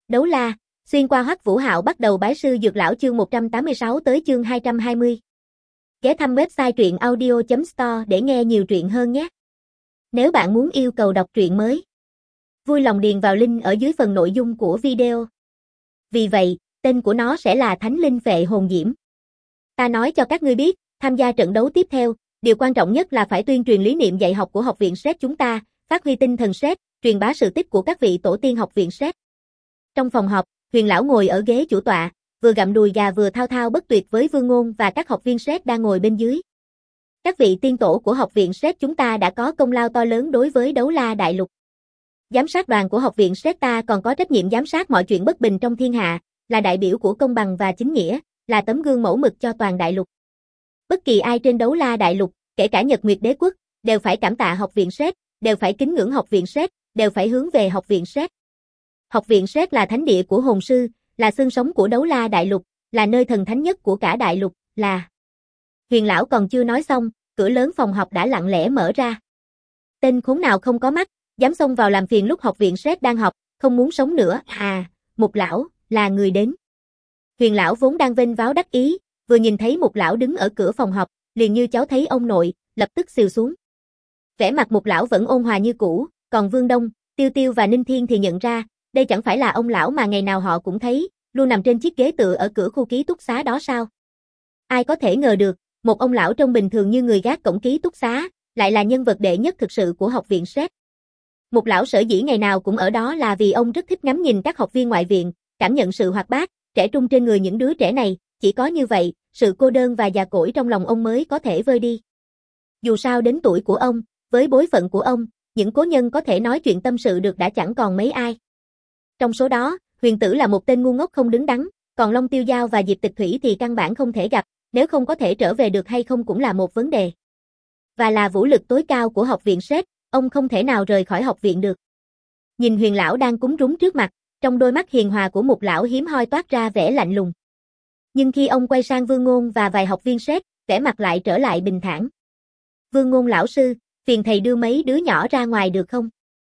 Đấu la, xuyên qua Hoắc Vũ Hạo bắt đầu bái sư dược lão chương 186 tới chương 220. Ghé thăm website truyện audio.store để nghe nhiều truyện hơn nhé. Nếu bạn muốn yêu cầu đọc truyện mới, vui lòng điền vào link ở dưới phần nội dung của video. Vì vậy, tên của nó sẽ là Thánh Linh Phệ Hồn Diễm. Ta nói cho các ngươi biết, tham gia trận đấu tiếp theo, điều quan trọng nhất là phải tuyên truyền lý niệm dạy học của học viện SET chúng ta, phát huy tinh thần SET, truyền bá sự tích của các vị tổ tiên học viện SET. Trong phòng họp, Huyền lão ngồi ở ghế chủ tọa, vừa gặm đùi gà vừa thao thao bất tuyệt với Vương Ngôn và các học viên SET đang ngồi bên dưới. Các vị tiên tổ của học viện SET chúng ta đã có công lao to lớn đối với Đấu La Đại Lục. Giám sát đoàn của học viện SET ta còn có trách nhiệm giám sát mọi chuyện bất bình trong thiên hạ, là đại biểu của công bằng và chính nghĩa, là tấm gương mẫu mực cho toàn đại lục. Bất kỳ ai trên Đấu La Đại Lục, kể cả Nhật Nguyệt Đế Quốc, đều phải cảm tạ học viện SET, đều phải kính ngưỡng học viện SET, đều phải hướng về học viện SET. Học viện SET là thánh địa của hồn sư, là xương sống của Đấu La Đại Lục, là nơi thần thánh nhất của cả đại lục, là... Huyền lão còn chưa nói xong, cửa lớn phòng học đã lặng lẽ mở ra. Tên khốn nào không có mắt, dám xông vào làm phiền lúc học viện SET đang học, không muốn sống nữa, Mục lão, là người đến. Huyền lão vốn đang vênh váo đắc ý, vừa nhìn thấy Mục lão đứng ở cửa phòng học, liền như cháu thấy ông nội, lập tức xìu xuống. Vẻ mặt Mục lão vẫn ôn hòa như cũ, còn Vương Đông, Tiêu Tiêu và Ninh Thiên thì nhận ra, đây chẳng phải là ông lão mà ngày nào họ cũng thấy, luôn nằm trên chiếc ghế tựa ở cửa khu ký túc xá đó sao? Ai có thể ngờ được, một ông lão trông bình thường như người gác cổng ký túc xá, lại là nhân vật đệ nhất thực sự của học viện SET. Mục lão sở dĩ ngày nào cũng ở đó là vì ông rất thích ngắm nhìn các học viên ngoại viện, cảm nhận sự hoạt bát, trẻ trung trên người những đứa trẻ này, chỉ có như vậy, sự cô đơn và già cỗi trong lòng ông mới có thể vơi đi. Dù sao đến tuổi của ông, với bối phận của ông, những cố nhân có thể nói chuyện tâm sự được đã chẳng còn mấy ai. Trong số đó, Huyền Tử là một tên ngu ngốc không đứng đắn, còn Long Tiêu Giao và Diệp Tịch Thủy thì căn bản không thể gặp, nếu không có thể trở về được hay không cũng là một vấn đề. Và là vũ lực tối cao của học viện SET, ông không thể nào rời khỏi học viện được. Nhìn Huyền lão đang cúm rúng trước mặt, trong đôi mắt hiền hòa của Mục lão hiếm hoi toát ra vẻ lạnh lùng. Nhưng khi ông quay sang Vương Ngôn và vài học viên SET, vẻ mặt lại trở lại bình thản. Vương Ngôn lão sư, phiền thầy đưa mấy đứa nhỏ ra ngoài được không?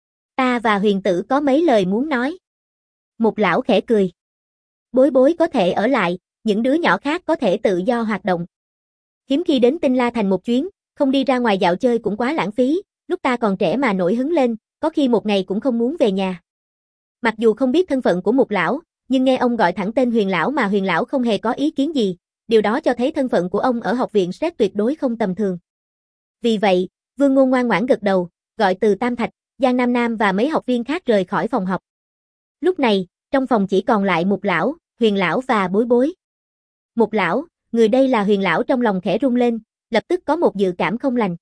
Ta và Huyền Tử có mấy lời muốn nói. Mục lão khẽ cười. Bối bối có thể ở lại, những đứa nhỏ khác có thể tự do hoạt động. Hiếm khi đến Tinh La Thành một chuyến, không đi ra ngoài dạo chơi cũng quá lãng phí, lúc ta còn trẻ mà nổi hứng lên, có khi một ngày cũng không muốn về nhà. Mặc dù không biết thân phận của Mục lão, nhưng nghe ông gọi thẳng tên Huyền lão mà Huyền lão không hề có ý kiến gì, điều đó cho thấy thân phận của ông ở học viện SET tuyệt đối không tầm thường. Vì vậy, Vương Ngôn ngoan ngoãn gật đầu, gọi Từ Tam Thạch, Giang Nam Nam và mấy học viên khác rời khỏi phòng học. Lúc này, trong phòng chỉ còn lại Mục lão, Huyền lão và Bối Bối. Mục lão, người đây là Huyền lão trong lòng khẽ rung lên, lập tức có một dự cảm không lành.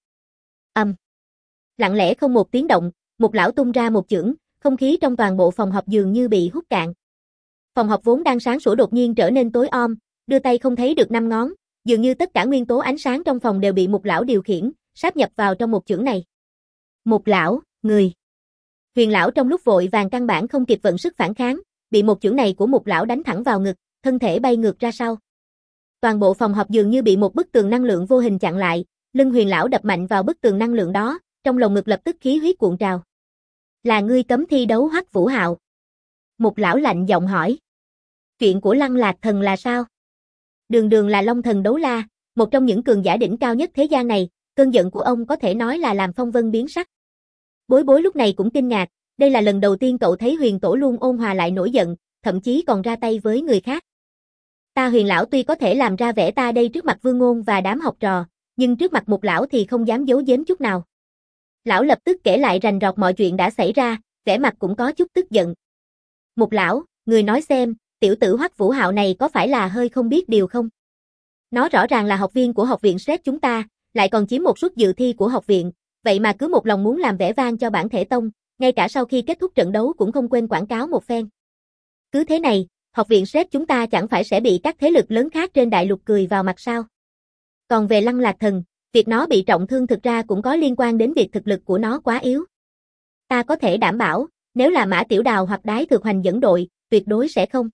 Lặng lẽ không một tiếng động, Mục lão tung ra một chưởng, không khí trong toàn bộ phòng học dường như bị hút cạn. Phòng học vốn đang sáng sủa đột nhiên trở nên tối om, đưa tay không thấy được năm ngón, dường như tất cả nguyên tố ánh sáng trong phòng đều bị Mục lão điều khiển, sáp nhập vào trong một chưởng này. Mục lão, người. Huyền lão trong lúc vội vàng căn bản không kịp vận sức phản kháng, bị một chưởng này của Mục lão đánh thẳng vào ngực, thân thể bay ngược ra sau. Toàn bộ phòng học dường như bị một bức tường năng lượng vô hình chặn lại, lưng Huyền lão đập mạnh vào bức tường năng lượng đó, trong lồng ngực lập tức khí huyết cuộn trào. Là ngươi cấm thi đấu Hoắc Vũ Hạo? Mục lão lạnh giọng hỏi. Chuyện của Lăng Lạc Thần là sao? Đường đường là Long Thần Đấu La, một trong những cường giả đỉnh cao nhất thế gian này, cơn giận của ông có thể nói là làm phong vân biến sắc. Bối Bối lúc này cũng kinh ngạc, đây là lần đầu tiên cậu thấy Huyền tổ luôn ôn hòa lại nổi giận, thậm chí còn ra tay với người khác. Ta Huyền lão tuy có thể làm ra vẻ ta đây trước mặt Vương Ngôn và đám học trò, nhưng trước mặt Mục lão thì không dám giấu giếm chút nào. Lão lập tức kể lại rành rọt mọi chuyện đã xảy ra, vẻ mặt cũng có chút tức giận. Mục lão, người nói xem, tiểu tử Hoắc Vũ Hạo này có phải là hơi không biết điều không? Nó rõ ràng là học viên của học viện SET chúng ta, lại còn chiếm một suất dự thi của học viện, vậy mà cứ một lòng muốn làm vẻ vang cho bản thể tông, ngay cả sau khi kết thúc trận đấu cũng không quên quảng cáo một phen. Cứ thế này, học viện SET chúng ta chẳng phải sẽ bị các thế lực lớn khác trên đại lục cười vào mặt sao? Còn về Lăng Lạc Thần, việc nó bị trọng thương thực ra cũng có liên quan đến việc thực lực của nó quá yếu. Ta có thể đảm bảo, nếu là Mã Tiểu Đào hoặc Đái Thược Hoành dẫn đội, tuyệt đối sẽ không.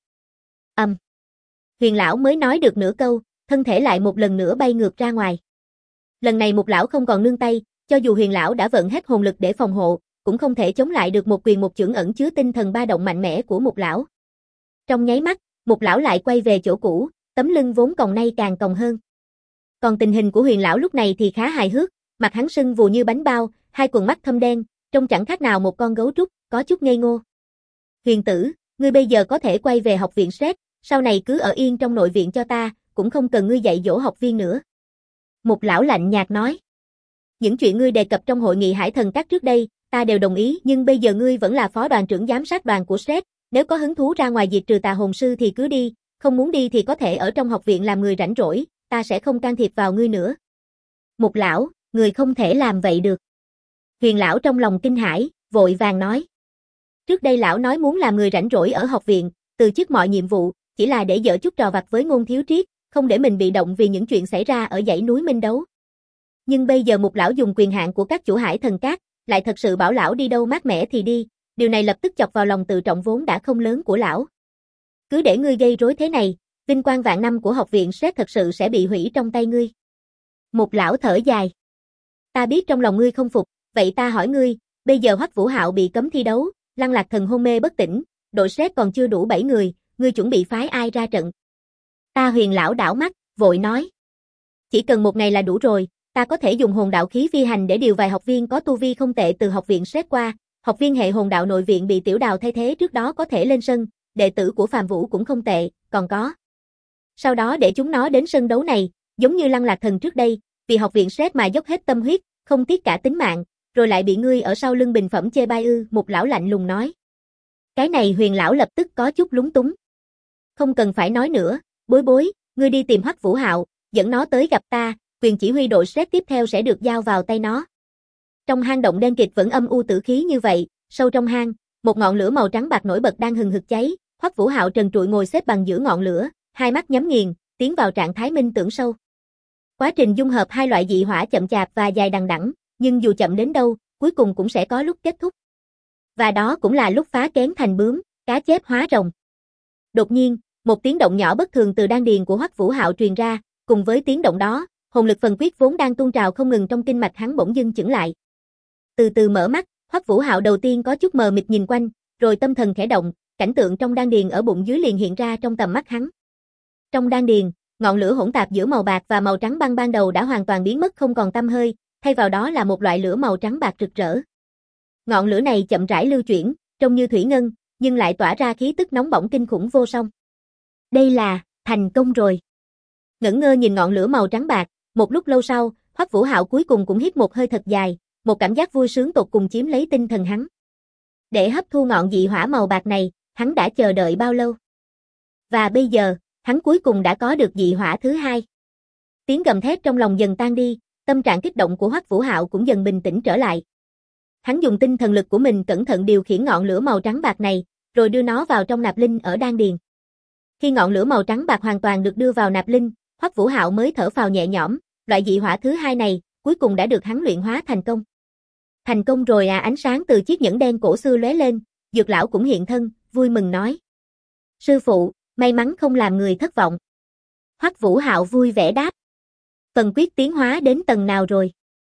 Huyền lão mới nói được nửa câu, thân thể lại một lần nữa bay ngược ra ngoài. Lần này Mục lão không còn nương tay, cho dù Huyền lão đã vận hết hồn lực để phòng hộ, cũng không thể chống lại được một quyền một chưởng ẩn chứa tinh thần ba động mạnh mẽ của Mục lão. Trong nháy mắt, Mục lão lại quay về chỗ cũ, tấm lưng vốn còng nay càng còng hơn. Còn tình hình của Huyền lão lúc này thì khá hài hước, mặt hắn sưng vù như bánh bao, hai quầng mắt thâm đen, trông chẳng khác nào một con gấu trúc, có chút ngây ngô. Huyền tử, ngươi bây giờ có thể quay về học viện SRED, sau này cứ ở yên trong nội viện cho ta, cũng không cần ngươi dạy dỗ học viên nữa. Mục lão lạnh nhạt nói. Những chuyện ngươi đề cập trong hội nghị Hải Thần Các trước đây, ta đều đồng ý, nhưng bây giờ ngươi vẫn là phó đoàn trưởng giám sát đoàn của SRED, nếu có hứng thú ra ngoài diệt trừ tà hồn sư thì cứ đi, không muốn đi thì có thể ở trong học viện làm người rảnh rỗi, ta sẽ không can thiệp vào ngươi nữa. Mục lão, người không thể làm vậy được. Huyền lão trong lòng kinh hãi, vội vàng nói. Trước đây lão nói muốn làm người rảnh rỗi ở học viện, từ chức mọi nhiệm vụ, chỉ là để giở chút trò vặt với Ngôn Thiếu Triết, không để mình bị động vì những chuyện xảy ra ở dãy núi Minh Đấu. Nhưng bây giờ Mục lão dùng quyền hạn của các chủ Hải Thần Các, lại thật sự bảo lão đi đâu mát mẻ thì đi, điều này lập tức chọc vào lòng tự trọng vốn đã không lớn của lão. Cứ để ngươi gây rối thế này, vinh quang vạn năm của học viện SRED thật sự sẽ bị hủy trong tay ngươi. Mục lão thở dài. Ta biết trong lòng ngươi không phục, vậy ta hỏi ngươi, bây giờ Hoắc Vũ Hạo bị cấm thi đấu, Lăng Lạc Thần hôn mê bất tỉnh, đội SRED còn chưa đủ 7 người, ngươi chuẩn bị phái ai ra trận? Ta Huyền lão đảo mắt, vội nói. Chỉ cần một ngày là đủ rồi, ta có thể dùng hồn đạo khí phi hành để điều vài học viên có tu vi không tệ từ học viện SRED qua, học viên hệ hồn đạo nội viện bị Tiểu Đào thay thế trước đó có thể lên sân, đệ tử của Phàm Vũ cũng không tệ, còn có. Sau đó để chúng nó đến sân đấu này, giống như Lăng Lạc Thần trước đây, vì học viện SRED mà dốc hết tâm huyết, không tiếc cả tính mạng, rồi lại bị ngươi ở sau lưng bình phẩm chê bai ư? Mục lão lạnh lùng nói. Cái này Huyền lão lập tức có chút lúng túng. Không cần phải nói nữa, Bối Bối, ngươi đi tìm Hoắc Vũ Hạo, dẫn nó tới gặp ta, quyền chỉ huy đội SRED tiếp theo sẽ được giao vào tay nó. Trong hang động đen kịt vẫn âm u tử khí như vậy, sâu trong hang, một ngọn lửa màu trắng bạc nổi bật đang hừng hực cháy, Hoắc Vũ Hạo trần trụi ngồi xếp bằng giữa ngọn lửa, hai mắt nhắm nghiền, tiến vào trạng thái minh tưởng sâu. Quá trình dung hợp hai loại dị hỏa chậm chạp và dài đằng đẵng, nhưng dù chậm đến đâu, cuối cùng cũng sẽ có lúc kết thúc. Và đó cũng là lúc phá kén thành bướm, cá chép hóa rồng. Đột nhiên, một tiếng động nhỏ bất thường từ đan điền của Hoắc Vũ Hạo truyền ra, cùng với tiếng động đó, hồn lực phần quyết vốn đang tuôn trào không ngừng trong kinh mạch hắn bỗng dưng chững lại. Từ từ mở mắt, Hoắc Vũ Hạo đầu tiên có chút mờ mịt nhìn quanh, rồi tâm thần khẽ động, cảnh tượng trong đan điền ở bụng dưới liền hiện ra trong tầm mắt hắn. Trong đan điền, ngọn lửa hỗn tạp giữa màu bạc và màu trắng băng ban đầu đã hoàn toàn biến mất không còn tăm hơi, thay vào đó là một loại lửa màu trắng bạc rực rỡ. Ngọn lửa này chậm rãi lưu chuyển, trông như thủy ngân, nhưng lại tỏa ra khí tức nóng bỏng kinh khủng vô song. Đây là thành công rồi. Ngẩn ngơ nhìn ngọn lửa màu trắng bạc, một lúc lâu sau, Hoắc Vũ Hạo cuối cùng cũng hít một hơi thật dài, một cảm giác vui sướng tột cùng chiếm lấy tinh thần hắn. Để hấp thu ngọn dị hỏa màu bạc này, hắn đã chờ đợi bao lâu? Và bây giờ, hắn cuối cùng đã có được dị hỏa thứ hai. Tiếng gầm thét trong lòng dần tan đi, tâm trạng kích động của Hoắc Vũ Hạo cũng dần bình tĩnh trở lại. Hắn dùng tinh thần lực của mình cẩn thận điều khiển ngọn lửa màu trắng bạc này, rồi đưa nó vào trong nạp linh ở đan điền. Khi ngọn lửa màu trắng bạc hoàn toàn được đưa vào nạp linh, Hoắc Vũ Hạo mới thở phào nhẹ nhõm, loại dị hỏa thứ hai này, cuối cùng đã được hắn luyện hóa thành công. Thành công rồi à? Ánh sáng từ chiếc nhẫn đen cổ xưa lóe lên, Dược lão cũng hiện thân, vui mừng nói. Sư phụ, may mắn không làm người thất vọng. Hoắc Vũ Hạo vui vẻ đáp. Phần quyết tiến hóa đến tầng nào rồi?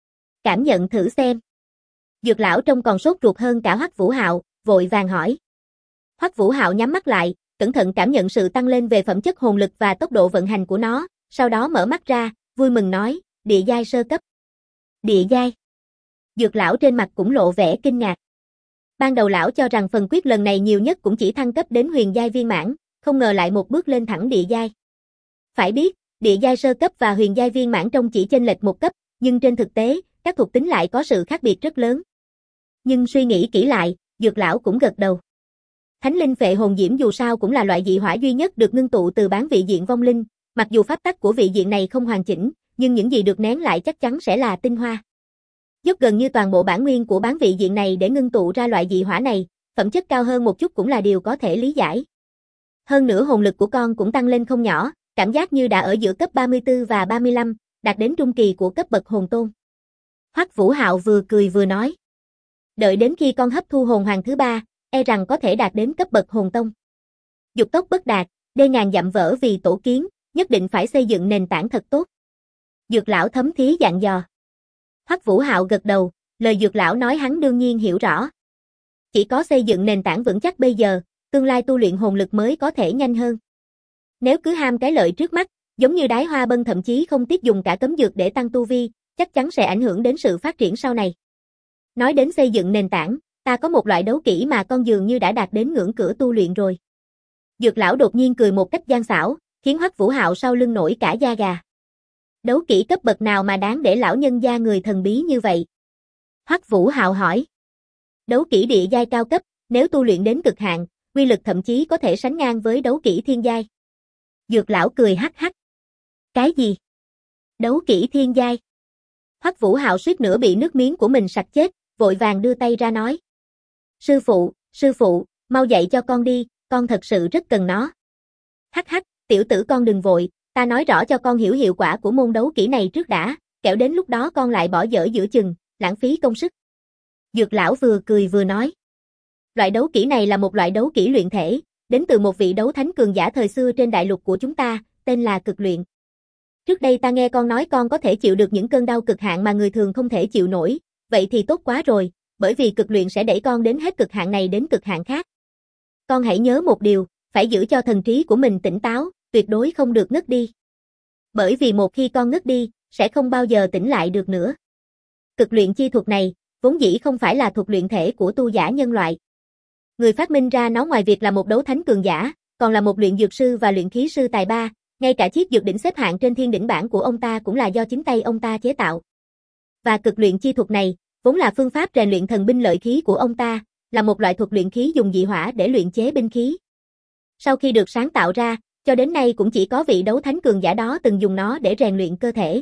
Cảm nhận thử xem. Dược lão trông còn sốt ruột hơn cả Hoắc Vũ Hạo, vội vàng hỏi. Hoắc Vũ Hạo nhắm mắt lại, cẩn thận cảm nhận sự tăng lên về phẩm chất hồn lực và tốc độ vận hành của nó, sau đó mở mắt ra, vui mừng nói, địa giai sơ cấp. Địa giai. Dược lão trên mặt cũng lộ vẻ kinh ngạc. Ban đầu lão cho rằng phần quyết lần này nhiều nhất cũng chỉ thăng cấp đến huyền giai viên mãn, không ngờ lại một bước lên thẳng địa giai. Phải biết, địa giai sơ cấp và huyền giai viên mãn trông chỉ chênh lệch một cấp, nhưng trên thực tế, các thuộc tính lại có sự khác biệt rất lớn. Nhưng suy nghĩ kỹ lại, Dược lão cũng gật đầu. Thánh linh phệ hồn diễm dù sao cũng là loại dị hỏa duy nhất được ngưng tụ từ bán vị diện vong linh, mặc dù pháp tắc của vị diện này không hoàn chỉnh, nhưng những gì được nén lại chắc chắn sẽ là tinh hoa. Dốc gần như toàn bộ bản nguyên của bán vị diện này để ngưng tụ ra loại dị hỏa này, phẩm chất cao hơn một chút cũng là điều có thể lý giải. Hơn nữa hồn lực của con cũng tăng lên không nhỏ, cảm giác như đã ở giữa cấp 34 và 35, đạt đến trung kỳ của cấp bậc hồn tôn. Hoắc Vũ Hạo vừa cười vừa nói. Đợi đến khi con hấp thu hồn hoàng thứ 3, e rằng có thể đạt đến cấp bậc hồn tông. Dục tốc bất đạt, đê ngàn dặm vỡ vì tổ kiến, nhất định phải xây dựng nền tảng thật tốt. Dược lão thấm thía dặn dò. Hoắc Vũ Hạo gật đầu, lời Dược lão nói hắn đương nhiên hiểu rõ. Chỉ có xây dựng nền tảng vững chắc bây giờ, tương lai tu luyện hồn lực mới có thể nhanh hơn. Nếu cứ ham cái lợi trước mắt, giống như Đái Hoa Bân thậm chí không tiếc dùng cả cấm dược để tăng tu vi, chắc chắn sẽ ảnh hưởng đến sự phát triển sau này. Nói đến xây dựng nền tảng, ta có một loại đấu kỹ mà con dường như đã đạt đến ngưỡng cửa tu luyện rồi. Dược lão đột nhiên cười một cách gian xảo, khiến Hoắc Vũ Hạo sau lưng nổi cả da gà. Đấu kỹ cấp bậc nào mà đáng để lão nhân gia người thần bí như vậy? Hoắc Vũ Hạo hỏi. Đấu kỹ địa giai cao cấp, nếu tu luyện đến cực hạn, uy lực thậm chí có thể sánh ngang với đấu kỹ thiên giai. Dược lão cười hắc hắc. Cái gì? Đấu kỹ thiên giai? Hoắc Vũ Hạo suýt nữa bị nước miếng của mình sặc chết, vội vàng đưa tay ra nói. Sư phụ, mau dạy cho con đi, con thật sự rất cần nó. Hắc hắc, tiểu tử con đừng vội, ta nói rõ cho con hiểu hiệu quả của môn đấu kỹ này trước đã, kẻo đến lúc đó con lại bỏ dở giữa chừng, lãng phí công sức. Dược lão vừa cười vừa nói. Loại đấu kỹ này là một loại đấu kỹ luyện thể, đến từ một vị đấu thánh cường giả thời xưa trên đại lục của chúng ta, tên là cực luyện. Trước đây ta nghe con nói con có thể chịu được những cơn đau cực hạn mà người thường không thể chịu nổi, vậy thì tốt quá rồi, bởi vì cực luyện sẽ đẩy con đến hết cực hạn này đến cực hạn khác. Con hãy nhớ một điều, phải giữ cho thần trí của mình tỉnh táo, tuyệt đối không được ngất đi. Bởi vì một khi con ngất đi, sẽ không bao giờ tỉnh lại được nữa. Cực luyện chi thuật này, vốn dĩ không phải là thuật luyện thể của tu giả nhân loại. Người phát minh ra nó ngoài việc là một đấu thánh cường giả, còn là một luyện dược sư và luyện khí sư tài ba, ngay cả chiếc dược đỉnh xếp hạng trên thiên đỉnh bảng của ông ta cũng là do chính tay ông ta chế tạo. Và cực luyện chi thuật này, vốn là phương pháp rèn luyện thần binh lợi khí của ông ta, là một loại thuật luyện khí dùng dị hỏa để luyện chế binh khí. Sau khi được sáng tạo ra, cho đến nay cũng chỉ có vị đấu thánh cường giả đó từng dùng nó để rèn luyện cơ thể.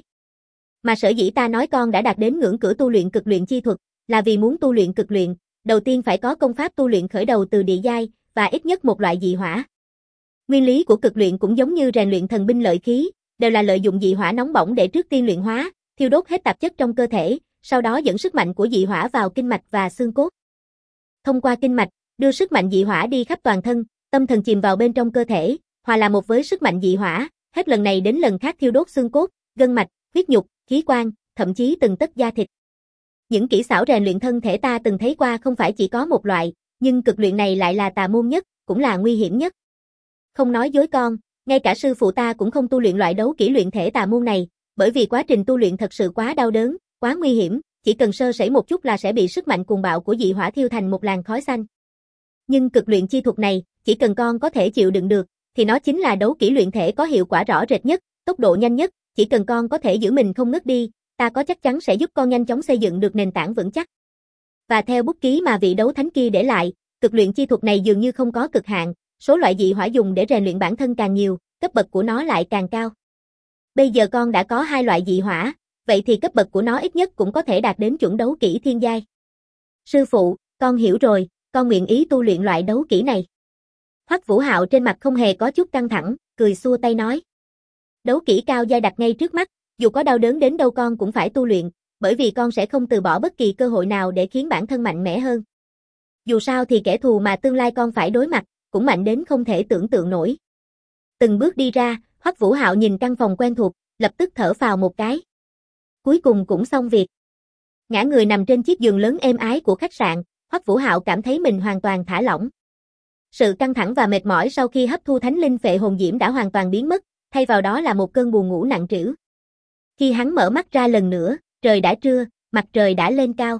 Mà sở dĩ ta nói con đã đạt đến ngưỡng cửa tu luyện cực luyện chi thuật, là vì muốn tu luyện cực luyện, đầu tiên phải có công pháp tu luyện khởi đầu từ địa giai, và ít nhất một loại dị hỏa. Nguyên lý của cực luyện cũng giống như rèn luyện thần binh lợi khí, đều là lợi dụng dị hỏa nóng bỏng để trước tiên luyện hóa, thiêu đốt hết tạp chất trong cơ thể, sau đó dẫn sức mạnh của dị hỏa vào kinh mạch và xương cốt. Thông qua kinh mạch, đưa sức mạnh dị hỏa đi khắp toàn thân, tâm thần chìm vào bên trong cơ thể, hòa là một với sức mạnh dị hỏa, hết lần này đến lần khác thiêu đốt xương cốt, gân mạch, huyết nhục, khí quan, thậm chí từng tấc da thịt. Những kỹ xảo rèn luyện thân thể ta từng thấy qua không phải chỉ có một loại, nhưng cực luyện này lại là tà môn nhất, cũng là nguy hiểm nhất. Không nói dối con, ngay cả sư phụ ta cũng không tu luyện loại đấu kỹ luyện thể tà môn này, bởi vì quá trình tu luyện thật sự quá đau đớn, quá nguy hiểm, chỉ cần sơ sẩy một chút là sẽ bị sức mạnh cuồng bạo của dị hỏa thiêu thành một làn khói xanh. Nhưng cực luyện chi thuật này, chỉ cần con có thể chịu đựng được, thì nó chính là đấu kỹ luyện thể có hiệu quả rõ rệt nhất, tốc độ nhanh nhất, chỉ cần con có thể giữ mình không ngất đi, ta có chắc chắn sẽ giúp con nhanh chóng xây dựng được nền tảng vững chắc. Và theo bút ký mà vị đấu thánh kia để lại, cực luyện chi thuật này dường như không có cực hạn, số loại dị hỏa dùng để rèn luyện bản thân càng nhiều, cấp bậc của nó lại càng cao. Bây giờ con đã có 2 loại dị hỏa, vậy thì cấp bậc của nó ít nhất cũng có thể đạt đến chuẩn đấu kỹ thiên giai. Sư phụ, con hiểu rồi, con nguyện ý tu luyện loại đấu kỹ này. Hoắc Vũ Hạo trên mặt không hề có chút căng thẳng, cười xua tay nói. Đấu kỹ cao giai đặt ngay trước mắt, dù có đau đớn đến đâu con cũng phải tu luyện, bởi vì con sẽ không từ bỏ bất kỳ cơ hội nào để khiến bản thân mạnh mẽ hơn. Dù sao thì kẻ thù mà tương lai con phải đối mặt, cũng mạnh đến không thể tưởng tượng nổi. Từng bước đi ra, Hoắc Vũ Hạo nhìn căn phòng quen thuộc, lập tức thở phào một cái. Cuối cùng cũng xong việc. Ngã người nằm trên chiếc giường lớn êm ái của khách sạn, Hoắc Vũ Hạo cảm thấy mình hoàn toàn thả lỏng. Sự căng thẳng và mệt mỏi sau khi hấp thu thánh linh phệ hồn diễm đã hoàn toàn biến mất, thay vào đó là một cơn buồn ngủ nặng trĩu. Khi hắn mở mắt ra lần nữa, trời đã trưa, mặt trời đã lên cao.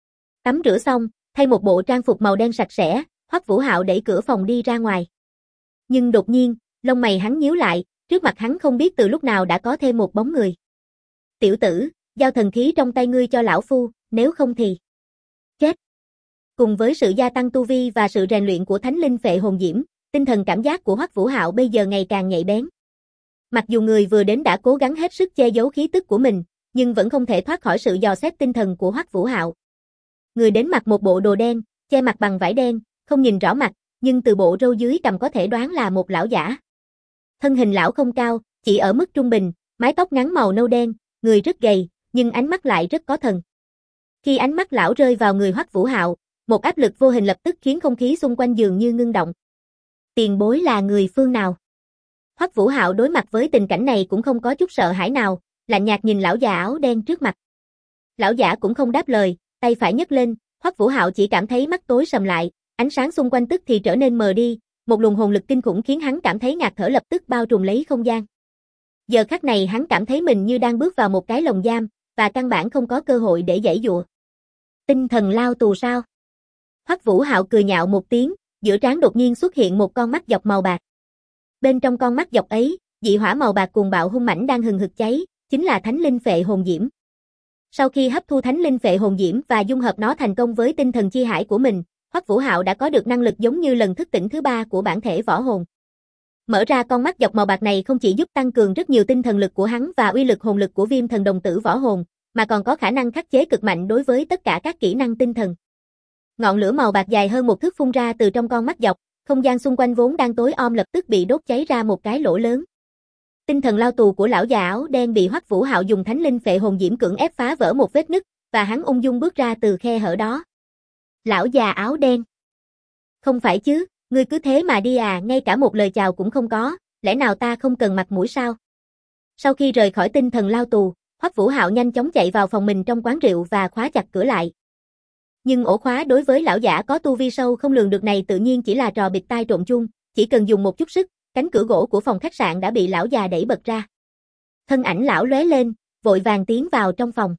Tắm rửa xong, thay một bộ trang phục màu đen sạch sẽ, Hoắc Vũ Hạo đẩy cửa phòng đi ra ngoài. Nhưng đột nhiên, lông mày hắn nhíu lại, trước mặt hắn không biết từ lúc nào đã có thêm một bóng người. Tiểu tử, giao thần khí trong tay ngươi cho lão phu, nếu không thì chết. Cùng với sự gia tăng tu vi và sự rèn luyện của thánh linh phệ hồn diễm, tinh thần cảm giác của Hoắc Vũ Hạo bây giờ ngày càng nhạy bén. Mặc dù người vừa đến đã cố gắng hết sức che giấu khí tức của mình, nhưng vẫn không thể thoát khỏi sự dò xét tinh thần của Hoắc Vũ Hạo. Người đến mặc một bộ đồ đen, che mặt bằng vải đen, không nhìn rõ mặt, nhưng từ bộ râu dưới cằm có thể đoán là một lão giả. Thân hình lão không cao, chỉ ở mức trung bình, mái tóc ngắn màu nâu đen, người rất gầy, nhưng ánh mắt lại rất có thần. Khi ánh mắt lão rơi vào người Hoắc Vũ Hạo, một áp lực vô hình lập tức khiến không khí xung quanh dường như ngưng động. Tiền bối là người phương nào? Hoắc Vũ Hạo đối mặt với tình cảnh này cũng không có chút sợ hãi nào, lạnh nhạt nhìn lão già áo đen trước mặt. Lão giả cũng không đáp lời, tay phải nhấc lên, Hoắc Vũ Hạo chỉ cảm thấy mắt tối sầm lại, Ánh sáng xung quanh tức thì trở nên mờ đi, một luồng hồn lực kinh khủng khiến hắn cảm thấy ngạt thở lập tức bao trùm lấy không gian. Giờ khắc này hắn cảm thấy mình như đang bước vào một cái lồng giam, và căn bản không có cơ hội để giãy giụa. Tinh thần lao tù sao? Hoắc Vũ Hạo cười nhạo một tiếng, giữa trán đột nhiên xuất hiện một con mắt dọc màu bạc. Bên trong con mắt dọc ấy, dị hỏa màu bạc cuồng bạo hung mãnh đang hừng hực cháy, chính là Thánh Linh Phệ Hồn Diễm. Sau khi hấp thu Thánh Linh Phệ Hồn Diễm và dung hợp nó thành công với tinh thần chi hải của mình, Hoắc Vũ Hạo đã có được năng lực giống như lần thức tỉnh thứ 3 của bản thể võ hồn. Mở ra con mắt dọc màu bạc này không chỉ giúp tăng cường rất nhiều tinh thần lực của hắn và uy lực hồn lực của Viêm Thần Đồng Tử võ hồn, mà còn có khả năng khắc chế cực mạnh đối với tất cả các kỹ năng tinh thần. Ngọn lửa màu bạc dài hơn một thước phun ra từ trong con mắt dọc, không gian xung quanh vốn đang tối om lập tức bị đốt cháy ra một cái lỗ lớn. Tinh thần lao tù của lão già áo đen bị Hoắc Vũ Hạo dùng Thánh Linh Phệ Hồn Diễm cưỡng ép phá vỡ một vết nứt, và hắn ung dung bước ra từ khe hở đó. Lão già áo đen. Không phải chứ, ngươi cứ thế mà đi à, ngay cả một lời chào cũng không có, lẽ nào ta không cần mặt mũi sao? Sau khi rời khỏi tinh thần lao tù, Hoắc Vũ Hạo nhanh chóng chạy vào phòng mình trong quán rượu và khóa chặt cửa lại. Nhưng ổ khóa đối với lão giả có tu vi sâu không lường được này tự nhiên chỉ là trò bịt tai trộn chuông, chỉ cần dùng một chút sức, cánh cửa gỗ của phòng khách sạn đã bị lão già đẩy bật ra. Thân ảnh lão lóe lên, vội vàng tiến vào trong phòng.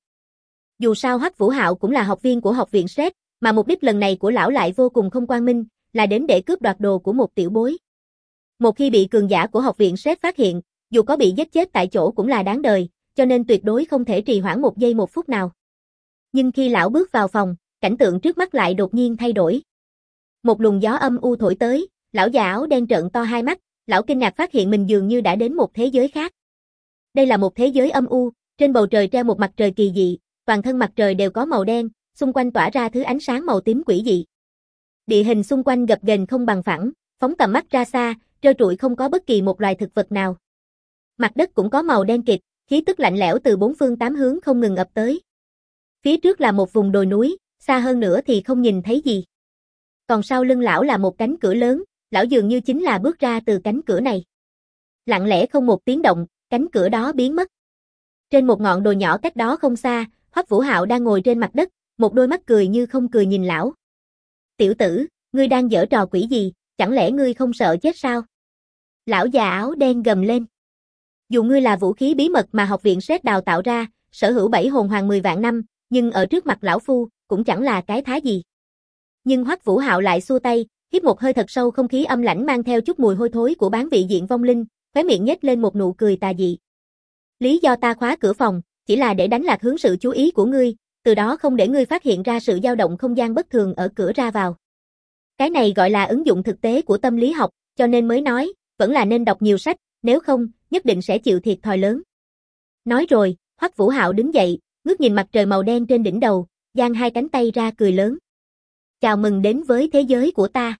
Dù sao Hoắc Vũ Hạo cũng là học viên của học viện Sét, mà mục đích lần này của lão lại vô cùng không quang minh, là đến để cướp đoạt đồ của một tiểu bối. Một khi bị cường giả của học viện Sét phát hiện, dù có bị giết chết tại chỗ cũng là đáng đời, cho nên tuyệt đối không thể trì hoãn một giây một phút nào. Nhưng khi lão bước vào phòng, cảnh tượng trước mắt lại đột nhiên thay đổi. Một luồng gió âm u thổi tới, lão già áo đen trợn to hai mắt, lão kinh ngạc phát hiện mình dường như đã đến một thế giới khác. Đây là một thế giới âm u, trên bầu trời treo một mặt trời kỳ dị, toàn thân mặt trời đều có màu đen, xung quanh tỏa ra thứ ánh sáng màu tím quỷ dị. Địa hình xung quanh gập ghềnh không bằng phẳng, phóng tầm mắt ra xa, trơ trụi không có bất kỳ một loài thực vật nào. Mặt đất cũng có màu đen kịt, khí tức lạnh lẽo từ bốn phương tám hướng không ngừng ập tới. Phía trước là một vùng đồi núi, xa hơn nữa thì không nhìn thấy gì. Còn sau lưng lão là một cánh cửa lớn, lão dường như chính là bước ra từ cánh cửa này. Lặng lẽ không một tiếng động, cánh cửa đó biến mất. Trên một ngọn đồi nhỏ cách đó không xa, Hoắc Vũ Hạo đang ngồi trên mặt đất, một đôi mắt cười như không cười nhìn lão. Tiểu tử, ngươi đang giở trò quỷ gì, chẳng lẽ ngươi không sợ chết sao? Lão già áo đen gầm lên. Dù ngươi là vũ khí bí mật mà học viện Sét đào tạo ra, sở hữu 7 hồn hoàng 10 vạn năm, nhưng ở trước mặt lão phu, cũng chẳng là cái thá gì. Nhưng Hoắc Vũ Hạo lại xua tay, hít một hơi thật sâu, không khí âm lãnh mang theo chút mùi hôi thối của bán vị diện vong linh, khóe miệng nhếch lên một nụ cười tà dị. Lý do ta khóa cửa phòng, chỉ là để đánh lạc hướng sự chú ý của ngươi, từ đó không để ngươi phát hiện ra sự dao động không gian bất thường ở cửa ra vào. Cái này gọi là ứng dụng thực tế của tâm lý học, cho nên mới nói, vẫn là nên đọc nhiều sách, nếu không, nhất định sẽ chịu thiệt thòi lớn. Nói rồi, Hoắc Vũ Hạo đứng dậy, ngước nhìn mặt trời màu đen trên đỉnh đầu, dang hai cánh tay ra cười lớn. Chào mừng đến với thế giới của ta.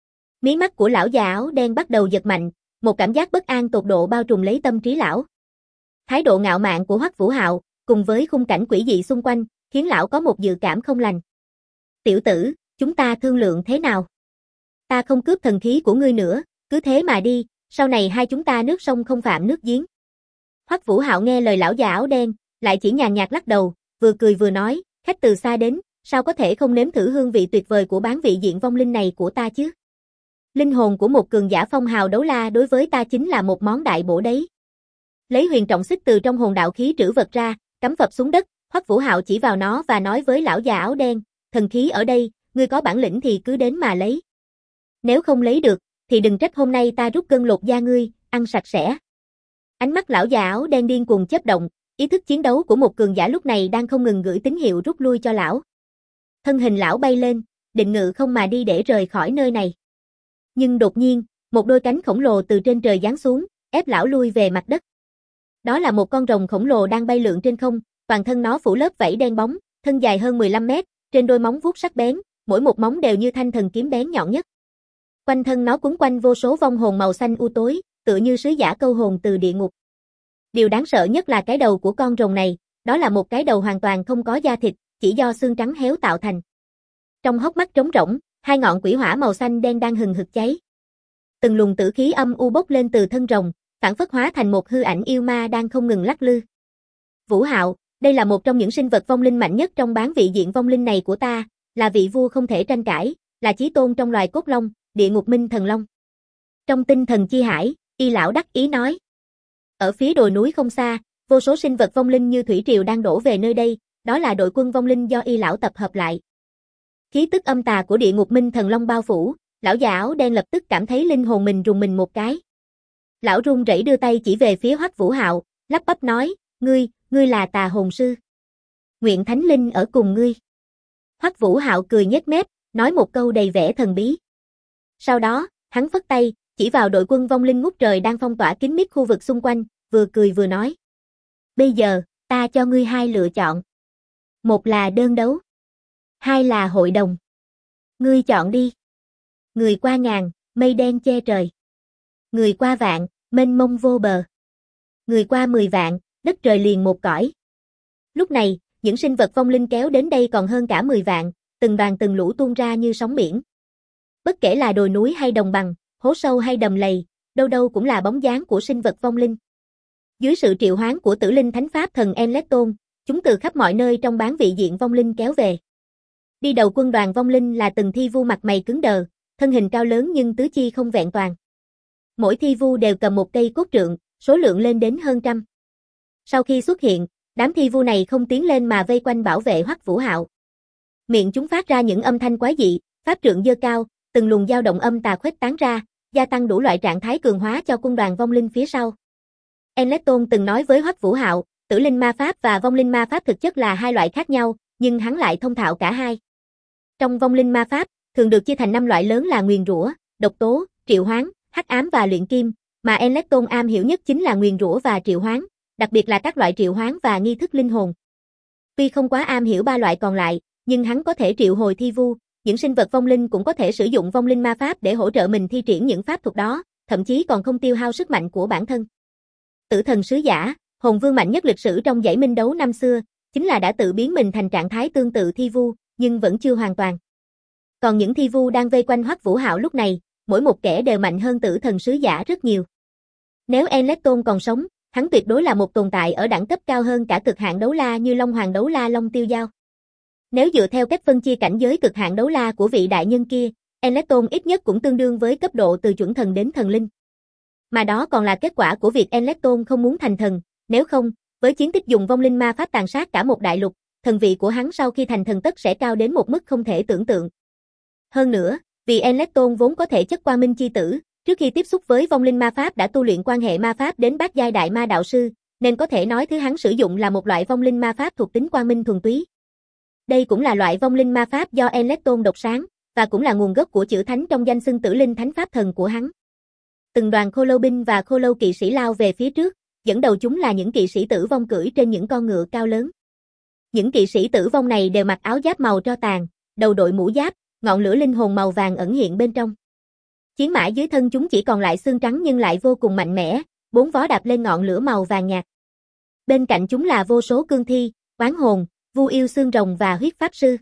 Mí mắt của lão già áo đen bắt đầu giật mạnh, một cảm giác bất an tột độ bao trùm lấy tâm trí lão. Thái độ ngạo mạn của Hoắc Vũ Hạo, cùng với khung cảnh quỷ dị xung quanh, khiến lão có một dự cảm không lành. Tiểu tử, chúng ta thương lượng thế nào? Ta không cướp thần khí của ngươi nữa, cứ thế mà đi, sau này hai chúng ta nước sông không phạm nước giếng. Hoắc Vũ Hạo nghe lời lão già áo đen, lại chỉ nhàn nhạt lắc đầu, vừa cười vừa nói, khách từ xa đến, sao có thể không nếm thử hương vị tuyệt vời của bán vị diện vong linh này của ta chứ? Linh hồn của một cường giả phong hào đấu la đối với ta chính là một món đại bổ đấy. Lấy huyền trọng xích từ trong hồn đạo khí trữ vật ra, cắm phập xuống đất, Hoắc Vũ Hạo chỉ vào nó và nói với lão già áo đen, thần khí ở đây, ngươi có bản lĩnh thì cứ đến mà lấy. Nếu không lấy được, thì đừng trách hôm nay ta rút gân lột da ngươi, ăn sạch sẽ. Ánh mắt lão già áo đen điên cuồng chớp động, ý thức chiến đấu của một cường giả lúc này đang không ngừng gửi tín hiệu rút lui cho lão. Thân hình lão bay lên, định ngự không mà đi để rời khỏi nơi này. Nhưng đột nhiên, một đôi cánh khổng lồ từ trên trời giáng xuống, ép lão lui về mặt đất. Đó là một con rồng khổng lồ đang bay lượn trên không, toàn thân nó phủ lớp vảy đen bóng, thân dài hơn 15 mét, trên đôi móng vuốt sắc bén, mỗi một móng đều như thanh thần kiếm bén nhọn nhất. Quanh thân nó quấn quanh vô số vong hồn màu xanh u tối, tựa như sứ giả câu hồn từ địa ngục. Điều đáng sợ nhất là cái đầu của con rồng này, đó là một cái đầu hoàn toàn không có da thịt, chỉ do xương trắng héo tạo thành. Trong hốc mắt trống rỗng, hai ngọn quỷ hỏa màu xanh đen đang hừng hực cháy. Từng luồng tử khí âm u bốc lên từ thân rồng, phản phất hóa thành một hư ảnh yêu ma đang không ngừng lắc lư. Vũ Hạo, đây là một trong những sinh vật vong linh mạnh nhất trong bán vị diện vong linh này của ta, là vị vua không thể tranh cãi, là chí tôn trong loài cốt long, địa ngục minh thần long. Trong tinh thần chi hải, Y lão đắc ý nói. Ở phía đồi núi không xa, vô số sinh vật vong linh như thủy triều đang đổ về nơi đây, đó là đội quân vong linh do Y lão tập hợp lại. Khí tức âm tà của địa ngục minh thần long bao phủ, lão già áo đen lập tức cảm thấy linh hồn mình rùng mình một cái. Lão run rẩy đưa tay chỉ về phía Hoắc Vũ Hạo, lắp bắp nói, ngươi là tà hồn sư. Nguyện thánh linh ở cùng ngươi. Hoắc Vũ Hạo cười nhếch mép, nói một câu đầy vẻ thần bí. Sau đó, hắn phất tay, chỉ vào đội quân vong linh ngút trời đang phong tỏa kín mít khu vực xung quanh, vừa cười vừa nói. Bây giờ, ta cho ngươi hai lựa chọn. Một là đơn đấu. Hai là hội đồng. Ngươi chọn đi. Người qua ngàn, mây đen che trời. Người qua vạn, mênh mông vô bờ. Người qua 10 vạn, đất trời liền một cõi. Lúc này, những sinh vật vong linh kéo đến đây còn hơn cả 10 vạn, từng đoàn từng lũ tuôn ra như sóng biển. Bất kể là đồi núi hay đồng bằng, hố sâu hay đầm lầy, đâu đâu cũng là bóng dáng của sinh vật vong linh. Dưới sự triệu hoán của Tử Linh Thánh Pháp thần Enleton, chúng từ khắp mọi nơi trong bán vị diện vong linh kéo về. Đi đầu quân đoàn vong linh là từng thi vu mặt mày cứng đờ, thân hình cao lớn nhưng tứ chi không vẹn toàn. Mỗi thi vu đều cầm một cây cốt trượng, số lượng lên đến hơn trăm. Sau khi xuất hiện, đám thi vu này không tiến lên mà vây quanh bảo vệ Hoắc Vũ Hạo. Miệng chúng phát ra những âm thanh quái dị, pháp trượng giơ cao, từng luồng dao động âm tà khuếch tán ra, gia tăng đủ loại trạng thái cường hóa cho quân đoàn vong linh phía sau. Enleton từng nói với Hoắc Vũ Hạo, Tử Linh Ma Pháp và Vong Linh Ma Pháp thực chất là hai loại khác nhau, nhưng hắn lại thông thạo cả hai. Trong Vong Linh Ma Pháp, thường được chia thành 5 loại lớn là nguyền rủa, độc tố, triệu hoán, hắc ám và luyện kim, mà Enleton am hiểu nhất chính là nguyền rủa và triệu hoán, đặc biệt là các loại triệu hoán và nghi thức linh hồn. Tuy không quá am hiểu 3 loại còn lại, nhưng hắn có thể triệu hồi thi vu, những sinh vật vong linh cũng có thể sử dụng vong linh ma pháp để hỗ trợ mình thi triển những pháp thuật đó, thậm chí còn không tiêu hao sức mạnh của bản thân. Tử thần sứ giả, hồn vương mạnh nhất lịch sử trong dãy minh đấu năm xưa, chính là đã tự biến mình thành trạng thái tương tự thi vu, nhưng vẫn chưa hoàn toàn. Còn những thi vu đang vây quanh Hoắc Vũ Hạo lúc này, mỗi một kẻ đều mạnh hơn tử thần sứ giả rất nhiều. Nếu Enleton còn sống, hắn tuyệt đối là một tồn tại ở đẳng cấp cao hơn cả cực hạn đấu la như Long Hoàng đấu la Long Tiêu Dao. Nếu dựa theo cách phân chia cảnh giới cực hạn đấu la của vị đại nhân kia, Enleton ít nhất cũng tương đương với cấp độ từ chuẩn thần đến thần linh. Mà đó còn là kết quả của việc Enleton không muốn thành thần, nếu không, với chiến tích dùng vong linh ma pháp tàn sát cả một đại lục, thần vị của hắn sau khi thành thần tất sẽ cao đến một mức không thể tưởng tượng. Hơn nữa, vì Enleton vốn có thể chất quang minh chi tử, trước khi tiếp xúc với vong linh ma pháp đã tu luyện quan hệ ma pháp đến bát giai đại ma đạo sư, nên có thể nói thứ hắn sử dụng là một loại vong linh ma pháp thuộc tính quang minh thuần túy. Đây cũng là loại vong linh ma pháp do Enleton độc sáng, và cũng là nguồn gốc của chữ thánh trong danh xưng Tử Linh Thánh Pháp thần của hắn. Từng đoàn khô lâu binh và khô lâu kỵ sĩ lao về phía trước, dẫn đầu chúng là những kỵ sĩ tử vong cưỡi trên những con ngựa cao lớn. Những kỵ sĩ tử vong này đều mặc áo giáp màu tro tàn, đầu đội mũ giáp, ngọn lửa linh hồn màu vàng ẩn hiện bên trong. Chiến mã dưới thân chúng chỉ còn lại xương trắng nhưng lại vô cùng mạnh mẽ, 4 vó đạp lên ngọn lửa màu vàng nhạt. Bên cạnh chúng là vô số cương thi, oán hồn, vu yêu xương rồng và huyết pháp sư.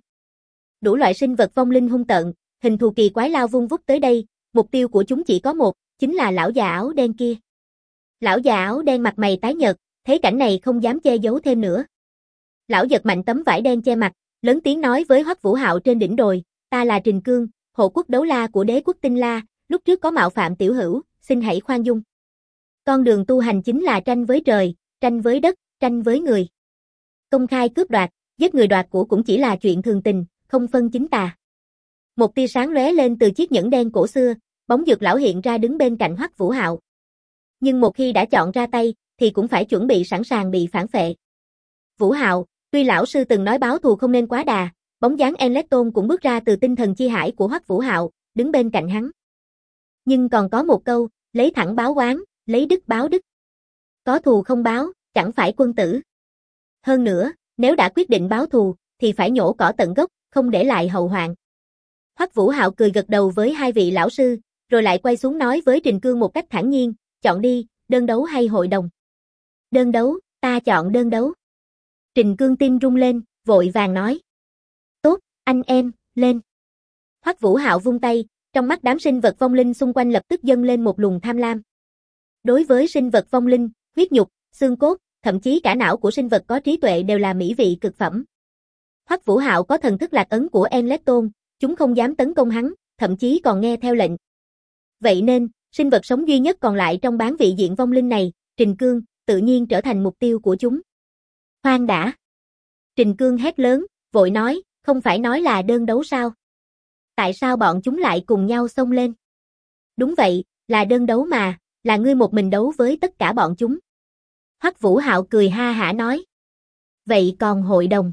Đủ loại sinh vật vong linh hung tợn, hình thù kỳ quái lao vung vút tới đây, mục tiêu của chúng chỉ có một, chính là lão già áo đen kia. Lão già áo đen mặt mày tái nhợt, thấy cảnh này không dám che giấu thêm nữa. Lão giật mạnh tấm vải đen che mặt, lớn tiếng nói với Hoắc Vũ Hạo trên đỉnh đồi, ta là Trình Cương, hộ quốc đấu la của đế quốc Tinh La, lúc trước có mạo phạm tiểu hữu, xin hãy khoan dung. Con đường tu hành chính là tranh với trời, tranh với đất, tranh với người. Công khai cướp đoạt, giết người đoạt của cũng chỉ là chuyện thường tình, không phân chính tà. Một tia sáng lóe lên từ chiếc nhẫn đen cổ xưa, bóng dược lão hiện ra đứng bên cạnh Hoắc Vũ Hạo. Nhưng một khi đã chọn ra tay, thì cũng phải chuẩn bị sẵn sàng bị phản phệ. Vũ Hạo, tuy lão sư từng nói báo thù không nên quá đà, bóng dáng Enleton cũng bước ra từ tinh thần chi hải của Hoắc Vũ Hạo, đứng bên cạnh hắn. Nhưng còn có một câu, lấy thẳng báo oán, lấy đức báo đức. Có thù không báo, chẳng phải quân tử. Hơn nữa, nếu đã quyết định báo thù, thì phải nhổ cỏ tận gốc, không để lại hậu hoạn. Hoắc Vũ Hạo cười gật đầu với hai vị lão sư, rồi lại quay xuống nói với Trình Cương một cách thản nhiên, chọn đi, đơn đấu hay hội đồng. Đơn đấu, ta chọn đơn đấu. Trình Cương tim rung lên, vội vàng nói. Tốt, anh em, lên. Hoắc Vũ Hạo vung tay, trong mắt đám sinh vật vong linh xung quanh lập tức dâng lên một luồng tham lam. Đối với sinh vật vong linh, huyết nhục, xương cốt, thậm chí cả não của sinh vật có trí tuệ đều là mỹ vị cực phẩm. Hoắc Vũ Hạo có thần thức lạc ấn của Enleton, chúng không dám tấn công hắn, thậm chí còn nghe theo lệnh. Vậy nên, sinh vật sống duy nhất còn lại trong bán vị diện vong linh này, Trình Cương, tự nhiên trở thành mục tiêu của chúng. Khoan đã! Trình Cương hét lớn, vội nói, không phải nói là đơn đấu sao? Tại sao bọn chúng lại cùng nhau xông lên? Đúng vậy, là đơn đấu mà, là ngươi một mình đấu với tất cả bọn chúng. Hoắc Vũ Hạo cười ha hả nói. Vậy còn hội đồng?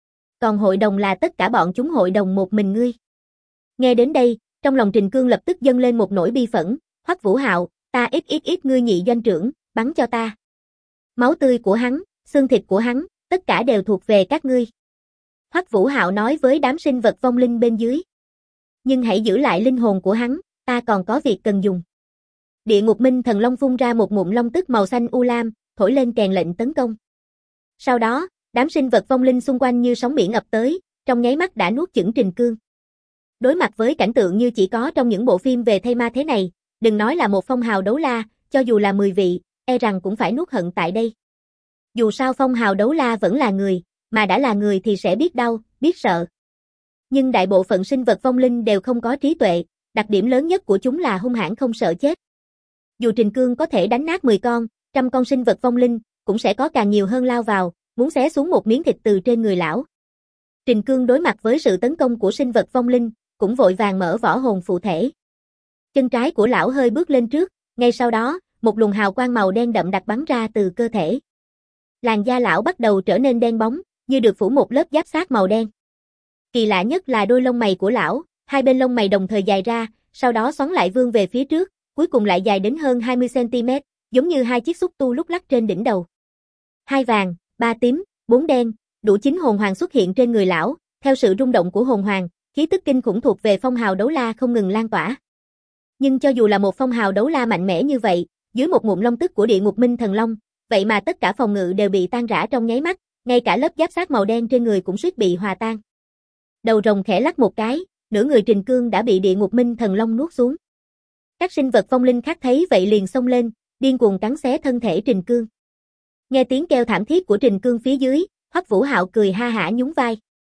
Còn hội đồng là tất cả bọn chúng hội đồng một mình ngươi. Nghe đến đây, trong lòng Trình Cương lập tức dâng lên một nỗi bi phẫn, Hoắc Vũ Hạo, ta ít ngươi nhị doanh trưởng, bắn cho ta. Máu tươi của hắn, xương thịt của hắn, tất cả đều thuộc về các ngươi. Hoắc Vũ Hạo nói với đám sinh vật vong linh bên dưới. Nhưng hãy giữ lại linh hồn của hắn, ta còn có việc cần dùng. Địa Ngục Minh Thần Long phun ra một ngụm long tức màu xanh u lam, thổi lên kèn lệnh tấn công. Sau đó, đám sinh vật vong linh xung quanh như sóng biển ập tới, trong nháy mắt đã nuốt chửng Trình Cương. Đối mặt với cảnh tượng như chỉ có trong những bộ phim về thây ma thế này, đừng nói là một phong hào đấu la, cho dù là 10 vị, e rằng cũng phải nuốt hận tại đây. Dù sao phong hào đấu la vẫn là người, mà đã là người thì sẽ biết đau, biết sợ. Nhưng đại bộ phận sinh vật vong linh đều không có trí tuệ, đặc điểm lớn nhất của chúng là hung hãn không sợ chết. Dù Trình Cương có thể đánh nát 10 con, 100 con sinh vật vong linh, cũng sẽ có càng nhiều hơn lao vào, muốn xé xuống một miếng thịt từ trên người lão. Trình Cương đối mặt với sự tấn công của sinh vật vong linh, cũng vội vàng mở võ hồn phụ thể. Chân trái của lão hơi bước lên trước, ngay sau đó, một luồng hào quang màu đen đậm đặc bắn ra từ cơ thể. Làn da lão bắt đầu trở nên đen bóng, như được phủ một lớp giáp xác màu đen. Kỳ lạ nhất là đôi lông mày của lão, hai bên lông mày đồng thời dài ra, sau đó xoắn lại vươn về phía trước, cuối cùng lại dài đến hơn 20 cm, giống như hai chiếc xúc tu lúc lắc trên đỉnh đầu. 2 vàng, 3 tím, 4 đen, đủ 9 hồn hoàng xuất hiện trên người lão, theo sự rung động của hồn hoàng, khí tức kinh khủng thuộc về phong hào đấu la không ngừng lan tỏa. Nhưng cho dù là một phong hào đấu la mạnh mẽ như vậy, dưới một ngụm long tức của Địa Ngục Minh Thần Long, vậy mà tất cả phòng ngự đều bị tan rã trong nháy mắt, ngay cả lớp giáp xác màu đen trên người cũng suýt bị hòa tan. Đầu rồng khẽ lắc một cái, nửa người Trình Cương đã bị Địa Ngục Minh Thần Long nuốt xuống. Các sinh vật vong linh khác thấy vậy liền xông lên, điên cuồng cắn xé thân thể Trình Cương. Nghe tiếng kêu thảm thiết của Trình Cương phía dưới, Hoắc Vũ Hạo cười ha hả nhún vai.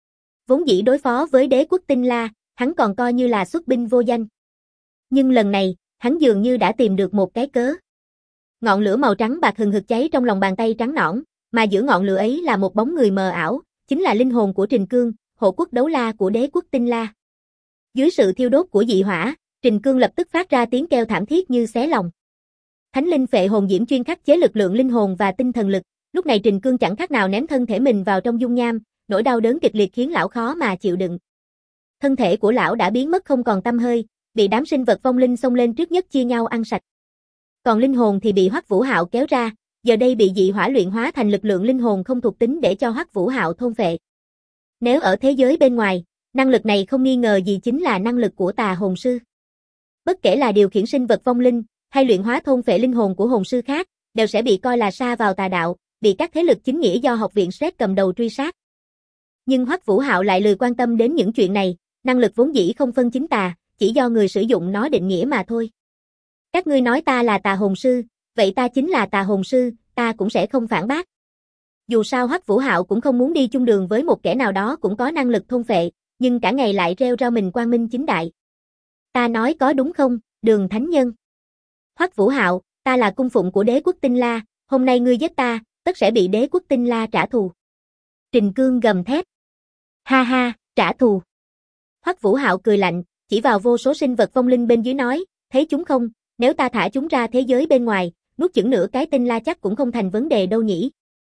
Vốn dĩ đối phó với đế quốc Tinh La, hắn còn coi như là xuất binh vô danh. Nhưng lần này, hắn dường như đã tìm được một cái cớ. Ngọn lửa màu trắng bạc hừng hực cháy trong lòng bàn tay trắng nõn, mà giữa ngọn lửa ấy là một bóng người mờ ảo, chính là linh hồn của Trình Cương, hộ quốc đấu la của đế quốc Tinh La. Dưới sự thiêu đốt của dị hỏa, Trình Cương lập tức phát ra tiếng kêu thảm thiết như xé lòng. Thánh linh phệ hồn diễm chuyên khắc chế lực lượng linh hồn và tinh thần lực, lúc này Trình Cương chẳng khác nào ném thân thể mình vào trong dung nham, nỗi đau đớn kịch liệt khiến lão khó mà chịu đựng. Thân thể của lão đã biến mất không còn tăm hơi, bị đám sinh vật vong linh xông lên trước nhất chia nhau ăn sạch. Còn linh hồn thì bị Hoắc Vũ Hạo kéo ra, giờ đây bị dị hỏa luyện hóa thành lực lượng linh hồn không thuộc tính để cho Hoắc Vũ Hạo thôn phệ. Nếu ở thế giới bên ngoài, năng lực này không nghi ngờ gì chính là năng lực của tà hồn sư. Bất kể là điều khiển sinh vật vong linh, hay luyện hóa thôn phệ linh hồn của hồn sư khác, đều sẽ bị coi là sa vào tà đạo, bị các thế lực chính nghĩa do học viện Sret cầm đầu truy sát. Nhưng Hoắc Vũ Hạo lại lười quan tâm đến những chuyện này, năng lực vốn dĩ không phân chính tà, chỉ do người sử dụng nó định nghĩa mà thôi. Các ngươi nói ta là tà hồn sư, vậy ta chính là tà hồn sư, ta cũng sẽ không phản bác. Dù sao Hoắc Vũ Hạo cũng không muốn đi chung đường với một kẻ nào đó cũng có năng lực thôn phệ, nhưng cả ngày lại rêu rao mình quang minh chính đại. Ta nói có đúng không, Đường Thánh Nhân? Hoắc Vũ Hạo, ta là cung phụng của đế quốc Tinh La, hôm nay ngươi giết ta, tất sẽ bị đế quốc Tinh La trả thù. Trình Cương gầm thét. Ha ha, trả thù. Hoắc Vũ Hạo cười lạnh, chỉ vào vô số sinh vật vong linh bên dưới nói, thấy chúng không, nếu ta thả chúng ra thế giới bên ngoài, nuốt chửng nửa cái Tinh La chắc cũng không thành vấn đề đâu nhỉ.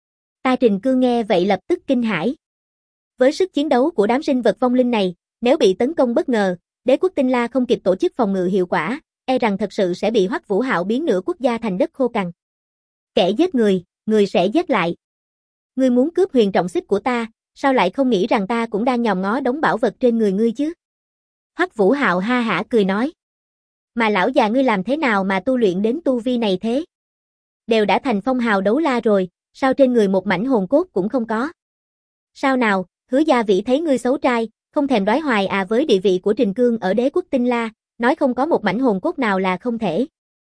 Ta Trình Cương nghe vậy lập tức kinh hãi. Với sức chiến đấu của đám sinh vật vong linh này, nếu bị tấn công bất ngờ, đế quốc Tinh La không kịp tổ chức phòng ngự hiệu quả, e rằng thật sự sẽ bị Hoắc Vũ Hạo biến nửa quốc gia thành đất khô cằn. Kẻ giết người, người sẽ giết lại. Ngươi muốn cướp huyền trọng xích của ta, sao lại không nghĩ rằng ta cũng đang nhòm ngó đống bảo vật trên người ngươi chứ? Hoắc Vũ Hạo ha hả cười nói. Mà lão già ngươi làm thế nào mà tu luyện đến tu vi này thế? Đều đã thành phong hào đấu la rồi, sao trên người một mảnh hồn cốt cũng không có? Sao nào, Hứa Gia Vĩ thấy ngươi xấu trai, không thèm đoái hoài à? Với địa vị của Trình Cương ở đế quốc Tinh La, nói không có một mảnh hồn cốt nào là không thể.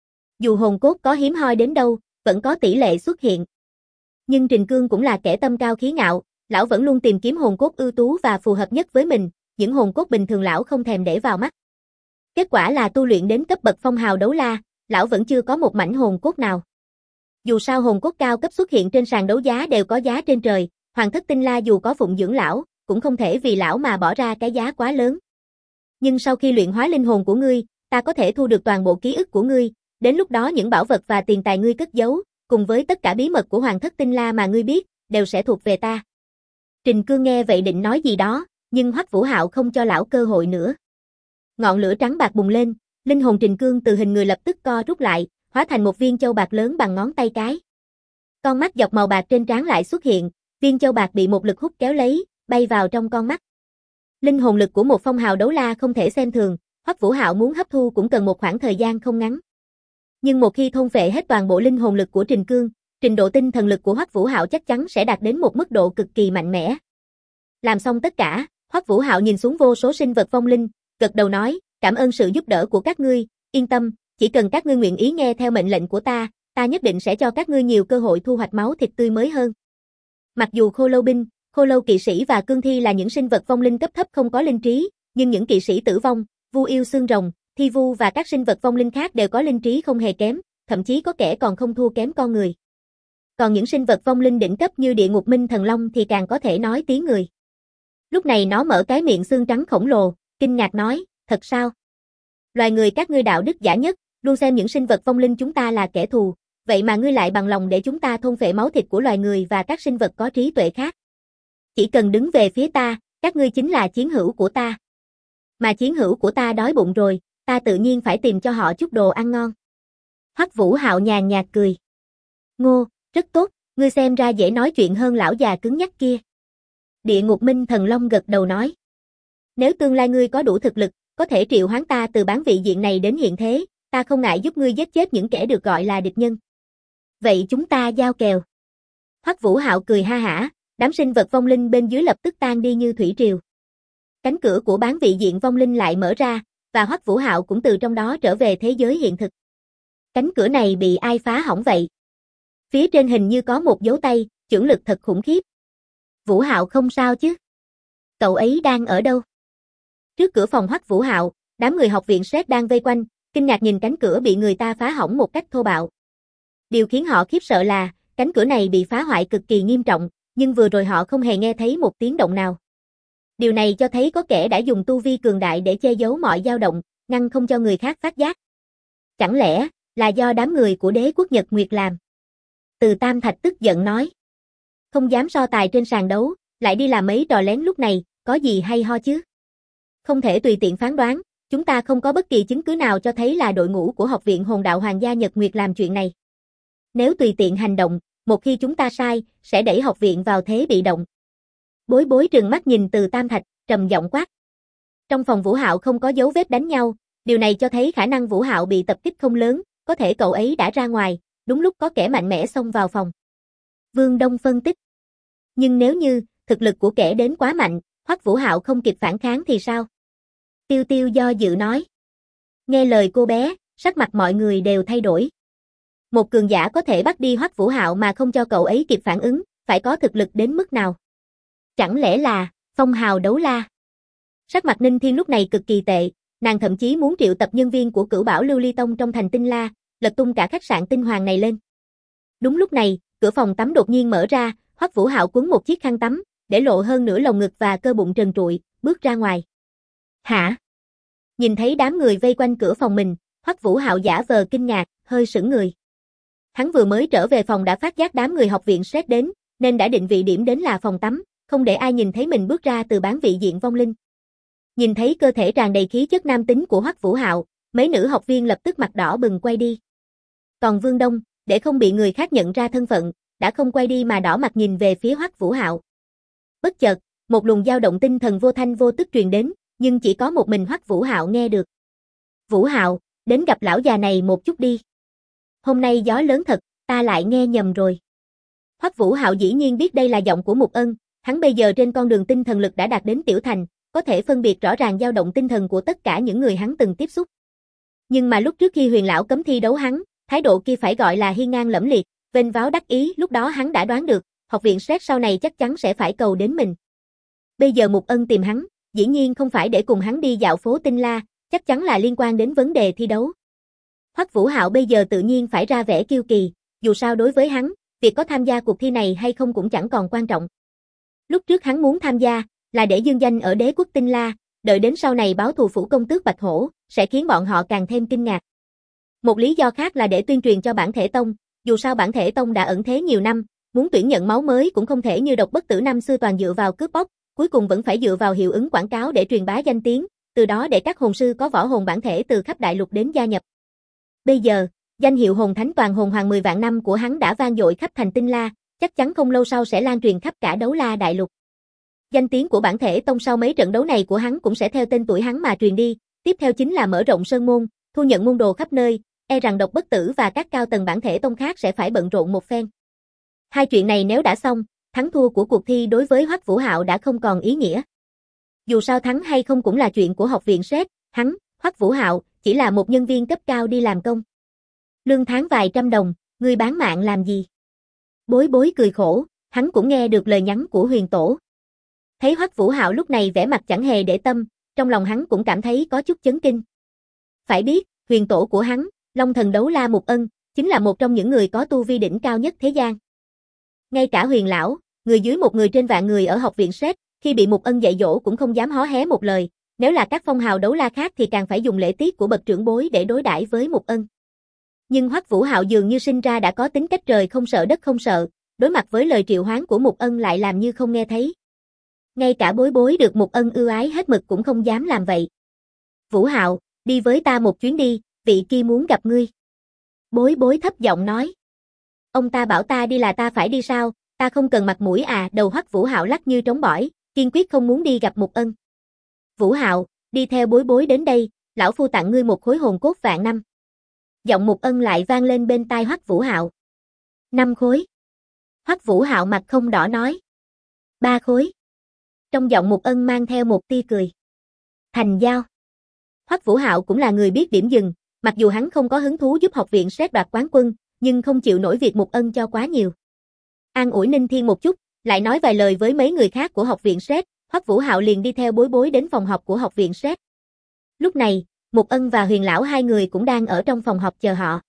Dù hồn cốt có hiếm hoi đến đâu, vẫn có tỷ lệ xuất hiện. Nhưng Trình Cương cũng là kẻ tâm cao khí ngạo, lão vẫn luôn tìm kiếm hồn cốt ưu tú và phù hợp nhất với mình, những hồn cốt bình thường lão không thèm để vào mắt. Kết quả là tu luyện đến cấp bậc phong hào đấu la, lão vẫn chưa có một mảnh hồn cốt nào. Dù sao hồn cốt cao cấp xuất hiện trên sàn đấu giá đều có giá trên trời, Hoàng thất Tinh La dù có phụng dưỡng lão, cũng không thể vì lão mà bỏ ra cái giá quá lớn. Nhưng sau khi luyện hóa linh hồn của ngươi, ta có thể thu được toàn bộ ký ức của ngươi, đến lúc đó những bảo vật và tiền tài ngươi cất giấu, cùng với tất cả bí mật của Hoàng thất Tinh La mà ngươi biết, đều sẽ thuộc về ta. Trình Cương nghe vậy định nói gì đó, nhưng Hoắc Vũ Hạo không cho lão cơ hội nữa. Ngọn lửa trắng bạc bùng lên, linh hồn Trình Cương từ hình người lập tức co rút lại, hóa thành một viên châu bạc lớn bằng ngón tay cái. Con mắt dọc màu bạc trên trán lại xuất hiện, viên châu bạc bị một lực hút kéo lấy, bay vào trong con mắt. Linh hồn lực của một phong hào đấu la không thể xem thường, Hoắc Vũ Hạo muốn hấp thu cũng cần một khoảng thời gian không ngắn. Nhưng một khi thôn phệ hết toàn bộ linh hồn lực của Trình Cương, trình độ tinh thần lực của Hoắc Vũ Hạo chắc chắn sẽ đạt đến một mức độ cực kỳ mạnh mẽ. Làm xong tất cả, Hoắc Vũ Hạo nhìn xuống vô số sinh vật vong linh, gật đầu nói, cảm ơn sự giúp đỡ của các ngươi, yên tâm, chỉ cần các ngươi nguyện ý nghe theo mệnh lệnh của ta nhất định sẽ cho các ngươi nhiều cơ hội thu hoạch máu thịt tươi mới hơn. Mặc dù Khô Lâu binh, Khô Lâu kỵ sĩ và cương thi là những sinh vật vong linh cấp thấp không có linh trí, nhưng những kỵ sĩ tử vong, vu yêu xương rồng, thi vu và các sinh vật vong linh khác đều có linh trí không hề kém, thậm chí có kẻ còn không thua kém con người. Còn những sinh vật vong linh đỉnh cấp như địa ngục minh thần long thì càng có thể nói tiếng người. Lúc này nó mở cái miệng xương trắng khổng lồ, kinh ngạc nói, thật sao? Loài người các ngươi đạo đức giả nhất, luôn xem những sinh vật vong linh chúng ta là kẻ thù, vậy mà ngươi lại bằng lòng để chúng ta thôn phệ máu thịt của loài người và các sinh vật có trí tuệ khác. Chỉ cần đứng về phía ta, các ngươi chính là chiến hữu của ta. Mà chiến hữu của ta đói bụng rồi, ta tự nhiên phải tìm cho họ chút đồ ăn ngon. Hoắc Vũ Hạo nhàn nhạt cười. Ngô, rất tốt, ngươi xem ra dễ nói chuyện hơn lão già cứng nhắc kia. Địa ngục minh thần long gật đầu nói. Nếu tương lai ngươi có đủ thực lực, có thể triệu hoán ta từ bán vị diện này đến hiện thế, ta không ngại giúp ngươi giết chết những kẻ được gọi là địch nhân. Vậy chúng ta giao kèo. Hoắc Vũ Hạo cười ha hả, đám sinh vật vong linh bên dưới lập tức tan đi như thủy triều. Cánh cửa của bán vị diện vong linh lại mở ra, và Hoắc Vũ Hạo cũng từ trong đó trở về thế giới hiện thực. Cánh cửa này bị ai phá hỏng vậy? Phía trên hình như có một dấu tay, chưởng lực thật khủng khiếp. Vũ Hạo không sao chứ? Cậu ấy đang ở đâu? Trước cửa phòng Hoắc Vũ Hạo, đám người học viện Sret đang vây quanh, kinh ngạc nhìn cánh cửa bị người ta phá hỏng một cách thô bạo. Điều khiến họ khiếp sợ là, cánh cửa này bị phá hoại cực kỳ nghiêm trọng, nhưng vừa rồi họ không hề nghe thấy một tiếng động nào. Điều này cho thấy có kẻ đã dùng tu vi cường đại để che giấu mọi dao động, ngăn không cho người khác phát giác. Chẳng lẽ là do đám người của đế quốc Nhật Nguyệt làm? Từ Tam Thạch tức giận nói. Không dám so tài trên sàn đấu, lại đi làm mấy trò lén lúc này, có gì hay ho chứ? Không thể tùy tiện phán đoán, chúng ta không có bất kỳ chứng cứ nào cho thấy là đội ngũ của Học viện Hồn Đạo Hoàng gia Nhật Nguyệt làm chuyện này. Nếu tùy tiện hành động, một khi chúng ta sai, sẽ đẩy học viện vào thế bị động. Bối Bối trừng mắt nhìn Từ Tam Thạch, trầm giọng quát. Trong phòng Vũ Hạo không có dấu vết đánh nhau, điều này cho thấy khả năng Vũ Hạo bị tập kích không lớn, có thể cậu ấy đã ra ngoài, đúng lúc có kẻ mạnh mẽ xông vào phòng. Vương Đông phân tích. Nhưng nếu như, thực lực của kẻ đến quá mạnh, Hoắc Vũ Hạo không kịp phản kháng thì sao? Tiêu Tiêu do dự nói. Nghe lời cô bé, sắc mặt mọi người đều thay đổi. Một cường giả có thể bắt đi Hoắc Vũ Hạo mà không cho cậu ấy kịp phản ứng, phải có thực lực đến mức nào? Chẳng lẽ là phong hào đấu la? Sắc mặt Ninh Thiên lúc này cực kỳ tệ, nàng thậm chí muốn triệu tập nhân viên của Cửu Bảo Lưu Ly Tông trong thành Tinh La, lật tung cả khách sạn Tinh Hoàng này lên. Đúng lúc này, cửa phòng tắm đột nhiên mở ra, Hoắc Vũ Hạo quấn một chiếc khăn tắm, để lộ hơn nửa lồng ngực và cơ bụng trần trụi, bước ra ngoài. Hả? Nhìn thấy đám người vây quanh cửa phòng mình, Hoắc Vũ Hạo giả vờ kinh ngạc, hơi sững người. Hắn vừa mới trở về phòng đã phát giác đám người học viện Sret đến, nên đã định vị điểm đến là phòng tắm, không để ai nhìn thấy mình bước ra từ bán vị diện vong linh. Nhìn thấy cơ thể tràn đầy khí chất nam tính của Hoắc Vũ Hạo, mấy nữ học viên lập tức mặt đỏ bừng quay đi. Còn Vương Đông, để không bị người khác nhận ra thân phận, đã không quay đi mà đỏ mặt nhìn về phía Hoắc Vũ Hạo. Bất chợt, một luồng dao động tinh thần vô thanh vô tức truyền đến, nhưng chỉ có một mình Hoắc Vũ Hạo nghe được. Vũ Hạo, đến gặp lão già này một chút đi. Hôm nay gió lớn thật, ta lại nghe nhầm rồi. Hoắc Vũ Hạo dĩ nhiên biết đây là giọng của Mục Ân, hắn bây giờ trên con đường tinh thần lực đã đạt đến tiểu thành, có thể phân biệt rõ ràng dao động tinh thần của tất cả những người hắn từng tiếp xúc. Nhưng mà lúc trước khi Huyền lão cấm thi đấu hắn, thái độ kia phải gọi là hiên ngang lẫm liệt, vênh váo đắc ý, lúc đó hắn đã đoán được, học viện Sret sau này chắc chắn sẽ phải cầu đến mình. Bây giờ Mục Ân tìm hắn, dĩ nhiên không phải để cùng hắn đi dạo phố Tinh La, chắc chắn là liên quan đến vấn đề thi đấu. Hoắc Vũ Hạo bây giờ tự nhiên phải ra vẻ kiêu kỳ, dù sao đối với hắn, việc có tham gia cuộc thi này hay không cũng chẳng còn quan trọng. Lúc trước hắn muốn tham gia, là để dương danh ở đế quốc Tinh La, đợi đến sau này báo thù phủ công tước Bạch Hổ, sẽ khiến bọn họ càng thêm kinh ngạc. Một lý do khác là để tuyên truyền cho bản thể tông, dù sao bản thể tông đã ẩn thế nhiều năm, muốn tuyển nhận máu mới cũng không thể như Độc Bất Tử năm xưa toàn dựa vào cướp bóc, cuối cùng vẫn phải dựa vào hiệu ứng quảng cáo để truyền bá danh tiếng, từ đó để các hồn sư có võ hồn bản thể từ khắp đại lục đến gia nhập. Bây giờ, danh hiệu hồn thánh toàn hồn hoàng 10 vạn năm của hắn đã vang dội khắp thành Tinh La, chắc chắn không lâu sau sẽ lan truyền khắp cả Đấu La đại lục. Danh tiếng của bản thể tông sau mấy trận đấu này của hắn cũng sẽ theo tên tuổi hắn mà truyền đi, tiếp theo chính là mở rộng sơn môn, thu nhận môn đồ khắp nơi, e rằng Độc Bất Tử và các cao tầng bản thể tông khác sẽ phải bận rộn một phen. Hai chuyện này nếu đã xong, thắng thua của cuộc thi đối với Hoắc Vũ Hạo đã không còn ý nghĩa. Dù sao thắng hay không cũng là chuyện của học viện SET, hắn, Hoắc Vũ Hạo, chỉ là một nhân viên cấp cao đi làm công. Lương tháng vài trăm đồng, ngươi bán mạng làm gì? Bối Bối cười khổ, hắn cũng nghe được lời nhắn của Huyền Tổ. Thấy Hoắc Vũ Hạo lúc này vẻ mặt chẳng hề để tâm, trong lòng hắn cũng cảm thấy có chút chấn kinh. Phải biết, Huyền Tổ của hắn, Long Thần Đấu La Mục Ân, chính là một trong những người có tu vi đỉnh cao nhất thế gian. Ngay cả Huyền lão, người dưới một người trên vạn người ở học viện SET, khi bị Mục Ân dạy dỗ cũng không dám hó hé một lời, nếu là các phong hào đấu la khác thì càng phải dùng lễ tiết của bậc trưởng bối để đối đãi với Mục Ân. Nhưng Hoắc Vũ Hạo dường như sinh ra đã có tính cách trời không sợ đất không sợ, đối mặt với lời triệu hoán của Mục Ân lại làm như không nghe thấy. Ngay cả Bối Bối được Mục Ân ưu ái hết mực cũng không dám làm vậy. Vũ Hạo, đi với ta một chuyến đi, vị kia muốn gặp ngươi. Bối Bối thấp giọng nói. Ông ta bảo ta đi là ta phải đi sao, ta không cần mặt mũi à, đầu Hoắc Vũ Hạo lắc như trống bỏi, kiên quyết không muốn đi gặp Mục Ân. Vũ Hạo, đi theo Bối Bối đến đây, lão phu tặng ngươi một khối hồn cốt vạn năm. Giọng Mục Ân lại vang lên bên tai Hoắc Vũ Hạo. 5 khối. Hoắc Vũ Hạo mặt không đỏ nói. 3 khối. Trong giọng Mục Ân mang theo một tia cười. Thành giao. Hoắc Vũ Hạo cũng là người biết điểm dừng, mặc dù hắn không có hứng thú giúp học viện SET đoạt quán quân, nhưng không chịu nổi việc Mục Ân cho quá nhiều. An ủi Ninh Thiên một chút, lại nói vài lời với mấy người khác của học viện SET, Hoắc Vũ Hạo liền đi theo Bối Bối đến phòng họp của học viện SET. Lúc này, Mục Ân và Huyền lão hai người cũng đang ở trong phòng họp chờ họ.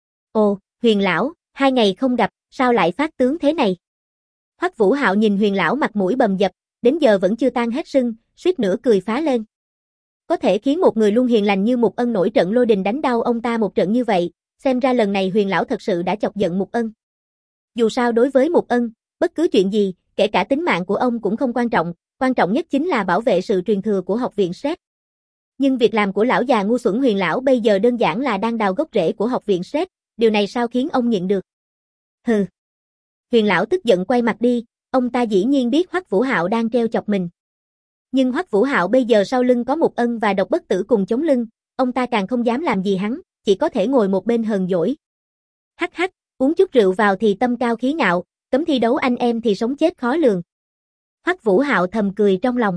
Ồ, Huyền lão, 2 ngày không gặp, sao lại phát tướng thế này? Hoắc Vũ Hạo nhìn Huyền lão mặt mũi bầm dập, đến giờ vẫn chưa tan hết sưng, suýt nữa cười phá lên. Có thể khiến một người luôn hiền lành như Mục Ân nổi trận lôi đình đánh đau ông ta một trận như vậy, xem ra lần này Huyền lão thật sự đã chọc giận Mục Ân. Dù sao đối với Mục Ân, bất cứ chuyện gì, kể cả tính mạng của ông cũng không quan trọng nhất chính là bảo vệ sự truyền thừa của học viện SET. Nhưng việc làm của lão già ngu xuẩn Huyền lão bây giờ đơn giản là đang đào gốc rễ của học viện SET, điều này sao khiến ông nhịn được? Hừ. Huyền lão tức giận quay mặt đi, ông ta dĩ nhiên biết Hoắc Vũ Hạo đang trêu chọc mình. Nhưng Hoắc Vũ Hạo bây giờ sau lưng có Mục Ân và Độc Bất Tử cùng chống lưng, ông ta càng không dám làm gì hắn, chỉ có thể ngồi một bên hờn dỗi. Hắc hắc, uống chút rượu vào thì tâm cao khí ngạo, cấm thi đấu anh em thì sống chết khó lường. Hoắc Vũ Hạo thầm cười trong lòng.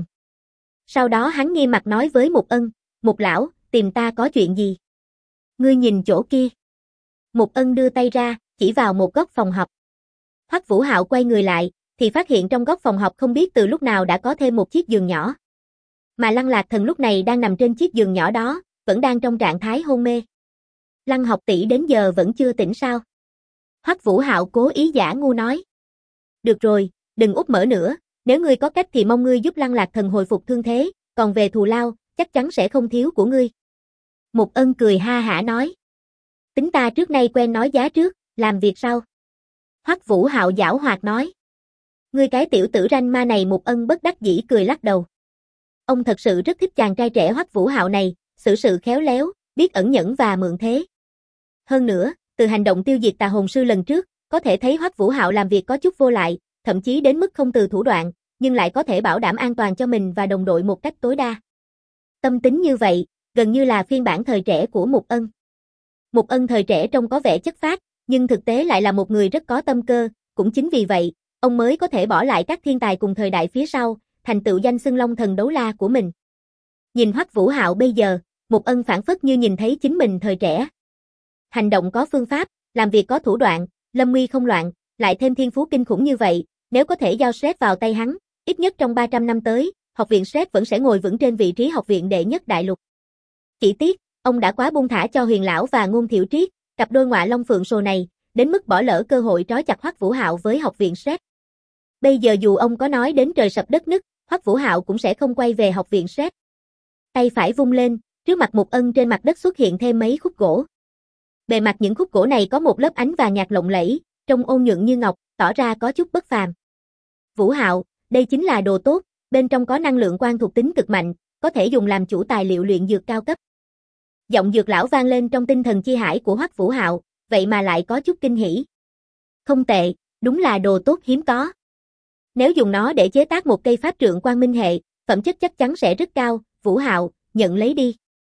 Sau đó hắn nghiêm mặt nói với Mục Ân, Mục lão, tìm ta có chuyện gì? Ngươi nhìn chỗ kia. Mục Ân đưa tay ra, chỉ vào một góc phòng họp. Hoắc Vũ Hạo quay người lại, thì phát hiện trong góc phòng họp không biết từ lúc nào đã có thêm một chiếc giường nhỏ. Mà Lăng Lạc Thần lúc này đang nằm trên chiếc giường nhỏ đó, vẫn đang trong trạng thái hôn mê. Lăng học tỷ đến giờ vẫn chưa tỉnh sao? Hoắc Vũ Hạo cố ý giả ngu nói. Được rồi, đừng úp mở nữa, nếu ngươi có cách thì mong ngươi giúp Lăng Lạc Thần hồi phục thương thế, còn về thù lao, chắc chắn sẽ không thiếu của ngươi. Mục Ân cười ha hả nói. Tính ta trước nay quen nói giá trước, làm việc sau. Hoắc Vũ Hạo giảo hoạt nói. Ngươi cái tiểu tử ranh ma này, Mục Ân bất đắc dĩ cười lắc đầu. Ông thật sự rất thích chàng trai trẻ Hoắc Vũ Hạo này, xử sự khéo léo, biết ẩn nhẫn và mượn thế. Hơn nữa, từ hành động tiêu diệt tà hồn sư lần trước, có thể thấy Hoắc Vũ Hạo làm việc có chút vô lại, thậm chí đến mức không từ thủ đoạn, nhưng lại có thể bảo đảm an toàn cho mình và đồng đội một cách tối đa. Tâm tính như vậy, gần như là phiên bản thời trẻ của Mục Ân. Mục Ân thời trẻ trông có vẻ chất phác, nhưng thực tế lại là một người rất có tâm cơ, cũng chính vì vậy, ông mới có thể bỏ lại các thiên tài cùng thời đại phía sau, thành tựu danh xưng Long Thần Đấu La của mình. Nhìn Hoắc Vũ Hạo bây giờ, Mục Ân phảng phất như nhìn thấy chính mình thời trẻ. Hành động có phương pháp, làm việc có thủ đoạn, lâm nguy không loạn, lại thêm thiên phú kinh khủng như vậy, nếu có thể giao SET vào tay hắn, ít nhất trong 300 năm tới, học viện SRED vẫn sẽ ngồi vững trên vị trí học viện đệ nhất đại lục. Chỉ tiếc, ông đã quá buông thả cho Huyền lão và Ngôn Thiểu Triết, cặp đôi ngọa long phượng sồ này, đến mức bỏ lỡ cơ hội trói chặt Hoắc Vũ Hạo với học viện SRED. Bây giờ dù ông có nói đến trời sập đất nứt, Hoắc Vũ Hạo cũng sẽ không quay về học viện SRED. Tay phải vung lên, trước mặt Mục Ân trên mặt đất xuất hiện thêm mấy khúc gỗ. Bề mặt những khúc gỗ này có một lớp ánh vàng nhạt lộng lẫy, trông ôn nhuận như ngọc, tỏ ra có chút bất phàm. Vũ Hạo, đây chính là đồ tốt, bên trong có năng lượng quang thuộc tính cực mạnh, có thể dùng làm chủ tài liệu luyện dược cao cấp. Giọng dược lão vang lên trong tinh thần chi hải của Hoắc Vũ Hạo, vậy mà lại có chút kinh hỉ. Không tệ, đúng là đồ tốt hiếm có. Nếu dùng nó để chế tác một cây pháp trượng quang minh hệ, phẩm chất chắc chắn sẽ rất cao, Vũ Hạo, nhận lấy đi.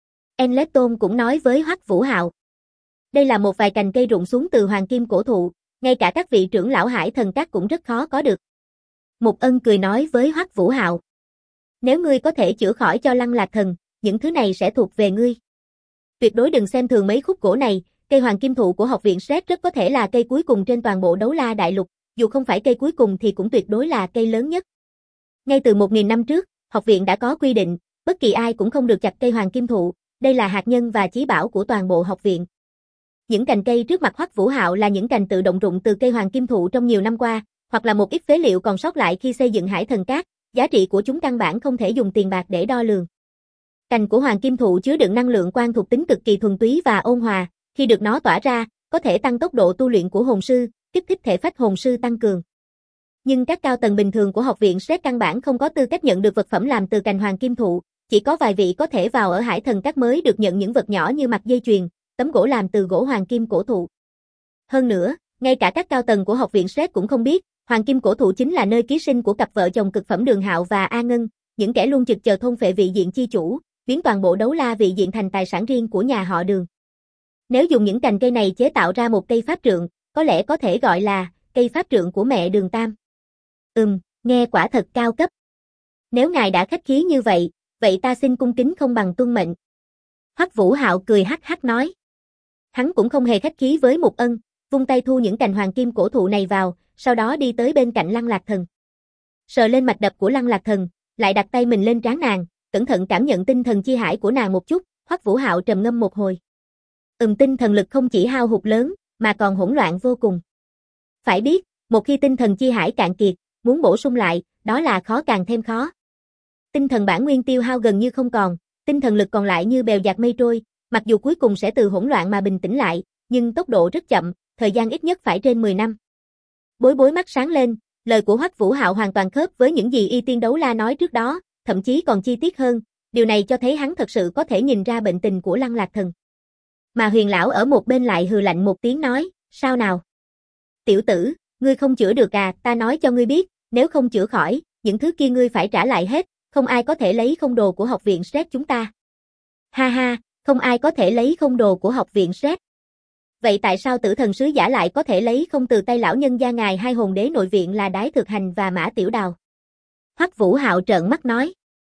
Enleton cũng nói với Hoắc Vũ Hạo. Đây là một vài cành cây rụng xuống từ hoàng kim cổ thụ, ngay cả các vị trưởng lão Hải Thần Các cũng rất khó có được. Mục Ân cười nói với Hoắc Vũ Hạo. Nếu ngươi có thể chữa khỏi cho Lăng Lạc Thần, những thứ này sẽ thuộc về ngươi. Tuyệt đối đừng xem thường mấy khúc gỗ này, cây hoàng kim thụ của học viện SRED rất có thể là cây cuối cùng trên toàn bộ Đấu La Đại Lục, dù không phải cây cuối cùng thì cũng tuyệt đối là cây lớn nhất. Ngay từ 1000 năm trước, học viện đã có quy định, bất kỳ ai cũng không được chặt cây hoàng kim thụ, đây là hạt nhân và chí bảo của toàn bộ học viện. Những cành cây trước mặt Hoắc Vũ Hạo là những cành tự động rụng từ cây hoàng kim thụ trong nhiều năm qua, hoặc là một ít phế liệu còn sót lại khi xây dựng Hải Thần Các, giá trị của chúng căn bản không thể dùng tiền bạc để đo lường. Cành của hoàng kim thụ chứa đựng năng lượng quang thuộc tính cực kỳ thuần túy và ôn hòa, khi được nó tỏa ra, có thể tăng tốc độ tu luyện của hồn sư, kích thích thể phách hồn sư tăng cường. Nhưng các cao tầng bình thường của học viện SRED căn bản không có tư cách nhận được vật phẩm làm từ cành hoàng kim thụ, chỉ có vài vị có thể vào ở Hải Thần Các mới được nhận những vật nhỏ như mặt dây chuyền, tấm gỗ làm từ gỗ hoàng kim cổ thụ. Hơn nữa, ngay cả các cao tầng của học viện SRED cũng không biết, hoàng kim cổ thụ chính là nơi ký sinh của cặp vợ chồng cực phẩm Đường Hạo và A Ngân, những kẻ luôn trực chờ thôn phệ vị diện chi chủ, biến toàn bộ Đấu La vị diện thành tài sản riêng của nhà họ Đường. Nếu dùng những cành cây này chế tạo ra một cây pháp trượng, có lẽ có thể gọi là cây pháp trượng của mẹ Đường Tam. Nghe quả thật cao cấp. Nếu ngài đã khách khí như vậy, vậy ta xin cung kính không bằng tuân mệnh. Hoắc Vũ Hạo cười hắc hắc nói. Hắn cũng không hề khách khí với Mục Ân, vung tay thu những cành hoàng kim cổ thụ này vào, sau đó đi tới bên cạnh Lăng Lạc Thần. Sờ lên mạch đập của Lăng Lạc Thần, lại đặt tay mình lên trán nàng, cẩn thận cảm nhận tinh thần chi hải của nàng một chút, Hoắc Vũ Hạo trầm ngâm một hồi. Tinh thần lực không chỉ hao hụt lớn, mà còn hỗn loạn vô cùng. Phải biết, một khi tinh thần chi hải cạn kiệt, muốn bổ sung lại, đó là khó càng thêm khó. Tinh thần bản nguyên tiêu hao gần như không còn, tinh thần lực còn lại như bèo dạt mây trôi, mặc dù cuối cùng sẽ từ hỗn loạn mà bình tĩnh lại, nhưng tốc độ rất chậm, thời gian ít nhất phải trên 10 năm. Bối bối mắt sáng lên, lời của Hoắc Vũ Hạo hoàn toàn khớp với những gì Y Tiên Đấu La nói trước đó, thậm chí còn chi tiết hơn, điều này cho thấy hắn thật sự có thể nhìn ra bệnh tình của Lăng Lạc Thần. Mà Huyền lão ở một bên lại hừ lạnh một tiếng nói, sao nào? Tiểu tử, ngươi không chữa được à, ta nói cho ngươi biết, nếu không chữa khỏi, những thứ kia ngươi phải trả lại hết, không ai có thể lấy không đồ của học viện SRED chúng ta. Ha ha, không ai có thể lấy không đồ của học viện SRED. Vậy tại sao Tử Thần Sứ Giả lại có thể lấy không từ tay lão nhân gia ngài hai hồn đế nội viện là Đái Thực Hành và Mã Tiểu Đào? Hoắc Vũ Hạo trợn mắt nói.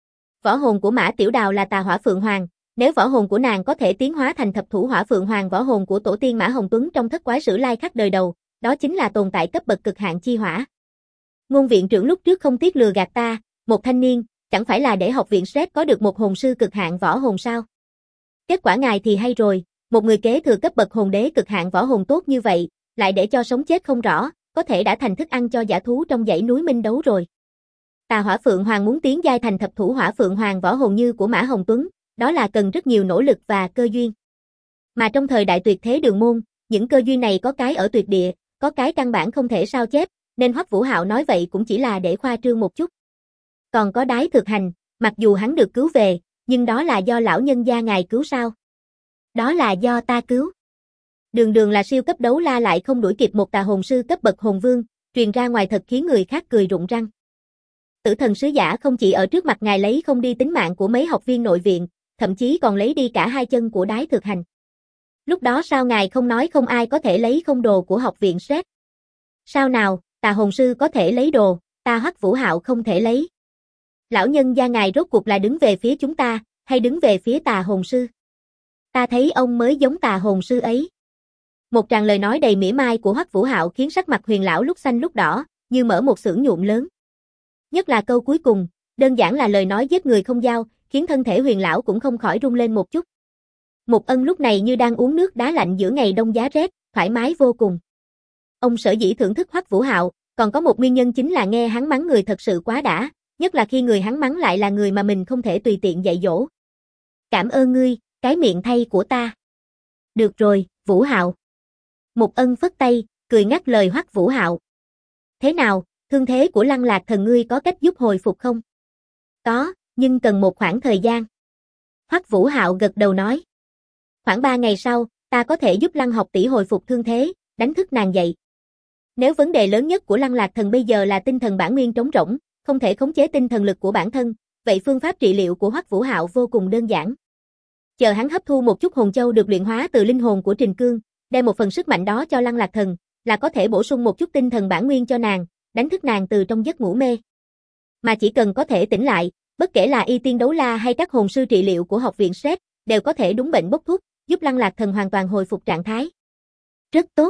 Võ hồn của Mã Tiểu Đào là Tà Hỏa Phượng Hoàng, nếu võ hồn của nàng có thể tiến hóa thành Thập Thủ Hỏa Phượng Hoàng võ hồn của tổ tiên Mã Hồng Tuấn trong Thất Quái Sử Lai Khắc đời đầu, đó chính là tồn tại cấp bậc cực hạn chi hỏa. Ngôn viện trưởng lúc trước không tiếc lừa gạt ta, một thanh niên, chẳng phải là để học viện SRED có được một hồn sư cực hạn võ hồn sao? Kết quả ngài thì hay rồi, một người kế thừa cấp bậc hồn đế cực hạn võ hồn tốt như vậy, lại để cho sống chết không rõ, có thể đã thành thức ăn cho dã thú trong dãy núi Minh Đấu rồi. Tà Hỏa Phượng Hoàng muốn tiến giai thành Thập Thủ Hỏa Phượng Hoàng võ hồn như của Mã Hồng Tuấn, đó là cần rất nhiều nỗ lực và cơ duyên. Mà trong thời đại tuyệt thế Đường Môn, những cơ duyên này có cái ở tuyệt địa, có cái căn bản không thể sao chép, nên Hoắc Vũ Hạo nói vậy cũng chỉ là để khoa trương một chút. Còn có Đái Thực Hành, mặc dù hắn được cứu về, nhưng đó là do lão nhân gia ngài cứu sao? Đó là do ta cứu. Đường đường là siêu cấp đấu la lại không đuổi kịp một tà hồn sư cấp bậc hồn vương, truyền ra ngoài thật khiến người khác cười rụng răng. Tử Thần Sứ Giả không chỉ ở trước mặt ngài lấy không đi tính mạng của mấy học viên nội viện, thậm chí còn lấy đi cả hai chân của Đái Thực Hành. Lúc đó sao ngài không nói không ai có thể lấy không đồ của học viện SRED? Sao nào, tà hồn sư có thể lấy đồ, ta Hoắc Vũ Hạo không thể lấy. Lão nhân gia ngài rốt cuộc là đứng về phía chúng ta, hay đứng về phía tà hồn sư? Ta thấy ông mới giống tà hồn sư ấy. Một tràng lời nói đầy mỉa mai của Hoắc Vũ Hạo khiến sắc mặt Huyền lão lúc xanh lúc đỏ, như mở một xưởng nhuộm lớn. Nhất là câu cuối cùng, Đơn giản là lời nói giết người không dao, khiến thân thể Huyền lão cũng không khỏi rung lên một chút. Mục Ân lúc này như đang uống nước đá lạnh giữa ngày đông giá rét, thoải mái vô cùng. Ông sở dĩ thưởng thức Hoắc Vũ Hạo, còn có một nguyên nhân chính là nghe hắn mắng người thật sự quá đã, nhất là khi người hắn mắng lại là người mà mình không thể tùy tiện dạy dỗ. Cảm ơn ngươi, cái miệng thay của ta. Được rồi, Vũ Hạo. Mục Ân phất tay, cười ngắt lời Hoắc Vũ Hạo. Thế nào, thương thế của Lăng Lạc Thần ngươi có cách giúp hồi phục không? Có, nhưng cần một khoảng thời gian. Hoắc Vũ Hạo gật đầu nói. Khoảng 3 ngày sau, ta có thể giúp Lăng học tỷ hồi phục thương thế, đánh thức nàng dậy. Nếu vấn đề lớn nhất của Lăng Lạc Thần bây giờ là tinh thần bản nguyên trống rỗng, không thể khống chế tinh thần lực của bản thân, vậy phương pháp trị liệu của Hoắc Vũ Hạo vô cùng đơn giản. Chờ hắn hấp thu một chút hồn châu được luyện hóa từ linh hồn của Trình Cương, đem một phần sức mạnh đó cho Lăng Lạc Thần, là có thể bổ sung một chút tinh thần bản nguyên cho nàng, đánh thức nàng từ trong giấc ngủ mê. Mà chỉ cần có thể tỉnh lại, bất kể là Y Tiên Đấu La hay các hồn sư trị liệu của học viện SRED, đều có thể đúng bệnh bốc thuốc, giúp Lăng Lạc Thần hoàn toàn hồi phục trạng thái. Rất tốt.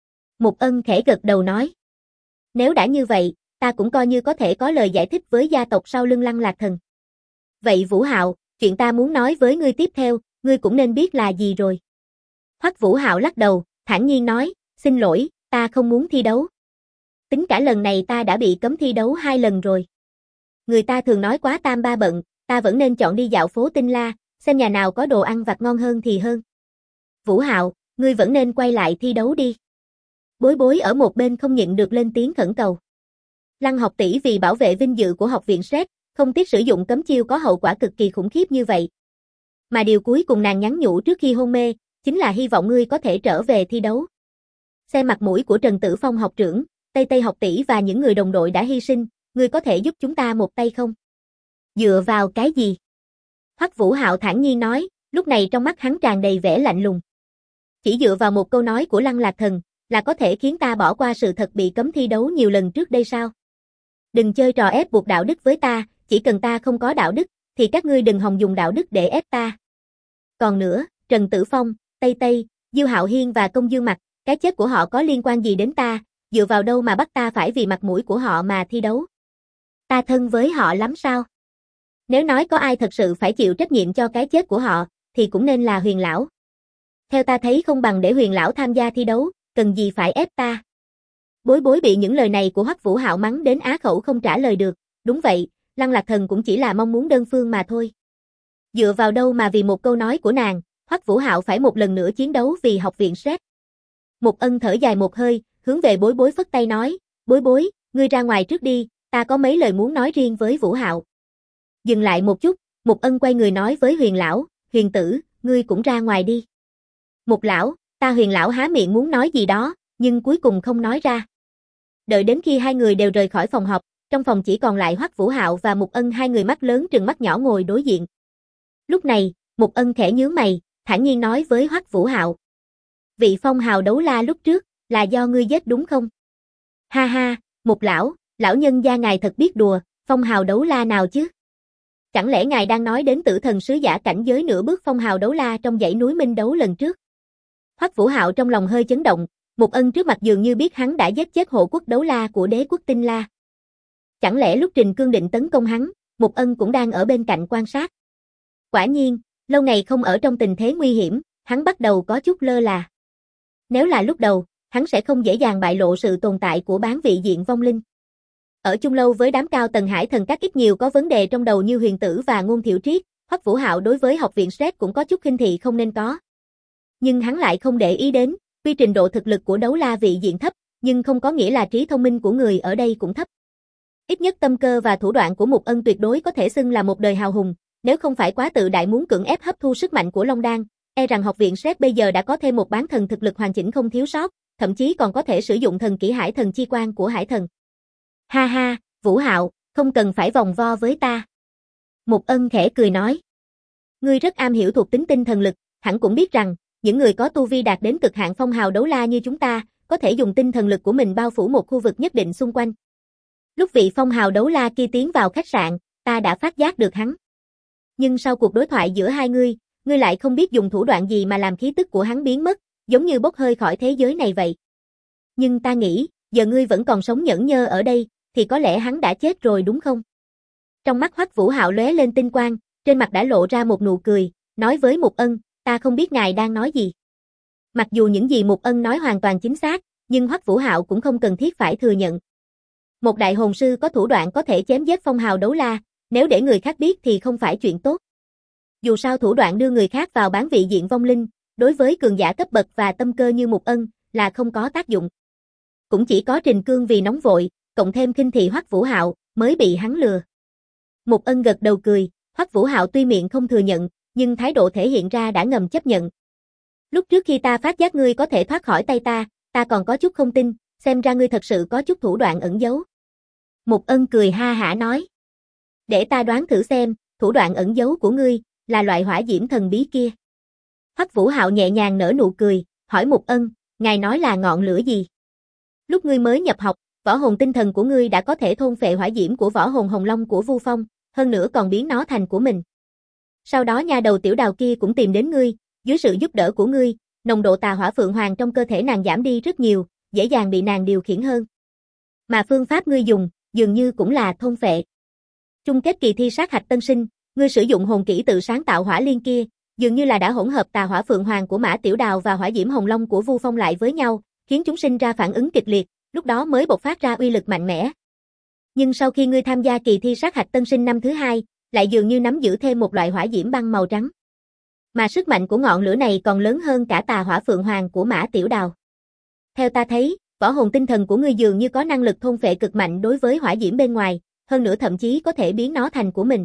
Mục Ân khẽ gật đầu nói. Nếu đã như vậy, ta cũng coi như có thể có lời giải thích với gia tộc sau lưng Lăng Lạc Thần. Vậy Vũ Hạo, chuyện ta muốn nói với ngươi tiếp theo, ngươi cũng nên biết là gì rồi. Hoắc Vũ Hạo lắc đầu, thản nhiên nói, xin lỗi, ta không muốn thi đấu. Tính cả lần này ta đã bị cấm thi đấu 2 lần rồi. Người ta thường nói quá tam ba bận, ta vẫn nên chọn đi dạo phố Tinh La, xem nhà nào có đồ ăn vặt ngon hơn thì hơn. Vũ Hạo, ngươi vẫn nên quay lại thi đấu đi. Bối Bối ở một bên không nhịn được lên tiếng khẩn cầu. Lăng học tỷ vì bảo vệ vinh dự của học viện SRED, không tiếc sử dụng cấm chiêu có hậu quả cực kỳ khủng khiếp như vậy. Mà điều cuối cùng nàng nhắn nhủ trước khi hôn mê, chính là hy vọng ngươi có thể trở về thi đấu. Xem mặt mũi của Trần Tử Phong học trưởng, Tây Tây học tỷ và những người đồng đội đã hy sinh, ngươi có thể giúp chúng ta một tay không? Dựa vào cái gì? Hoắc Vũ Hạo thản nhiên nói, lúc này trong mắt hắn tràn đầy vẻ lạnh lùng. Chỉ dựa vào một câu nói của Lăng Lạc Thần, là có thể khiến ta bỏ qua sự thật bị cấm thi đấu nhiều lần trước đây sao? Đừng chơi trò ép buộc đạo đức với ta, chỉ cần ta không có đạo đức, thì các ngươi đừng hòng dùng đạo đức để ép ta. Còn nữa, Trần Tử Phong, Tây Tây, Diêu Hạo Hiên và Công Dương Mặc, cái chết của họ có liên quan gì đến ta, dựa vào đâu mà bắt ta phải vì mặt mũi của họ mà thi đấu? Ta thân với họ lắm sao? Nếu nói có ai thật sự phải chịu trách nhiệm cho cái chết của họ, thì cũng nên là Huyền lão. Theo ta thấy không bằng để Huyền lão tham gia thi đấu, cần gì phải ép ta. Bối Bối bị những lời này của Hoắc Vũ Hạo mắng đến á khẩu không trả lời được, đúng vậy, Lăng Lạc Thần cũng chỉ là mong muốn đơn phương mà thôi. Dựa vào đâu mà vì một câu nói của nàng, Hoắc Vũ Hạo phải một lần nữa chiến đấu vì học viện SRED. Mục Ân thở dài một hơi, hướng về Bối Bối phất tay nói, Bối Bối, ngươi ra ngoài trước đi, ta có mấy lời muốn nói riêng với Vũ Hạo. Dừng lại một chút, Mục Ân quay người nói với Huyền lão, Huyền tử, ngươi cũng ra ngoài đi. Mục lão, ta Huyền lão há miệng muốn nói gì đó, nhưng cuối cùng không nói ra. Đợi đến khi hai người đều rời khỏi phòng họp, trong phòng chỉ còn lại Hoắc Vũ Hạo và Mục Ân, hai người mắt lớn trừng mắt nhỏ ngồi đối diện. Lúc này, Mục Ân khẽ nhướng mày, thản nhiên nói với Hoắc Vũ Hạo. Vị phong hào đấu la lúc trước, là do ngươi giết đúng không? Ha ha, Mục lão, lão nhân gia ngài thật biết đùa, phong hào đấu la nào chứ? Chẳng lẽ ngài đang nói đến tử thần sứ giả cảnh giới nửa bước phong hào đấu la trong dãy núi Minh Đấu lần trước? Hoắc Vũ Hạo trong lòng hơi chấn động, Mục Ân trước mặt dường như biết hắn đã giết chết hộ quốc đấu la của đế quốc Tinh La. Chẳng lẽ lúc Trình Cương định tấn công hắn, Mục Ân cũng đang ở bên cạnh quan sát? Quả nhiên, lâu ngày không ở trong tình thế nguy hiểm, hắn bắt đầu có chút lơ là. Nếu là lúc đầu, hắn sẽ không dễ dàng bại lộ sự tồn tại của bán vị diện vong linh. Ở chung lâu với đám cao tầng hải thần các ít nhiều có vấn đề trong đầu như Huyền Tử và Ngôn Thiệu Triết, Hoắc Vũ Hạo đối với học viện SRED cũng có chút khinh thị không nên có. Nhưng hắn lại không để ý đến, tuy trình độ thực lực của đấu la vị diện thấp, nhưng không có nghĩa là trí thông minh của người ở đây cũng thấp. Ít nhất tâm cơ và thủ đoạn của Mục Ân tuyệt đối có thể xưng là một đời hào hùng, nếu không phải quá tự đại muốn cưỡng ép hấp thu sức mạnh của Long Đan, e rằng học viện SRED bây giờ đã có thêm một bán thần thực lực hoàn chỉnh không thiếu sót, thậm chí còn có thể sử dụng thần kỹ Hải Thần chi quan của Hải Thần. Ha ha, Vũ Hạo, không cần phải vòng vo với ta. Mục Ân khẽ cười nói. Ngươi rất am hiểu thuộc tính tinh thần lực, hẳn cũng biết rằng, những người có tu vi đạt đến cực hạn phong hào đấu la như chúng ta, có thể dùng tinh thần lực của mình bao phủ một khu vực nhất định xung quanh. Lúc vị phong hào đấu la kia tiến vào khách sạn, ta đã phát giác được hắn. Nhưng sau cuộc đối thoại giữa hai ngươi lại không biết dùng thủ đoạn gì mà làm khí tức của hắn biến mất, giống như bốc hơi khỏi thế giới này vậy. Nhưng ta nghĩ, giờ ngươi vẫn còn sống nhẫn nhơ ở đây, thì có lẽ hắn đã chết rồi đúng không? Trong mắt Hoắc Vũ Hạo lóe lên tinh quang, trên mặt đã lộ ra một nụ cười, nói với Mục Ân, ta không biết ngài đang nói gì. Mặc dù những gì Mục Ân nói hoàn toàn chính xác, nhưng Hoắc Vũ Hạo cũng không cần thiết phải thừa nhận. Một đại hồn sư có thủ đoạn có thể chém giết phong hào đấu la, nếu để người khác biết thì không phải chuyện tốt. Dù sao thủ đoạn đưa người khác vào bán vị diện vong linh, đối với cường giả cấp bậc và tâm cơ như Mục Ân, là không có tác dụng. Cũng chỉ có Trình Cương vì nóng vội, cộng thêm khinh thị Hoắc Vũ Hạo, mới bị hắn lừa. Mục Ân gật đầu cười, Hoắc Vũ Hạo tuy miệng không thừa nhận, nhưng thái độ thể hiện ra đã ngầm chấp nhận. Lúc trước khi ta phát giác ngươi có thể thoát khỏi tay ta còn có chút không tin, xem ra ngươi thật sự có chút thủ đoạn ẩn giấu. Mục Ân cười ha hả nói. Để ta đoán thử xem, thủ đoạn ẩn giấu của ngươi, là loại hỏa diễm thần bí kia. Hoắc Vũ Hạo nhẹ nhàng nở nụ cười, hỏi Mục Ân, ngài nói là ngọn lửa gì? Lúc ngươi mới nhập học, võ hồn tinh thần của ngươi đã có thể thôn phệ hỏa diễm của võ hồn hồng long của Vu Phong, hơn nữa còn biến nó thành của mình. Sau đó nha đầu tiểu đào kia cũng tìm đến ngươi, dưới sự giúp đỡ của ngươi, nồng độ tà hỏa phượng hoàng trong cơ thể nàng giảm đi rất nhiều, dễ dàng bị nàng điều khiển hơn. Mà phương pháp ngươi dùng, dường như cũng là thôn phệ. Chung kết kỳ thi sát hạch tân sinh, ngươi sử dụng hồn kỹ tự sáng tạo hỏa liên kia, dường như là đã hỗn hợp tà hỏa phượng hoàng của Mã Tiểu Đào và hỏa diễm hồng long của Vu Phong lại với nhau, khiến chúng sinh ra phản ứng kịch liệt, lúc đó mới bộc phát ra uy lực mạnh mẽ. Nhưng sau khi ngươi tham gia kỳ thi sát hạch tân sinh năm thứ 2, lại dường như nắm giữ thêm một loại hỏa diễm băng màu trắng. Mà sức mạnh của ngọn lửa này còn lớn hơn cả tà hỏa phượng hoàng của Mã Tiểu Đào. Theo ta thấy, võ hồn tinh thần của ngươi dường như có năng lực thôn phệ cực mạnh đối với hỏa diễm bên ngoài, hơn nữa thậm chí có thể biến nó thành của mình.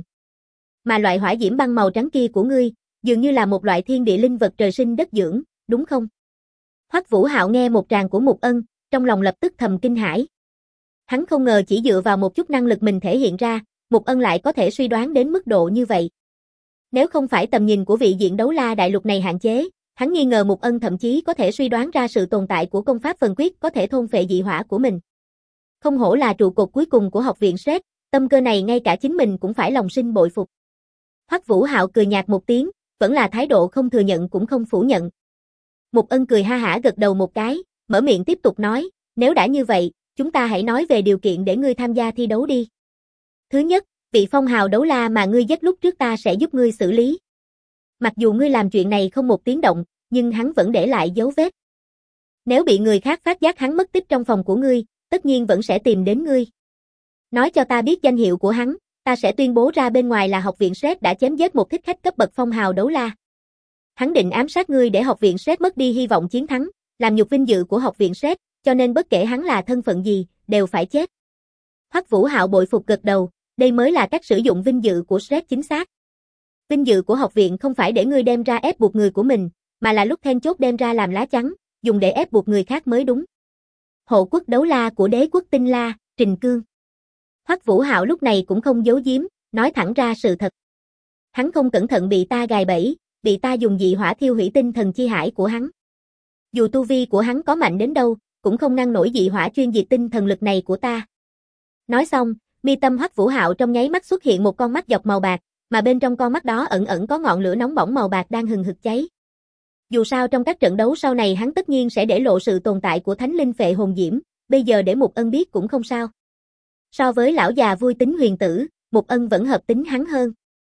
Mà loại hỏa diễm băng màu trắng kia của ngươi, dường như là một loại thiên địa linh vật trời sinh đất dưỡng, đúng không? Hoắc Vũ Hạo nghe một tràng của Mục Ân, trong lòng lập tức thầm kinh hãi. Hắn không ngờ chỉ dựa vào một chút năng lực mình thể hiện ra, Mục Ân lại có thể suy đoán đến mức độ như vậy. Nếu không phải tầm nhìn của vị diện đấu la đại lục này hạn chế, hắn nghi ngờ Mục Ân thậm chí có thể suy đoán ra sự tồn tại của công pháp phần quyết có thể thôn phệ dị hỏa của mình. Không hổ là trụ cột cuối cùng của học viện SRED, tâm cơ này ngay cả chính mình cũng phải lòng sinh bội phục. Hoắc Vũ Hạo cười nhạt một tiếng, vẫn là thái độ không thừa nhận cũng không phủ nhận. Mục Ân cười ha hả gật đầu một cái, mở miệng tiếp tục nói, nếu đã như vậy, chúng ta hãy nói về điều kiện để ngươi tham gia thi đấu đi. Thứ nhất, vị phong hào đấu la mà ngươi giết lúc trước ta sẽ giúp ngươi xử lý. Mặc dù ngươi làm chuyện này không một tiếng động, nhưng hắn vẫn để lại dấu vết. Nếu bị người khác phát giác hắn mất tích trong phòng của ngươi, tất nhiên vẫn sẽ tìm đến ngươi. Nói cho ta biết danh hiệu của hắn, ta sẽ tuyên bố ra bên ngoài là học viện SRED đã chém giết một thích khách cấp bậc phong hào đấu la. Hắn định ám sát ngươi để học viện SRED mất đi hy vọng chiến thắng, làm nhục vinh dự của học viện SRED, cho nên bất kể hắn là thân phận gì, đều phải chết. Hoắc Vũ Hạo bội phục gật đầu, đây mới là cách sử dụng vinh dự của SRED chính xác. Vinh dự của học viện không phải để ngươi đem ra ép buộc người của mình, mà là lúc then chốt đem ra làm lá chắn, dùng để ép buộc người khác mới đúng. Hộ quốc đấu la của đế quốc Tinh La, Trình Cương. Hoắc Vũ Hạo lúc này cũng không giấu giếm, nói thẳng ra sự thật. Hắn không cẩn thận bị ta gài bẫy, bị ta dùng dị hỏa thiêu hủy tinh thần chi hải của hắn. Dù tu vi của hắn có mạnh đến đâu, cũng không ngăn nổi dị hỏa chuyên diệt tinh thần lực này của ta. Nói xong, mi tâm Hoắc Vũ Hạo trong nháy mắt xuất hiện một con mắt dọc màu bạc, mà bên trong con mắt đó ẩn ẩn có ngọn lửa nóng bỏng màu bạc đang hừng hực cháy. Dù sao trong các trận đấu sau này hắn tất nhiên sẽ để lộ sự tồn tại của thánh linh phệ hồn diễm, bây giờ để Mục Ân biết cũng không sao. So với lão già vui tính huyền tử, Mục Ân vẫn hợp tính hắn hơn.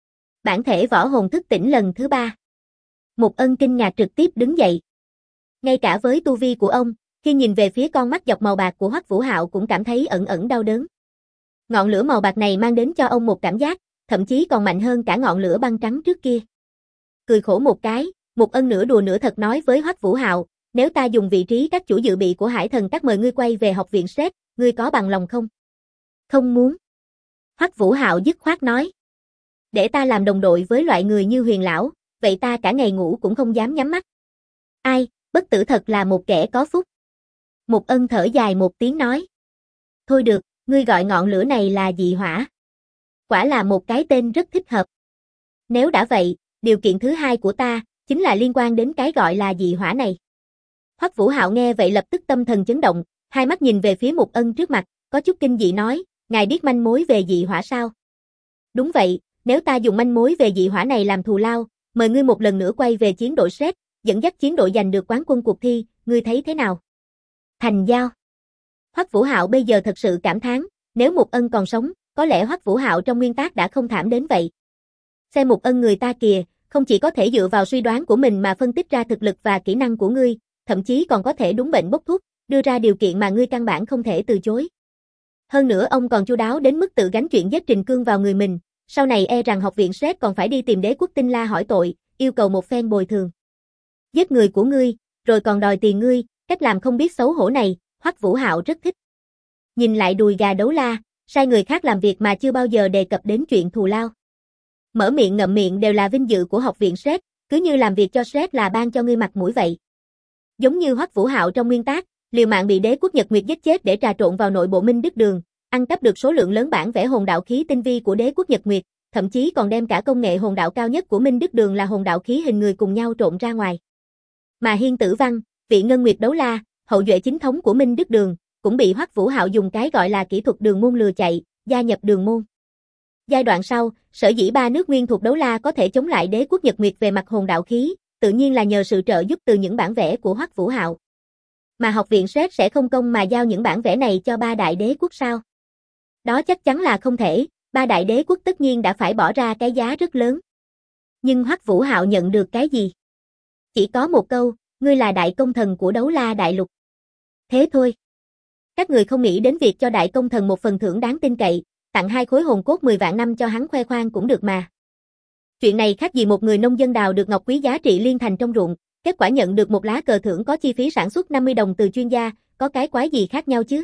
Bản thể võ hồn thức tỉnh lần thứ 3. Mục Ân kinh ngạc trực tiếp đứng dậy. Ngay cả với tu vi của ông, khi nhìn về phía con mắt dọc màu bạc của Hoắc Vũ Hạo cũng cảm thấy ẩn ẩn đau đớn. Ngọn lửa màu bạc này mang đến cho ông một cảm giác, thậm chí còn mạnh hơn cả ngọn lửa băng trắng trước kia. Cười khổ một cái, Mục Ân nửa đùa nửa thật nói với Hoắc Vũ Hạo, nếu ta dùng vị trí các chủ dự bị của Hải Thần Các mời ngươi quay về học viện SRED, ngươi có bằng lòng không? Không muốn. Hoắc Vũ Hạo dứt khoát nói. Để ta làm đồng đội với loại người như Huyền lão, vậy ta cả ngày ngủ cũng không dám nhắm mắt. Ai, bất tử thật là một kẻ có phúc. Mục Ân thở dài một tiếng nói. Thôi được, ngươi gọi ngọn lửa này là dị hỏa. Quả là một cái tên rất thích hợp. Nếu đã vậy, điều kiện thứ 2 của ta, chính là liên quan đến cái gọi là dị hỏa này. Hoắc Vũ Hạo nghe vậy lập tức tâm thần chấn động, hai mắt nhìn về phía Mục Ân trước mặt, có chút kinh dị nói, ngài biết manh mối về dị hỏa sao? Đúng vậy, nếu ta dùng manh mối về dị hỏa này làm thù lao, mời ngươi một lần nữa quay về chiến đội SRED, dẫn dắt chiến đội giành được quán quân cuộc thi, ngươi thấy thế nào? Thành giao. Hoắc Vũ Hạo bây giờ thật sự cảm thán, nếu Mục Ân còn sống, có lẽ Hoắc Vũ Hạo trong nguyên tác đã không thảm đến vậy. Xem Mục Ân người ta kìa, không chỉ có thể dựa vào suy đoán của mình mà phân tích ra thực lực và kỹ năng của ngươi, thậm chí còn có thể đúng bệnh bốc thuốc, đưa ra điều kiện mà ngươi căn bản không thể từ chối. Hơn nữa ông còn chu đáo đến mức tự gánh chuyện giết Trình Cương vào người mình, sau này e rằng học viện Sret còn phải đi tìm Đế quốc Tinh La hỏi tội, yêu cầu một phen bồi thường. Giết người của ngươi, rồi còn đòi tiền ngươi, cách làm không biết xấu hổ này, Hoắc Vũ Hạo rất thích. Nhìn lại đùi gà đấu la, sai người khác làm việc mà chưa bao giờ đề cập đến chuyện thù lao. Mở miệng ngậm miệng đều là vinh dự của học viện Sret, cứ như làm việc cho Sret là ban cho ngươi mặt mũi vậy. Giống như Hoắc Vũ Hạo trong nguyên tác, liều mạng bị Đế quốc Nhật Nguyệt giết chết để trà trộn vào nội bộ Minh Đức Đường, ăn cắp được số lượng lớn bản vẽ hồn đạo khí tinh vi của Đế quốc Nhật Nguyệt, thậm chí còn đem cả công nghệ hồn đạo cao nhất của Minh Đức Đường là hồn đạo khí hình người cùng nhau trộn ra ngoài. Mà Hiên Tử Văn, vị Ngân Nguyệt đấu la, hậu duệ chính thống của Minh Đức Đường, cũng bị Hoắc Vũ Hạo dùng cái gọi là kỹ thuật đường môn lừa chạy, gia nhập đường môn. Giai đoạn sau, sở dĩ ba nước nguyên thuộc đấu la có thể chống lại Đế quốc Nhật Nguyệt về mặt hồn đạo khí, tự nhiên là nhờ sự trợ giúp từ những bản vẽ của Hoắc Vũ Hạo. Mà học viện Sret sẽ không công mà giao những bản vẽ này cho ba đại đế quốc sao? Đó chắc chắn là không thể, ba đại đế quốc tất nhiên đã phải bỏ ra cái giá rất lớn. Nhưng Hoắc Vũ Hạo nhận được cái gì? Chỉ có một câu, ngươi là đại công thần của đấu la đại lục. Thế thôi. Các người không nghĩ đến việc cho đại công thần một phần thưởng đáng tin cậy, tặng 2 khối hồn cốt 10 vạn năm cho hắn khoe khoang cũng được mà. Chuyện này khác gì một người nông dân đào được ngọc quý giá trị liên thành trong ruộng, kết quả nhận được một lá cờ thưởng có chi phí sản xuất 50 đồng từ chuyên gia, có cái quái gì khác nhau chứ?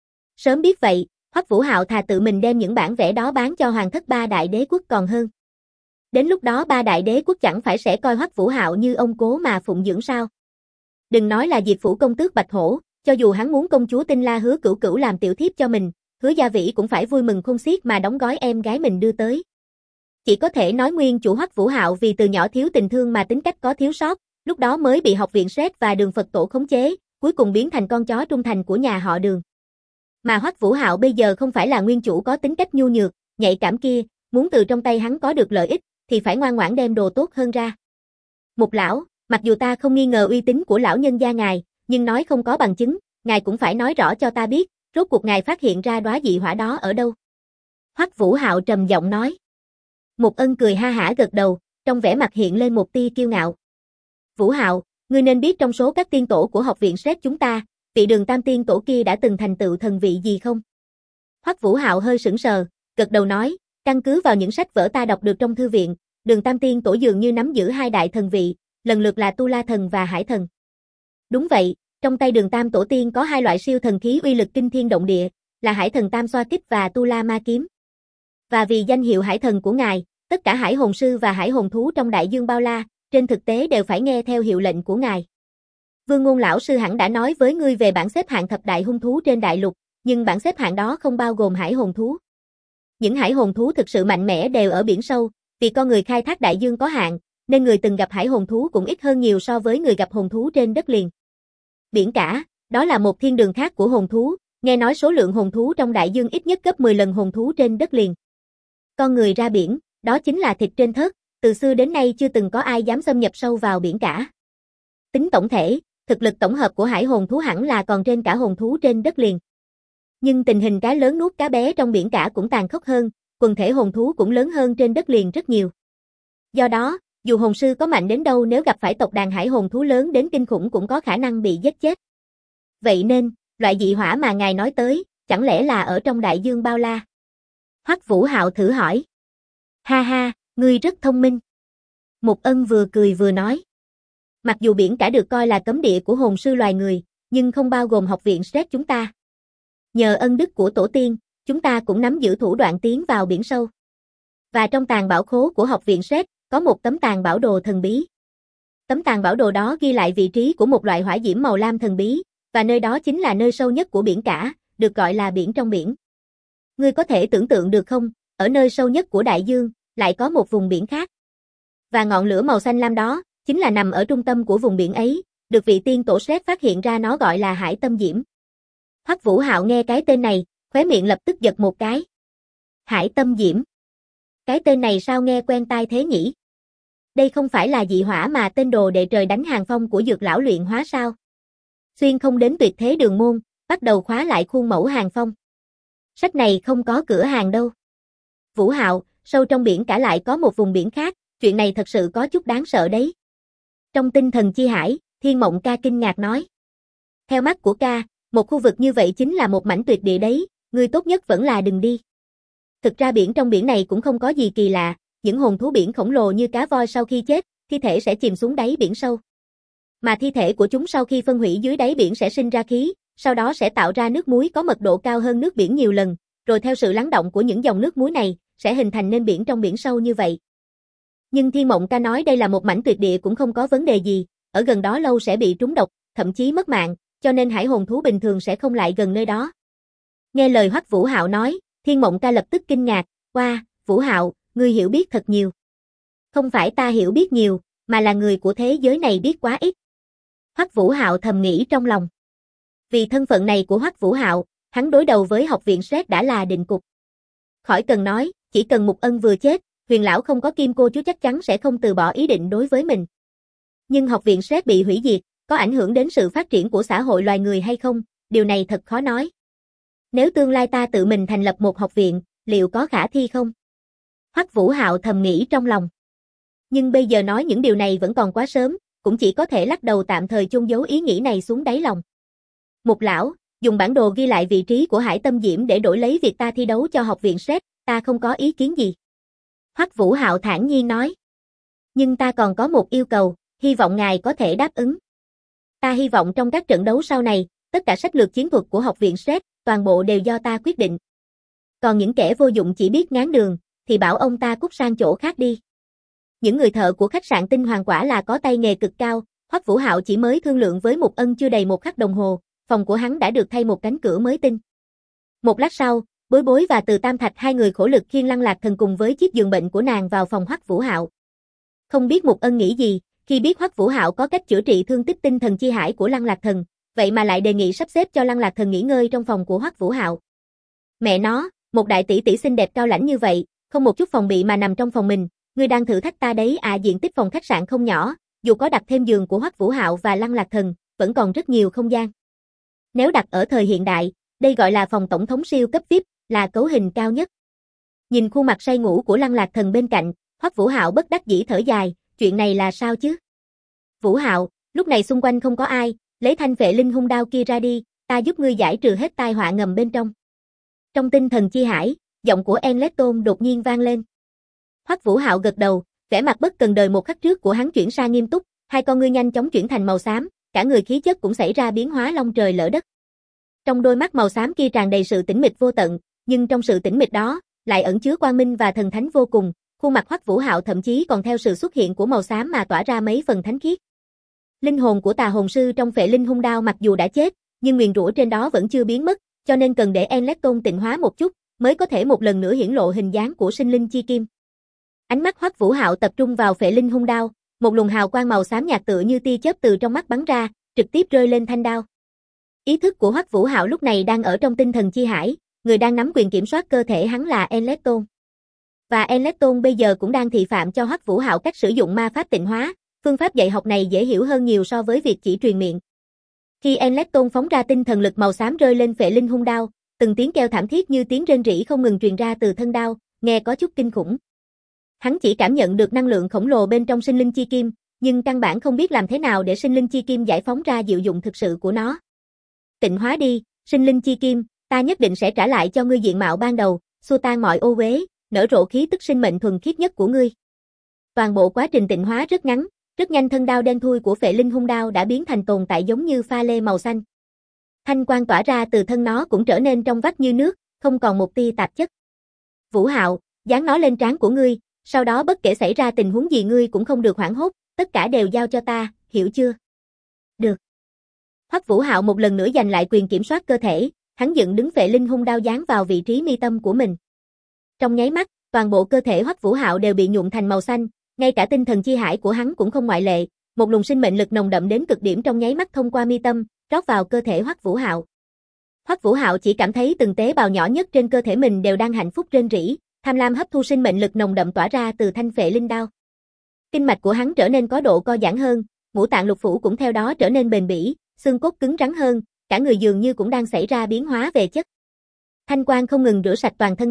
Sớm biết vậy, Hoắc Vũ Hạo thà tự mình đem những bản vẽ đó bán cho hoàng thất ba đại đế quốc còn hơn. Đến lúc đó ba đại đế quốc chẳng phải sẽ coi Hoắc Vũ Hạo như ông cố mà phụng dưỡng sao? Đừng nói là Diệp phủ công tước Bạch Hổ, cho dù hắn muốn công chúa Tinh La Hứa Cửu Cửu làm tiểu thiếp cho mình, Hứa Gia Vĩ cũng phải vui mừng khôn xiết mà đóng gói em gái mình đưa tới. Chỉ có thể nói nguyên chủ Hoắc Vũ Hạo vì từ nhỏ thiếu tình thương mà tính cách có thiếu sót, lúc đó mới bị học viện Sret và Đường Phật Tổ khống chế, cuối cùng biến thành con chó trung thành của nhà họ Đường. Mà Hoắc Vũ Hạo bây giờ không phải là nguyên chủ có tính cách nhu nhược, nhạy cảm kia, muốn từ trong tay hắn có được lợi ích, thì phải ngoan ngoãn đem đồ tốt hơn ra. Mục lão, mặc dù ta không nghi ngờ uy tín của lão nhân gia ngài, nhưng nói không có bằng chứng, ngài cũng phải nói rõ cho ta biết, rốt cuộc ngài phát hiện ra đóa dị hỏa đó ở đâu. Hoắc Vũ Hạo trầm giọng nói. Mục Ân cười ha hả gật đầu, trong vẻ mặt hiện lên một tia kiêu ngạo. Vũ Hạo, ngươi nên biết trong số các tiên tổ của học viện Sret chúng ta, vị Đường Tam tiên tổ kia đã từng thành tựu thần vị gì không? Hoắc Vũ Hạo hơi sững sờ, gật đầu nói, căn cứ vào những sách vở ta đọc được trong thư viện, Đường Tam tiên tổ dường như nắm giữ 2 đại thần vị, lần lượt là Tu La thần và Hải thần. Đúng vậy, trong tay Đường Tam tổ tiên có 2 loại siêu thần khí uy lực kinh thiên động địa, là Hải thần Tam xoa kích và Tu La ma kiếm. Và vì danh hiệu Hải thần của ngài, tất cả hải hồn sư và hải hồn thú trong đại dương bao la, trên thực tế đều phải nghe theo hiệu lệnh của ngài. Vương Ngôn lão sư hẳn đã nói với ngươi về bảng xếp hạng thập đại hung thú trên đại lục, nhưng bảng xếp hạng đó không bao gồm hải hồn thú. Những hải hồn thú thực sự mạnh mẽ đều ở biển sâu, vì con người khai thác đại dương có hạn, nên người từng gặp hải hồn thú cũng ít hơn nhiều so với người gặp hồn thú trên đất liền. Biển cả, đó là một thiên đường khác của hồn thú, nghe nói số lượng hồn thú trong đại dương ít nhất gấp 10 lần hồn thú trên đất liền. Con người ra biển, đó chính là thịt trên thớt, từ xưa đến nay chưa từng có ai dám xâm nhập sâu vào biển cả. Tính tổng thể, thực lực tổng hợp của hải hồn thú hẳn là còn trên cả hồn thú trên đất liền. Nhưng tình hình cá lớn nuốt cá bé trong biển cả cũng tàn khốc hơn, quần thể hồn thú cũng lớn hơn trên đất liền rất nhiều. Do đó, dù hồn sư có mạnh đến đâu nếu gặp phải tộc đàn hải hồn thú lớn đến kinh khủng cũng có khả năng bị giết chết. Vậy nên, loại dị hỏa mà ngài nói tới, chẳng lẽ là ở trong đại dương bao la? Hoắc Vũ Hạo thử hỏi. Ha ha, ngươi rất thông minh. Mục Ân vừa cười vừa nói. Mặc dù biển cả được coi là cấm địa của hồn sư loài người, nhưng không bao gồm học viện Sret chúng ta. Nhờ ân đức của tổ tiên, chúng ta cũng nắm giữ thủ đoạn tiến vào biển sâu. Và trong tàng bảo khố của học viện Sret, có một tấm tàng bảo đồ thần bí. Tấm tàng bảo đồ đó ghi lại vị trí của một loại hỏa diễm màu lam thần bí, và nơi đó chính là nơi sâu nhất của biển cả, được gọi là biển trong biển. Ngươi có thể tưởng tượng được không, ở nơi sâu nhất của đại dương, lại có một vùng biển khác. Và ngọn lửa màu xanh lam đó, chính là nằm ở trung tâm của vùng biển ấy, được vị tiên tổ Sret phát hiện ra nó gọi là Hải Tâm Diễm. Hoắc Vũ Hạo nghe cái tên này, khóe miệng lập tức giật một cái. Hải Tâm Diễm. Cái tên này sao nghe quen tai thế nhỉ? Đây không phải là dị hỏa mà tên đồ đệ trời đánh hàng phong của dược lão luyện hóa sao? Xuyên không đến tuyệt thế đường môn, bắt đầu khóa lại khuôn mẫu hàng phong. Sách này không có cửa hàng đâu. Vũ Hạo, sâu trong biển cả lại có một vùng biển khác, chuyện này thật sự có chút đáng sợ đấy. Trong tinh thần chi hải, Thiên Mộng ca kinh ngạc nói. Theo mắt của ca, một khu vực như vậy chính là một mảnh tuyệt địa đấy, ngươi tốt nhất vẫn là đừng đi. Thực ra trong biển này cũng không có gì kỳ lạ, những hồn thú biển khổng lồ như cá voi sau khi chết, thi thể sẽ chìm xuống đáy biển sâu. Mà thi thể của chúng sau khi phân hủy dưới đáy biển sẽ sinh ra khí, sau đó sẽ tạo ra nước muối có mật độ cao hơn nước biển nhiều lần, rồi theo sự lắng động của những dòng nước muối này, sẽ hình thành nên biển trong biển sâu như vậy. Nhưng Thiên Mộng ca nói đây là một mảnh tuyệt địa cũng không có vấn đề gì, ở gần đó lâu sẽ bị trúng độc, thậm chí mất mạng, cho nên hải hồn thú bình thường sẽ không lại gần nơi đó. Nghe lời Hoắc Vũ Hạo nói, Thiên Mộng ca lập tức kinh ngạc, "Wow, Vũ Hạo, ngươi hiểu biết thật nhiều." "Không phải ta hiểu biết nhiều, mà là người của thế giới này biết quá ít." Hoắc Vũ Hạo thầm nghĩ trong lòng. Vì thân phận này của Hoắc Vũ Hạo, hắn đối đầu với học viện SRED đã là định cục. Khỏi cần nói, chỉ cần Mục Ân vừa chết, Huyền lão không có kim cô chú chắc chắn sẽ không từ bỏ ý định đối với mình. Nhưng học viện SRED bị hủy diệt, có ảnh hưởng đến sự phát triển của xã hội loài người hay không, điều này thật khó nói. Nếu tương lai ta tự mình thành lập một học viện, liệu có khả thi không? Hoắc Vũ Hạo thầm nghĩ trong lòng. Nhưng bây giờ nói những điều này vẫn còn quá sớm, cũng chỉ có thể lắc đầu tạm thời chôn giấu ý nghĩ này xuống đáy lòng. Mục lão, dùng bản đồ ghi lại vị trí của Hải Tâm Diễm để đổi lấy việc ta thi đấu cho học viện SRED, ta không có ý kiến gì. Hoắc Vũ Hạo thản nhiên nói. Nhưng ta còn có một yêu cầu, hy vọng ngài có thể đáp ứng. Ta hy vọng trong các trận đấu sau này, tất cả sách lược chiến thuật của học viện SRED, toàn bộ đều do ta quyết định. Còn những kẻ vô dụng chỉ biết ngáng đường, thì bảo ông ta cút sang chỗ khác đi. Những người thợ của khách sạn Tinh Hoàng quả là có tay nghề cực cao, Hoắc Vũ Hạo chỉ mới thương lượng với Mục Ân chưa đầy một khắc đồng hồ, phòng của hắn đã được thay một cánh cửa mới tinh. Một lát sau, Bối Bối và Từ Tam Thạch hai người khổ lực khiêng Lăng Lạc Thần cùng với chiếc giường bệnh của nàng vào phòng Hoắc Vũ Hạo. Không biết Mục Ân nghĩ gì, khi biết Hoắc Vũ Hạo có cách chữa trị thương tích tinh thần chi hải của Lăng Lạc Thần, vậy mà lại đề nghị sắp xếp cho Lăng Lạc Thần nghỉ ngơi trong phòng của Hoắc Vũ Hạo. Mẹ nó, một đại tỷ tỷ xinh đẹp cao lãnh như vậy, không một chút phòng bị mà nằm trong phòng mình, ngươi đang thử thách ta đấy à? Diện tích phòng khách sạn không nhỏ, dù có đặt thêm giường của Hoắc Vũ Hạo và Lăng Lạc Thần, vẫn còn rất nhiều không gian. Nếu đặt ở thời hiện đại, đây gọi là phòng tổng thống siêu cấp VIP, là cấu hình cao nhất. Nhìn khuôn mặt say ngủ của Lăng Lạc Thần bên cạnh, Hoắc Vũ Hạo bất đắc dĩ thở dài, chuyện này là sao chứ? Vũ Hạo, lúc này xung quanh không có ai, lấy thanh phệ linh hung đao kia ra đi, ta giúp ngươi giải trừ hết tai họa ngầm bên trong. Trong tinh thần chi hải, giọng của Enleton đột nhiên vang lên. Hoắc Vũ Hạo gật đầu, vẻ mặt bất cần đời một khắc trước của hắn chuyển sang nghiêm túc, hai con ngươi nhanh chóng chuyển thành màu xám, cả người khí chất cũng xảy ra biến hóa long trời lỡ đất. Trong đôi mắt màu xám kia tràn đầy sự tĩnh mịch vô tận, nhưng trong sự tĩnh mịch đó, lại ẩn chứa quang minh và thần thánh vô cùng, khuôn mặt Hoắc Vũ Hạo thậm chí còn theo sự xuất hiện của màu xám mà tỏa ra mấy phần thánh khiết. Linh hồn của tà hồn sư trong phệ linh hung đao mặc dù đã chết, nhưng nguyền rủa trên đó vẫn chưa biến mất, cho nên cần để Enleton tịnh hóa một chút, mới có thể một lần nữa hiển lộ hình dáng của sinh linh chi kim. Ánh mắt Hoắc Vũ Hạo tập trung vào phệ linh hung đao, một luồng hào quang màu xám nhạt tựa như tia chớp từ trong mắt bắn ra, trực tiếp rơi lên thanh đao. Ý thức của Hoắc Vũ Hạo lúc này đang ở trong tinh thần chi hải, người đang nắm quyền kiểm soát cơ thể hắn là Enleton. Và Enleton bây giờ cũng đang thị phạm cho Hoắc Vũ Hạo cách sử dụng ma pháp tịnh hóa, phương pháp dạy học này dễ hiểu hơn nhiều so với việc chỉ truyền miệng. Khi Enleton phóng ra tinh thần lực màu xám rơi lên phệ linh hung đao, từng tiếng kêu thảm thiết như tiếng rên rỉ không ngừng truyền ra từ thân đao, nghe có chút kinh khủng. Hắn chỉ cảm nhận được năng lượng khổng lồ bên trong sinh linh chi kim, nhưng căn bản không biết làm thế nào để sinh linh chi kim giải phóng ra diệu dụng thực sự của nó. Tịnh hóa đi, sinh linh chi kim, ta nhất định sẽ trả lại cho ngươi diện mạo ban đầu, xua tan mọi ô uế, nở rộ khí tức sinh mệnh thuần khiết nhất của ngươi. Toàn bộ quá trình tịnh hóa rất ngắn, rất nhanh thân đao đen thui của phệ linh hung đao đã biến thành tồn tại giống như pha lê màu xanh. Thanh quang tỏa ra từ thân nó cũng trở nên trong vắt như nước, không còn một tia tạp chất. Vũ Hạo, dán nó lên trán của ngươi, sau đó bất kể xảy ra tình huống gì ngươi cũng không được hoảng hốt, tất cả đều giao cho ta, hiểu chưa? Được. Hoắc Vũ Hạo một lần nữa giành lại quyền kiểm soát cơ thể, hắn dựng đứng phệ linh hung đao dán vào vị trí mi tâm của mình. Trong nháy mắt, toàn bộ cơ thể Hoắc Vũ Hạo đều bị nhuộm thành màu xanh, ngay cả tinh thần chi hải của hắn cũng không ngoại lệ, một luồng sinh mệnh lực nồng đậm đến cực điểm trong nháy mắt thông qua mi tâm, rót vào cơ thể Hoắc Vũ Hạo. Hoắc Vũ Hạo chỉ cảm thấy từng tế bào nhỏ nhất trên cơ thể mình đều đang hạnh phúc rên rỉ, tham lam hấp thu sinh mệnh lực nồng đậm tỏa ra từ thanh phệ linh đao. Kinh mạch của hắn trở nên có độ co giãn hơn, ngũ tạng lục phủ cũng theo đó trở nên bền bỉ, xương cốt cứng rắn hơn, cả người dường như cũng đang xảy ra biến hóa về chất. Thanh quang không ngừng rửa sạch toàn thân hắn,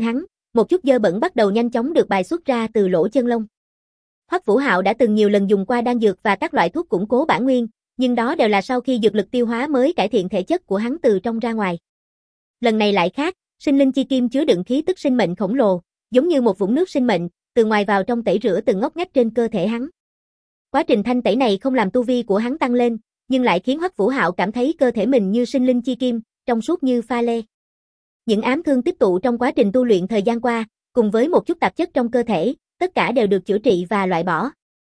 một chút dơ bẩn bắt đầu nhanh chóng được bài xuất ra từ lỗ chân lông. Hoắc Vũ Hạo đã từng nhiều lần dùng qua đan dược và các loại thuốc củng cố bản nguyên, nhưng đó đều là sau khi dược lực tiêu hóa mới cải thiện thể chất của hắn từ trong ra ngoài. Lần này lại khác, sinh linh chi kim chứa đựng khí tức sinh mệnh khổng lồ, giống như một vũng nước sinh mệnh, từ ngoài vào trong tẩy rửa từng ngóc ngách trên cơ thể hắn. Quá trình thanh tẩy này không làm tu vi của hắn tăng lên, nhưng lại khiến Hoắc Vũ Hạo cảm thấy cơ thể mình như sinh linh chi kim, trong suốt như pha lê. Những ám thương tích tụ trong quá trình tu luyện thời gian qua, cùng với một chút tạp chất trong cơ thể, tất cả đều được chữa trị và loại bỏ.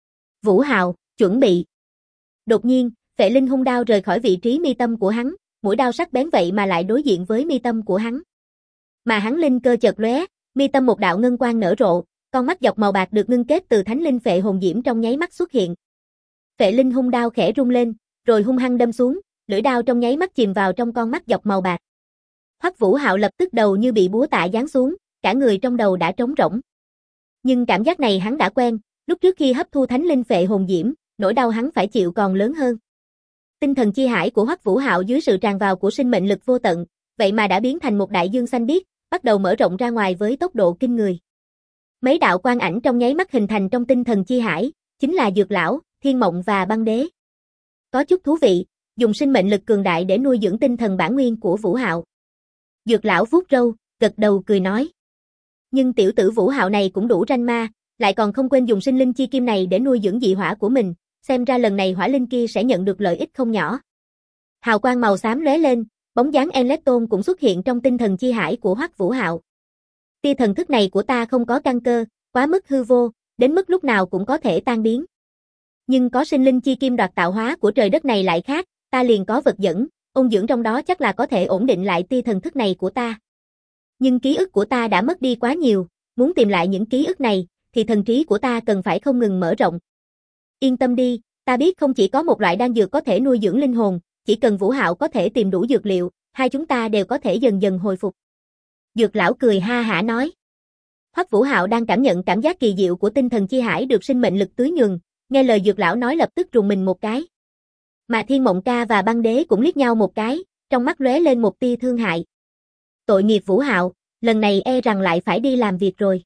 Vũ Hạo, chuẩn bị. Đột nhiên, Phệ Linh hung đao rời khỏi vị trí mi tâm của hắn, mũi đao sắc bén vậy mà lại đối diện với mi tâm của hắn. Mà hắn linh cơ chợt lóe, mi tâm một đạo ngân quang nở rộ, con mắt dọc màu bạc được ngưng kết từ thánh linh phệ hồn diễm trong nháy mắt xuất hiện. Phệ Linh hung đao khẽ rung lên, rồi hung hăng đâm xuống, lưỡi đao trong nháy mắt chìm vào trong con mắt dọc màu bạc. Hoắc Vũ Hạo lập tức đầu như bị búa tạ giáng xuống, cả người trong đầu đã trống rỗng. Nhưng cảm giác này hắn đã quen, lúc trước khi hấp thu thánh linh phệ hồn diễm, nỗi đau hắn phải chịu còn lớn hơn. Tinh thần chi hải của Hoắc Vũ Hạo dưới sự tràn vào của sinh mệnh lực vô tận, vậy mà đã biến thành một đại dương xanh biếc, bắt đầu mở rộng ra ngoài với tốc độ kinh người. Mấy đạo quang ảnh trong nháy mắt hình thành trong tinh thần chi hải, chính là Dược Lão, Thiên Mộng và Băng Đế. Có chút thú vị, dùng sinh mệnh lực cường đại để nuôi dưỡng tinh thần bản nguyên của Vũ Hạo. Dược Lão vuốt râu, gật đầu cười nói. Nhưng tiểu tử Vũ Hạo này cũng đủ ranh ma, lại còn không quên dùng sinh linh chi kim này để nuôi dưỡng dị hỏa của mình, xem ra lần này hỏa linh kia sẽ nhận được lợi ích không nhỏ. Hào quang màu xám lóe lên, bóng dáng Enleton cũng xuất hiện trong tinh thần chi hải của Hoắc Vũ Hạo. Tia thần thức này của ta không có căn cơ, quá mức hư vô, đến mức lúc nào cũng có thể tan biến. Nhưng có sinh linh chi kim đoạt tạo hóa của trời đất này lại khác, ta liền có vật dẫn, ôn dưỡng trong đó chắc là có thể ổn định lại tia thần thức này của ta. Nhưng ký ức của ta đã mất đi quá nhiều, muốn tìm lại những ký ức này, thì thần trí của ta cần phải không ngừng mở rộng. Yên tâm đi, ta biết không chỉ có một loại đan dược có thể nuôi dưỡng linh hồn, chỉ cần Vũ Hạo có thể tìm đủ dược liệu, hai chúng ta đều có thể dần dần hồi phục. Dược Lão cười ha hả nói. Hoắc Vũ Hạo đang cảm nhận cảm giác kỳ diệu của tinh thần chi hải được sinh mệnh lực tưới nhường, nghe lời Dược Lão nói lập tức rùng mình một cái. Mà Thiên Mộng Ca và Băng Đế cũng liếc nhau một cái, trong mắt lóe lên một tia thương hại. Tội nghiệp Vũ Hạo, lần này e rằng lại phải đi làm việc rồi.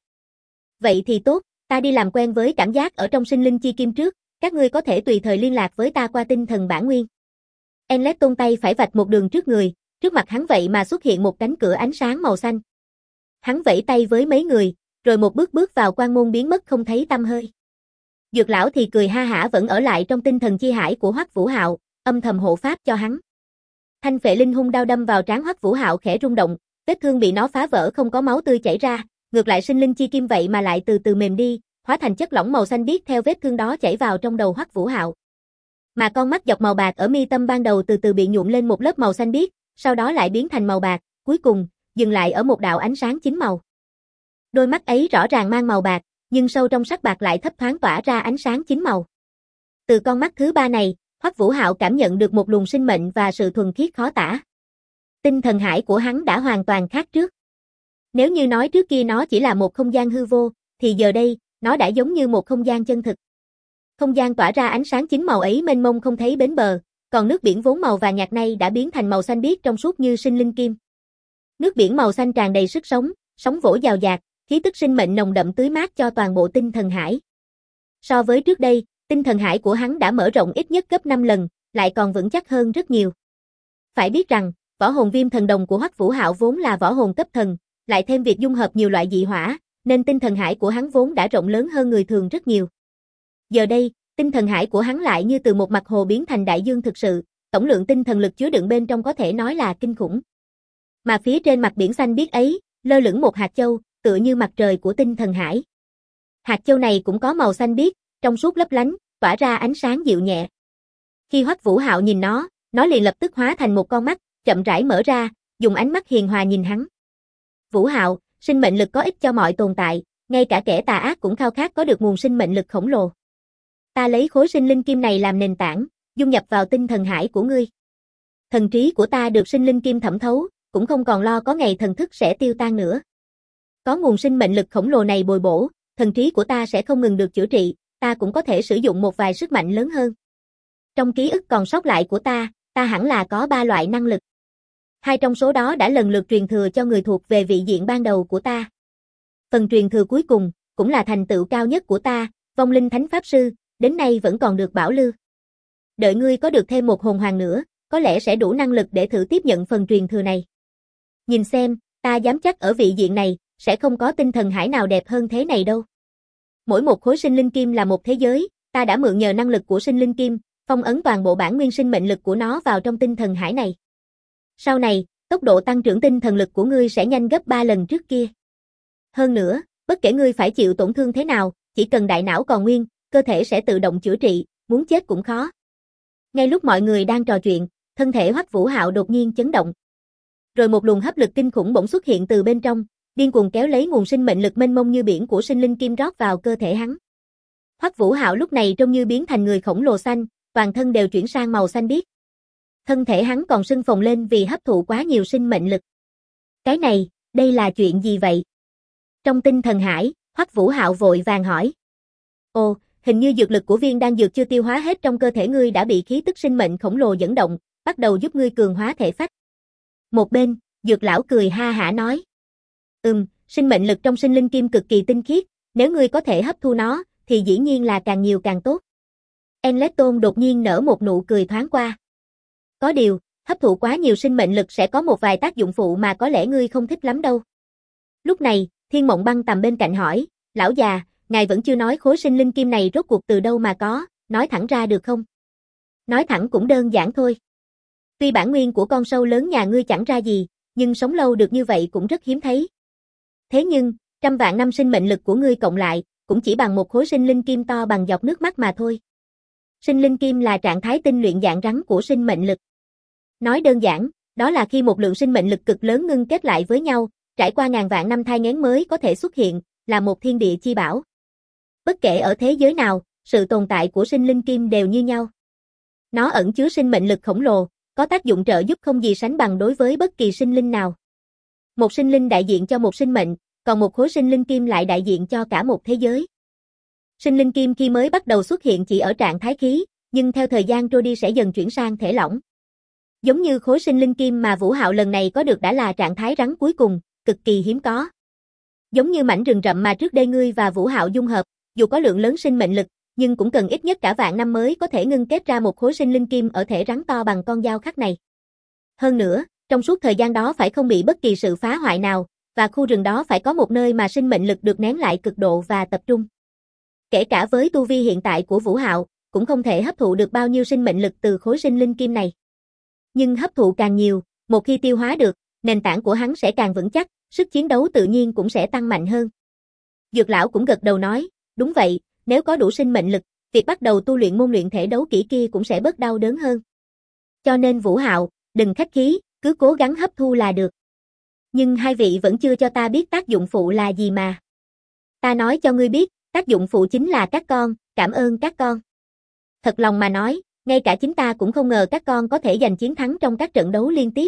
Vậy thì tốt, ta đi làm quen với cảm giác ở trong sinh linh chi kim trước, các ngươi có thể tùy thời liên lạc với ta qua tinh thần bản nguyên. Enleton tay phải vạch một đường trước người, trước mặt hắn vậy mà xuất hiện một cánh cửa ánh sáng màu xanh. Hắn vẫy tay với mấy người, rồi một bước bước vào quan môn biến mất không thấy tăm hơi. Dược Lão thì cười ha hả vẫn ở lại trong tinh thần chi hải của Hoắc Vũ Hạo, âm thầm hộ pháp cho hắn. Thanh Phệ Linh hung đao đâm vào trán Hoắc Vũ Hạo khẽ rung động, vết thương bị nó phá vỡ không có máu tươi chảy ra, ngược lại sinh linh chi kim vậy mà lại từ từ mềm đi, hóa thành chất lỏng màu xanh biếc theo vết thương đó chảy vào trong đầu Hoắc Vũ Hạo. Mà con mắt dọc màu bạc ở mi tâm ban đầu từ từ bị nhuộm lên một lớp màu xanh biếc, sau đó lại biến thành màu bạc, cuối cùng dừng lại ở một đạo ánh sáng chín màu. Đôi mắt ấy rõ ràng mang màu bạc, nhưng sâu trong sắc bạc lại thấp thoáng tỏa ra ánh sáng chín màu. Từ con mắt thứ ba này, Hoắc Vũ Hạo cảm nhận được một luồng sinh mệnh và sự thuần khiết khó tả. Tinh thần hải của hắn đã hoàn toàn khác trước. Nếu như nói trước kia nó chỉ là một không gian hư vô, thì giờ đây, nó đã giống như một không gian chân thực. Không gian tỏa ra ánh sáng chín màu ấy mênh mông không thấy bến bờ, còn nước biển vốn màu vàng nhạt nay đã biến thành màu xanh biếc trong suốt như sinh linh kim. Nước biển màu xanh tràn đầy sức sống, sóng vỗ dào dạt, khí tức sinh mệnh nồng đậm tưới mát cho toàn bộ tinh thần hải. So với trước đây, tinh thần hải của hắn đã mở rộng ít nhất gấp 5 lần, lại còn vững chắc hơn rất nhiều. Phải biết rằng, võ hồn viêm thần đồng của Hoắc Vũ Hạo vốn là võ hồn cấp thần, lại thêm việc dung hợp nhiều loại dị hỏa, nên tinh thần hải của hắn vốn đã rộng lớn hơn người thường rất nhiều. Giờ đây, tinh thần hải của hắn lại như từ một mặt hồ biến thành đại dương thực sự, tổng lượng tinh thần lực chứa đựng bên trong có thể nói là kinh khủng. Mà phía trên mặt biển xanh biếc ấy, lơ lửng một hạt châu, tựa như mặt trời của tinh thần hải. Hạt châu này cũng có màu xanh biếc, trong suốt lấp lánh, tỏa ra ánh sáng dịu nhẹ. Khi Hoắc Vũ Hạo nhìn nó liền lập tức hóa thành một con mắt, chậm rãi mở ra, dùng ánh mắt hiền hòa nhìn hắn. Vũ Hạo, sinh mệnh lực có ích cho mọi tồn tại, ngay cả kẻ tà ác cũng khao khát có được nguồn sinh mệnh lực khổng lồ. Ta lấy khối sinh linh kim này làm nền tảng, dung nhập vào tinh thần hải của ngươi. Thần trí của ta được sinh linh kim thẩm thấu, cũng không còn lo có ngày thần thức sẽ tiêu tan nữa. Có nguồn sinh mệnh lực khổng lồ này bồi bổ, thần trí của ta sẽ không ngừng được chữa trị, ta cũng có thể sử dụng một vài sức mạnh lớn hơn. Trong ký ức còn sót lại của ta hẳn là có 3 loại năng lực. 2 trong số đó đã lần lượt truyền thừa cho người thuộc về vị diện ban đầu của ta. Phần truyền thừa cuối cùng, cũng là thành tựu cao nhất của ta, vong linh thánh pháp sư, đến nay vẫn còn được bảo lưu. Đợi ngươi có được thêm một hồn hoàng nữa, có lẽ sẽ đủ năng lực để thử tiếp nhận phần truyền thừa này. Nhìn xem, ta dám chắc ở vị diện này, sẽ không có tinh thần hải nào đẹp hơn thế này đâu. Mỗi một khối sinh linh kim là một thế giới, ta đã mượn nhờ năng lực của sinh linh kim, phong ấn toàn bộ bản nguyên sinh mệnh lực của nó vào trong tinh thần hải này. Sau này, tốc độ tăng trưởng tinh thần lực của ngươi sẽ nhanh gấp 3 lần trước kia. Hơn nữa, bất kể ngươi phải chịu tổn thương thế nào, chỉ cần đại não còn nguyên, cơ thể sẽ tự động chữa trị, muốn chết cũng khó. Ngay lúc mọi người đang trò chuyện, thân thể Hoắc Vũ Hạo đột nhiên chấn động. Rồi một luồng hấp lực kinh khủng bỗng xuất hiện từ bên trong, điên cuồng kéo lấy nguồn sinh mệnh lực mênh mông như biển của sinh linh kim rót vào cơ thể hắn. Hoắc Vũ Hạo lúc này trông như biến thành người khổng lồ xanh, toàn thân đều chuyển sang màu xanh biếc. Thân thể hắn còn sưng phồng lên vì hấp thụ quá nhiều sinh mệnh lực. Cái này, đây là chuyện gì vậy? Trong tinh thần hải, Hoắc Vũ Hạo vội vàng hỏi. Ồ, hình như dược lực của viên đan dược chưa tiêu hóa hết trong cơ thể ngươi đã bị khí tức sinh mệnh khổng lồ dẫn động, bắt đầu giúp ngươi cường hóa thể phách. Một bên, dược lão cười ha hả nói. Sinh mệnh lực trong sinh linh kim cực kỳ tinh khiết, nếu ngươi có thể hấp thu nó, thì dĩ nhiên là càng nhiều càng tốt. Enleton đột nhiên nở một nụ cười thoáng qua. Có điều, hấp thụ quá nhiều sinh mệnh lực sẽ có một vài tác dụng phụ mà có lẽ ngươi không thích lắm đâu. Lúc này, Thiên Mộng Băng tầm bên cạnh hỏi, lão già, ngài vẫn chưa nói khối sinh linh kim này rốt cuộc từ đâu mà có, nói thẳng ra được không? Nói thẳng cũng đơn giản thôi. Tuy bản nguyên của con sâu lớn nhà ngươi chẳng ra gì, nhưng sống lâu được như vậy cũng rất hiếm thấy. Thế nhưng, trăm vạn năm sinh mệnh lực của ngươi cộng lại, cũng chỉ bằng một khối sinh linh kim to bằng giọt nước mắt mà thôi. Sinh linh kim là trạng thái tinh luyện dạng rắn của sinh mệnh lực. Nói đơn giản, đó là khi một lượng sinh mệnh lực cực lớn ngưng kết lại với nhau, trải qua ngàn vạn năm thai nghén mới có thể xuất hiện, là một thiên địa chi bảo. Bất kể ở thế giới nào, sự tồn tại của sinh linh kim đều như nhau. Nó ẩn chứa sinh mệnh lực khổng lồ, có tác dụng trợ giúp không gì sánh bằng đối với bất kỳ sinh linh nào. Một sinh linh đại diện cho một sinh mệnh, còn một khối sinh linh kim lại đại diện cho cả một thế giới. Sinh linh kim khi mới bắt đầu xuất hiện chỉ ở trạng thái khí, nhưng theo thời gian trôi đi sẽ dần chuyển sang thể lỏng. Giống như khối sinh linh kim mà Vũ Hạo lần này có được đã là trạng thái rắn cuối cùng, cực kỳ hiếm có. Giống như mảnh rừng rậm mà trước đây ngươi và Vũ Hạo dung hợp, dù có lượng lớn sinh mệnh lực, nhưng cũng cần ít nhất cả vạn năm mới có thể ngưng kết ra một khối sinh linh kim ở thể rắn to bằng con dao khắc này. Hơn nữa, trong suốt thời gian đó phải không bị bất kỳ sự phá hoại nào, và khu rừng đó phải có một nơi mà sinh mệnh lực được nén lại cực độ và tập trung. Kể cả với tu vi hiện tại của Vũ Hạo, cũng không thể hấp thụ được bao nhiêu sinh mệnh lực từ khối sinh linh kim này. Nhưng hấp thụ càng nhiều, một khi tiêu hóa được, nền tảng của hắn sẽ càng vững chắc, sức chiến đấu tự nhiên cũng sẽ tăng mạnh hơn. Dược lão cũng gật đầu nói, đúng vậy, nếu có đủ sinh mệnh lực, việc bắt đầu tu luyện môn luyện thể đấu kỹ kia cũng sẽ bớt đau đớn hơn. Cho nên Vũ Hạo, đừng khách khí, cứ cố gắng hấp thu là được. Nhưng hai vị vẫn chưa cho ta biết tác dụng phụ là gì mà. Ta nói cho ngươi biết, tác dụng phụ chính là các con, cảm ơn các con. Thật lòng mà nói, ngay cả chính ta cũng không ngờ các con có thể giành chiến thắng trong các trận đấu liên tiếp.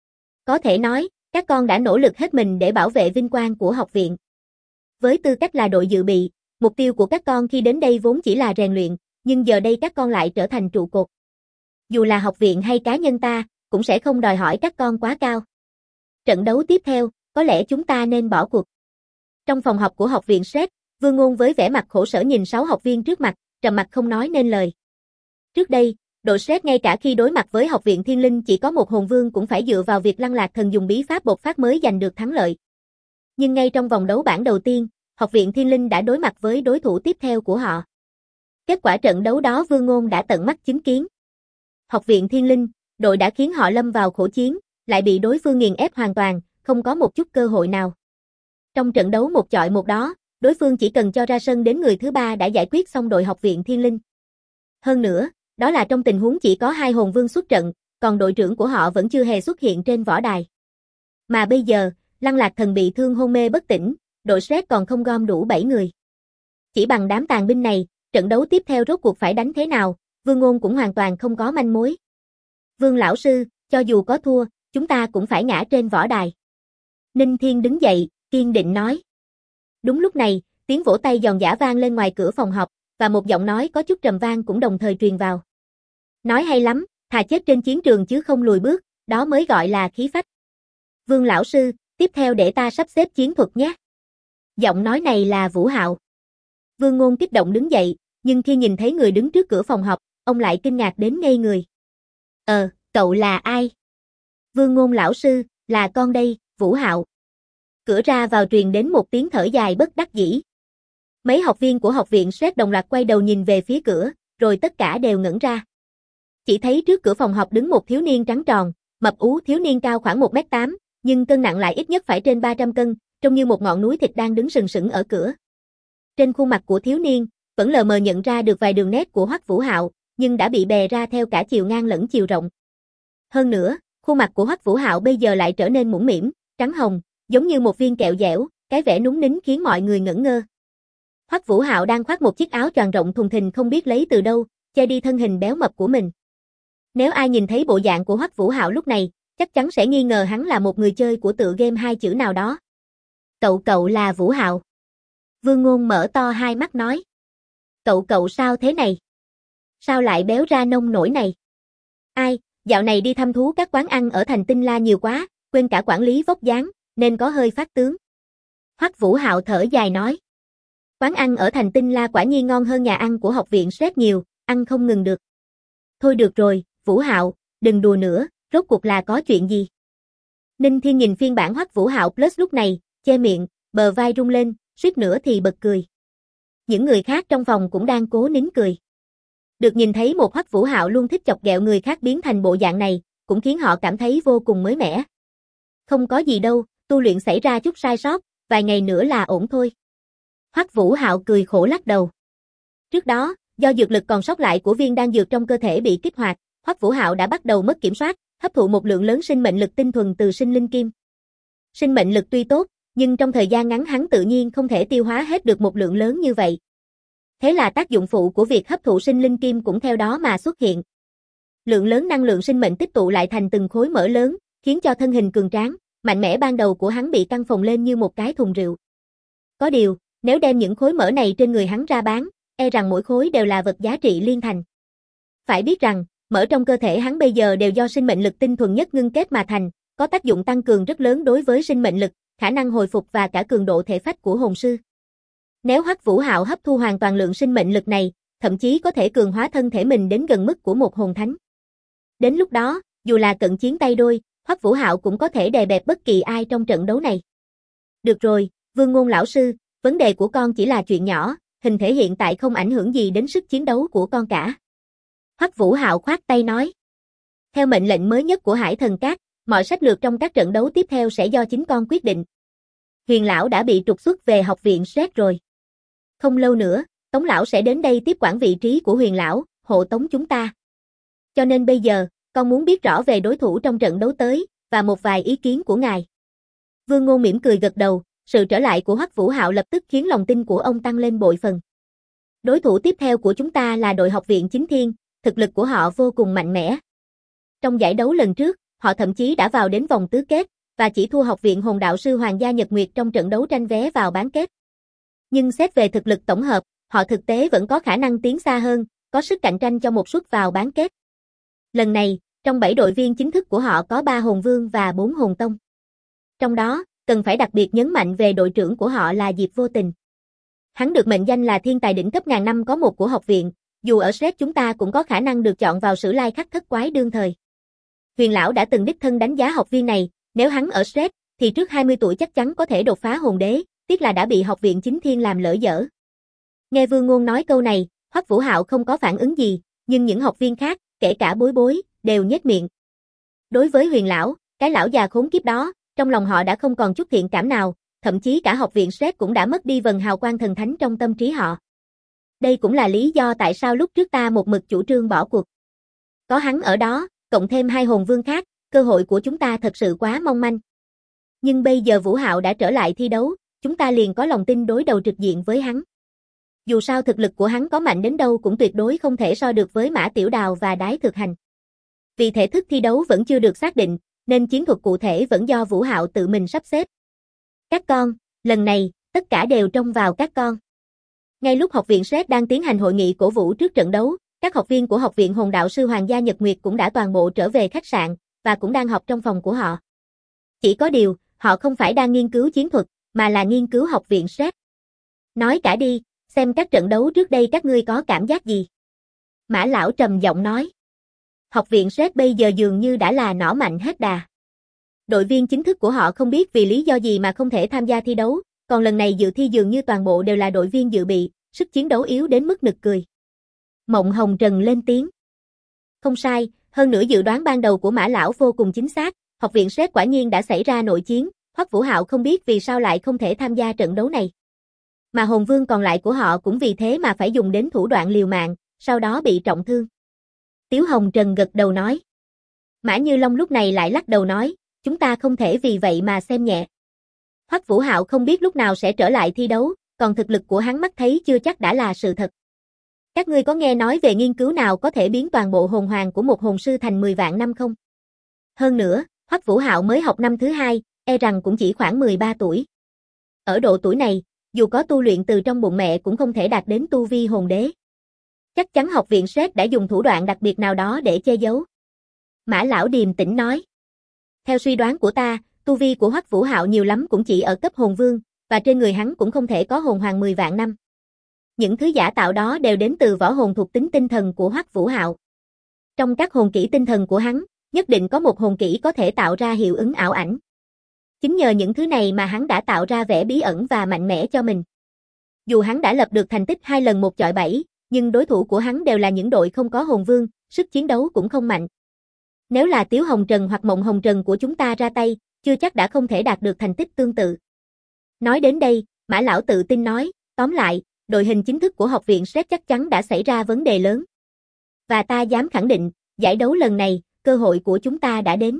Có thể nói, các con đã nỗ lực hết mình để bảo vệ vinh quang của học viện. Với tư cách là đội dự bị, mục tiêu của các con khi đến đây vốn chỉ là rèn luyện, nhưng giờ đây các con lại trở thành trụ cột. Dù là học viện hay cá nhân ta, cũng sẽ không đòi hỏi các con quá cao. Trận đấu tiếp theo, có lẽ chúng ta nên bỏ cuộc. Trong phòng học của học viện SRED, Vương Ngôn với vẻ mặt khổ sở nhìn 6 học viên trước mặt, trầm mặc không nói nên lời. Trước đây, đội SRED ngay cả khi đối mặt với học viện Thiên Linh chỉ có một hồn vương cũng phải dựa vào việc Lăng Lạc Thần dùng bí pháp bộc phát mới giành được thắng lợi. Nhưng ngay trong vòng đấu bảng đầu tiên, học viện Thiên Linh đã đối mặt với đối thủ tiếp theo của họ. Kết quả trận đấu đó Vương Ngôn đã tận mắt chứng kiến. Học viện Thiên Linh, đội đã khiến họ lâm vào khổ chiến, lại bị đối phương nghiền ép hoàn toàn, không có một chút cơ hội nào. Trong trận đấu một chọi một đó, đối phương chỉ cần cho ra sân đến người thứ ba đã giải quyết xong đội học viện Thiên Linh. Hơn nữa, đó là trong tình huống chỉ có 2 hồn vương xuất trận, còn đội trưởng của họ vẫn chưa hề xuất hiện trên võ đài. Mà bây giờ, Lăng Lạc Thần bị thương hôn mê bất tỉnh, đội SRED còn không gom đủ 7 người. Chỉ bằng đám tàn binh này, trận đấu tiếp theo rốt cuộc phải đánh thế nào, Vương Ngôn cũng hoàn toàn không có manh mối. Vương lão sư, cho dù có thua, chúng ta cũng phải ngã trên võ đài. Ninh Thiên đứng dậy, kiên định nói. Đúng lúc này, tiếng vỗ tay giòn giã vang lên ngoài cửa phòng học, và một giọng nói có chút trầm vang cũng đồng thời truyền vào. Nói hay lắm, thà chết trên chiến trường chứ không lùi bước, đó mới gọi là khí phách. Vương lão sư, tiếp theo để ta sắp xếp chiến thuật nhé. Giọng nói này là Vũ Hạo. Vương Ngôn kích động đứng dậy, nhưng khi nhìn thấy người đứng trước cửa phòng học, ông lại kinh ngạc đến ngây người. Cậu là ai? Vương Ngôn lão sư, là con đây, Vũ Hạo. Cửa ra vào truyền đến một tiếng thở dài bất đắc dĩ. Mấy học viên của học viện SRED đồng loạt quay đầu nhìn về phía cửa, rồi tất cả đều ngẩn ra. Chỉ thấy trước cửa phòng học đứng một thiếu niên trắng tròn, mập ú, thiếu niên cao khoảng 1m8, nhưng cân nặng lại ít nhất phải trên 300 cân, trông như một ngọn núi thịt đang đứng sừng sững ở cửa. Trên khuôn mặt của thiếu niên, vẫn lờ mờ nhận ra được vài đường nét của Hoắc Vũ Hạo, nhưng đã bị bè ra theo cả chiều ngang lẫn chiều rộng. Hơn nữa, khuôn mặt của Hoắc Vũ Hạo bây giờ lại trở nên mũm mĩm, trắng hồng, giống như một viên kẹo dẻo, cái vẻ núng nính khiến mọi người ngẩn ngơ. Hoắc Vũ Hạo đang khoác một chiếc áo choàng rộng thùng thình không biết lấy từ đâu, che đi thân hình béo mập của mình. Nếu ai nhìn thấy bộ dạng của Hoắc Vũ Hạo lúc này, chắc chắn sẽ nghi ngờ hắn là một người chơi của tựa game hai chữ nào đó. Cậu là Vũ Hạo. Vương Ngôn mở to hai mắt nói. Cậu sao thế này? Sao lại béo ra nông nổi này? Ai, dạo này đi thăm thú các quán ăn ở thành Tinh La nhiều quá, quên cả quản lý vóc dáng, nên có hơi phát tướng. Hoắc Vũ Hạo thở dài nói. Quán ăn ở thành Tinh La quả nhiên ngon hơn nhà ăn của học viện SRED nhiều, ăn không ngừng được. Thôi được rồi, Vũ Hạo, đừng đùa nữa, rốt cuộc là có chuyện gì? Ninh Thiên nhìn phiên bản Hoắc Vũ Hạo Plus lúc này, che miệng, bờ vai rung lên, suýt nữa thì bật cười. Những người khác trong phòng cũng đang cố nín cười. Được nhìn thấy một Hoắc Vũ Hạo luôn thích chọc ghẹo người khác biến thành bộ dạng này, cũng khiến họ cảm thấy vô cùng mới mẻ. Không có gì đâu, tu luyện xảy ra chút sai sót, vài ngày nữa là ổn thôi. Hoắc Vũ Hạo cười khổ lắc đầu. Trước đó, do dược lực còn sót lại của viên đan dược trong cơ thể bị kích hoạt, Hoắc Vũ Hạo đã bắt đầu mất kiểm soát, hấp thụ một lượng lớn sinh mệnh lực tinh thuần từ sinh linh kim. Sinh mệnh lực tuy tốt, nhưng trong thời gian ngắn hắn tự nhiên không thể tiêu hóa hết được một lượng lớn như vậy. Thế là tác dụng phụ của việc hấp thụ sinh linh kim cũng theo đó mà xuất hiện. Lượng lớn năng lượng sinh mệnh tích tụ lại thành từng khối mỡ lớn, khiến cho thân hình cường tráng, mạnh mẽ ban đầu của hắn bị căng phồng lên như một cái thùng rượu. Có điều, nếu đem những khối mỡ này trên người hắn ra bán, e rằng mỗi khối đều là vật giá trị liên thành. Phải biết rằng, mỡ trong cơ thể hắn bây giờ đều do sinh mệnh lực tinh thuần nhất ngưng kết mà thành, có tác dụng tăng cường rất lớn đối với sinh mệnh lực, khả năng hồi phục và cả cường độ thể phách của hồn sư. Nếu Hoắc Vũ Hạo hấp thu hoàn toàn lượng sinh mệnh lực này, thậm chí có thể cường hóa thân thể mình đến gần mức của một hồn thánh. Đến lúc đó, dù là cận chiến tay đôi, Hoắc Vũ Hạo cũng có thể đè bẹp bất kỳ ai trong trận đấu này. Được rồi, Vương Ngôn lão sư, vấn đề của con chỉ là chuyện nhỏ, hình thể hiện tại không ảnh hưởng gì đến sức chiến đấu của con cả. Hoắc Vũ Hạo khoát tay nói. Theo mệnh lệnh mới nhất của Hải Thần Các, mọi sách lược trong các trận đấu tiếp theo sẽ do chính con quyết định. Huyền lão đã bị trục xuất về học viện SRED rồi. Không lâu nữa, Tống lão sẽ đến đây tiếp quản vị trí của Huyền lão, hộ tống chúng ta. Cho nên bây giờ, con muốn biết rõ về đối thủ trong trận đấu tới, và một vài ý kiến của ngài. Vương Ngôn mỉm cười gật đầu, sự trở lại của Hoắc Vũ Hạo lập tức khiến lòng tin của ông tăng lên bội phần. Đối thủ tiếp theo của chúng ta là đội học viện Chính Thiên, thực lực của họ vô cùng mạnh mẽ. Trong giải đấu lần trước, họ thậm chí đã vào đến vòng tứ kết, và chỉ thua học viện Hồn Đạo sư Hoàng gia Nhật Nguyệt trong trận đấu tranh vé vào bán kết. Nhưng xét về thực lực tổng hợp, họ thực tế vẫn có khả năng tiến xa hơn, có sức cạnh tranh cho một suất vào bán kết. Lần này, trong 7 đội viên chính thức của họ có 3 hồn vương và 4 hồn tông. Trong đó, cần phải đặc biệt nhấn mạnh về đội trưởng của họ là Diệp Vô Tình. Hắn được mệnh danh là thiên tài đỉnh cấp ngàn năm có một của học viện, dù ở SRED chúng ta cũng có khả năng được chọn vào sử lai khắc thất quái đương thời. Huyền lão đã từng đích thân đánh giá học viên này, nếu hắn ở SRED, thì trước 20 tuổi chắc chắn có thể đột phá hồn đế, tiếc là đã bị học viện Chính Thiên làm lỡ dở. Nghe Vương Ngôn nói câu này, Hoắc Vũ Hạo không có phản ứng gì, nhưng những học viên khác, kể cả Bối Bối, đều nhếch miệng. Đối với Huyền lão, cái lão già khốn kiếp đó, trong lòng họ đã không còn chút thiện cảm nào, thậm chí cả học viện SRED cũng đã mất đi vầng hào quang thần thánh trong tâm trí họ. Đây cũng là lý do tại sao lúc trước ta một mực chủ trương bỏ cuộc. Có hắn ở đó, cộng thêm 2 hồn vương khác, cơ hội của chúng ta thật sự quá mong manh. Nhưng bây giờ Vũ Hạo đã trở lại thi đấu, chúng ta liền có lòng tin đối đầu trực diện với hắn. Dù sao thực lực của hắn có mạnh đến đâu cũng tuyệt đối không thể so được với Mã Tiểu Đào và Đái Thực Hành. Vì thể thức thi đấu vẫn chưa được xác định, nên chiến thuật cụ thể vẫn do Vũ Hạo tự mình sắp xếp. Các con, lần này, tất cả đều trông vào các con. Ngay lúc học viện SRED đang tiến hành hội nghị cổ vũ trước trận đấu, các học viên của học viện Hồn Đạo sư Hoàng gia Nhật Nguyệt cũng đã toàn bộ trở về khách sạn, và cũng đang học trong phòng của họ. Chỉ có điều, họ không phải đang nghiên cứu chiến thuật, mà là nghiên cứu học viện SET. Nói cả đi, xem các trận đấu trước đây các ngươi có cảm giác gì? Mã lão trầm giọng nói. Học viện SET bây giờ dường như đã là nỏ mạnh hết đà. Đội viên chính thức của họ không biết vì lý do gì mà không thể tham gia thi đấu, còn lần này dự thi dường như toàn bộ đều là đội viên dự bị, sức chiến đấu yếu đến mức nực cười. Mộng Hồng Trần lên tiếng. Không sai, hơn nữa dự đoán ban đầu của Mã lão vô cùng chính xác, học viện SET quả nhiên đã xảy ra nội chiến, Hoắc Vũ Hạo không biết vì sao lại không thể tham gia trận đấu này. Mà hồn vương còn lại của họ cũng vì thế mà phải dùng đến thủ đoạn liều mạng, sau đó bị trọng thương. Tiếu Hồng Trần gật đầu nói. Mã Như Long lúc này lại lắc đầu nói, chúng ta không thể vì vậy mà xem nhẹ. Hoắc Vũ Hạo không biết lúc nào sẽ trở lại thi đấu, còn thực lực của hắn mắt thấy chưa chắc đã là sự thật. Các ngươi có nghe nói về nghiên cứu nào có thể biến toàn bộ hồn hoàng của một hồn sư thành 10 vạn năm không? Hơn nữa, Hoắc Vũ Hạo mới học năm thứ 2, e rằng cũng chỉ khoảng 13 tuổi. Ở độ tuổi này, dù có tu luyện từ trong bụng mẹ cũng không thể đạt đến tu vi hồn đế. Chắc chắn học viện SET đã dùng thủ đoạn đặc biệt nào đó để che giấu. Mã lão điềm tĩnh nói. Theo suy đoán của ta, tu vi của Hoắc Vũ Hạo nhiều lắm cũng chỉ ở cấp hồn vương, và trên người hắn cũng không thể có hồn hoàng 10 vạn năm. Những thứ giả tạo đó đều đến từ võ hồn thuộc tính tinh thần của Hoắc Vũ Hạo. Trong các hồn kỹ tinh thần của hắn, nhất định có một hồn kỹ có thể tạo ra hiệu ứng ảo ảnh. Chính nhờ những thứ này mà hắn đã tạo ra vẻ bí ẩn và mạnh mẽ cho mình. Dù hắn đã lập được thành tích 2 lần 1 chọi 7, nhưng đối thủ của hắn đều là những đội không có hồn vương, sức chiến đấu cũng không mạnh. Nếu là Tiếu Hồng Trần hoặc Mộng Hồng Trần của chúng ta ra tay, chưa chắc đã không thể đạt được thành tích tương tự. Nói đến đây, Mã lão tự tin nói, tóm lại, đội hình chính thức của học viện SET chắc chắn đã xảy ra vấn đề lớn. Và ta dám khẳng định, giải đấu lần này, cơ hội của chúng ta đã đến.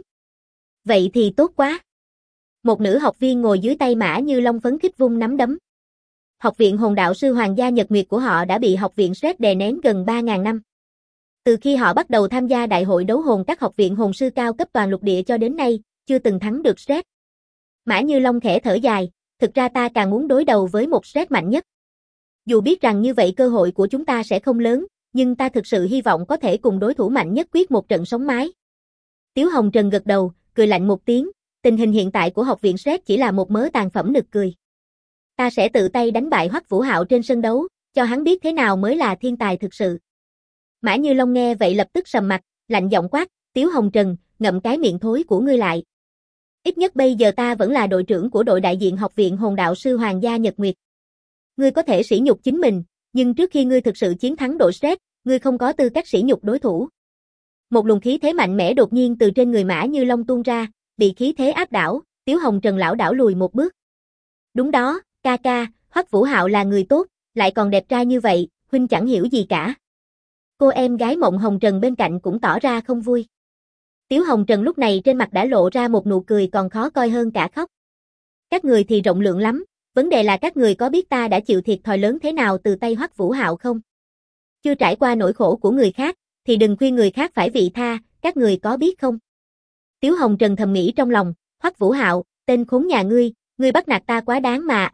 Vậy thì tốt quá. Một nữ học viên ngồi dưới tay Mã Như Long phấn khích vung nắm đấm. Học viện hồn đạo sư Hoàng gia Nhật Nguyệt của họ đã bị học viện SET đè nén gần 3.000 năm. Từ khi họ bắt đầu tham gia đại hội đấu hồn các học viện hồn sư cao cấp toàn lục địa cho đến nay, chưa từng thắng được SET. Mã Như Long khẽ thở dài, thực ra ta càng muốn đối đầu với một SET mạnh nhất. Dù biết rằng như vậy cơ hội của chúng ta sẽ không lớn, nhưng ta thực sự hy vọng có thể cùng đối thủ mạnh nhất quyết một trận sống mái. Tiếu Hồng Trần gật đầu, cười lạnh một tiếng, tình hình hiện tại của học viện SET chỉ là một mớ tàn phẩm nực cười. Ta sẽ tự tay đánh bại Hoắc Vũ Hạo trên sân đấu, cho hắn biết thế nào mới là thiên tài thực sự. Mã Như Long nghe vậy lập tức sầm mặt, lạnh giọng quát, Tiếu Hồng Trần, ngậm cái miệng thối của ngươi lại. Ít nhất bây giờ ta vẫn là đội trưởng của đội đại diện học viện hồn đạo sư Hoàng gia Nhật Nguyệt. Ngươi có thể sỉ nhục chính mình, nhưng trước khi ngươi thực sự chiến thắng đội SET, ngươi không có tư cách sỉ nhục đối thủ. Một luồng khí thế mạnh mẽ đột nhiên từ trên người Mã Như Long tuôn ra, bị khí thế áp đảo, Tiếu Hồng Trần lảo đảo lùi một bước. Đúng đó, ca ca, Hoắc Vũ Hạo là người tốt, lại còn đẹp trai như vậy, huynh chẳng hiểu gì cả. Cô em gái Mộng Hồng Trần bên cạnh cũng tỏ ra không vui. Tiếu Hồng Trần lúc này trên mặt đã lộ ra một nụ cười còn khó coi hơn cả khóc. Các người thì rộng lượng lắm, vấn đề là các người có biết ta đã chịu thiệt thòi lớn thế nào từ tay Hoắc Vũ Hạo không? Chưa trải qua nỗi khổ của người khác, thì đừng khuyên người khác phải vị tha, các người có biết không? Tiếu Hồng Trần thầm nghĩ trong lòng, Hoắc Vũ Hạo, tên khốn nhà ngươi bắt nạt ta quá đáng mà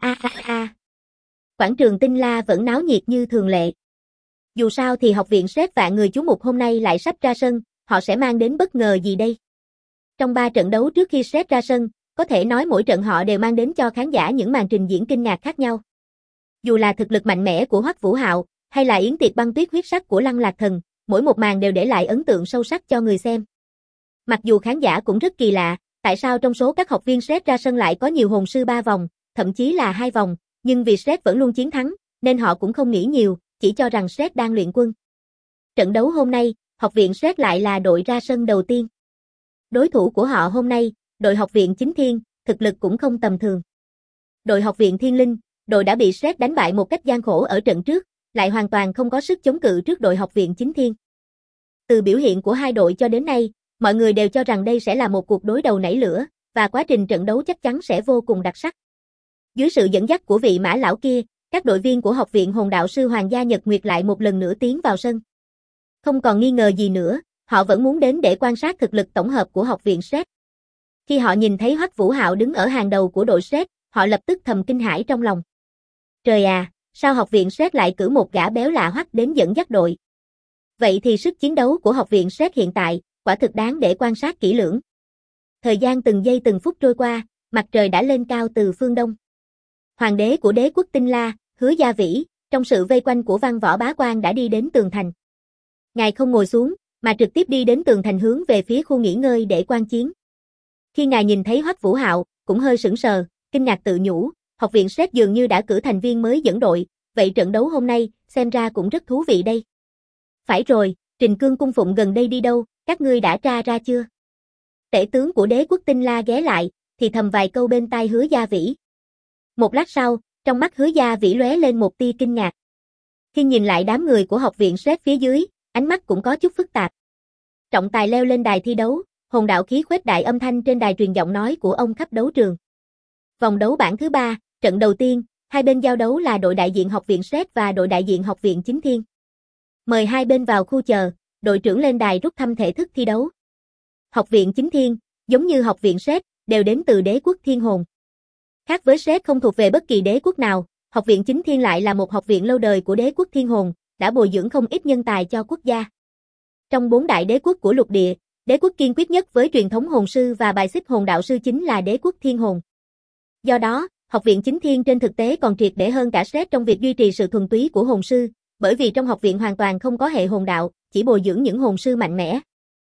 Quảng trường Tinh La vẫn náo nhiệt như thường lệ. Dù sao thì học viện SET Vạn Người Chú Mục hôm nay lại sắp ra sân, họ sẽ mang đến bất ngờ gì đây? Trong 3 trận đấu trước khi SET ra sân, có thể nói mỗi trận họ đều mang đến cho khán giả những màn trình diễn kinh ngạc khác nhau. Dù là thực lực mạnh mẽ của Hoắc Vũ Hạo, hay là yến tiệc băng tuyết huyết sắc của Lăng Lạc Thần, mỗi một màn đều để lại ấn tượng sâu sắc cho người xem. Mặc dù khán giả cũng rất kỳ lạ, tại sao trong số các học viên SET ra sân lại có nhiều hồn sư 3 vòng, thậm chí là 2 vòng, nhưng vì SET vẫn luôn chiến thắng, nên họ cũng không nghĩ nhiều, chỉ cho rằng SET đang luyện quân. Trận đấu hôm nay, học viện SET lại là đội ra sân đầu tiên. Đối thủ của họ hôm nay, đội học viện Chính Thiên, thực lực cũng không tầm thường. Đội học viện Thiên Linh, đội đã bị SET đánh bại một cách gian khổ ở trận trước, lại hoàn toàn không có sức chống cự trước đội học viện Chính Thiên. Từ biểu hiện của hai đội cho đến nay, mọi người đều cho rằng đây sẽ là một cuộc đối đầu nảy lửa, và quá trình trận đấu chắc chắn sẽ vô cùng đặc sắc. Dưới sự dẫn dắt của vị Mã lão kia, các đội viên của học viện hồn đạo sư Hoàng gia Nhật Nguyệt lại một lần nữa tiến vào sân. Không còn nghi ngờ gì nữa, họ vẫn muốn đến để quan sát thực lực tổng hợp của học viện SET. Khi họ nhìn thấy Hoắc Vũ Hạo đứng ở hàng đầu của đội SET, họ lập tức thầm kinh hãi trong lòng. Trời à, sao học viện SET lại cử một gã béo lạ Hoắc đến dẫn dắt đội? Vậy thì sức chiến đấu của học viện SET hiện tại, quả thực đáng để quan sát kỹ lưỡng. Thời gian từng giây từng phút trôi qua, mặt trời đã lên cao từ phương đông. Hoàng đế của đế quốc Tinh La, Hứa Gia Vĩ, trong sự vây quanh của văn võ bá quan đã đi đến tường thành. Ngài không ngồi xuống, mà trực tiếp đi đến tường thành hướng về phía khu nghỉ ngơi để quan chiến. Khi ngài nhìn thấy Hoắc Vũ Hạo, cũng hơi sững sờ, kinh ngạc tự nhủ, học viện Sét dường như đã cử thành viên mới dẫn đội, vậy trận đấu hôm nay, xem ra cũng rất thú vị đây. Phải rồi, Trình Cương cung phụng gần đây đi đâu, các ngươi đã tra ra chưa? Tể tướng của đế quốc Tinh La ghé lại, thì thầm vài câu bên tai Hứa Gia Vĩ. Một lát sau, trong mắt Hứa Gia Vĩ lóe lên một tia kinh ngạc. Khi nhìn lại đám người của học viện Sét phía dưới, ánh mắt cũng có chút phức tạp. Trọng tài leo lên đài thi đấu, hồn đạo khí khuếch đại âm thanh trên đài truyền giọng nói của ông khắp đấu trường. Vòng đấu bảng thứ 3, trận đầu tiên, hai bên giao đấu là đội đại diện học viện Sét và đội đại diện học viện Chính Thiên. Mời hai bên vào khu chờ, đội trưởng lên đài rút thăm thể thức thi đấu. Học viện Chính Thiên, giống như học viện Sét, đều đến từ đế quốc Thiên Hồn. Khác với Sét không thuộc về bất kỳ đế quốc nào, học viện Chính Thiên lại là một học viện lâu đời của đế quốc Thiên Hồn, đã bồi dưỡng không ít nhân tài cho quốc gia. Trong 4 đại đế quốc của lục địa, đế quốc kiên quyết nhất với truyền thống hồn sư và bài xích hồn đạo sư chính là đế quốc Thiên Hồn. Do đó, học viện Chính Thiên trên thực tế còn triệt để hơn cả Sét trong việc duy trì sự thuần túy của hồn sư, bởi vì trong học viện hoàn toàn không có hệ hồn đạo, chỉ bồi dưỡng những hồn sư mạnh mẽ.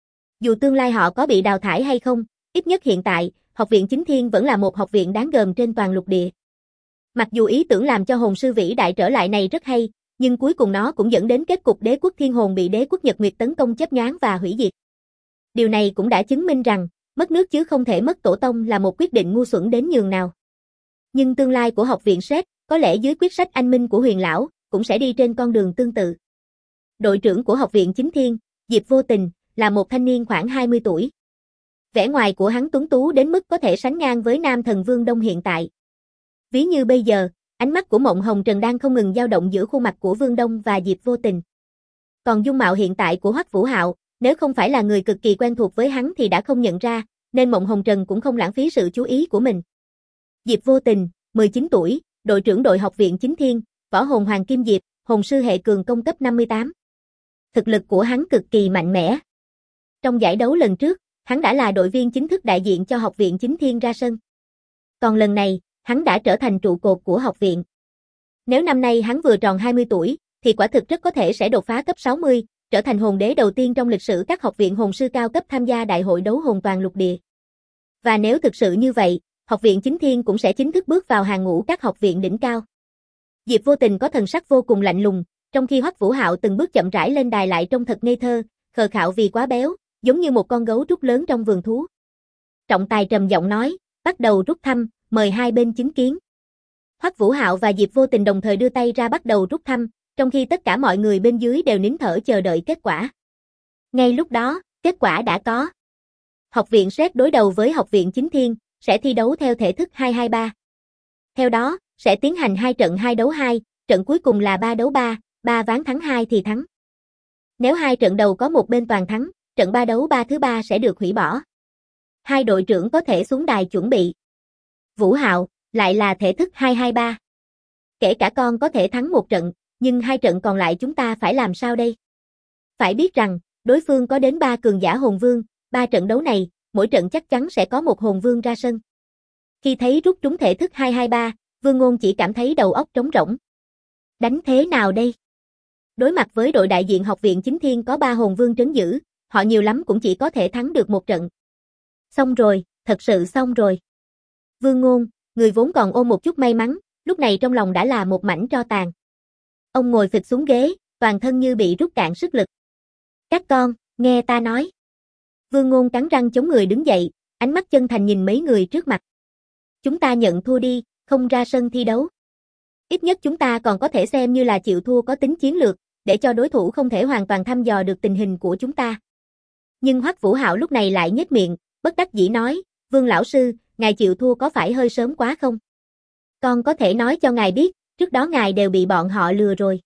Dù tương lai họ có bị đào thải hay không, ít nhất hiện tại, học viện Chính Thiên vẫn là một học viện đáng gờm trên toàn lục địa. Mặc dù ý tưởng làm cho hồn sư vĩ đại trở lại này rất hay, nhưng cuối cùng nó cũng dẫn đến kết cục đế quốc Thiên Hồn bị đế quốc Nhật Nguyệt tấn công chớp nhoáng và hủy diệt. Điều này cũng đã chứng minh rằng, mất nước chứ không thể mất tổ tông là một quyết định ngu xuẩn đến nhường nào. Nhưng tương lai của học viện Sét, có lẽ dưới quyết sách anh minh của Huyền lão, cũng sẽ đi trên con đường tương tự. Đội trưởng của học viện Chính Thiên, Diệp Vô Tình, là một thanh niên khoảng 20 tuổi. Vẻ ngoài của hắn tuấn tú đến mức có thể sánh ngang với Nam Thần Vương Đông hiện tại. Ví như bây giờ, ánh mắt của Mộng Hồng Trần đang không ngừng dao động giữa khuôn mặt của Vương Đông và Diệp Vô Tình. Còn dung mạo hiện tại của Hoắc Vũ Hạo, nếu không phải là người cực kỳ quen thuộc với hắn thì đã không nhận ra, nên Mộng Hồng Trần cũng không lãng phí sự chú ý của mình. Diệp Vô Tình, 19 tuổi, đội trưởng đội học viện Chính Thiên, võ hồn Hoàng Kim Diệp, hồn sư hệ cường công cấp 58. Thực lực của hắn cực kỳ mạnh mẽ. Trong giải đấu lần trước, hắn đã là đội viên chính thức đại diện cho học viện Chính Thiên ra sân. Còn lần này, hắn đã trở thành trụ cột của học viện. Nếu năm nay hắn vừa tròn 20 tuổi, thì quả thực rất có thể sẽ đột phá cấp 60, trở thành hồn đế đầu tiên trong lịch sử các học viện hồn sư cao cấp tham gia đại hội đấu hồn toàn lục địa. Và nếu thực sự như vậy, học viện Chính Thiên cũng sẽ chính thức bước vào hàng ngũ các học viện đỉnh cao. Diệp Vô Tình có thần sắc vô cùng lạnh lùng, trong khi Hoắc Vũ Hạo từng bước chậm rãi lên đài lại trông thật ngây thơ, khờ khạo vì quá béo, giống như một con gấu trúc lớn trong vườn thú. Trọng tài trầm giọng nói, bắt đầu rút thăm, mời hai bên chứng kiến. Hoắc Vũ Hạo và Diệp Vô Tình đồng thời đưa tay ra bắt đầu rút thăm, trong khi tất cả mọi người bên dưới đều nín thở chờ đợi kết quả. Ngay lúc đó, kết quả đã có. Học viện Sét đối đầu với học viện Chính Thiên, sẽ thi đấu theo thể thức 2-2-3. Theo đó, sẽ tiến hành 2 trận 2 đấu 2, trận cuối cùng là 3 đấu 3, 3 ván thắng 2 thì thắng. Nếu 2 trận đầu có một bên toàn thắng, trận 3 đấu 3 thứ 3 sẽ được hủy bỏ. Hai đội trưởng có thể xuống đài chuẩn bị. Vũ Hạo, lại là thể thức 2-2-3. Kể cả con có thể thắng một trận, nhưng 2 trận còn lại chúng ta phải làm sao đây? Phải biết rằng, đối phương có đến 3 cường giả hồn vương, 3 trận đấu này, mỗi trận chắc chắn sẽ có một hồn vương ra sân. Khi thấy rút trúng thể thức 2-2-3, Vương Ngôn chỉ cảm thấy đầu óc trống rỗng. Đánh thế nào đây? Đối mặt với đội đại diện học viện Chính Thiên có 3 hồn vương trấn giữ, họ nhiều lắm cũng chỉ có thể thắng được một trận. Xong rồi, thật sự xong rồi. Vương Ngôn, người vốn còn ôm một chút may mắn, lúc này trong lòng đã là một mảnh tro tàn. Ông ngồi phịch xuống ghế, toàn thân như bị rút cạn sức lực. Các con, nghe ta nói. Vương Ngôn cắn răng chống người đứng dậy, ánh mắt chân thành nhìn mấy người trước mặt. Chúng ta nhận thua đi, không ra sân thi đấu. Ít nhất chúng ta còn có thể xem như là chịu thua có tính chiến lược, để cho đối thủ không thể hoàn toàn thăm dò được tình hình của chúng ta. Nhưng Hoắc Vũ Hạo lúc này lại nhếch miệng, bất đắc dĩ nói, Vương lão sư, ngài chịu thua có phải hơi sớm quá không? Con có thể nói cho ngài biết, trước đó ngài đều bị bọn họ lừa rồi.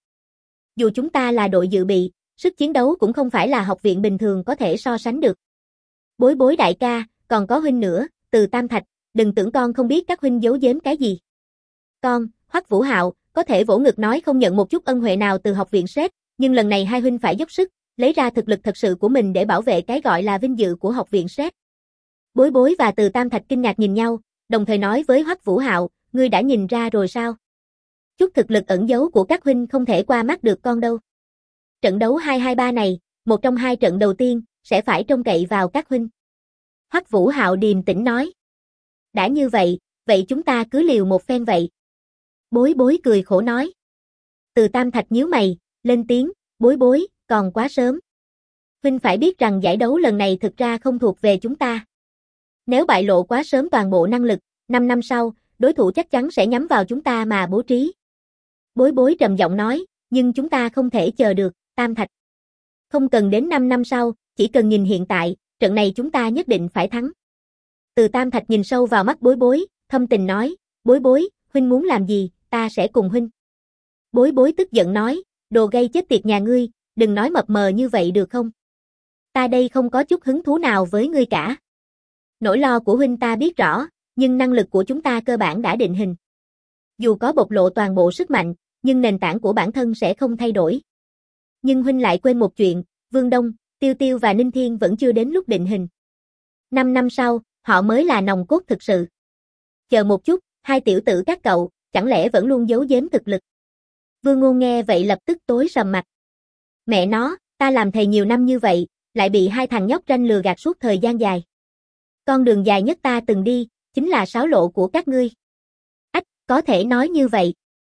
Dù chúng ta là đội dự bị, sức chiến đấu cũng không phải là học viện bình thường có thể so sánh được. Bối Bối đại ca, còn có huynh nữa, Từ Tam Thạch, đừng tưởng con không biết các huynh giấu giếm cái gì. Con, Hoắc Vũ Hạo, có thể vỗ ngực nói không nhận một chút ân huệ nào từ học viện Sét, nhưng lần này hai huynh phải dốc sức, lấy ra thực lực thật sự của mình để bảo vệ cái gọi là vinh dự của học viện Sét. Bối Bối và Từ Tam Thạch kinh ngạc nhìn nhau, đồng thời nói với Hoắc Vũ Hạo, ngươi đã nhìn ra rồi sao? Chút thực lực ẩn giấu của các huynh không thể qua mắt được con đâu. Trận đấu 2-2-3 này, một trong hai trận đầu tiên, sẽ phải trông cậy vào các huynh. Hoắc Vũ Hạo điềm tĩnh nói. Đã như vậy, vậy chúng ta cứ liều một phen vậy. Bối bối cười khổ nói. Từ Tam Thạch nhíu mày, lên tiếng, bối bối, còn quá sớm. Huynh phải biết rằng giải đấu lần này thực ra không thuộc về chúng ta. Nếu bại lộ quá sớm toàn bộ năng lực, 5 năm sau, đối thủ chắc chắn sẽ nhắm vào chúng ta mà bố trí. Bối bối trầm giọng nói, nhưng chúng ta không thể chờ được, Tam Thạch. Không cần đến 5 năm sau, chỉ cần nhìn hiện tại, trận này chúng ta nhất định phải thắng. Từ Tam Thạch nhìn sâu vào mắt bối bối, thâm tình nói, bối bối, huynh muốn làm gì, ta sẽ cùng huynh. Bối bối tức giận nói, đồ gây chết tiệt nhà ngươi, đừng nói mập mờ như vậy được không? Ta đây không có chút hứng thú nào với ngươi cả. Nỗi lo của huynh ta biết rõ, nhưng năng lực của chúng ta cơ bản đã định hình. Dù có bộc lộ toàn bộ sức mạnh, nhưng nền tảng của bản thân sẽ không thay đổi. Nhưng huynh lại quên một chuyện, Vương Đông, Tiêu Tiêu và Ninh Thiên vẫn chưa đến lúc định hình. 5 năm sau, họ mới là nòng cốt thực sự. Chờ một chút, hai tiểu tử các cậu, chẳng lẽ vẫn luôn giấu giếm thực lực? Vương Ngôn nghe vậy lập tức tối sầm mặt. Mẹ nó, ta làm thầy nhiều năm như vậy, lại bị hai thằng nhóc ranh lừa gạt suốt thời gian dài. Con đường dài nhất ta từng đi, chính là sáo lộ của các ngươi. Ách, có thể nói như vậy.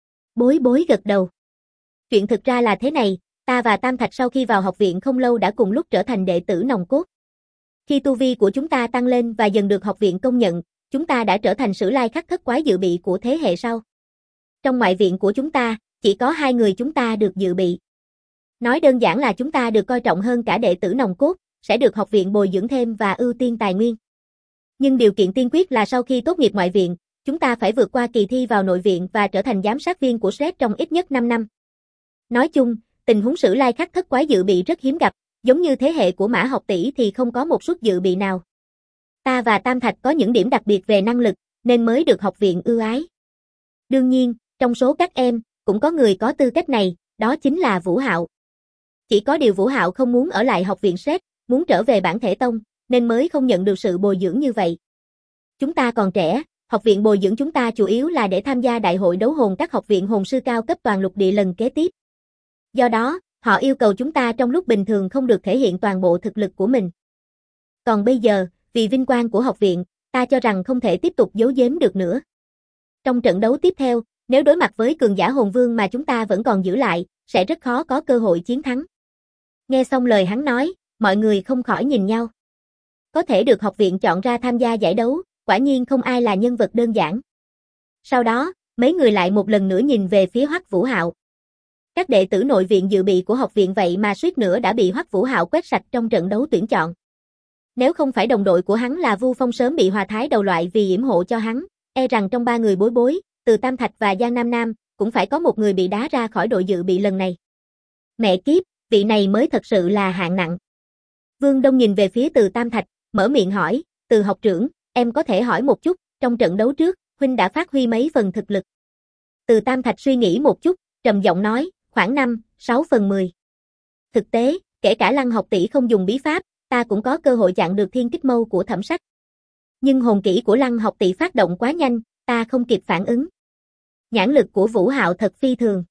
Bối bối gật đầu. Chuyện thực ra là thế này, ta và Tam Thạch sau khi vào học viện không lâu đã cùng lúc trở thành đệ tử nòng cốt. Khi tu vi của chúng ta tăng lên và dần được học viện công nhận, chúng ta đã trở thành sử lai khắc thất quái dự bị của thế hệ sau. Trong ngoại viện của chúng ta, chỉ có 2 người chúng ta được dự bị. Nói đơn giản là chúng ta được coi trọng hơn cả đệ tử nòng cốt, sẽ được học viện bồi dưỡng thêm và ưu tiên tài nguyên. Nhưng điều kiện tiên quyết là sau khi tốt nghiệp ngoại viện, chúng ta phải vượt qua kỳ thi vào nội viện và trở thành giám sát viên của SRED trong ít nhất 5 năm. Nói chung, tình huống sử lai khắc thất quái dự bị rất hiếm gặp, giống như thế hệ của Mã Học Tỷ thì không có một suất dự bị nào. Ta và Tam Thạch có những điểm đặc biệt về năng lực, nên mới được học viện ưu ái. Đương nhiên, trong số các em, cũng có người có tư cách này, đó chính là Vũ Hạo. Chỉ có điều Vũ Hạo không muốn ở lại học viện SRED, muốn trở về bản thể tông, nên mới không nhận được sự bồi dưỡng như vậy. Chúng ta còn trẻ, học viện bồi dưỡng chúng ta chủ yếu là để tham gia đại hội đấu hồn các học viện hồn sư cao cấp toàn lục địa lần kế tiếp. Do đó, họ yêu cầu chúng ta trong lúc bình thường không được thể hiện toàn bộ thực lực của mình. Còn bây giờ, vì vinh quang của học viện, ta cho rằng không thể tiếp tục giấu giếm được nữa. Trong trận đấu tiếp theo, nếu đối mặt với cường giả hồn vương mà chúng ta vẫn còn giữ lại, sẽ rất khó có cơ hội chiến thắng. Nghe xong lời hắn nói, mọi người không khỏi nhìn nhau. Có thể được học viện chọn ra tham gia giải đấu, quả nhiên không ai là nhân vật đơn giản. Sau đó, mấy người lại một lần nữa nhìn về phía Hoắc Vũ Hạo. Các đệ tử nội viện dự bị của học viện vậy mà suýt nữa đã bị Hoắc Vũ Hạo quét sạch trong trận đấu tuyển chọn. Nếu không phải đồng đội của hắn là Vu Phong sớm bị Hòa Thái đầu loại vì yểm hộ cho hắn, e rằng trong 3 người bối bối, từ Tam Thạch và Giang Nam Nam, cũng phải có một người bị đá ra khỏi đội dự bị lần này. Mẹ kiếp, vị này mới thật sự là hạng nặng. Vương Đông nhìn về phía Từ Tam Thạch, mở miệng hỏi, Từ học trưởng, em có thể hỏi một chút, trong trận đấu trước, huynh đã phát huy mấy phần thực lực? Từ Tam Thạch suy nghĩ một chút, trầm giọng nói, khoảng 5-6/10. Thực tế, kể cả Lăng Học Tỷ không dùng bí pháp, ta cũng có cơ hội chặn được thiên kích mâu của Thẩm Sách. Nhưng hồn kỹ của Lăng Học Tỷ phát động quá nhanh, ta không kịp phản ứng. Nhãn lực của Vũ Hạo thật phi thường.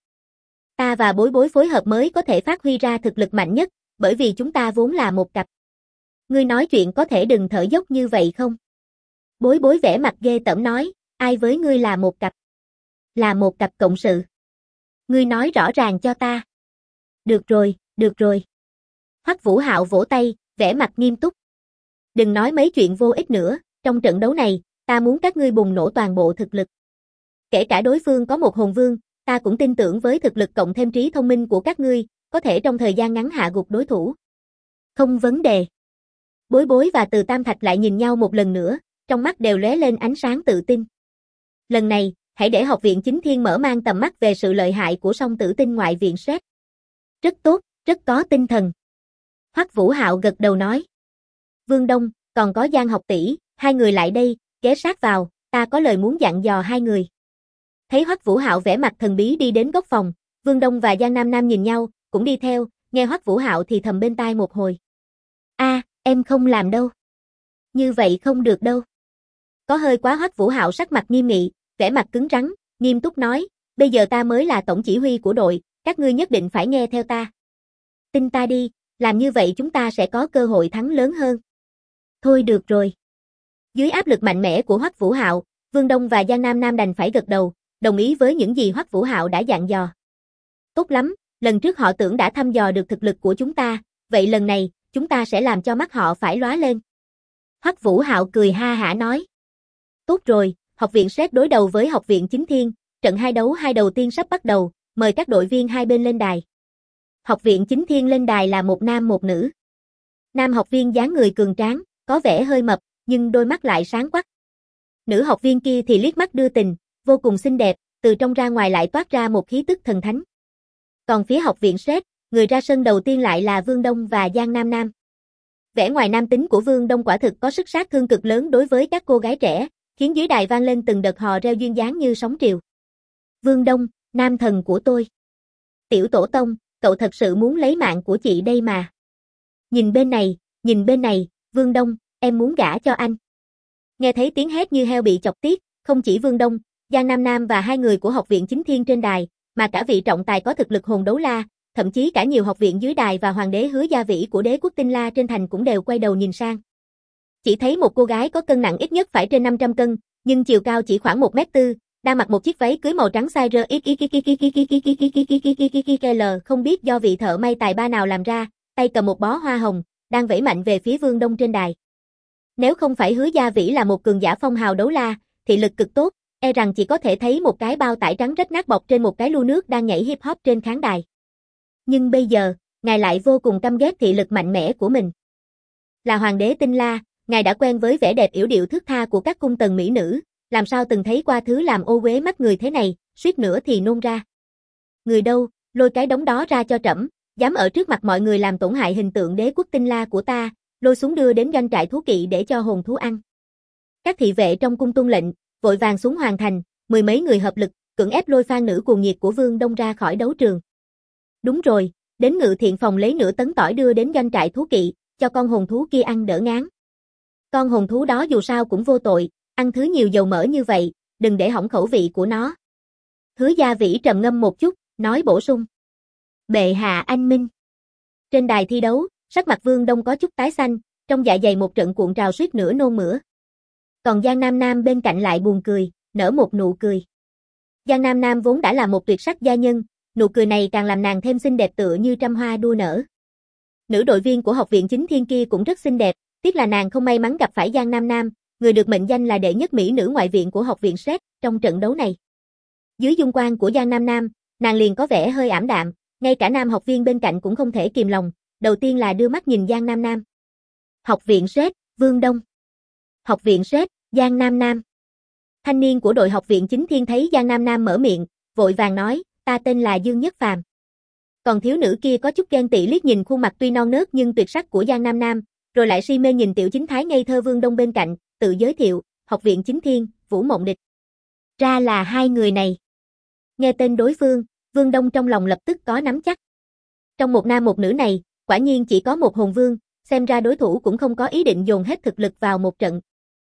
Ta và bối bối phối hợp mới có thể phát huy ra thực lực mạnh nhất, bởi vì chúng ta vốn là một cặp. Ngươi nói chuyện có thể đừng thở dốc như vậy không? Bối bối vẻ mặt ghê tởm nói, ai với ngươi là một cặp? Là một cặp cộng sự. Ngươi nói rõ ràng cho ta. Được rồi, được rồi. Hoắc Vũ Hạo vỗ tay, vẻ mặt nghiêm túc. Đừng nói mấy chuyện vô ích nữa, trong trận đấu này, ta muốn các ngươi bùng nổ toàn bộ thực lực. Kể cả đối phương có một hồn vương, ta cũng tin tưởng với thực lực cộng thêm trí thông minh của các ngươi, có thể trong thời gian ngắn hạ gục đối thủ. Không vấn đề. Bối bối và Từ Tam Thạch lại nhìn nhau một lần nữa, trong mắt đều lóe lên ánh sáng tự tin. Lần này, hãy để học viện Chính Thiên mở mang tầm mắt về sự lợi hại của song tử tinh ngoại viện SRED. Rất tốt, rất có tinh thần. Hoắc Vũ Hạo gật đầu nói. Vương Đông, còn có Giang Học Tỷ, hai người lại đây, ghé sát vào, ta có lời muốn dặn dò hai người. Thấy Hoắc Vũ Hạo vẻ mặt thần bí đi đến góc phòng, Vương Đông và Giang Nam Nam nhìn nhau, cũng đi theo, nghe Hoắc Vũ Hạo thì thầm bên tai một hồi. Em không làm đâu. Như vậy không được đâu. Có hơi quá. Hoắc Vũ Hạo sắc mặt nghiêm nghị, vẻ mặt cứng rắn, nghiêm túc nói, bây giờ ta mới là tổng chỉ huy của đội, các ngươi nhất định phải nghe theo ta. Tin ta đi, làm như vậy chúng ta sẽ có cơ hội thắng lớn hơn. Thôi được rồi. Dưới áp lực mạnh mẽ của Hoắc Vũ Hạo, Vương Đông và Giang Nam Nam đành phải gật đầu, đồng ý với những gì Hoắc Vũ Hạo đã dặn dò. Tốt lắm, lần trước họ tưởng đã thăm dò được thực lực của chúng ta, vậy lần này, chúng ta sẽ làm cho mắt họ phải lóa lên. Hoắc Vũ Hạo cười ha hả nói. Tốt rồi, học viện SET đối đầu với học viện Chính Thiên, trận hai đầu tiên sắp bắt đầu, mời các đội viên hai bên lên đài. Học viện Chính Thiên lên đài là một nam một nữ. Nam học viên dáng người cường tráng, có vẻ hơi mập, nhưng đôi mắt lại sáng quắc. Nữ học viên kia thì liếc mắt đưa tình, vô cùng xinh đẹp, từ trong ra ngoài lại toát ra một khí tức thần thánh. Còn phía học viện SET, người ra sân đầu tiên lại là Vương Đông và Giang Nam Nam. Vẻ ngoài nam tính của Vương Đông quả thực có sức sát thương cực lớn đối với các cô gái trẻ, khiến dưới đài vang lên từng đợt hò reo duyên dáng như sóng triều. Vương Đông, nam thần của tôi. Tiểu tổ tông, cậu thật sự muốn lấy mạng của chị đây mà. Nhìn bên này, Vương Đông, em muốn gả cho anh. Nghe thấy tiếng hét như heo bị chọc tiết, không chỉ Vương Đông, Giang Nam Nam và hai người của học viện Chính Thiên trên đài, mà cả vị trọng tài có thực lực hồn đấu la, thậm chí cả nhiều học viện dưới đài và hoàng đế Hứa Gia Vĩ của đế quốc Tinh La trên thành cũng đều quay đầu nhìn sang. Chỉ thấy một cô gái có cân nặng ít nhất phải trên 500 cân, nhưng chiều cao chỉ khoảng 1m4, đang mặc một chiếc váy cưới màu trắng size RXXXXXXXXXXXXXXXXL, không biết do vị thợ may tài ba nào làm ra, tay cầm một bó hoa hồng, đang vẫy mạnh về phía Vương Đông trên đài. Nếu không phải Hứa Gia Vĩ là một cường giả phong hào đấu la, thị lực cực tốt, e rằng chỉ có thể thấy một cái bao tải trắng rách nát bọc trên một cái lu nước đang nhảy hip hop trên khán đài. Nhưng bây giờ, ngài lại vô cùng căm ghét thị lực mạnh mẽ của mình. Là hoàng đế Tinh La, ngài đã quen với vẻ đẹp yểu điệu thướt tha của các cung tần mỹ nữ, làm sao từng thấy qua thứ làm ô uế mắt người thế này, suýt nữa thì nôn ra. Người đâu, lôi cái đống đó ra cho trẫm, dám ở trước mặt mọi người làm tổn hại hình tượng đế quốc Tinh La của ta, lôi xuống đưa đến doanh trại thú kỵ để cho hồn thú ăn. Các thị vệ trong cung tuân lệnh, vội vàng xuống hoàng thành, mười mấy người hợp lực, cưỡng ép lôi phan nữ cuồng nhiệt của Vương Đông ra khỏi đấu trường. Đúng rồi, đến ngự thiện phòng lấy nửa tấn tỏi đưa đến doanh trại thú kỵ, cho con hồn thú kia ăn đỡ ngán. Con hồn thú đó dù sao cũng vô tội, ăn thứ nhiều dầu mỡ như vậy, đừng để hỏng khẩu vị của nó. Hứa Gia Vĩ trầm ngâm một chút, nói bổ sung. Bệ hạ anh minh. Trên đài thi đấu, sắc mặt Vương Đông có chút tái xanh, trong dạ dày một trận cuộn trào suýt nữa nôn mửa. Còn Giang Nam Nam bên cạnh lại buồn cười, nở một nụ cười. Giang Nam Nam vốn đã là một tuyệt sắc gia nhân, nụ cười này càng làm nàng thêm xinh đẹp tựa như trăm hoa đua nở. Nữ đội viên của học viện Chính Thiên kia cũng rất xinh đẹp, tiếc là nàng không may mắn gặp phải Giang Nam Nam, người được mệnh danh là đệ nhất mỹ nữ ngoại viện của học viện SET trong trận đấu này. Dưới dung quang của Giang Nam Nam, nàng liền có vẻ hơi ảm đạm, ngay cả nam học viên bên cạnh cũng không thể kìm lòng, đầu tiên là đưa mắt nhìn Giang Nam Nam. Học viện SET, Vương Đông. Học viện SET, Giang Nam Nam. Thanh niên của đội học viện Chính Thiên thấy Giang Nam Nam mở miệng, vội vàng nói, ta tên là Dương Nhất Phàm. Còn thiếu nữ kia có chút ghen tị liếc nhìn khuôn mặt tuy non nớt nhưng tuyệt sắc của Giang Nam Nam, rồi lại si mê nhìn tiểu chính thái ngây thơ Vương Đông bên cạnh, tự giới thiệu, học viện Chính Thiên, Vũ Mộng Địch. Ra là hai người này. Nghe tên đối phương, Vương Đông trong lòng lập tức có nắm chắc. Trong một nam một nữ này, quả nhiên chỉ có một hồn vương, xem ra đối thủ cũng không có ý định dồn hết thực lực vào một trận.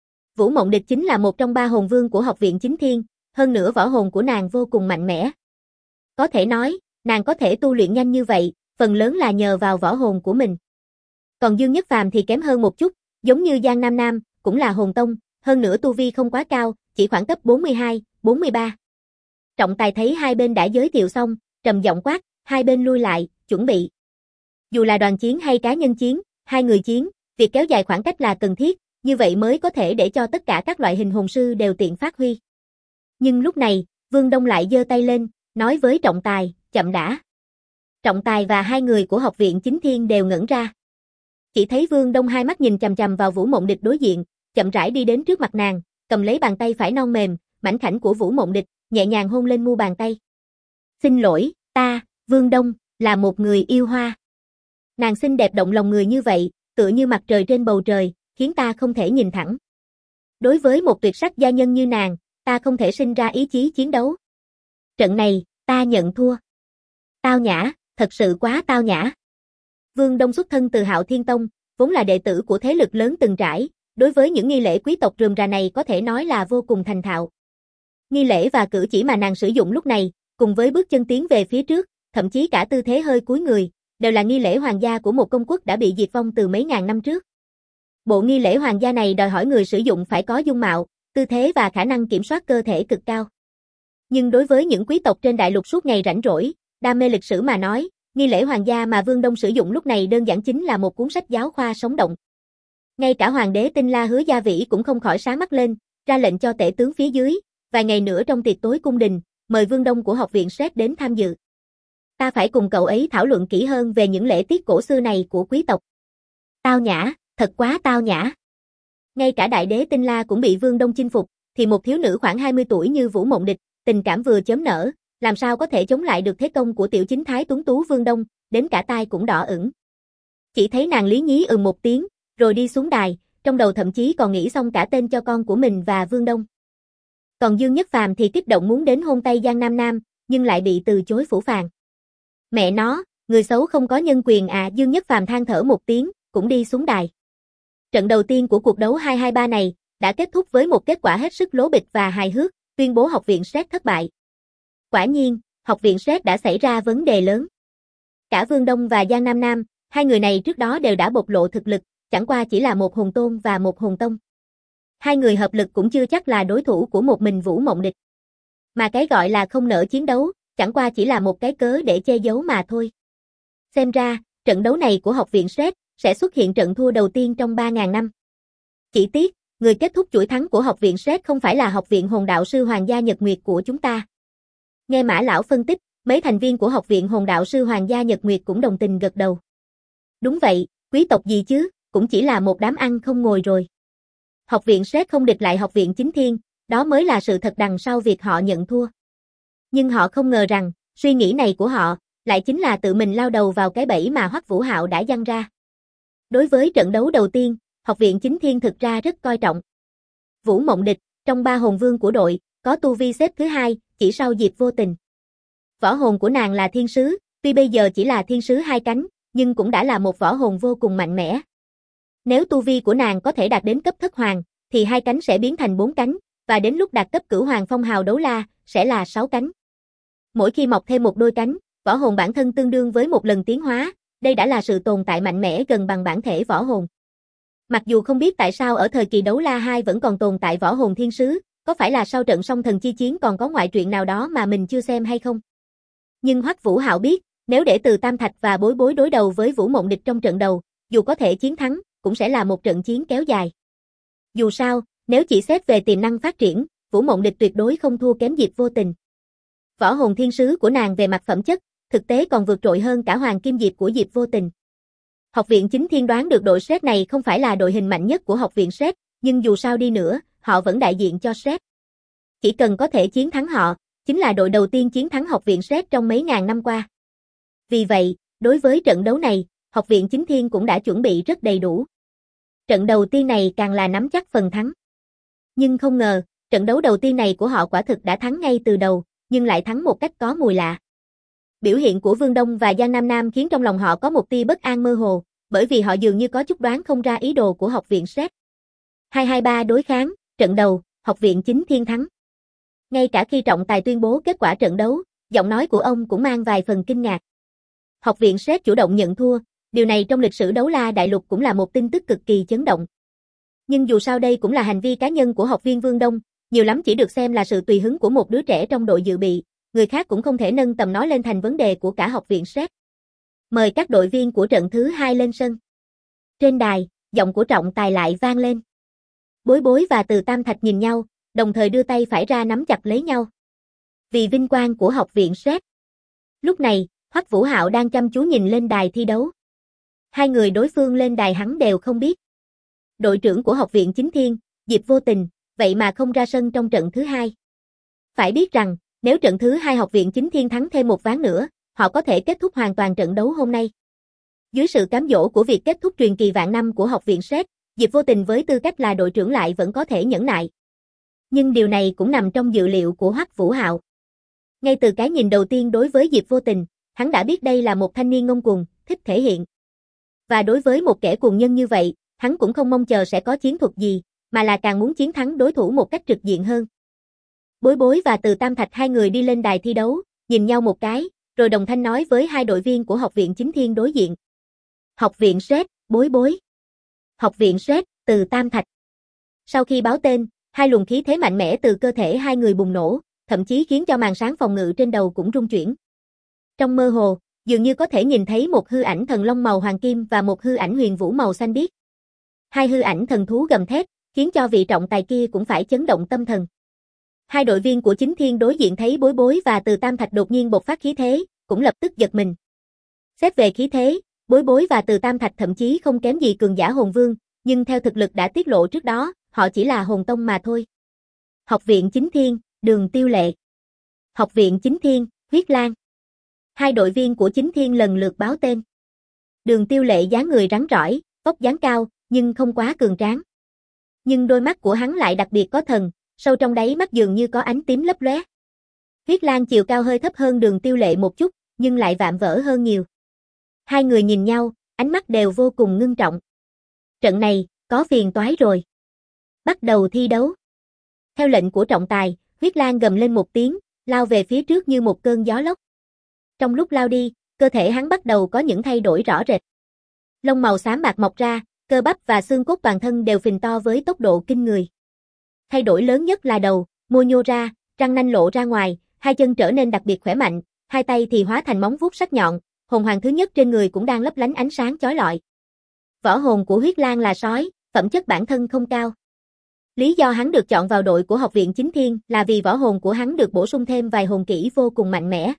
Vũ Mộng Địch chính là một trong ba hồn vương của học viện Chính Thiên, hơn nữa võ hồn của nàng vô cùng mạnh mẽ. Có thể nói, nàng có thể tu luyện nhanh như vậy, phần lớn là nhờ vào võ hồn của mình. Còn Dương Nhất Phàm thì kém hơn một chút, giống như Giang Nam Nam, cũng là hồn tông, hơn nữa tu vi không quá cao, chỉ khoảng cấp 42, 43. Trọng tài thấy hai bên đã giới thiệu xong, trầm giọng quát, hai bên lui lại, chuẩn bị. Dù là đoàn chiến hay cá nhân chiến, hai người chiến, việc kéo dài khoảng cách là cần thiết, như vậy mới có thể để cho tất cả các loại hình hồn sư đều tiện phát huy. Nhưng lúc này, Vương Đông lại giơ tay lên, nói với trọng tài, chậm đã. Trọng tài và hai người của học viện Chính Thiên đều ngẩn ra. Chỉ thấy Vương Đông hai mắt nhìn chằm chằm vào Vũ Mộng Địch đối diện, chậm rãi đi đến trước mặt nàng, cầm lấy bàn tay phải non mềm, mảnh khảnh của Vũ Mộng Địch, nhẹ nhàng hôn lên mu bàn tay. Xin lỗi, ta, Vương Đông, là một người yêu hoa. Nàng xinh đẹp động lòng người như vậy, tựa như mặt trời trên bầu trời, khiến ta không thể nhìn thẳng. Đối với một tuyệt sắc gia nhân như nàng, ta không thể sinh ra ý chí chiến đấu. Trận này, ta nhận thua. Tao nhã, thật sự quá tao nhã. Vương Đông xuất thân từ Hạo Thiên Tông, vốn là đệ tử của thế lực lớn từng trải, đối với những nghi lễ quý tộc rườm rà này có thể nói là vô cùng thành thạo. Nghi lễ và cử chỉ mà nàng sử dụng lúc này, cùng với bước chân tiến về phía trước, thậm chí cả tư thế hơi cúi người, đều là nghi lễ hoàng gia của một công quốc đã bị diệt vong từ mấy ngàn năm trước. Bộ nghi lễ hoàng gia này đòi hỏi người sử dụng phải có dung mạo, tư thế và khả năng kiểm soát cơ thể cực cao. Nhưng đối với những quý tộc trên đại lục suốt ngày rảnh rỗi, đam mê lịch sử mà nói, nghi lễ hoàng gia mà Vương Đông sử dụng lúc này đơn giản chính là một cuốn sách giáo khoa sống động. Ngay cả hoàng đế Tinh La Hứa Gia Vĩ cũng không khỏi sáng mắt lên, ra lệnh cho tể tướng phía dưới, vài ngày nữa trong tiệc tối cung đình, mời Vương Đông của học viện Sét đến tham dự. Ta phải cùng cậu ấy thảo luận kỹ hơn về những lễ tiết cổ xưa này của quý tộc. Tao nhã, thật quá tao nhã. Ngay cả đại đế Tinh La cũng bị Vương Đông chinh phục, thì một thiếu nữ khoảng 20 tuổi như Vũ Mộng Địch, tình cảm vừa chớm nở, làm sao có thể chống lại được thế công của tiểu chính thái tuấn tú Vương Đông, đến cả tai cũng đỏ ửng. Chỉ thấy nàng lý nhí một tiếng, rồi đi xuống đài, trong đầu thậm chí còn nghĩ xong cả tên cho con của mình và Vương Đông. Còn Dương Nhất Phàm thì kích động muốn đến hôn tay Giang Nam Nam, nhưng lại bị từ chối phũ phàng. Mẹ nó, người xấu không có nhân quyền à, Dương Nhất Phàm than thở một tiếng, cũng đi xuống đài. Trận đầu tiên của cuộc đấu 2-2-3 này đã kết thúc với một kết quả hết sức lố bịch và hài hước, tuyên bố học viện Sét thất bại. Quả nhiên, học viện Sét đã xảy ra vấn đề lớn. Cả Vương Đông và Giang Nam Nam, hai người này trước đó đều đã bộc lộ thực lực, chẳng qua chỉ là một hồn tôn và một hồn tông. Hai người hợp lực cũng chưa chắc là đối thủ của một mình Vũ Mộng Địch. Mà cái gọi là không nỡ chiến đấu, chẳng qua chỉ là một cái cớ để che giấu mà thôi. Xem ra, trận đấu này của học viện Sét sẽ xuất hiện trận thua đầu tiên trong 3.000 năm. Chỉ tiếc, người kết thúc chuỗi thắng của học viện Sét không phải là học viện Hồn Đạo Sư Hoàng gia Nhật Nguyệt của chúng ta. Nghe Mã lão phân tích, mấy thành viên của học viện Hồn Đạo Sư Hoàng gia Nhật Nguyệt cũng đồng tình gật đầu. Đúng vậy, quý tộc gì chứ, cũng chỉ là một đám ăn không ngồi rồi. Học viện Sét không địch lại học viện Chính Thiên, đó mới là sự thật đằng sau việc họ nhận thua. Nhưng họ không ngờ rằng, suy nghĩ này của họ, lại chính là tự mình lao đầu vào cái bẫy mà Hoắc Vũ Hạo đã giăng ra. Đối với trận đấu đầu tiên, học viện Chính Thiên thực ra rất coi trọng Vũ Mộng Địch, trong 3 hồn vương của đội, có tu vi xếp thứ 2, chỉ sau Diệp Vô Tình. Võ hồn của nàng là thiên sứ, tuy bây giờ chỉ là thiên sứ 2 cánh, nhưng cũng đã là một võ hồn vô cùng mạnh mẽ. Nếu tu vi của nàng có thể đạt đến cấp thất hoàng, thì 2 cánh sẽ biến thành 4 cánh, và đến lúc đạt cấp cửu hoàng phong hào đấu la, sẽ là 6 cánh. Mỗi khi mọc thêm một đôi cánh, võ hồn bản thân tương đương với một lần tiến hóa, đây đã là sự tồn tại mạnh mẽ gần bằng bản thể võ hồn. Mặc dù không biết tại sao ở thời kỳ đấu la 2 vẫn còn tồn tại võ hồn thiên sứ, có phải là sau trận song thần chi chiến còn có ngoại truyện nào đó mà mình chưa xem hay không? Nhưng Hoắc Vũ Hạo biết, nếu để Từ Tam Thạch và Bối Bối đối đầu với Vũ Mộng Địch trong trận đầu, dù có thể chiến thắng, cũng sẽ là một trận chiến kéo dài. Dù sao, nếu chỉ xét về tiềm năng phát triển, Vũ Mộng Địch tuyệt đối không thua kém Diệp Vô Tình. Võ hồn thiên sứ của nàng về mặt phẩm chất, thực tế còn vượt trội hơn cả Hoàng Kim Diệp của Diệp Vô Tình. Học viện Chính Thiên đoán được đội Sét này không phải là đội hình mạnh nhất của học viện Sét, nhưng dù sao đi nữa, họ vẫn đại diện cho Sét. Chỉ cần có thể chiến thắng họ, chính là đội đầu tiên chiến thắng học viện Sét trong mấy ngàn năm qua. Vì vậy, đối với trận đấu này, học viện Chính Thiên cũng đã chuẩn bị rất đầy đủ. Trận đầu tiên này càng là nắm chắc phần thắng. Nhưng không ngờ, trận đấu đầu tiên này của họ quả thực đã thắng ngay từ đầu, nhưng lại thắng một cách có mùi lạ. Biểu hiện của Vương Đông và Giang Nam Nam khiến trong lòng họ có một tia bất an mơ hồ, bởi vì họ dường như có chút đoán không ra ý đồ của học viện Sét. 2-2-3 đối kháng, trận đầu, học viện Chính Thiên thắng. Ngay cả khi trọng tài tuyên bố kết quả trận đấu, giọng nói của ông cũng mang vài phần kinh ngạc. Học viện Sét chủ động nhận thua, điều này trong lịch sử đấu la đại lục cũng là một tin tức cực kỳ chấn động. Nhưng dù sao đây cũng là hành vi cá nhân của học viên Vương Đông, nhiều lắm chỉ được xem là sự tùy hứng của một đứa trẻ trong đội dự bị, người khác cũng không thể nâng tầm nó lên thành vấn đề của cả học viện Sét. Mời các đội viên của trận thứ 2 lên sân. Trên đài, giọng của trọng tài lại vang lên. Bối Bối và Từ Tam Thạch nhìn nhau, đồng thời đưa tay phải ra nắm chặt lấy nhau. Vì vinh quang của học viện Sét. Lúc này, Hoắc Vũ Hạo đang chăm chú nhìn lên đài thi đấu. Hai người đối phương lên đài hắn đều không biết. Đội trưởng của học viện Chính Thiên, Diệp Vô Tình, vậy mà không ra sân trong trận thứ 2. Phải biết rằng, nếu trận thứ 2 học viện Chính Thiên thắng thêm một ván nữa, họ có thể kết thúc hoàn toàn trận đấu hôm nay. Dưới sự cám dỗ của việc kết thúc truyền kỳ vạn năm của học viện Sét, Diệp Vô Tình với tư cách là đội trưởng lại vẫn có thể nhẫn nại. Nhưng điều này cũng nằm trong dự liệu của Hoắc Vũ Hạo. Ngay từ cái nhìn đầu tiên đối với Diệp Vô Tình, hắn đã biết đây là một thanh niên ngông cuồng, thích thể hiện. Và đối với một kẻ cuồng nhân như vậy, hắn cũng không mong chờ sẽ có chiến thuật gì, mà là càng muốn chiến thắng đối thủ một cách trực diện hơn. Bối Bối và Từ Tam Thạch hai người đi lên đài thi đấu, nhìn nhau một cái, rồi đồng thanh nói với hai đội viên của Học viện Chính Thiên đối diện. Học viện Sret, Bối Bối. Học viện Sret, Từ Tam Thạch. Sau khi báo tên, hai luồng khí thế mạnh mẽ từ cơ thể hai người bùng nổ, thậm chí khiến cho màn sáng phòng ngự trên đầu cũng rung chuyển. Trong mơ hồ, dường như có thể nhìn thấy một hư ảnh thần long màu hoàng kim và một hư ảnh huyền vũ màu xanh biếc. Hai hư ảnh thần thú gầm thét, khiến cho vị trọng tài kia cũng phải chấn động tâm thần. Hai đội viên của Chính Thiên đối diện thấy Bối Bối và Từ Tam Thạch đột nhiên bộc phát khí thế, cũng lập tức giật mình. Xét về khí thế, Bối Bối và Từ Tam Thạch thậm chí không kém gì cường giả hồn vương, nhưng theo thực lực đã tiết lộ trước đó, họ chỉ là hồn tông mà thôi. Học viện Chính Thiên, Đường Tiêu Lệ. Học viện Chính Thiên, Huyết Lang. Hai đội viên của Chính Thiên lần lượt báo tên. Đường Tiêu Lệ dáng người rắn rỏi, vóc dáng cao, nhưng không quá cường tráng. Nhưng đôi mắt của hắn lại đặc biệt có thần, sâu trong đáy mắt dường như có ánh tím lấp lóe. Huyết Lang chiều cao hơi thấp hơn Đường Tiêu Lệ một chút, nhưng lại vạm vỡ hơn nhiều. Hai người nhìn nhau, ánh mắt đều vô cùng ngưng trọng. Trận này, có phiền toái rồi. Bắt đầu thi đấu. Theo lệnh của trọng tài, Huyết Lang gầm lên một tiếng, lao về phía trước như một cơn gió lốc. Trong lúc lao đi, cơ thể hắn bắt đầu có những thay đổi rõ rệt. Lông màu xám bạc mọc ra, cơ bắp và xương cốt toàn thân đều phình to với tốc độ kinh người. Thay đổi lớn nhất là đầu, môi nhô ra, răng nanh lộ ra ngoài, hai chân trở nên đặc biệt khỏe mạnh, hai tay thì hóa thành móng vuốt sắc nhọn, hồn hoàng thứ nhất trên người cũng đang lấp lánh ánh sáng chói lọi. Võ hồn của Huyết Lang là sói, phẩm chất bản thân không cao. Lý do hắn được chọn vào đội của Học viện Chính Thiên là vì võ hồn của hắn được bổ sung thêm vài hồn kỹ vô cùng mạnh mẽ.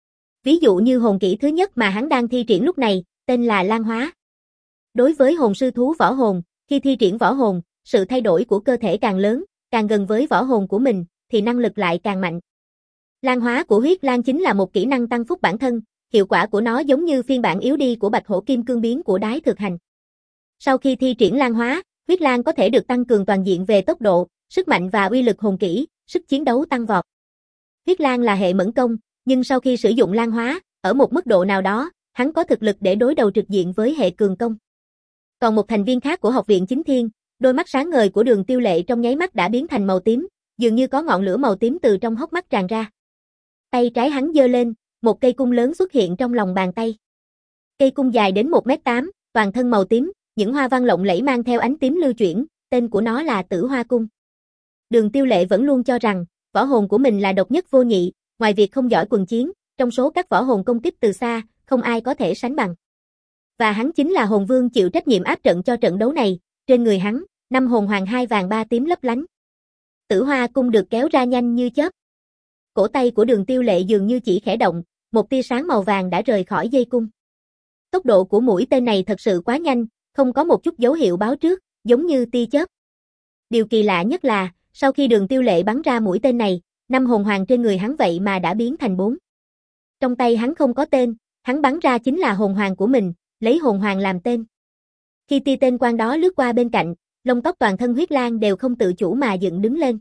Ví dụ như hồn kỹ thứ nhất mà hắn đang thi triển lúc này, tên là Lan Hóa. Đối với hồn sư thú võ hồn, khi thi triển võ hồn, sự thay đổi của cơ thể càng lớn, càng gần với võ hồn của mình, thì năng lực lại càng mạnh. Lan Hóa của Huyết Lang chính là một kỹ năng tăng phúc bản thân, hiệu quả của nó giống như phiên bản yếu đi của Bạch Hổ Kim Cương biến của Đái Thực Hành. Sau khi thi triển Lan Hóa, Huyết Lang có thể được tăng cường toàn diện về tốc độ, sức mạnh và uy lực hồn kỹ, sức chiến đấu tăng vọt. Huyết Lang là hệ mẫn công, nhưng sau khi sử dụng Lan Hóa, ở một mức độ nào đó, hắn có thực lực để đối đầu trực diện với hệ cường công. Còn một thành viên khác của Học viện Chính Thiên, đôi mắt sáng ngời của Đường Tiêu Lệ trong nháy mắt đã biến thành màu tím, dường như có ngọn lửa màu tím từ trong hốc mắt tràn ra. Tay trái hắn giơ lên, một cây cung lớn xuất hiện trong lòng bàn tay. Cây cung dài đến 1m8, toàn thân màu tím, những hoa văn lộng lẫy mang theo ánh tím lưu chuyển, tên của nó là Tử Hoa Cung. Đường Tiêu Lệ vẫn luôn cho rằng, võ hồn của mình là độc nhất vô nhị, ngoài việc không giỏi quần chiến, trong số các võ hồn công kích từ xa, không ai có thể sánh bằng. Và hắn chính là hồn vương chịu trách nhiệm áp trận cho trận đấu này, trên người hắn, 5 hồn hoàng 2 vàng 3 tím lấp lánh. Tử Hoa Cung được kéo ra nhanh như chớp. Cổ tay của Đường Tiêu Lệ dường như chỉ khẽ động, một tia sáng màu vàng đã rời khỏi dây cung. Tốc độ của mũi tên này thật sự quá nhanh, không có một chút dấu hiệu báo trước, giống như tia chớp. Điều kỳ lạ nhất là, sau khi Đường Tiêu Lệ bắn ra mũi tên này, 5 hồn hoàng trên người hắn vậy mà đã biến thành 4. Trong tay hắn không có tên, hắn bắn ra chính là hồn hoàng của mình, lấy hồn hoàng làm tên. Khi tia tên quang đó lướt qua bên cạnh, lông tóc toàn thân Huyết Lang đều không tự chủ mà dựng đứng lên.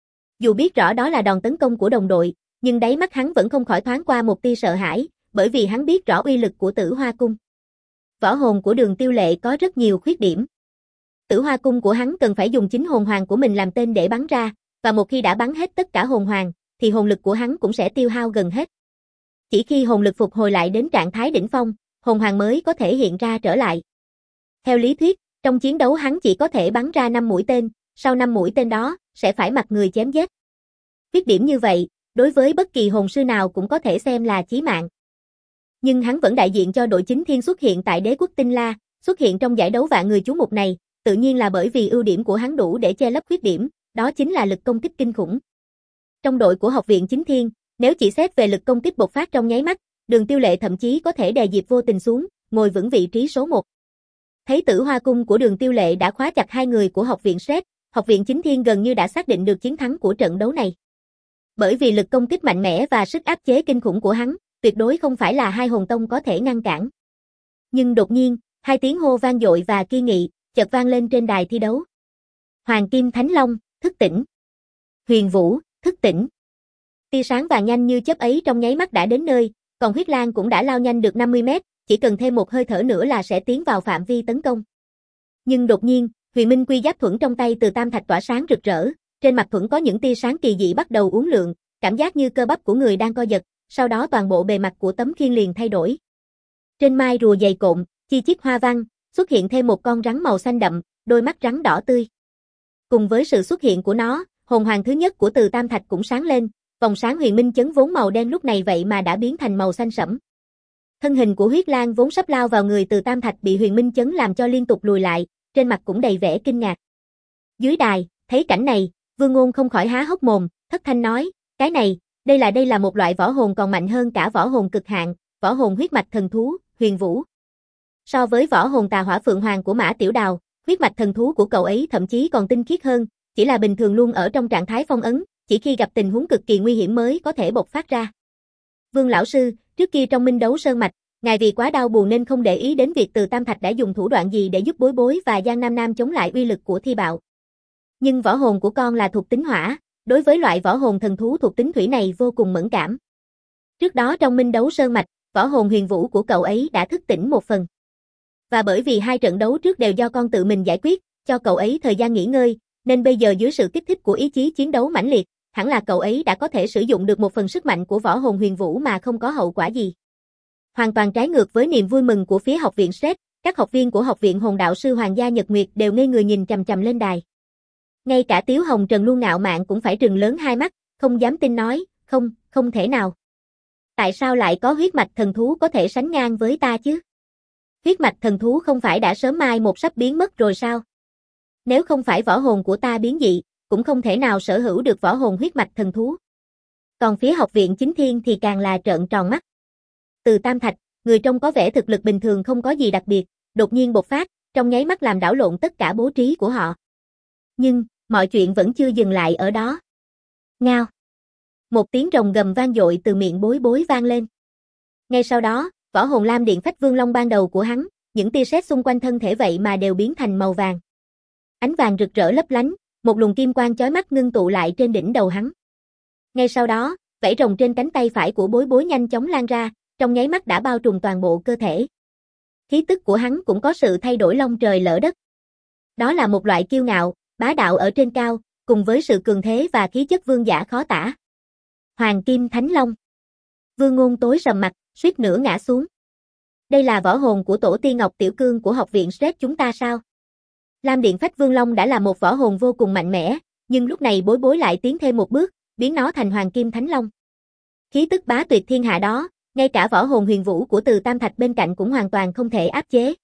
Dù biết rõ đó là đòn tấn công của đồng đội, nhưng đáy mắt hắn vẫn không khỏi thoáng qua một tia sợ hãi, bởi vì hắn biết rõ uy lực của Tử Hoa Cung. Võ hồn của Đường Tiêu Lệ có rất nhiều khuyết điểm. Tử Hoa Cung của hắn cần phải dùng chính hồn hoàng của mình làm tên để bắn ra, và một khi đã bắn hết tất cả hồn hoàng, thì hồn lực của hắn cũng sẽ tiêu hao gần hết. Chỉ khi hồn lực phục hồi lại đến trạng thái đỉnh phong, hồn hoàng mới có thể hiện ra trở lại. Theo lý thuyết, trong chiến đấu hắn chỉ có thể bắn ra 5 mũi tên, sau 5 mũi tên đó, sẽ phải mặc người chém giết. Khuyết điểm như vậy, đối với bất kỳ hồn sư nào cũng có thể xem là chí mạng. Nhưng hắn vẫn đại diện cho đội Chính Thiên xuất hiện tại Đế quốc Tinh La, xuất hiện trong giải đấu vạn người chú mục này, tự nhiên là bởi vì ưu điểm của hắn đủ để che lấp khuyết điểm, đó chính là lực công kích kinh khủng. Trong đội của Học viện Chính Thiên, nếu chỉ xét về lực công kích bộc phát trong nháy mắt, Đường Tiêu Lệ thậm chí có thể đè Diệp Vô Tình xuống, ngồi vững vị trí số 1. Thấy Tử Hoa Cung của Đường Tiêu Lệ đã khóa chặt hai người của Học viện Sret, Học viện Chính Thiên gần như đã xác định được chiến thắng của trận đấu này. Bởi vì lực công kích mạnh mẽ và sức áp chế kinh khủng của hắn, tuyệt đối không phải là hai hồn tông có thể ngăn cản. Nhưng đột nhiên, hai tiếng hô vang dội và kiên nghị, chợt vang lên trên đài thi đấu. Hoàng Kim Thánh Long, thức tỉnh. Huyền Vũ, thức tỉnh. Tia sáng vàng nhanh như chớp ấy trong nháy mắt đã đến nơi, còn Huyết Lang cũng đã lao nhanh được 50 mét, chỉ cần thêm một hơi thở nữa là sẽ tiến vào phạm vi tấn công. Nhưng đột nhiên, Huyền Minh Quy Giáp Thuẫn trong tay Từ Tam Thạch tỏa sáng rực rỡ, Trên mặt Thuẫn có những tia sáng kỳ dị bắt đầu uốn lượn, cảm giác như cơ bắp của người đang co giật, sau đó toàn bộ bề mặt của tấm khiên liền thay đổi. Trên mai rùa dày cộm, chi chít hoa văn, xuất hiện thêm một con rắn màu xanh đậm, đôi mắt rắn đỏ tươi. Cùng với sự xuất hiện của nó, hồn hoàng thứ nhất của Từ Tam Thạch cũng sáng lên, vòng sáng huyền minh chấn vốn màu đen lúc này vậy mà đã biến thành màu xanh sẫm. Thân hình của huyết lang vốn sắp lao vào người Từ Tam Thạch bị huyền minh chấn làm cho liên tục lùi lại, trên mặt cũng đầy vẻ kinh ngạc. Dưới đài, thấy cảnh này, Vương Ngôn không khỏi há hốc mồm, thất thanh nói, cái này, đây là một loại võ hồn còn mạnh hơn cả võ hồn cực hạn, võ hồn huyết mạch thần thú, Huyền Vũ. So với võ hồn Tà Hỏa Phượng Hoàng của Mã Tiểu Đào, huyết mạch thần thú của cậu ấy thậm chí còn tinh khiết hơn, chỉ là bình thường luôn ở trong trạng thái phong ấn, chỉ khi gặp tình huống cực kỳ nguy hiểm mới có thể bộc phát ra. Vương lão sư, trước kia trong Minh Đấu Sơn Mạch, ngài vì quá đau buồn nên không để ý đến việc Từ Tam Thạch đã dùng thủ đoạn gì để giúp Bối Bối và Giang Nam Nam chống lại uy lực của thi bạo. Nhưng võ hồn của con là thuộc tính hỏa, đối với loại võ hồn thần thú thuộc tính thủy này vô cùng mẫn cảm. Trước đó trong Minh Đấu Sơn Mạch, võ hồn Huyền Vũ của cậu ấy đã thức tỉnh một phần. Và bởi vì hai trận đấu trước đều do con tự mình giải quyết, cho cậu ấy thời gian nghỉ ngơi, nên bây giờ dưới sự kích thích của ý chí chiến đấu mãnh liệt, hẳn là cậu ấy đã có thể sử dụng được một phần sức mạnh của võ hồn Huyền Vũ mà không có hậu quả gì. Hoàn toàn trái ngược với niềm vui mừng của phía học viện SRED, các học viên của học viện Hồn Đạo sư Hoàng gia Nhật Nguyệt đều ngây người nhìn chằm chằm lên đài. Ngay cả Tiếu Hồng Trần luôn ngạo mạn cũng phải trừng lớn hai mắt, không dám tin nói, không thể nào. Tại sao lại có huyết mạch thần thú có thể sánh ngang với ta chứ? Huyết mạch thần thú không phải đã sớm mai một sắp biến mất rồi sao? Nếu không phải võ hồn của ta biến dị, cũng không thể nào sở hữu được võ hồn huyết mạch thần thú. Còn phía học viện Chính Thiên thì càng là trợn tròn mắt. Từ Tam Thạch, người trông có vẻ thực lực bình thường không có gì đặc biệt, đột nhiên bộc phát, trong nháy mắt làm đảo lộn tất cả bố trí của họ. Nhưng, mọi chuyện vẫn chưa dừng lại ở đó. Ngao. Một tiếng rồng gầm vang dội từ miệng Bối Bối vang lên. Ngay sau đó, võ hồn Lam Điện Phách Vương Long ban đầu của hắn, những tia sét xung quanh thân thể vậy mà đều biến thành màu vàng. Ánh vàng rực rỡ lấp lánh, một luồng kim quang chói mắt ngưng tụ lại trên đỉnh đầu hắn. Ngay sau đó, vảy rồng trên cánh tay phải của Bối Bối nhanh chóng lan ra, trong nháy mắt đã bao trùm toàn bộ cơ thể. Khí tức của hắn cũng có sự thay đổi long trời lở đất. Đó là một loại kiêu ngạo, bá đạo ở trên cao, cùng với sự cường thế và khí chất vương giả khó tả. Hoàng Kim Thánh Long. Vương Ngôn tối sầm mặt, suýt nữa ngã xuống. Đây là võ hồn của tổ tiên Ngọc Tiểu Cương của học viện SRED chúng ta sao? Lam Điện Phách Vương Long đã là một võ hồn vô cùng mạnh mẽ, nhưng lúc này Bối Bối lại tiến thêm một bước, biến nó thành Hoàng Kim Thánh Long. Khí tức bá tuyệt thiên hạ đó, ngay cả võ hồn Huyền Vũ của Từ Tam Thạch bên cạnh cũng hoàn toàn không thể áp chế.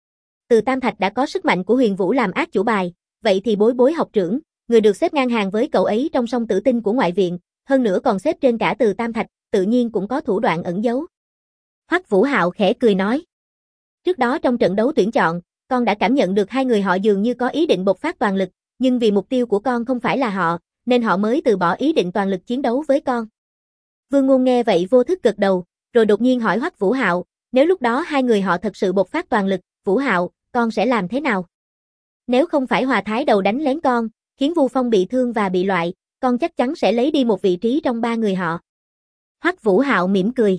Từ Tam Thạch đã có sức mạnh của Huyền Vũ làm ác chủ bài, vậy thì Bối Bối học trưởng, người được xếp ngang hàng với cậu ấy trong song tử tinh của ngoại viện, hơn nữa còn xếp trên cả Từ Tam Thạch, tự nhiên cũng có thủ đoạn ẩn giấu. Hoắc Vũ Hạo khẽ cười nói. Trước đó trong trận đấu tuyển chọn, con đã cảm nhận được hai người họ dường như có ý định bộc phát toàn lực, nhưng vì mục tiêu của con không phải là họ, nên họ mới từ bỏ ý định toàn lực chiến đấu với con. Vương Ngôn nghe vậy vô thức gật đầu, rồi đột nhiên hỏi Hoắc Vũ Hạo, nếu lúc đó hai người họ thật sự bộc phát toàn lực, Vũ Hạo, con sẽ làm thế nào? Nếu không phải Hòa Thái Đầu đánh lén con, khiến Vu Phong bị thương và bị loại, con chắc chắn sẽ lấy đi một vị trí trong ba người họ. Hoắc Vũ Hạo mỉm cười.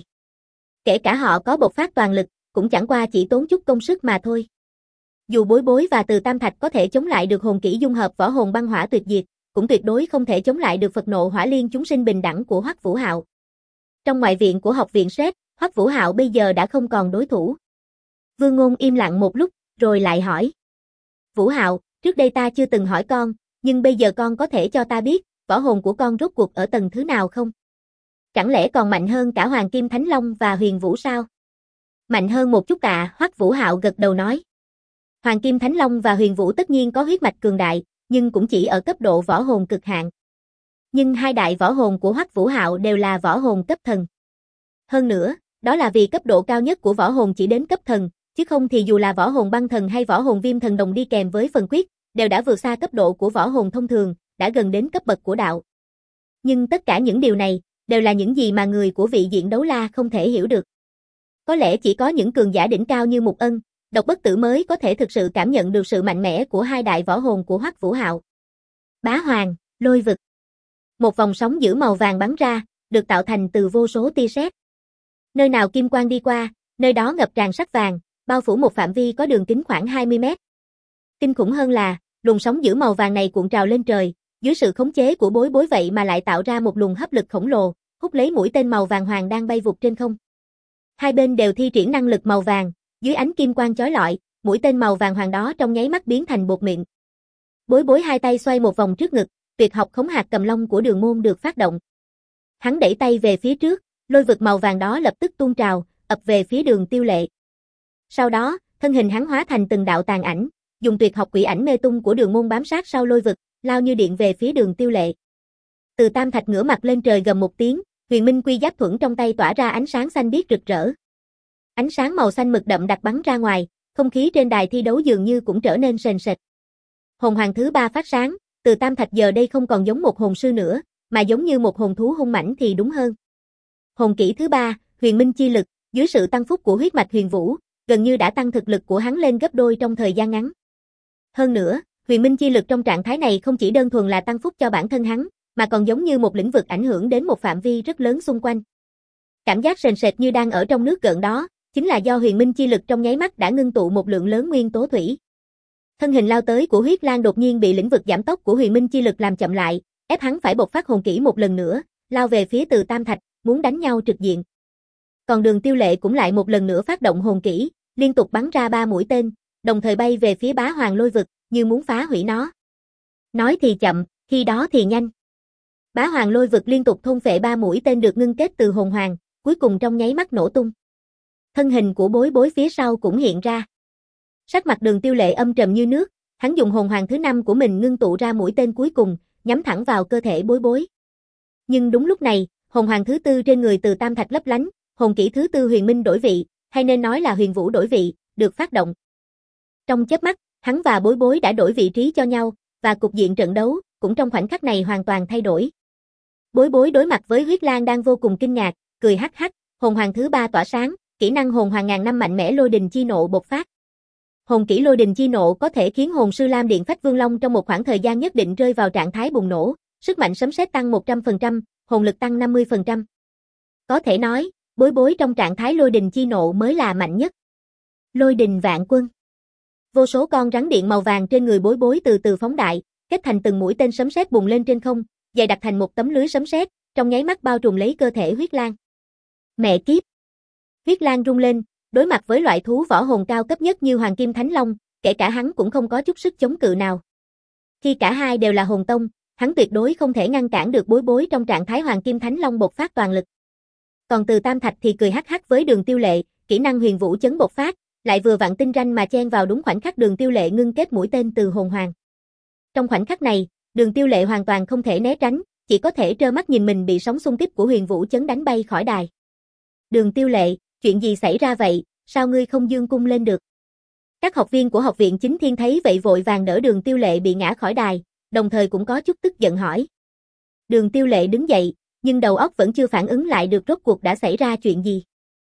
Kể cả họ có bộc phát toàn lực, cũng chẳng qua chỉ tốn chút công sức mà thôi. Dù Bối Bối và Từ Tam Thạch có thể chống lại được hồn kỹ dung hợp võ hồn băng hỏa tuyệt diệt, cũng tuyệt đối không thể chống lại được Phật nộ hỏa liên chúng sinh bình đẳng của Hoắc Vũ Hạo. Trong ngoại viện của học viện SRED, Hoắc Vũ Hạo bây giờ đã không còn đối thủ. Vương Ngôn im lặng một lúc, rồi lại hỏi. Vũ Hạo, trước đây ta chưa từng hỏi con, nhưng bây giờ con có thể cho ta biết, võ hồn của con rốt cuộc ở tầng thứ nào không? Chẳng lẽ còn mạnh hơn cả Hoàng Kim Thánh Long và Huyền Vũ sao? Mạnh hơn một chút ạ, Hoắc Vũ Hạo gật đầu nói. Hoàng Kim Thánh Long và Huyền Vũ tất nhiên có huyết mạch cường đại, nhưng cũng chỉ ở cấp độ võ hồn cực hạn. Nhưng hai đại võ hồn của Hoắc Vũ Hạo đều là võ hồn cấp thần. Hơn nữa, đó là vì cấp độ cao nhất của võ hồn chỉ đến cấp thần, chứ không thì dù là võ hồn băng thần hay võ hồn viêm thần đồng đi kèm với phần quyết, đều đã vượt xa cấp độ của võ hồn thông thường, đã gần đến cấp bậc của đạo. Nhưng tất cả những điều này, đều là những gì mà người của vị diện đấu la không thể hiểu được. Có lẽ chỉ có những cường giả đỉnh cao như Mục Ân, Độc Bất Tử mới có thể thực sự cảm nhận được sự mạnh mẽ của hai đại võ hồn của Hoắc Vũ Hạo. Bá Hoàng, Lôi Vực. Một vòng sóng dữ màu vàng bắn ra, được tạo thành từ vô số tia sét. Nơi nào kim quang đi qua, nơi đó ngập tràn sắc vàng, bao phủ một phạm vi có đường kính khoảng 20 mét. Kinh khủng hơn là, luồng sóng dữ màu vàng này cuộn trào lên trời, dưới sự khống chế của Bối Bối vậy mà lại tạo ra một luồng hấp lực khổng lồ, hút lấy mũi tên màu vàng hoàng đang bay vụt trên không. Hai bên đều thi triển năng lực màu vàng, dưới ánh kim quang chói lọi, mũi tên màu vàng hoàng đó trong nháy mắt biến thành bột mịn. Bối Bối hai tay xoay một vòng trước ngực, tuyệt học khống hạt cầm long của Đường Môn được phát động. Hắn đẩy tay về phía trước, lôi vực màu vàng đó lập tức tuôn trào, ập về phía Đường Tiêu Lệ. Sau đó, thân hình hắn hóa thành từng đạo tàn ảnh, dùng tuyệt học quỷ ảnh mê tung của Đường Môn bám sát sau lôi vực, lao như điện về phía Đường Tiêu Lệ. Từ Tam Thạch ngửa mặt lên trời gầm một tiếng, Huyền Minh Quy Giáp Thuẫn trong tay tỏa ra ánh sáng xanh biếc rực rỡ. Ánh sáng màu xanh mực đậm đặc bắn ra ngoài, không khí trên đài thi đấu dường như cũng trở nên sền sệt. Hồn hoàng thứ 3 phát sáng, Từ Tam Thạch giờ đây không còn giống một hồn sư nữa, mà giống như một hồn thú hung mãnh thì đúng hơn. Hồn kỹ thứ 3, Huyền Minh Chi Lực, dưới sự tăng phúc của huyết mạch Huyền Vũ, gần như đã tăng thực lực của hắn lên gấp đôi trong thời gian ngắn. Hơn nữa, Huyền Minh Chi Lực trong trạng thái này không chỉ đơn thuần là tăng phúc cho bản thân hắn, mà còn giống như một lĩnh vực ảnh hưởng đến một phạm vi rất lớn xung quanh. Cảm giác sền sệt như đang ở trong nước gợn đó, chính là do Huyền Minh Chi Lực trong nháy mắt đã ngưng tụ một lượng lớn nguyên tố thủy. Thân hình lao tới của Huyết Lang đột nhiên bị lĩnh vực giảm tốc của Huyền Minh Chi Lực làm chậm lại, ép hắn phải bộc phát hồn kỹ một lần nữa, lao về phía Từ Tam Thạch, muốn đánh nhau trực diện. Còn Đường Tiêu Lệ cũng lại một lần nữa phát động hồn kỹ, liên tục bắn ra 3 mũi tên, đồng thời bay về phía Bá Hoàng lôi vực, như muốn phá hủy nó. Nói thì chậm, khi đó thì nhanh. Bá Hoàng lôi vực liên tục thôn phệ 3 mũi tên được ngưng kết từ hồn hoàng, cuối cùng trong nháy mắt nổ tung. Thân hình của Bối Bối phía sau cũng hiện ra. Sắc mặt Đường Tiêu Lệ âm trầm như nước, hắn dùng hồn hoàng thứ 5 của mình ngưng tụ ra mũi tên cuối cùng, nhắm thẳng vào cơ thể Bối Bối. Nhưng đúng lúc này, hồn hoàng thứ 4 trên người Từ Tam Thạch lấp lánh, hồn kỹ thứ 4 Huyền Minh đổi vị, hay nên nói là Huyền Vũ đổi vị, được phát động. Trong chớp mắt, hắn và Bối Bối đã đổi vị trí cho nhau, và cục diện trận đấu cũng trong khoảnh khắc này hoàn toàn thay đổi. Bối Bối đối mặt với Huyết Lang đang vô cùng kinh ngạc, cười hắc hắc, hồn hoàng thứ 3 tỏa sáng, kỹ năng hồn hoàng ngàn năm mạnh mẽ Lôi Đình Chi Nộ bộc phát. Hồn kỹ Lôi Đình Chi Nộ có thể khiến hồn sư Lam Điện Phách Vương Long trong một khoảng thời gian nhất định rơi vào trạng thái bùng nổ, sức mạnh sấm sét tăng 100%, hồn lực tăng 50%. Có thể nói, Bối Bối trong trạng thái Lôi Đình Chi Nộ mới là mạnh nhất. Lôi Đình Vạn Quân. Vô số con rắn điện màu vàng trên người Bối Bối từ từ phóng đại, kết thành từng mũi tên sấm sét bùng lên trên không, dày đặc thành một tấm lưới sấm sét, trong nháy mắt bao trùm lấy cơ thể Huyết Lang. Mẹ kiếp! Huyết Lang rung lên, đối mặt với loại thú võ hồn cao cấp nhất như Hoàng Kim Thánh Long, kể cả hắn cũng không có chút sức chống cự nào. Khi cả hai đều là hồn tông, hắn tuyệt đối không thể ngăn cản được Bối Bối trong trạng thái Hoàng Kim Thánh Long bộc phát toàn lực. Còn Từ Tam Thạch thì cười hắc hắc với Đường Tiêu Lệ, kỹ năng Huyền Vũ chấn bộc phát, lại vừa vặn tinh ranh mà chen vào đúng khoảnh khắc Đường Tiêu Lệ ngưng kết mũi tên từ hồn hoàng. Trong khoảnh khắc này, Đường Tiêu Lệ hoàn toàn không thể né tránh, chỉ có thể trơ mắt nhìn mình bị sóng xung kích của Huyền Vũ chấn đánh bay khỏi đài. Đường Tiêu Lệ, chuyện gì xảy ra vậy, sao ngươi không dương cung lên được? Các học viên của học viện Chính Thiên thấy vậy vội vàng đỡ Đường Tiêu Lệ bị ngã khỏi đài, đồng thời cũng có chút tức giận hỏi. Đường Tiêu Lệ đứng dậy, nhưng đầu óc vẫn chưa phản ứng lại được rốt cuộc đã xảy ra chuyện gì.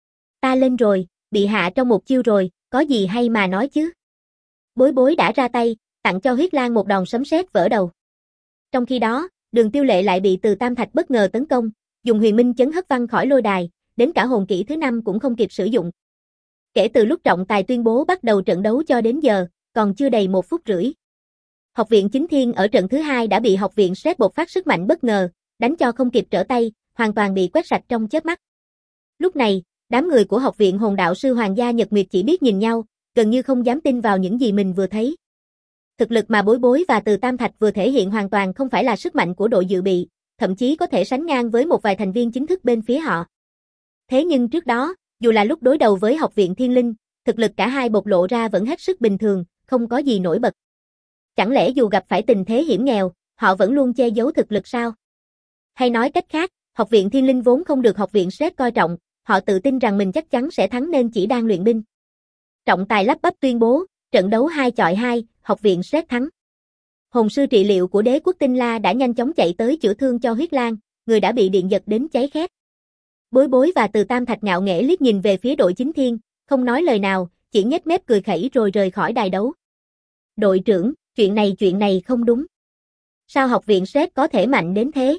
Ta lên rồi, bị hạ trong một chiêu rồi, có gì hay mà nói chứ? Bối Bối đã ra tay, tặng cho Huyết Lang một đòn sấm sét vỡ đầu. Trong khi đó, Đường Tiêu Lệ lại bị Từ Tam Thạch bất ngờ tấn công, dùng Huyền Minh chấn hất văng khỏi lôi đài, đến cả hồn kỹ thứ 5 cũng không kịp sử dụng. Kể từ lúc trọng tài tuyên bố bắt đầu trận đấu cho đến giờ, còn chưa đầy 1 phút rưỡi. Học viện Chính Thiên ở trận thứ 2 đã bị học viện Stress bộc phát sức mạnh bất ngờ, đánh cho không kịp trở tay, hoàn toàn bị quét sạch trong chớp mắt. Lúc này, đám người của học viện Hồn Đạo Sư Hoàng gia Nhật Nguyệt chỉ biết nhìn nhau, gần như không dám tin vào những gì mình vừa thấy. Thực lực mà Bối Bối và Từ Tam Thạch vừa thể hiện hoàn toàn không phải là sức mạnh của đội dự bị, thậm chí có thể sánh ngang với một vài thành viên chính thức bên phía họ. Thế nhưng trước đó, dù là lúc đối đầu với học viện Thiên Linh, thực lực cả hai bộc lộ ra vẫn hết sức bình thường, không có gì nổi bật. Chẳng lẽ dù gặp phải tình thế hiểm nghèo, họ vẫn luôn che giấu thực lực sao? Hay nói cách khác, học viện Thiên Linh vốn không được học viện Stress coi trọng, họ tự tin rằng mình chắc chắn sẽ thắng nên chỉ đang luyện binh. Trọng tài lắp bắp tuyên bố, trận đấu 2 chọi 2, học viện Stress thắng. Hồn sư trị liệu của Đế quốc Tinh La đã nhanh chóng chạy tới chữa thương cho Huyết Lang, người đã bị điện giật đến cháy khét. Bối Bối và Từ Tam Thạch ngạo nghễ liếc nhìn về phía đội Chính Thiên, không nói lời nào, chỉ nhếch mép cười khẩy rồi rời khỏi đài đấu. Đội trưởng, chuyện này không đúng. Sao học viện Stress có thể mạnh đến thế?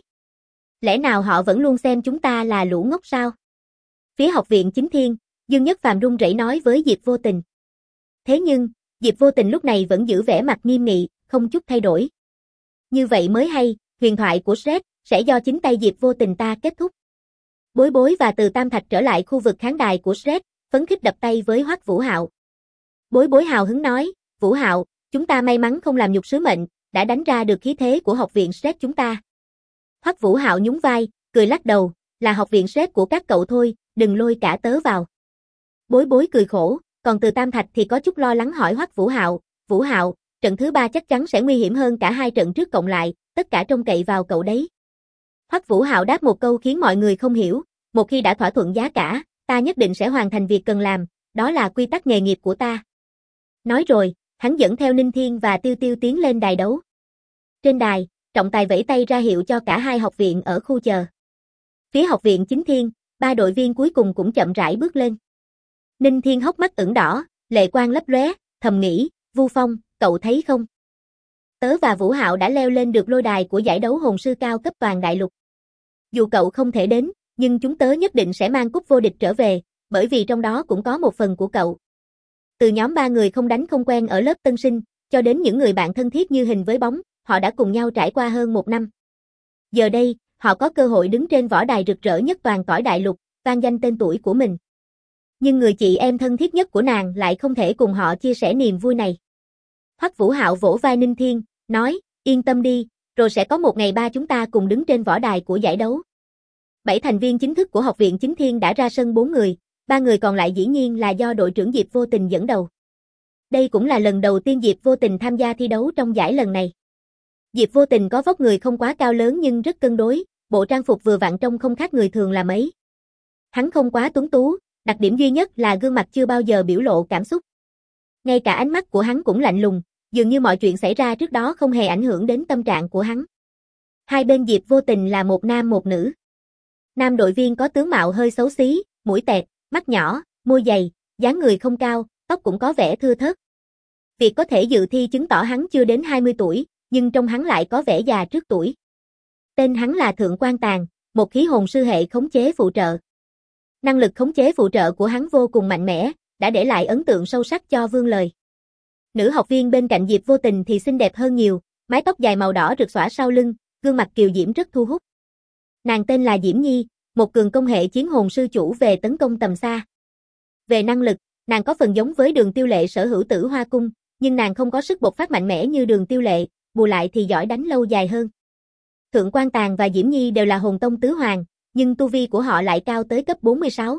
Lẽ nào họ vẫn luôn xem chúng ta là lũ ngốc sao? Phía học viện Chính Thiên, Dương Nhất Phàm run rẩy nói với Diệp Vô Tình. Thế nhưng, Diệp Vô Tình lúc này vẫn giữ vẻ mặt nghiêm nghị, không chút thay đổi. Như vậy mới hay, huyền thoại của Shrek sẽ do chính tay Diệp Vô Tình ta kết thúc. Bối Bối và Từ Tam Thạch trở lại khu vực khán đài của Shrek, phấn khích đập tay với Hoắc Vũ Hạo. Bối Bối hào hứng nói, Vũ Hạo, chúng ta may mắn không làm nhục sứ mệnh, đã đánh ra được khí thế của học viện Shrek chúng ta. Hoắc Vũ Hạo nhún vai, cười lắc đầu, là học viện Shrek của các cậu thôi, đừng lôi cả tớ vào. Bối Bối cười khổ, còn Từ Tam Thạch thì có chút lo lắng hỏi Hoắc Vũ Hạo, trận thứ 3 chắc chắn sẽ nguy hiểm hơn cả 2 trận trước cộng lại, tất cả trông cậy vào cậu đấy. Hoắc Vũ Hạo đáp một câu khiến mọi người không hiểu, một khi đã thỏa thuận giá cả, ta nhất định sẽ hoàn thành việc cần làm, đó là quy tắc nghề nghiệp của ta. Nói rồi, hắn dẫn theo Ninh Thiên và Tiêu Tiêu tiến lên đài đấu. Trên đài, trọng tài vẫy tay ra hiệu cho cả hai học viện ở khu chờ. Phía học viện Chính Thiên, 3 đội viên cuối cùng cũng chậm rãi bước lên. Ninh Thiên hốc mắt ửng đỏ, lệ quang lấp lóe, thầm nghĩ, Vu Phong, cậu thấy không? Tớ và Vũ Hạo đã leo lên được lôi đài của giải đấu hồn sư cao cấp toàn đại lục. Dù cậu không thể đến, nhưng chúng tớ nhất định sẽ mang cúp vô địch trở về, bởi vì trong đó cũng có một phần của cậu. Từ nhóm 3 người không đánh không quen ở lớp tân sinh, cho đến những người bạn thân thiết như hình với bóng, họ đã cùng nhau trải qua hơn 1 năm. Giờ đây, họ có cơ hội đứng trên võ đài rực rỡ nhất toàn cõi đại lục, vang danh tên tuổi của mình. Nhưng người chị em thân thiết nhất của nàng lại không thể cùng họ chia sẻ niềm vui này. Hoắc Vũ Hạo vỗ vai Ninh Thiên, nói, yên tâm đi, rồi sẽ có một ngày 3 chúng ta cùng đứng trên võ đài của giải đấu. 7 thành viên chính thức của học viện Chính Thiên đã ra sân 4 người, 3 người còn lại dĩ nhiên là do đội trưởng Diệp Vô Tình dẫn đầu. Đây cũng là lần đầu tiên Diệp Vô Tình tham gia thi đấu trong giải lần này. Diệp Vô Tình có vóc người không quá cao lớn nhưng rất cân đối, bộ trang phục vừa vặn trông không khác người thường là mấy. Hắn không quá tuấn tú, đặc điểm duy nhất là gương mặt chưa bao giờ biểu lộ cảm xúc. Ngay cả ánh mắt của hắn cũng lạnh lùng, dường như mọi chuyện xảy ra trước đó không hề ảnh hưởng đến tâm trạng của hắn. Hai bên Diệp Vô Tình là một nam một nữ. Nam đội viên có tướng mạo hơi xấu xí, mũi tẹt, mắt nhỏ, môi dày, dáng người không cao, tóc cũng có vẻ thưa thớt. Việc có thể dự thi chứng tỏ hắn chưa đến 20 tuổi, nhưng trong hắn lại có vẻ già trước tuổi. Tên hắn là Thượng Quan Tàn, một khí hồn sư hệ khống chế phụ trợ. Năng lực khống chế phụ trợ của hắn vô cùng mạnh mẽ, đã để lại ấn tượng sâu sắc cho Vương Lời. Nữ học viên bên cạnh Diệp Vô Tình thì xinh đẹp hơn nhiều, mái tóc dài màu đỏ rực xõa sau lưng, gương mặt kiều diễm rất thu hút. Nàng tên là Diễm Nhi, một cường công hệ chiến hồn sư chủ về tấn công tầm xa. Về năng lực, nàng có phần giống với Đường Tiêu Lệ sở hữu Tử Hoa Cung, nhưng nàng không có sức bộc phát mạnh mẽ như Đường Tiêu Lệ, bù lại thì giỏi đánh lâu dài hơn. Thượng Quan Tàn và Diễm Nhi đều là hồn tông tứ hoàng, nhưng tu vi của họ lại cao tới cấp 46.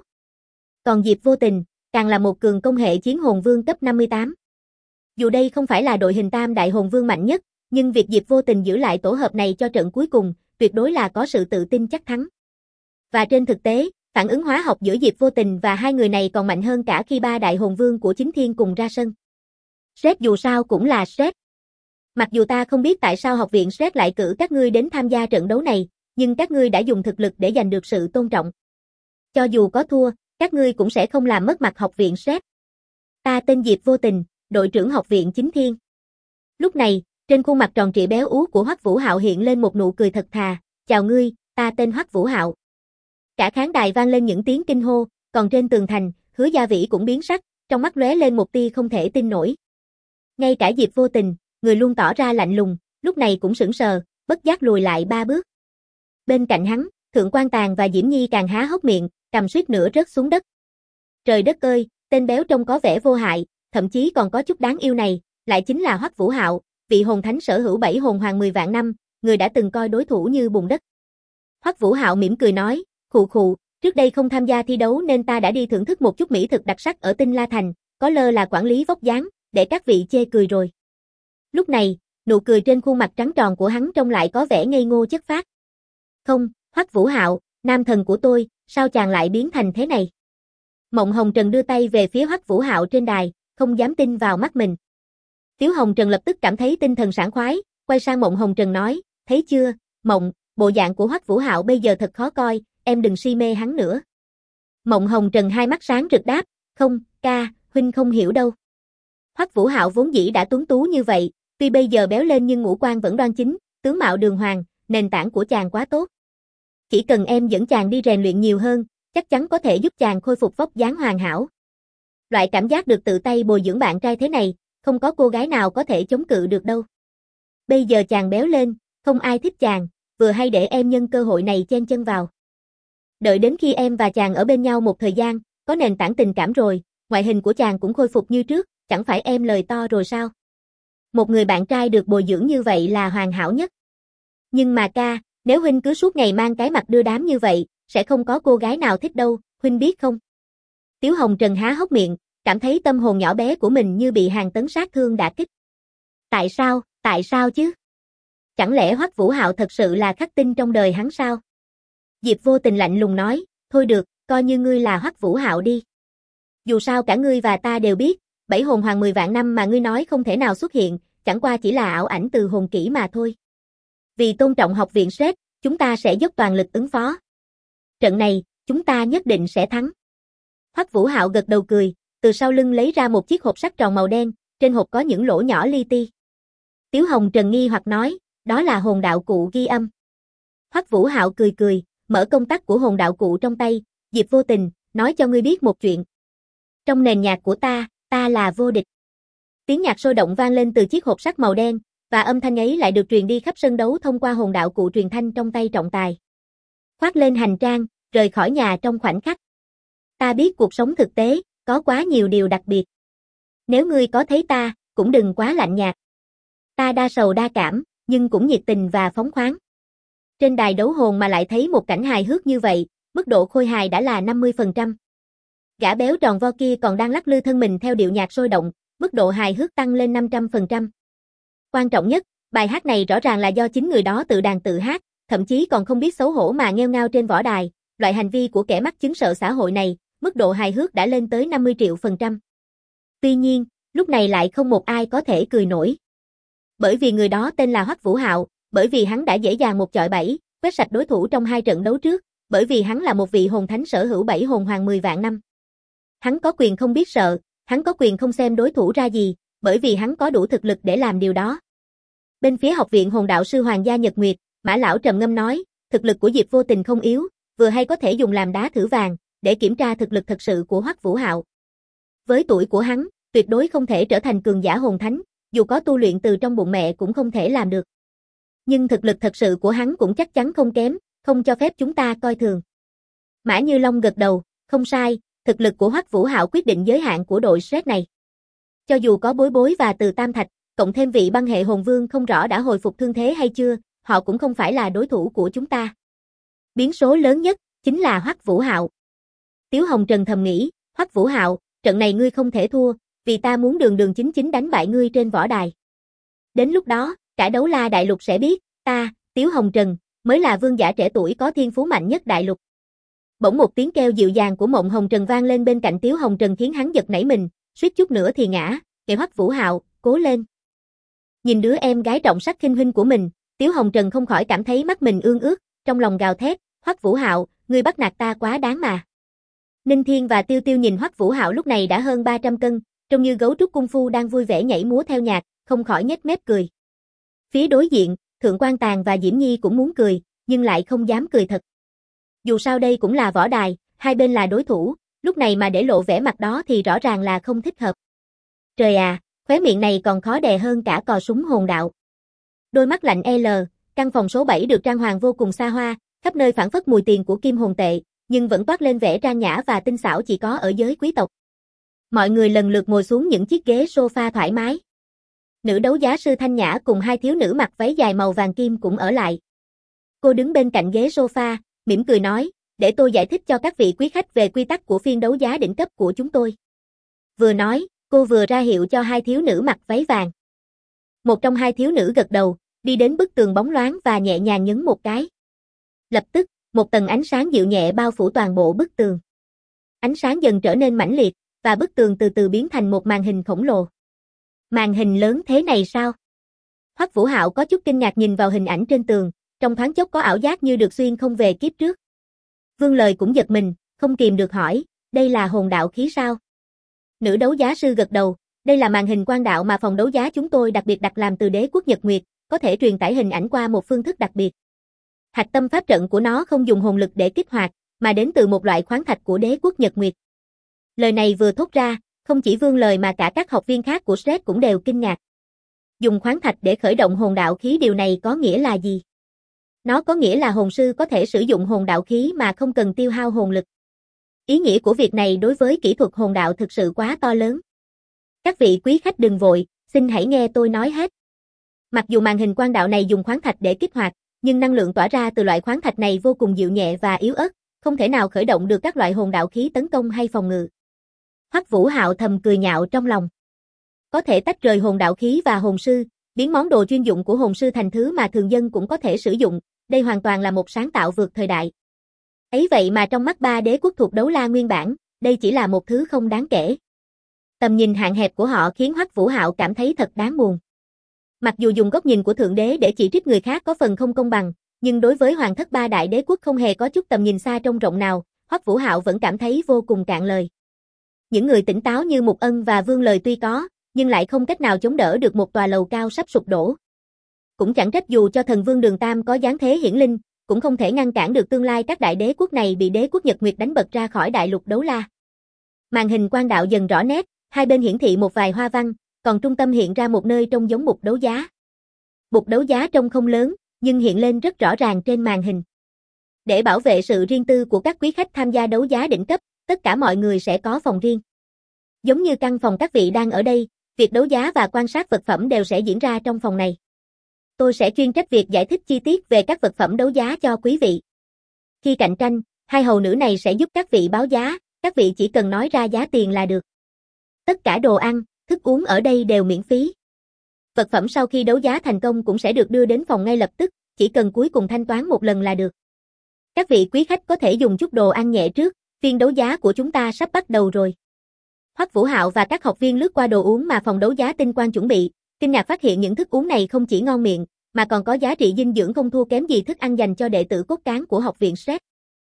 Còn Diệp Vô Tình, càng là một cường công hệ chiến hồn vương cấp 58. Dù đây không phải là đội hình tam đại hồn vương mạnh nhất, nhưng việc Diệp Vô Tình giữ lại tổ hợp này cho trận cuối cùng, tuyệt đối là có sự tự tin chắc thắng. Và trên thực tế, phản ứng hóa học giữa Diệp Vô Tình và hai người này còn mạnh hơn cả khi 3 đại hồn vương của Chính Thiên cùng ra sân. Shrek dù sao cũng là Shrek. Mặc dù ta không biết tại sao học viện Shrek lại cử các ngươi đến tham gia trận đấu này, nhưng các ngươi đã dùng thực lực để giành được sự tôn trọng. Cho dù có thua, các ngươi cũng sẽ không làm mất mặt học viện Shrek. Ta tên Diệp Vô Tình, đội trưởng học viện Chính Thiên. Lúc này, trên khuôn mặt tròn trịa béo ú của Hoắc Vũ Hạo hiện lên một nụ cười thật thà, chào ngươi, ta tên Hoắc Vũ Hạo. Cả khán đài vang lên những tiếng kinh hô, còn trên tường thành, Hứa Gia Vĩ cũng biến sắc, trong mắt lóe lên một tia không thể tin nổi. Ngay cả Diệp Vô Tình, người luôn tỏ ra lạnh lùng, lúc này cũng sững sờ, bất giác lùi lại 3 bước. Bên cạnh hắn, Thượng Quan Tàn và Diễm Nhi càng há hốc miệng, cầm suýt nữa rớt xuống đất. Trời đất ơi, tên béo trông có vẻ vô hại, thậm chí còn có chút đáng yêu này, lại chính là Hoắc Vũ Hạo, vị hồn thánh sở hữu 7 hồn hoàng 10 vạn năm, người đã từng coi đối thủ như bùn đất. Hoắc Vũ Hạo mỉm cười nói, khụ khụ, trước đây không tham gia thi đấu nên ta đã đi thưởng thức một chút mỹ thực đặc sắc ở Tinh La Thành, có lơ là quản lý vóc dáng, để các vị chê cười rồi. Lúc này, nụ cười trên khuôn mặt trắng tròn của hắn trông lại có vẻ ngây ngô chất phác. Không, Hoắc Vũ Hạo, nam thần của tôi, sao chàng lại biến thành thế này? Mộng Hồng Trần đưa tay về phía Hoắc Vũ Hạo trên đài, không dám tin vào mắt mình. Tiếu Hồng Trần lập tức cảm thấy tinh thần sảng khoái, quay sang Mộng Hồng Trần nói, thấy chưa, Mộng, bộ dạng của Hoắc Vũ Hạo bây giờ thật khó coi, em đừng si mê hắn nữa. Mộng Hồng Trần hai mắt sáng rực đáp, không, ca, huynh không hiểu đâu. Hoắc Vũ Hạo vốn dĩ đã tuấn tú như vậy, tuy bây giờ béo lên nhưng ngũ quan vẫn đoan chính, tướng mạo đường hoàng, nền tảng của chàng quá tốt. Chỉ cần em dẫn chàng đi rèn luyện nhiều hơn, chắc chắn có thể giúp chàng khôi phục vóc dáng hoàn hảo. Loại cảm giác được tự tay bồi dưỡng bạn trai thế này, không có cô gái nào có thể chống cự được đâu. Bây giờ chàng béo lên, không ai thích chàng, vừa hay để em nhân cơ hội này chen chân vào. Đợi đến khi em và chàng ở bên nhau một thời gian, có nền tảng tình cảm rồi, ngoại hình của chàng cũng khôi phục như trước, chẳng phải em lời to rồi sao? Một người bạn trai được bồi dưỡng như vậy là hoàn hảo nhất. Nhưng mà ca, nếu huynh cứ suốt ngày mang cái mặt đưa đám như vậy, sẽ không có cô gái nào thích đâu, huynh biết không? Tiếu Hồng Trần há hốc miệng, cảm thấy tâm hồn nhỏ bé của mình như bị hàng tấn sát thương đả kích. Tại sao chứ? Chẳng lẽ Hoắc Vũ Hạo thật sự là khắc tinh trong đời hắn sao? Diệp Vô Tình lạnh lùng nói, thôi được, coi như ngươi là Hoắc Vũ Hạo đi. Dù sao cả ngươi và ta đều biết, 7 hồn hoàng 10 vạn năm mà ngươi nói không thể nào xuất hiện, chẳng qua chỉ là ảo ảnh từ hồn kỹ mà thôi. Vì tôn trọng học viện Sret, chúng ta sẽ dốc toàn lực ứng phó. Trận này, chúng ta nhất định sẽ thắng. Hoắc Vũ Hạo gật đầu cười, từ sau lưng lấy ra một chiếc hộp sắt tròn màu đen, trên hộp có những lỗ nhỏ li ti. Tiếu Hồng Trần nghi hoặc nói, đó là hồn đạo cụ ghi âm. Hoắc Vũ Hạo cười, mở công tắc của hồn đạo cụ trong tay, Diệp Vô Tình, nói cho ngươi biết một chuyện. Trong nền nhạc của ta là vô địch. Tiếng nhạc sôi động vang lên từ chiếc hộp sắt màu đen, và âm thanh ấy lại được truyền đi khắp sân đấu thông qua hồn đạo cụ truyền thanh trong tay trọng tài. Khoác lên hành trang, rời khỏi nhà trong khoảnh khắc. Ta biết cuộc sống thực tế, có quá nhiều điều đặc biệt. Nếu ngươi có thấy ta, cũng đừng quá lạnh nhạt. Ta đa sầu đa cảm, nhưng cũng nhiệt tình và phóng khoáng. Trên đài đấu hồn mà lại thấy một cảnh hài hước như vậy, mức độ khôi hài đã là 50%. Gã béo tròn vo kia còn đang lắc lư thân mình theo điệu nhạc sôi động, mức độ hài hước tăng lên 500%. Quan trọng nhất, bài hát này rõ ràng là do chính người đó tự đàn tự hát, thậm chí còn không biết xấu hổ mà nghêu ngao trên võ đài, loại hành vi của kẻ mắc chứng sợ xã hội này, mức độ hài hước đã lên tới 50 triệu %. Tuy nhiên, lúc này lại không một ai có thể cười nổi. Bởi vì người đó tên là Hoắc Vũ Hạo, bởi vì hắn đã dễ dàng một chọi 7, quét sạch đối thủ trong 2 trận đấu trước, bởi vì hắn là một vị hồn thánh sở hữu 7 hồn hoàng 10 vạn năm. Hắn có quyền không biết sợ, hắn có quyền không xem đối thủ ra gì, bởi vì hắn có đủ thực lực để làm điều đó. Bên phía học viện hồn đạo sư Hoàng gia Nhật Nguyệt, Mã lão trầm ngâm nói, thực lực của Diệp Vô Tình không yếu, vừa hay có thể dùng làm đá thử vàng, để kiểm tra thực lực thật sự của Hoắc Vũ Hạo. Với tuổi của hắn, tuyệt đối không thể trở thành cường giả hồn thánh, dù có tu luyện từ trong bụng mẹ cũng không thể làm được. Nhưng thực lực thật sự của hắn cũng chắc chắn không kém, không cho phép chúng ta coi thường. Mã Như Long gật đầu, không sai, thực lực của Hoắc Vũ Hạo quyết định giới hạn của đội Sret này. Cho dù có Bối Bối và Từ Tam Thạch, cộng thêm vị băng hệ hồn vương không rõ đã hồi phục thương thế hay chưa, họ cũng không phải là đối thủ của chúng ta. Biến số lớn nhất chính là Hoắc Vũ Hạo. Tiếu Hồng Trần thầm nghĩ, Hoắc Vũ Hạo, trận này ngươi không thể thua, vì ta muốn đường chính đánh bại ngươi trên võ đài. Đến lúc đó, cả Đấu La đại lục sẽ biết, ta, Tiếu Hồng Trần, mới là vương giả trẻ tuổi có thiên phú mạnh nhất đại lục. Bỗng một tiếng kêu dịu dàng của Mộng Hồng Trần vang lên bên cạnh Tiếu Hồng Trần khiến hắn giật nảy mình, suýt chút nữa thì ngã, kệ Hoắc Vũ Hạo, cố lên. Nhìn đứa em gái trọng sắc khinh huynh của mình, Tiếu Hồng Trần không khỏi cảm thấy mắt mình ương ướt, trong lòng gào thét, Hoắc Vũ Hạo, ngươi bắt nạt ta quá đáng mà. Ninh Thiên và Tiêu Tiêu nhìn Hoắc Vũ Hạo lúc này đã hơn 300 cân, trông như gấu trúc cung phu đang vui vẻ nhảy múa theo nhạc, không khỏi nhếch mép cười. Phía đối diện, Thượng Quan Tàn và Diễm Nhi cũng muốn cười, nhưng lại không dám cười thật. Dù sao đây cũng là võ đài, hai bên là đối thủ, lúc này mà để lộ vẻ mặt đó thì rõ ràng là không thích hợp. Trời à, khóe miệng này còn khó đè hơn cả cò súng hồn đạo. Đôi mắt lạnh L, căn phòng số 7 được trang hoàng vô cùng xa hoa, khắp nơi phảng phất mùi tiền của kim hồn tệ, nhưng vẫn toát lên vẻ trang nhã và tinh xảo chỉ có ở giới quý tộc. Mọi người lần lượt ngồi xuống những chiếc ghế sofa thoải mái. Nữ đấu giá sư Thanh Nhã cùng hai thiếu nữ mặc váy dài màu vàng kim cũng ở lại. Cô đứng bên cạnh ghế sofa, mỉm cười nói, để tôi giải thích cho các vị quý khách về quy tắc của phiên đấu giá đỉnh cấp của chúng tôi. Vừa nói, cô vừa ra hiệu cho hai thiếu nữ mặc váy vàng. Một trong hai thiếu nữ gật đầu, đi đến bức tường bóng loáng và nhẹ nhàng nhấn một cái. Lập tức, một tầng ánh sáng dịu nhẹ bao phủ toàn bộ bức tường. Ánh sáng dần trở nên mãnh liệt, và bức tường từ từ biến thành một màn hình khổng lồ. Màn hình lớn thế này sao? Hoắc Vũ Hạo có chút kinh ngạc nhìn vào hình ảnh trên tường, trong thoáng chốc có ảo giác như được xuyên không về kiếp trước. Vương Lời cũng giật mình, không kìm được hỏi, đây là hồn đạo khí sao? Nữ đấu giá sư gật đầu, đây là màn hình quang đạo mà phòng đấu giá chúng tôi đặc biệt đặt làm từ Đế quốc Nhật Nguyệt, có thể truyền tải hình ảnh qua một phương thức đặc biệt. Hạch tâm pháp trận của nó không dùng hồn lực để kích hoạt, mà đến từ một loại khoáng thạch của Đế quốc Nhật Nguyệt. Lời này vừa thốt ra, không chỉ Vương Lời mà cả các học viên khác của Sret cũng đều kinh ngạc. Dùng khoáng thạch để khởi động hồn đạo khí, điều này có nghĩa là gì? Nó có nghĩa là hồn sư có thể sử dụng hồn đạo khí mà không cần tiêu hao hồn lực. Ý nghĩa của việc này đối với kỹ thuật hồn đạo thực sự quá to lớn. Các vị quý khách đừng vội, xin hãy nghe tôi nói hết. Mặc dù màn hình quang đạo này dùng khoáng thạch để kích hoạt, nhưng năng lượng tỏa ra từ loại khoáng thạch này vô cùng dịu nhẹ và yếu ớt, không thể nào khởi động được các loại hồn đạo khí tấn công hay phòng ngự. Hoắc Vũ Hạo thầm cười nhạo trong lòng. Có thể tách rời hồn đạo khí và hồn sư, biến món đồ chuyên dụng của hồn sư thành thứ mà thường dân cũng có thể sử dụng, đây hoàn toàn là một sáng tạo vượt thời đại. Ấy vậy mà trong mắt ba đế quốc thuộc Đấu La nguyên bản, đây chỉ là một thứ không đáng kể. Tầm nhìn hạn hẹp của họ khiến Hoắc Vũ Hạo cảm thấy thật đáng buồn. Mặc dù dùng góc nhìn của thượng đế để chỉ trích người khác có phần không công bằng, nhưng đối với hoàng thất ba đại đế quốc không hề có chút tầm nhìn xa trông rộng nào, Hoắc Vũ Hạo vẫn cảm thấy vô cùng cạn lời. Những người tỉnh táo như Mục Ân và Vương Lời tuy có, nhưng lại không cách nào chống đỡ được một tòa lầu cao sắp sụp đổ. Cũng chẳng trách dù cho thần vương Đường Tam có dáng thế hiển linh, cũng không thể ngăn cản được tương lai các đại đế quốc này bị đế quốc Nhật Nguyệt đánh bật ra khỏi đại lục Đấu La. Màn hình quang đạo dần rõ nét, hai bên hiển thị một vài hoa văn, còn trung tâm hiện ra một nơi trông giống bục đấu giá. Bục đấu giá trông không lớn, nhưng hiện lên rất rõ ràng trên màn hình. Để bảo vệ sự riêng tư của các quý khách tham gia đấu giá đỉnh cấp, tất cả mọi người sẽ có phòng riêng. Giống như căn phòng các vị đang ở đây, việc đấu giá và quan sát vật phẩm đều sẽ diễn ra trong phòng này. Tôi sẽ chuyên trách việc giải thích chi tiết về các vật phẩm đấu giá cho quý vị. Khi cạnh tranh, hai hầu nữ này sẽ giúp các vị báo giá, các vị chỉ cần nói ra giá tiền là được. Tất cả đồ ăn, thức uống ở đây đều miễn phí. Vật phẩm sau khi đấu giá thành công cũng sẽ được đưa đến phòng ngay lập tức, chỉ cần cuối cùng thanh toán một lần là được. Các vị quý khách có thể dùng chút đồ ăn nhẹ trước, phiên đấu giá của chúng ta sắp bắt đầu rồi. Hoắc Vũ Hạo và các học viên lướt qua đồ uống mà phòng đấu giá Tinh Quang chuẩn bị, kinh ngạc phát hiện những thức uống này không chỉ ngon miệng, mà còn có giá trị dinh dưỡng không thua kém gì thức ăn dành cho đệ tử cốt cán của học viện Sret.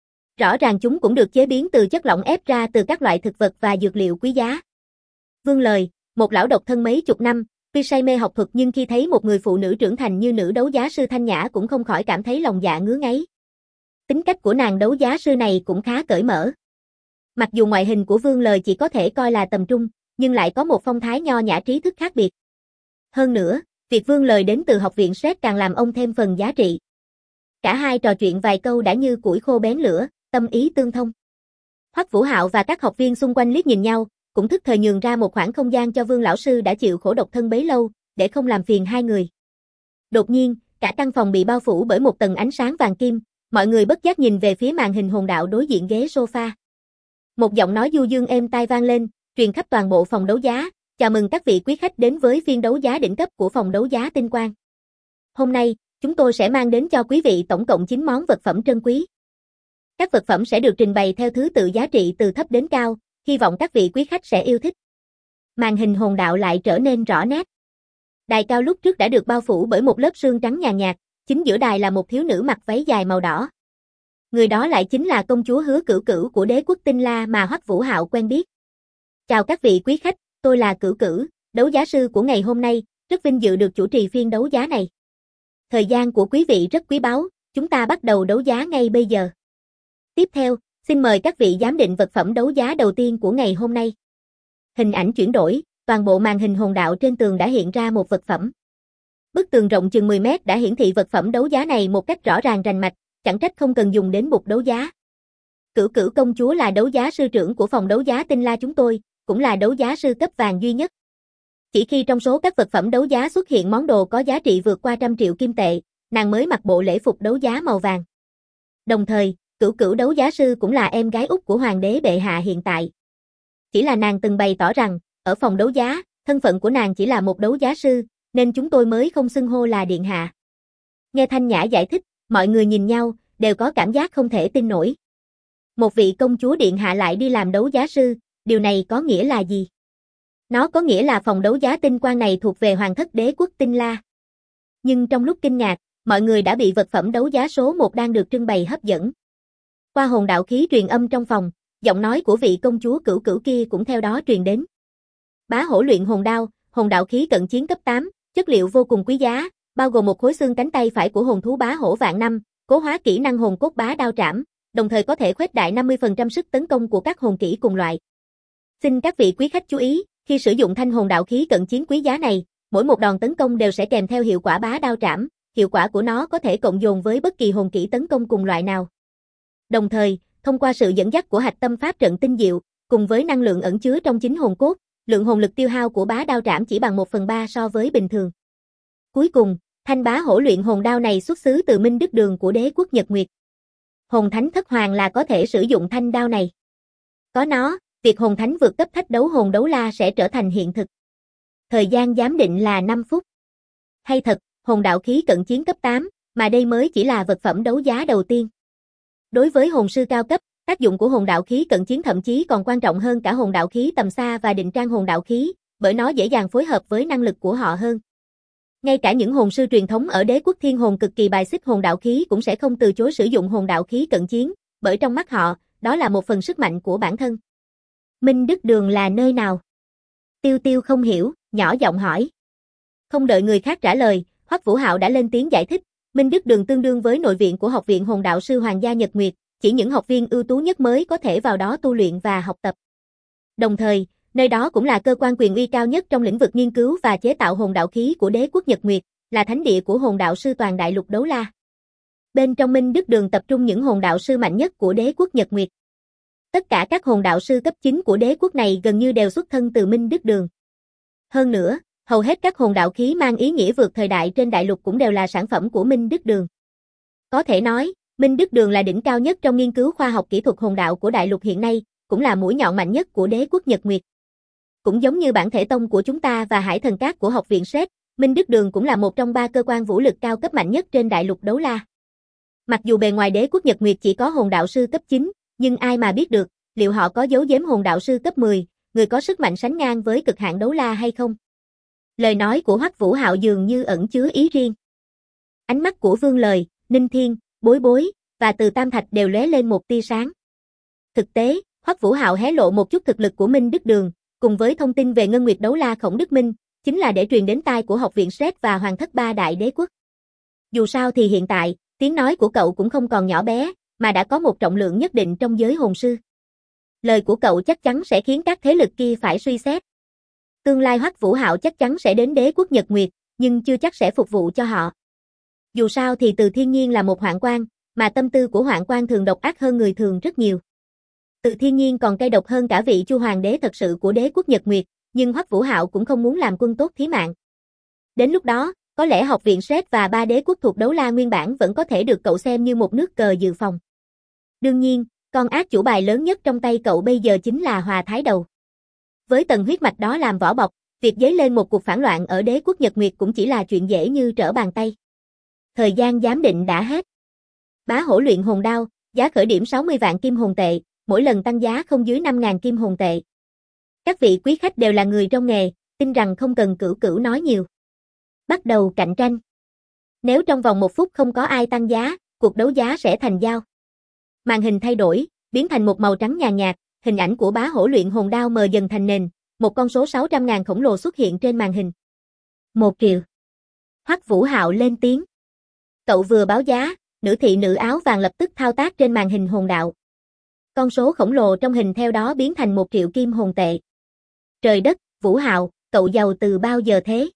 Rõ ràng chúng cũng được chế biến từ chất lỏng ép ra từ các loại thực vật và dược liệu quý giá. Vương Lời, một lão độc thân mấy chục năm, tuy say mê học thuật nhưng khi thấy một người phụ nữ trưởng thành như nữ đấu giá sư Thanh Nhã cũng không khỏi cảm thấy lòng dạ ngứa ngáy. Tính cách của nàng đấu giá sư này cũng khá cởi mở. Mặc dù ngoại hình của Vương Lời chỉ có thể coi là tầm trung, nhưng lại có một phong thái nho nhã trí thức khác biệt. Hơn nữa, việc Vương Lời đến từ học viện Sret càng làm ông thêm phần giá trị. Cả hai trò chuyện vài câu đã như củi khô bén lửa, tâm ý tương thông. Hoắc Vũ Hạo và các học viên xung quanh liếc nhìn nhau, cũng thức thời nhường ra một khoảng không gian cho Vương lão sư đã chịu khổ độc thân bấy lâu, để không làm phiền hai người. Đột nhiên, cả căn phòng bị bao phủ bởi một tầng ánh sáng vàng kim, mọi người bất giác nhìn về phía màn hình hồn đạo đối diện ghế sofa. Một giọng nói du dương êm tai vang lên, truyền khắp toàn bộ phòng đấu giá, chào mừng các vị quý khách đến với phiên đấu giá đỉnh cấp của phòng đấu giá Tinh Quang. Hôm nay, chúng tôi sẽ mang đến cho quý vị tổng cộng 9 món vật phẩm trân quý. Các vật phẩm sẽ được trình bày theo thứ tự giá trị từ thấp đến cao, hy vọng các vị quý khách sẽ yêu thích. Màn hình hồn đạo lại trở nên rõ nét. Đài cao lúc trước đã được bao phủ bởi một lớp sương trắng nhàn nhạt, chính giữa đài là một thiếu nữ mặc váy dài màu đỏ. Người đó lại chính là công chúa Hứa Cửu Cửu của đế quốc Tinh La mà Hoắc Vũ Hạo quen biết. Chào các vị quý khách, tôi là Cửu Cửu, đấu giá sư của ngày hôm nay, rất vinh dự được chủ trì phiên đấu giá này. Thời gian của quý vị rất quý báu, chúng ta bắt đầu đấu giá ngay bây giờ. Tiếp theo, xin mời các vị giám định vật phẩm đấu giá đầu tiên của ngày hôm nay. Hình ảnh chuyển đổi, toàn bộ màn hình hồn đạo trên tường đã hiện ra một vật phẩm. Bức tường rộng chừng 10 mét đã hiển thị vật phẩm đấu giá này một cách rõ ràng rành mạch, chẳng trách không cần dùng đến bục đấu giá. Cửu Cửu công chúa là đấu giá sư trưởng của phòng đấu giá Tinh La chúng tôi, cũng là đấu giá sư cấp vàng duy nhất. Chỉ khi trong số các vật phẩm đấu giá xuất hiện món đồ có giá trị vượt qua 100 triệu kim tệ, nàng mới mặc bộ lễ phục đấu giá màu vàng. Đồng thời, Cửu Cửu đấu giá sư cũng là em gái út của hoàng đế bệ hạ hiện tại. Chỉ là nàng từng bày tỏ rằng, ở phòng đấu giá, thân phận của nàng chỉ là một đấu giá sư, nên chúng tôi mới không xưng hô là điện hạ. Nghe Thanh Nhã giải thích, mọi người nhìn nhau, đều có cảm giác không thể tin nổi. Một vị công chúa điện hạ lại đi làm đấu giá sư, điều này có nghĩa là gì? Nó có nghĩa là phòng đấu giá Tinh Quang này thuộc về hoàng thất đế quốc Tinh La. Nhưng trong lúc kinh ngạc, mọi người đã bị vật phẩm đấu giá số 1 đang được trưng bày hấp dẫn. Qua hồn đạo khí truyền âm trong phòng, giọng nói của vị công chúa Cửu Cửu kia cũng theo đó truyền đến. Bá hổ luyện hồn đao, hồn đạo khí cận chiến cấp 8, chất liệu vô cùng quý giá, bao gồm một khối xương cánh tay phải của hồn thú bá hổ vạn năm, cố hóa kỹ năng hồn cốt bá đao trảm, đồng thời có thể khuếch đại 50% sức tấn công của các hồn kỹ cùng loại. Xin các vị quý khách chú ý, khi sử dụng thanh hồn đạo khí cận chiến quý giá này, mỗi một đòn tấn công đều sẽ kèm theo hiệu quả bá đao trảm, hiệu quả của nó có thể cộng dồn với bất kỳ hồn kỹ tấn công cùng loại nào. Đồng thời, thông qua sự dẫn dắt của hạch tâm pháp trận tinh diệu, cùng với năng lượng ẩn chứa trong chính hồn cốt, lượng hồn lực tiêu hao của bá đao trảm chỉ bằng 1/3 so với bình thường. Cuối cùng, thanh bá hổ luyện hồn đao này xuất xứ từ Minh Đức Đường của đế quốc Nhật Nguyệt. Hồn Thánh Thất Hoàng là có thể sử dụng thanh đao này. Có nó, việc hồn thánh vượt cấp thách đấu hồn đấu la sẽ trở thành hiện thực. Thời gian giám định là 5 phút. Hay thật, hồn đạo khí cận chiến cấp 8, mà đây mới chỉ là vật phẩm đấu giá đầu tiên. Đối với hồn sư cao cấp, tác dụng của hồn đạo khí cận chiến thậm chí còn quan trọng hơn cả hồn đạo khí tầm xa và định trang hồn đạo khí, bởi nó dễ dàng phối hợp với năng lực của họ hơn. Ngay cả những hồn sư truyền thống ở đế quốc thiên hồn cực kỳ bài xích hồn đạo khí cũng sẽ không từ chối sử dụng hồn đạo khí cận chiến, bởi trong mắt họ, đó là một phần sức mạnh của bản thân. Minh Đức Đường là nơi nào? Tiêu Tiêu không hiểu, nhỏ giọng hỏi. Không đợi người khác trả lời, Hoắc Vũ Hạo đã lên tiếng giải thích, Minh Đức Đường tương đương với nội viện của Học viện Hồn Đạo sư Hoàng gia Nhật Nguyệt, chỉ những học viên ưu tú nhất mới có thể vào đó tu luyện và học tập. Đồng thời, nơi đó cũng là cơ quan quyền uy cao nhất trong lĩnh vực nghiên cứu và chế tạo hồn đạo khí của đế quốc Nhật Nguyệt, là thánh địa của hồn đạo sư toàn đại lục đấu la. Bên trong Minh Đức Đường tập trung những hồn đạo sư mạnh nhất của đế quốc Nhật Nguyệt. Tất cả các hồn đạo sư cấp 9 của đế quốc này gần như đều xuất thân từ Minh Đức Đường. Hơn nữa, hầu hết các hồn đạo khí mang ý nghĩa vượt thời đại trên đại lục cũng đều là sản phẩm của Minh Đức Đường. Có thể nói, Minh Đức Đường là đỉnh cao nhất trong nghiên cứu khoa học kỹ thuật hồn đạo của đại lục hiện nay, cũng là mũi nhọn mạnh nhất của đế quốc Nhật Nguyệt. Cũng giống như bản thể tông của chúng ta và Hải Thần Các của học viện SET, Minh Đức Đường cũng là một trong 3 cơ quan vũ lực cao cấp mạnh nhất trên đại lục đấu la. Mặc dù bề ngoài đế quốc Nhật Nguyệt chỉ có hồn đạo sư cấp 9, nhưng ai mà biết được, liệu họ có giấu giếm hồn đạo sư cấp 10, người có sức mạnh sánh ngang với cực hạn đấu la hay không? Lời nói của Hoắc Vũ Hạo dường như ẩn chứa ý riêng. Ánh mắt của Vương Lời, Ninh Thiên, Bối Bối và Từ Tam Thạch đều lóe lên một tia sáng. Thực tế, Hoắc Vũ Hạo hé lộ một chút thực lực của Minh Đức Đường, cùng với thông tin về Ngân Nguyệt đấu la Khổng Đức Minh, chính là để truyền đến tai của học viện SET và Hoàng thất 3 đại đế quốc. Dù sao thì hiện tại, tiếng nói của cậu cũng không còn nhỏ bé, mà đã có một trọng lượng nhất định trong giới hồn sư. Lời của cậu chắc chắn sẽ khiến các thế lực kia phải suy xét. Tương lai Hoắc Vũ Hạo chắc chắn sẽ đến đế quốc Nhật Nguyệt, nhưng chưa chắc sẽ phục vụ cho họ. Dù sao thì Từ Thiên Nhiên là một hoạn quan, mà tâm tư của hoạn quan thường độc ác hơn người thường rất nhiều. Từ Thiên Nhiên còn cay độc hơn cả vị Chu hoàng đế thật sự của đế quốc Nhật Nguyệt, nhưng Hoắc Vũ Hạo cũng không muốn làm quân tốt thí mạng. Đến lúc đó, có lẽ học viện SET và 3 đế quốc thuộc đấu la nguyên bản vẫn có thể được cậu xem như một nước cờ dự phòng. Đương nhiên, con ác chủ bài lớn nhất trong tay cậu bây giờ chính là Hòa Thái Đầu. Với tầng huyết mạch đó làm vỏ bọc, việc dấy lên một cuộc phản loạn ở đế quốc Nhật Nguyệt cũng chỉ là chuyện dễ như trở bàn tay. Thời gian giám định đã hết. Bá hổ luyện hồn đao, giá khởi điểm 60 vạn kim hồn tệ, mỗi lần tăng giá không dưới 5.000 kim hồn tệ. Các vị quý khách đều là người trong nghề, tin rằng không cần cửu cửu nói nhiều. Bắt đầu cạnh tranh. Nếu trong vòng 1 phút không có ai tăng giá, cuộc đấu giá sẽ thành giao. Màn hình thay đổi, biến thành một màu trắng nhàn nhạt, hình ảnh của bá hổ luyện hồn đao mờ dần thành nền, một con số 600.000 khổng lồ xuất hiện trên màn hình. 1 triệu. Hoắc Vũ Hạo lên tiếng. Cậu vừa báo giá, nữ thị nữ áo vàng lập tức thao tác trên màn hình hồn đạo. Con số khổng lồ trong hình theo đó biến thành 1 triệu kim hồn tệ. Trời đất, Vũ Hạo, cậu giàu từ bao giờ thế?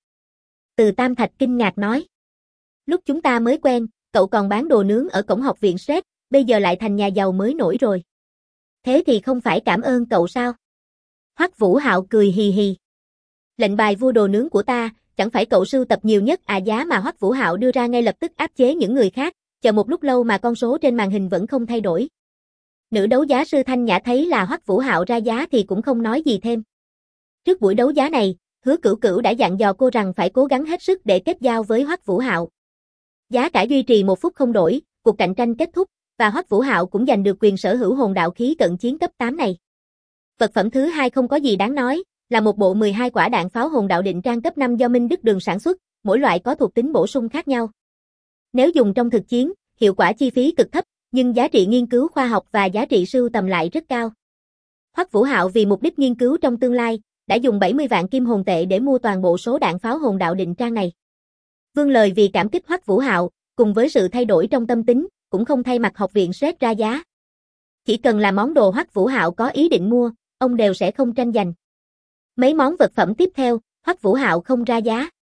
Từ Tam Thạch kinh ngạc nói. Lúc chúng ta mới quen, cậu còn bán đồ nướng ở cổng học viện SET, bây giờ lại thành nhà giàu mới nổi rồi. Thế thì không phải cảm ơn cậu sao? Hoắc Vũ Hạo cười hì hì. Lệnh bài vua đồ nướng của ta, chẳng phải cậu sưu tập nhiều nhất à? Giá mà Hoắc Vũ Hạo đưa ra ngay lập tức áp chế những người khác, chờ một lúc lâu mà con số trên màn hình vẫn không thay đổi. Nữ đấu giá sư Thanh Nhã thấy là Hoắc Vũ Hạo ra giá thì cũng không nói gì thêm. Trước buổi đấu giá này, Hứa Cửu Cửu đã dặn dò cô rằng phải cố gắng hết sức để kết giao với Hoắc Vũ Hạo. Giá cả duy trì 1 phút không đổi, cuộc cạnh tranh kết thúc, và Hoắc Vũ Hạo cũng giành được quyền sở hữu hồn đạo khí cận chiến cấp 8 này. Vật phẩm thứ hai không có gì đáng nói, là một bộ 12 quả đạn pháo hồn đạo định trang cấp 5 do Minh Đức Đường sản xuất, mỗi loại có thuộc tính bổ sung khác nhau. Nếu dùng trong thực chiến, hiệu quả chi phí cực thấp, nhưng giá trị nghiên cứu khoa học và giá trị sưu tầm lại rất cao. Hoắc Vũ Hạo vì mục đích nghiên cứu trong tương lai, đã dùng 70 vạn kim hồn tệ để mua toàn bộ số đạn pháo hồn đạo định trang này. Vương Lời vì cảm kích Hoắc Vũ Hạo, cùng với sự thay đổi trong tâm tính, cũng không thay mặt học viện SET ra giá. Chỉ cần là món đồ Hoắc Vũ Hạo có ý định mua, ông đều sẽ không tranh giành. Mấy món vật phẩm tiếp theo, Hoắc Vũ Hạo không ra giá.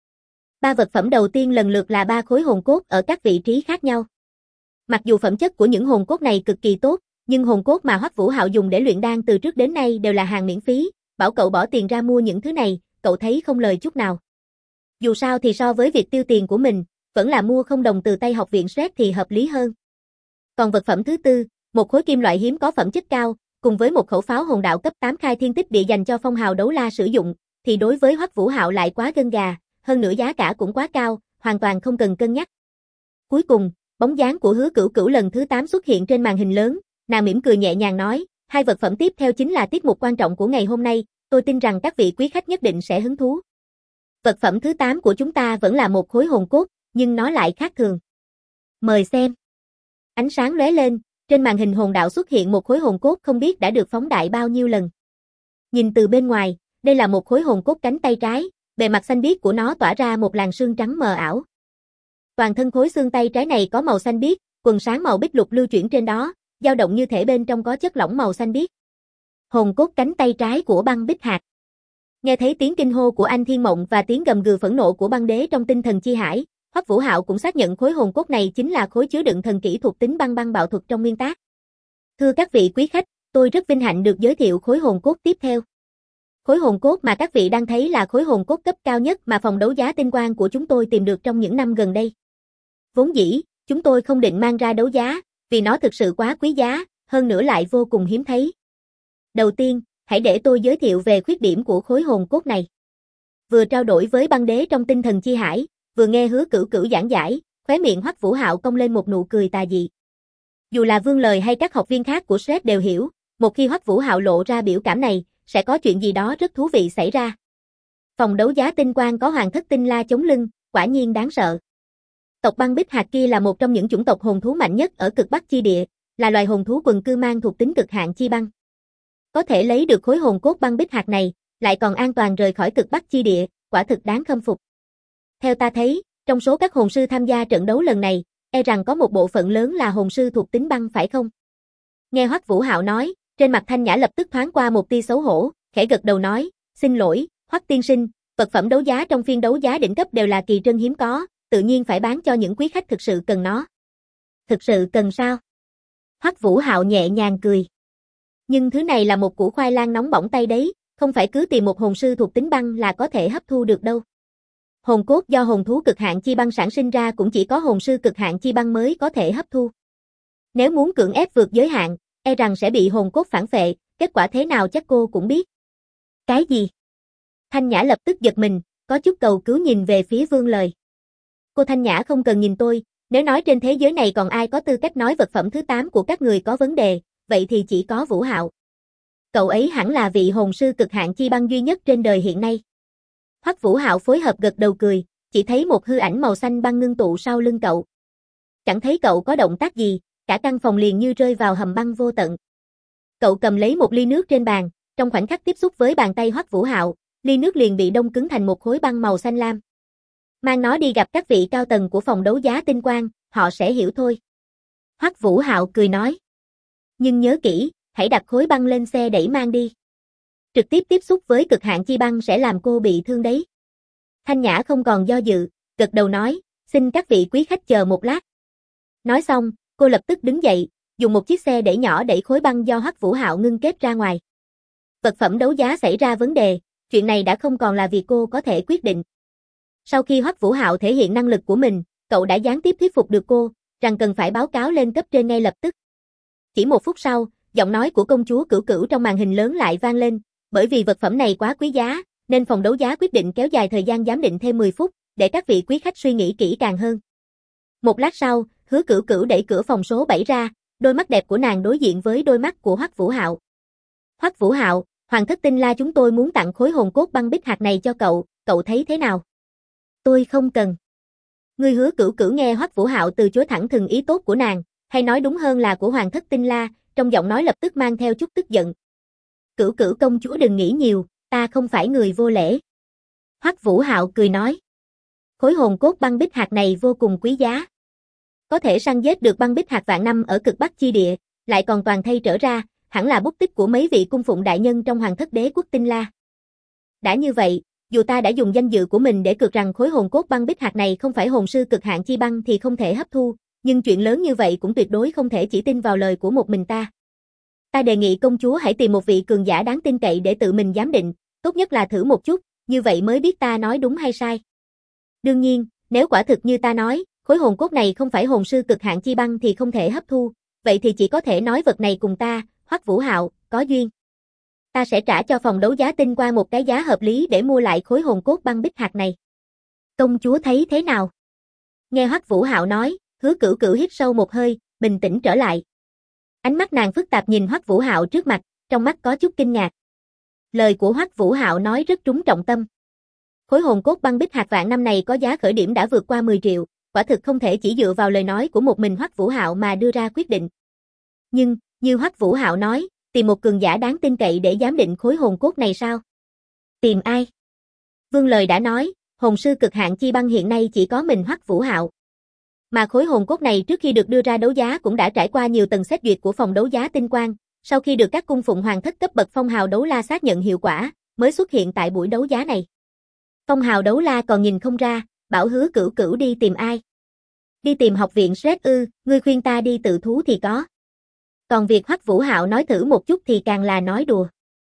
Ba vật phẩm đầu tiên lần lượt là ba khối hồn cốt ở các vị trí khác nhau. Mặc dù phẩm chất của những hồn cốt này cực kỳ tốt, nhưng hồn cốt mà Hoắc Vũ Hạo dùng để luyện đan từ trước đến nay đều là hàng miễn phí, bảo cậu bỏ tiền ra mua những thứ này, cậu thấy không lời chút nào. Dù sao thì so với việc tiêu tiền của mình, vẫn là mua không đồng từ tay học viện Sret thì hợp lý hơn. Còn vật phẩm thứ tư, một khối kim loại hiếm có phẩm chất cao, cùng với một khẩu pháo hồn đạo cấp 8 khai thiên tích địa dành cho phong hào đấu la sử dụng, thì đối với Hoắc Vũ Hạo lại quá gân gà, hơn nữa giá cả cũng quá cao, hoàn toàn không cần cân nhắc. Cuối cùng, bóng dáng của Hứa Cửu Cửu lần thứ 8 xuất hiện trên màn hình lớn, nàng mỉm cười nhẹ nhàng nói, hai vật phẩm tiếp theo chính là tiết mục quan trọng của ngày hôm nay, tôi tin rằng các vị quý khách nhất định sẽ hứng thú. Vật phẩm thứ 8 của chúng ta vẫn là một khối hồn cốt, nhưng nó lại khác thường. Mời xem. Ánh sáng lóe lên, trên màn hình hồn đạo xuất hiện một khối hồn cốt không biết đã được phóng đại bao nhiêu lần. Nhìn từ bên ngoài, đây là một khối hồn cốt cánh tay trái, bề mặt xanh biếc của nó tỏa ra một làn sương trắng mờ ảo. Toàn thân khối xương tay trái này có màu xanh biếc, quần sáng màu bích lục lưu chuyển trên đó, dao động như thể bên trong có chất lỏng màu xanh biếc. Hồn cốt cánh tay trái của Băng Bích Hạc. Nghe thấy tiếng kinh hô của Anh Thiên Mộng và tiếng gầm gừ phẫn nộ của băng đế trong tinh thần chi hải, Hoắc Vũ Hạo cũng xác nhận khối hồn cốt này chính là khối chứa đựng thần kỹ thuộc tính băng băng bạo thuật trong nguyên tác. Thưa các vị quý khách, tôi rất vinh hạnh được giới thiệu khối hồn cốt tiếp theo. Khối hồn cốt mà các vị đang thấy là khối hồn cốt cấp cao nhất mà phòng đấu giá tinh quang của chúng tôi tìm được trong những năm gần đây. Vốn dĩ, chúng tôi không định mang ra đấu giá, vì nó thực sự quá quý giá, hơn nữa lại vô cùng hiếm thấy. Đầu tiên, hãy để tôi giới thiệu về khuyết điểm của khối hồn cốt này. Vừa trao đổi với băng đế trong tinh thần chi hải, vừa nghe Hứa Cửu Cửu giảng giải, khóe miệng Hoắc Vũ Hạo cong lên một nụ cười tà dị. Dù là Vương Lời hay các học viên khác của Sret đều hiểu, một khi Hoắc Vũ Hạo lộ ra biểu cảm này, sẽ có chuyện gì đó rất thú vị xảy ra. Phòng đấu giá tinh quang có Hoàng Thất Tinh La chống lưng, quả nhiên đáng sợ. Tộc Băng Bích Hạc kia là một trong những chủng tộc hồn thú mạnh nhất ở cực Bắc chi địa, là loài hồn thú quần cư mang thuộc tính cực hạn chi băng. Có thể lấy được khối hồn cốt Băng Bích Hạc này, lại còn an toàn rời khỏi cực Bắc chi địa, quả thực đáng khâm phục. Theo ta thấy, trong số các hồn sư tham gia trận đấu lần này, e rằng có một bộ phận lớn là hồn sư thuộc tính băng phải không? Nghe Hoắc Vũ Hạo nói, trên mặt Thanh Nhã lập tức thoáng qua một tia xấu hổ, khẽ gật đầu nói, xin lỗi, Hoắc tiên sinh, vật phẩm đấu giá trong phiên đấu giá đỉnh cấp đều là kỳ trân hiếm có, tự nhiên phải bán cho những quý khách thực sự cần nó. Thực sự cần sao? Hoắc Vũ Hạo nhẹ nhàng cười. Nhưng thứ này là một củ khoai lang nóng bỏng tay đấy, không phải cứ tìm một hồn sư thuộc tính băng là có thể hấp thu được đâu. Hồn cốt do hồn thú cực hạn chi băng sản sinh ra cũng chỉ có hồn sư cực hạn chi băng mới có thể hấp thu. Nếu muốn cưỡng ép vượt giới hạn, e rằng sẽ bị hồn cốt phản phệ, kết quả thế nào chắc cô cũng biết. Cái gì? Thanh Nhã lập tức giật mình, có chút cầu cứu nhìn về phía Vương Lời. Cô Thanh Nhã không cần nhìn tôi, nếu nói trên thế giới này còn ai có tư cách nói vật phẩm thứ 8 của các người có vấn đề, vậy thì chỉ có Vũ Hạo. Cậu ấy hẳn là vị hồn sư cực hạn chi băng duy nhất trên đời hiện nay. Hoắc Vũ Hạo phối hợp gật đầu cười, chỉ thấy một hư ảnh màu xanh băng ngưng tụ sau lưng cậu. Chẳng thấy cậu có động tác gì, cả căn phòng liền như rơi vào hầm băng vô tận. Cậu cầm lấy một ly nước trên bàn, trong khoảnh khắc tiếp xúc với bàn tay Hoắc Vũ Hạo, ly nước liền bị đông cứng thành một khối băng màu xanh lam. Mang nó đi gặp các vị cao tầng của phòng đấu giá tinh quang, họ sẽ hiểu thôi. Hoắc Vũ Hạo cười nói. Nhưng nhớ kỹ, hãy đặt khối băng lên xe đẩy mang đi. Trực tiếp tiếp xúc với cực hạn chi băng sẽ làm cô bị thương đấy. Thanh Nhã không còn do dự, gật đầu nói, xin các vị quý khách chờ một lát. Nói xong, cô lập tức đứng dậy, dùng một chiếc xe đẩy nhỏ đẩy khối băng do Hoắc Vũ Hạo ngưng kết ra ngoài. Vật phẩm đấu giá xảy ra vấn đề, chuyện này đã không còn là việc cô có thể quyết định. Sau khi Hoắc Vũ Hạo thể hiện năng lực của mình, cậu đã gián tiếp thuyết phục được cô, rằng cần phải báo cáo lên cấp trên ngay lập tức. Chỉ một phút sau, giọng nói của công chúa Cửu Cửu trong màn hình lớn lại vang lên, bởi vì vật phẩm này quá quý giá, nên phòng đấu giá quyết định kéo dài thời gian giám định thêm 10 phút, để các vị quý khách suy nghĩ kỹ càng hơn. Một lát sau, Hứa Cửu Cửu đẩy cửa phòng số 7 ra, đôi mắt đẹp của nàng đối diện với đôi mắt của Hoắc Vũ Hạo. Hoắc Vũ Hạo, Hoàng Thất Tinh La chúng tôi muốn tặng khối hồn cốt băng bích hạt này cho cậu, cậu thấy thế nào? Tôi không cần. Người Hứa Cửu Cửu nghe Hoắc Vũ Hạo từ chối thẳng thừng ý tốt của nàng, hay nói đúng hơn là của Hoàng Thất Tinh La, trong giọng nói lập tức mang theo chút tức giận. Cửu Cửu công chúa đừng nghĩ nhiều, ta không phải người vô lễ. Hoắc Vũ Hạo cười nói. Khối hồn cốt băng bích hạt này vô cùng quý giá. Có thể săn giết được băng bích hạt vạn năm ở cực Bắc chi địa, lại còn toàn thây trở ra, hẳn là bút tích của mấy vị cung phụng đại nhân trong Hoàng Thất Đế quốc Tinh La. Đã như vậy, dù ta đã dùng danh dự của mình để cược rằng khối hồn cốt băng bích hạt này không phải hồn sư cực hạn chi băng thì không thể hấp thu, nhưng chuyện lớn như vậy cũng tuyệt đối không thể chỉ tin vào lời của một mình ta. Ta đề nghị công chúa hãy tìm một vị cường giả đáng tin cậy để tự mình giám định, tốt nhất là thử một chút, như vậy mới biết ta nói đúng hay sai. Đương nhiên, nếu quả thực như ta nói, khối hồn cốt này không phải hồn sư cực hạn chi băng thì không thể hấp thu, vậy thì chỉ có thể nói vật này cùng ta, Hoắc Vũ Hạo, có duyên. Ta sẽ trả cho phòng đấu giá tinh quang một cái giá hợp lý để mua lại khối hồn cốt băng bích hạt này. Công chúa thấy thế nào? Nghe Hoắc Vũ Hạo nói, Hứa Cửu Cửu hít sâu một hơi, bình tĩnh trở lại. Ánh mắt nàng phức tạp nhìn Hoắc Vũ Hạo trước mặt, trong mắt có chút kinh ngạc. Lời của Hoắc Vũ Hạo nói rất trúng trọng tâm. Khối hồn cốt băng bích hạt vạn năm này có giá khởi điểm đã vượt qua 10 triệu, quả thực không thể chỉ dựa vào lời nói của một mình Hoắc Vũ Hạo mà đưa ra quyết định. Nhưng, như Hoắc Vũ Hạo nói, tìm một cường giả đáng tin cậy để giám định khối hồn cốt này sao? Tìm ai? Vương lời đã nói, hồn sư cực hạn chi băng hiện nay chỉ có mình Hoắc Vũ Hạo. Mà khối hồn cốt này trước khi được đưa ra đấu giá cũng đã trải qua nhiều tầng xét duyệt của phòng đấu giá tinh quang, sau khi được các cung phụng hoàng thất cấp bậc phong hào đấu la xác nhận hiệu quả, mới xuất hiện tại buổi đấu giá này. Phong hào đấu la còn nhìn không ra, bảo Hứa Cửu Cửu đi tìm ai? Đi tìm học viện Sret ư, ngươi khuyên ta đi tự thú thì có. Còn việc Hoắc Vũ Hạo nói thử một chút thì càng là nói đùa.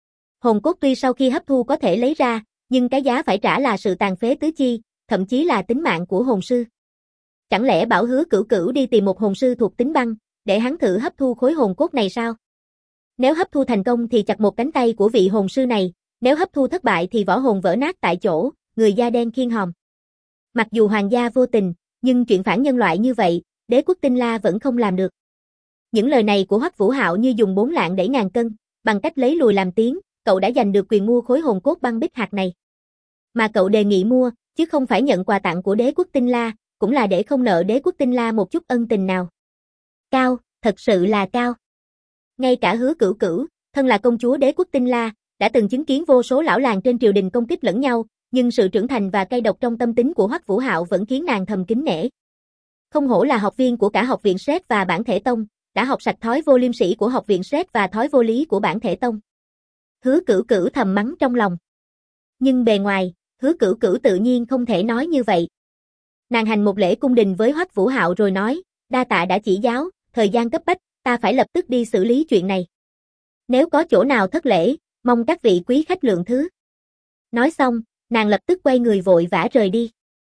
Hồn cốt tuy sau khi hấp thu có thể lấy ra, nhưng cái giá phải trả là sự tàn phế tứ chi, thậm chí là tính mạng của hồn sư. Chẳng lẽ bảo Hứa Cửu Cửu đi tìm một hồn sư thuộc tính băng, để hắn thử hấp thu khối hồn cốt này sao? Nếu hấp thu thành công thì chặt một cánh tay của vị hồn sư này, nếu hấp thu thất bại thì võ hồn vỡ nát tại chỗ, người da đen khiêng hòm. Mặc dù hoàng gia vô tình, nhưng chuyện phản nhân loại như vậy, đế quốc Tinh La vẫn không làm được. Những lời này của Hoắc Vũ Hạo như dùng 4 lạng đẩy ngàn cân, bằng cách lấy lùi làm tiến, cậu đã giành được quyền mua khối hồn cốt băng bích hạt này. Mà cậu đề nghị mua, chứ không phải nhận quà tặng của đế quốc Tinh La, cũng là để không nợ đế quốc Tinh La một chút ân tình nào. Cao, thật sự là cao. Ngay cả Hứa Cửu Cửu, thân là công chúa đế quốc Tinh La, đã từng chứng kiến vô số lão làng trên triều đình công kích lẫn nhau, nhưng sự trưởng thành và cay độc trong tâm tính của Hoắc Vũ Hạo vẫn khiến nàng thầm kính nể. Không hổ là học viên của cả học viện Sret và Bản Thể Tông, đã học sạch thói vô liêm sỉ của học viện Sret và thói vô lý của Bản Thể Tông. Hứa Cửu Cửu thầm mắng trong lòng. Nhưng bề ngoài, Hứa Cửu Cửu tự nhiên không thể nói như vậy. Nàng hành một lễ cung đình với Hoắc Vũ Hạo rồi nói, đa tạ đã chỉ giáo, thời gian cấp bách, ta phải lập tức đi xử lý chuyện này. Nếu có chỗ nào thất lễ, mong các vị quý khách lượng thứ. Nói xong, nàng lập tức quay người vội vã rời đi.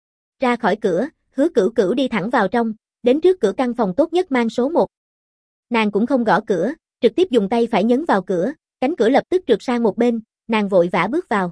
Ra khỏi cửa, Hứa Cửu Cửu đi thẳng vào trong, đến trước cửa căn phòng tốt nhất mang số 1. Nàng cũng không gõ cửa, trực tiếp dùng tay phải nhấn vào cửa, cánh cửa lập tức trượt sang một bên, nàng vội vã bước vào.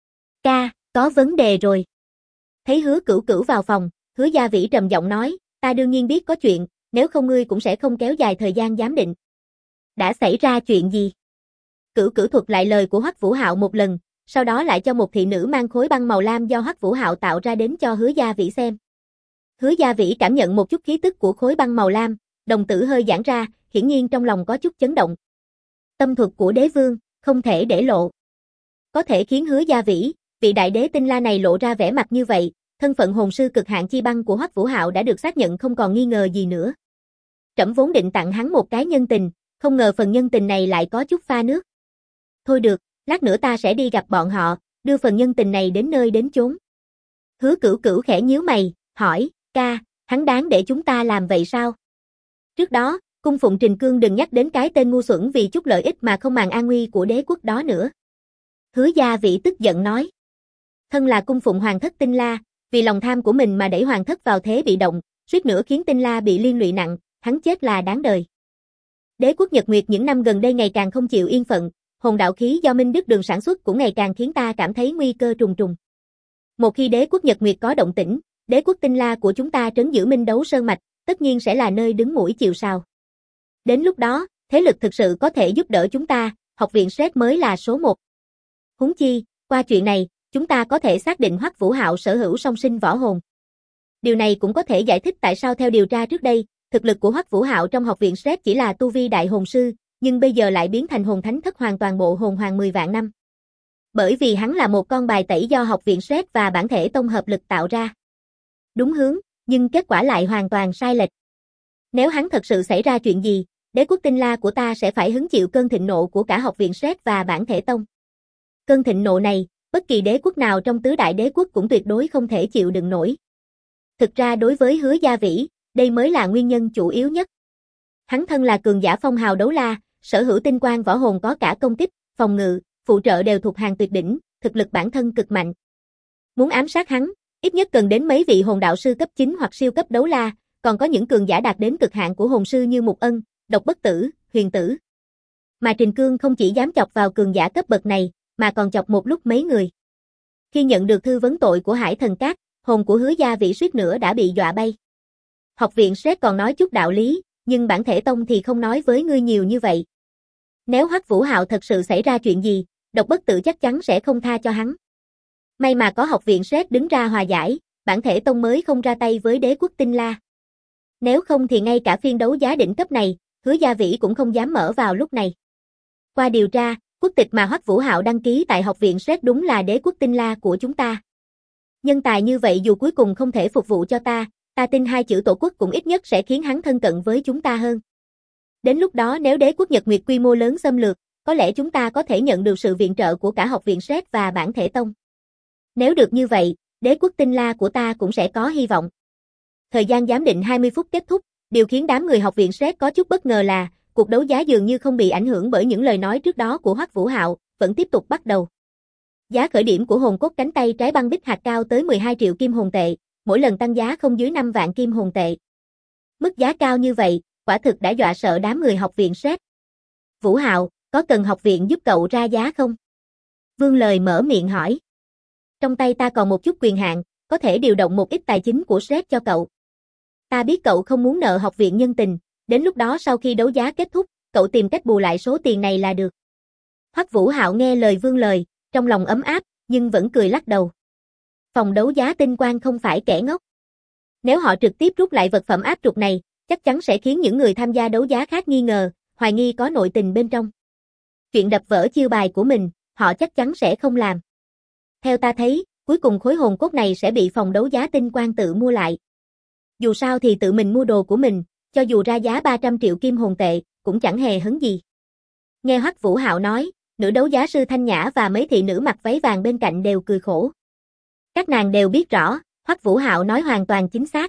Ca, có vấn đề rồi. Thấy Hứa Cửu Cửu vào phòng, Hứa Gia Vĩ trầm giọng nói, ta đương nhiên biết có chuyện, nếu không ngươi cũng sẽ không kéo dài thời gian giám định. Đã xảy ra chuyện gì? Cửu Cửu thuật lại lời của Hoắc Vũ Hạo một lần, sau đó lại cho một thị nữ mang khối băng màu lam do Hoắc Vũ Hạo tạo ra đến cho Hứa Gia Vĩ xem. Hứa Gia Vĩ cảm nhận một chút khí tức của khối băng màu lam, đồng tử hơi giãn ra, hiển nhiên trong lòng có chút chấn động. Tâm thuật của đế vương, không thể để lộ. Có thể khiến Hứa Gia Vĩ, vị đại đế Tinh La này lộ ra vẻ mặt như vậy, thân phận hồn sư cực hạn chi băng của Hoắc Vũ Hạo đã được xác nhận không còn nghi ngờ gì nữa. Trẫm vốn định tặng hắn một cái nhân tình, không ngờ phần nhân tình này lại có chút pha nước. Thôi được, lát nữa ta sẽ đi gặp bọn họ, đưa phần nhân tình này đến nơi đến chốn. Hứa Cửu Cửu khẽ nhíu mày, hỏi, ca, hắn đáng để chúng ta làm vậy sao? Trước đó, cung phụng Trình Cương đừng nhắc đến cái tên ngu xuẩn vì chút lợi ích mà không màng an nguy của đế quốc đó nữa. Hứa Gia Vĩ tức giận nói. Thân là cung phụng hoàng thất Tinh La, vì lòng tham của mình mà đẩy hoàng thất vào thế bị động, suýt nữa khiến Tinh La bị liên lụy nặng, hắn chết là đáng đời. Đế quốc Nhật Nguyệt những năm gần đây ngày càng không chịu yên phận, hồn đạo khí do Minh Đức Đường sản xuất cũng ngày càng khiến ta cảm thấy nguy cơ trùng trùng. Một khi đế quốc Nhật Nguyệt có động tĩnh, đế quốc Tinh La của chúng ta trấn giữ Minh Đấu Sơn Mạch, tất nhiên sẽ là nơi đứng mũi chịu sào. Đến lúc đó, thế lực thực sự có thể giúp đỡ chúng ta, học viện Sret mới là số 1. Huống chi, qua chuyện này, chúng ta có thể xác định Hoắc Vũ Hạo sở hữu song sinh võ hồn. Điều này cũng có thể giải thích tại sao theo điều tra trước đây, thực lực của Hoắc Vũ Hạo trong học viện Sret chỉ là tu vi đại hồn sư, nhưng bây giờ lại biến thành hồn thánh thất hoàng toàn bộ hồn hoàng 10 vạn năm. Bởi vì hắn là một con bài tẩy do học viện Sret và bản thể tông hợp lực tạo ra. Đúng hướng, nhưng kết quả lại hoàn toàn sai lệch. Nếu hắn thật sự xảy ra chuyện gì, đế quốc Tinh La của ta sẽ phải hứng chịu cơn thịnh nộ của cả học viện Sret và bản thể tông. Cơn thịnh nộ này, bất kỳ đế quốc nào trong tứ đại đế quốc cũng tuyệt đối không thể chịu đựng nổi. Thực ra đối với Hứa Gia Vĩ, đây mới là nguyên nhân chủ yếu nhất. Hắn thân là cường giả phong hào đấu la, sở hữu tinh quang võ hồn có cả công kích, phòng ngự, phụ trợ đều thuộc hàng tuyệt đỉnh, thực lực bản thân cực mạnh. Muốn ám sát hắn, ít nhất cần đến mấy vị hồn đạo sư cấp 9 hoặc siêu cấp đấu la, còn có những cường giả đạt đến cực hạn của hồn sư như Mục Ân, Độc Bất Tử, Huyền Tử. Mà Trình Cương không chỉ dám chọc vào cường giả cấp bậc này, mà còn chọc một lúc mấy người. Khi nhận được thư vấn tội của Hải Thần Các, hồn của Hứa Gia Vĩ suýt nữa đã bị dọa bay. Học viện Sret còn nói chút đạo lý, nhưng bản thể tông thì không nói với ngươi nhiều như vậy. Nếu Hoắc Vũ Hạo thật sự xảy ra chuyện gì, Độc Bất Tử chắc chắn sẽ không tha cho hắn. May mà có học viện Sret đứng ra hòa giải, bản thể tông mới không ra tay với đế quốc Tinh La. Nếu không thì ngay cả phiên đấu giá đỉnh cấp này, Hứa Gia Vĩ cũng không dám mở vào lúc này. Qua điều tra, quốc tịch mà Hoắc Vũ Hạo đăng ký tại học viện Sret đúng là đế quốc Tinh La của chúng ta. Nhân tài như vậy dù cuối cùng không thể phục vụ cho ta tin hai chữ tổ quốc cũng ít nhất sẽ khiến hắn thân cận với chúng ta hơn. Đến lúc đó nếu đế quốc Nhật Nguyệt quy mô lớn xâm lược, có lẽ chúng ta có thể nhận được sự viện trợ của cả học viện Sret và bản thể tông. Nếu được như vậy, đế quốc Tinh La của ta cũng sẽ có hy vọng. Thời gian giám định 20 phút kết thúc, điều khiến đám người học viện Sret có chút bất ngờ là, cuộc đấu giá dường như không bị ảnh hưởng bởi những lời nói trước đó của Hoắc Vũ Hạo, vẫn tiếp tục bắt đầu. Giá khởi điểm của hồn cốt cánh tay trái băng bích hạt cao tới 12 triệu kim hồn tệ, mỗi lần tăng giá không dưới 5 vạn kim hồn tệ. Mức giá cao như vậy, quả thực đã dọa sợ đám người học viện Sret. Vũ Hạo, có cần học viện giúp cậu ra giá không? Vương Lời mở miệng hỏi. Trong tay ta còn một chút quyền hạn, có thể điều động một ít tài chính của Sret cho cậu. Ta biết cậu không muốn nợ học viện nhân tình, đến lúc đó sau khi đấu giá kết thúc, cậu tìm cách bù lại số tiền này là được. Hoắc Vũ Hạo nghe lời Vương Lời, trong lòng ấm áp, nhưng vẫn cười lắc đầu. Phòng đấu giá Tinh Quang không phải kẻ ngốc. Nếu họ trực tiếp rút lại vật phẩm áp trục này, chắc chắn sẽ khiến những người tham gia đấu giá khác nghi ngờ, hoài nghi có nội tình bên trong. Chuyện đập vỡ chiêu bài của mình, họ chắc chắn sẽ không làm. Theo ta thấy, cuối cùng khối hồn cốt này sẽ bị phòng đấu giá Tinh Quang tự mua lại. Dù sao thì tự mình mua đồ của mình, cho dù ra giá 300 triệu kim hồn tệ, cũng chẳng hề hấn gì. Nghe Hoắc Vũ Hạo nói, nữ đấu giá sư Thanh Nhã và mấy thị nữ mặc váy vàng bên cạnh đều cười khổ. Các nàng đều biết rõ, Hoắc Vũ Hạo nói hoàn toàn chính xác.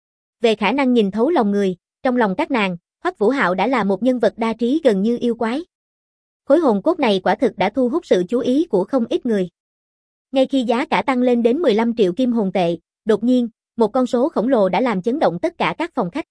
Về khả năng nhìn thấu lòng người, trong lòng các nàng, Hoắc Vũ Hạo đã là một nhân vật đa trí gần như yêu quái. Khối hồn cốt này quả thực đã thu hút sự chú ý của không ít người. Ngay khi giá cả tăng lên đến 15 triệu kim hồn tệ, đột nhiên, một con số khổng lồ đã làm chấn động tất cả các phòng khách.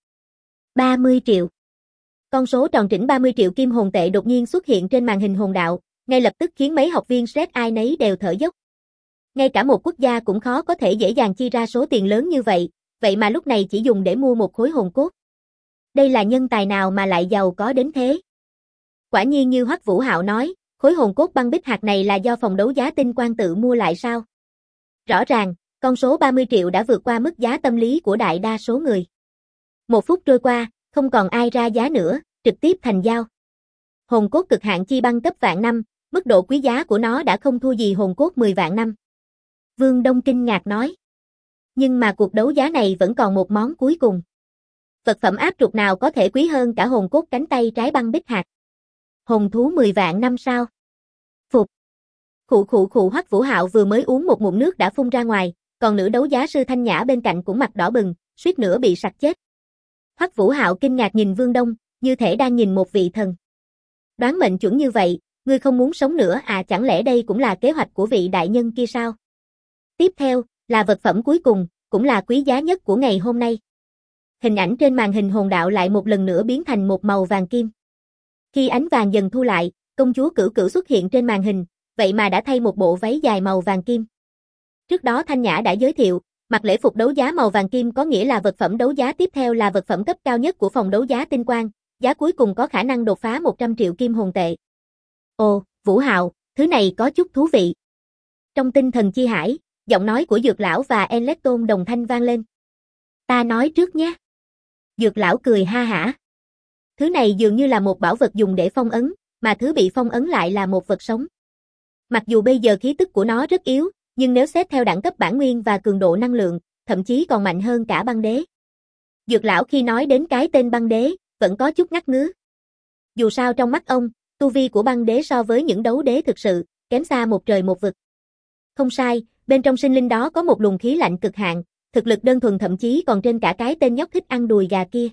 30 triệu. Con số tròn trĩnh 30 triệu kim hồn tệ đột nhiên xuất hiện trên màn hình hồn đạo, ngay lập tức khiến mấy học viên Sret ai nấy đều thở dốc. Ngay cả một quốc gia cũng khó có thể dễ dàng chi ra số tiền lớn như vậy, vậy mà lúc này chỉ dùng để mua một khối hồn cốt. Đây là nhân tài nào mà lại giàu có đến thế? Quả nhiên như Hoắc Vũ Hạo nói, khối hồn cốt băng bích hạt này là do phòng đấu giá Tinh Quang tự mua lại sao? Rõ ràng, con số 30 triệu đã vượt qua mức giá tâm lý của đại đa số người. Một phút trôi qua, không còn ai ra giá nữa, trực tiếp thành giao. Hồn cốt cực hạn chi băng cấp vạn năm, mức độ quý giá của nó đã không thua gì hồn cốt 10 vạn năm. Vương Đông kinh ngạc nói. Nhưng mà cuộc đấu giá này vẫn còn một món cuối cùng. Vật phẩm áp trục nào có thể quý hơn cả hồn cốt cánh tay trái băng bích hạt? Hồn thú 10 vạn năm sao? Phục. Khụ Hoắc Vũ Hạo vừa mới uống một ngụm nước đã phun ra ngoài, còn nữ đấu giá sư Thanh Nhã bên cạnh cũng mặt đỏ bừng, suýt nữa bị sặc chết. Hoắc Vũ Hạo kinh ngạc nhìn Vương Đông, như thể đang nhìn một vị thần. Đoán mệnh chuẩn như vậy, ngươi không muốn sống nữa à, chẳng lẽ đây cũng là kế hoạch của vị đại nhân kia sao? Tiếp theo, là vật phẩm cuối cùng, cũng là quý giá nhất của ngày hôm nay. Hình ảnh trên màn hình hồn đạo lại một lần nữa biến thành một màu vàng kim. Khi ánh vàng dần thu lại, công chúa Cửu Cửu xuất hiện trên màn hình, vậy mà đã thay một bộ váy dài màu vàng kim. Trước đó Thanh Nhã đã giới thiệu, mặc lễ phục đấu giá màu vàng kim có nghĩa là vật phẩm đấu giá tiếp theo là vật phẩm cấp cao nhất của phòng đấu giá Tinh Quang, giá cuối cùng có khả năng đột phá 100 triệu kim hồn tệ. Ồ, Vũ Hạo, thứ này có chút thú vị. Trong tinh thần chi hải, giọng nói của Dược Lão và Electon đồng thanh vang lên. Ta nói trước nhé. Dược Lão cười ha hả. Thứ này dường như là một bảo vật dùng để phong ấn, mà thứ bị phong ấn lại là một vật sống. Mặc dù bây giờ khí tức của nó rất yếu, nhưng nếu xét theo đẳng cấp bản nguyên và cường độ năng lượng, thậm chí còn mạnh hơn cả băng đế. Dược Lão khi nói đến cái tên băng đế, vẫn có chút ngắc ngứ. Dù sao trong mắt ông, tu vi của băng đế so với những đấu đế thực sự, kém xa một trời một vực. Không sai, bên trong sinh linh đó có một luồng khí lạnh cực hạn, thực lực đơn thuần thậm chí còn trên cả cái tên nhóc thích ăn đùi gà kia.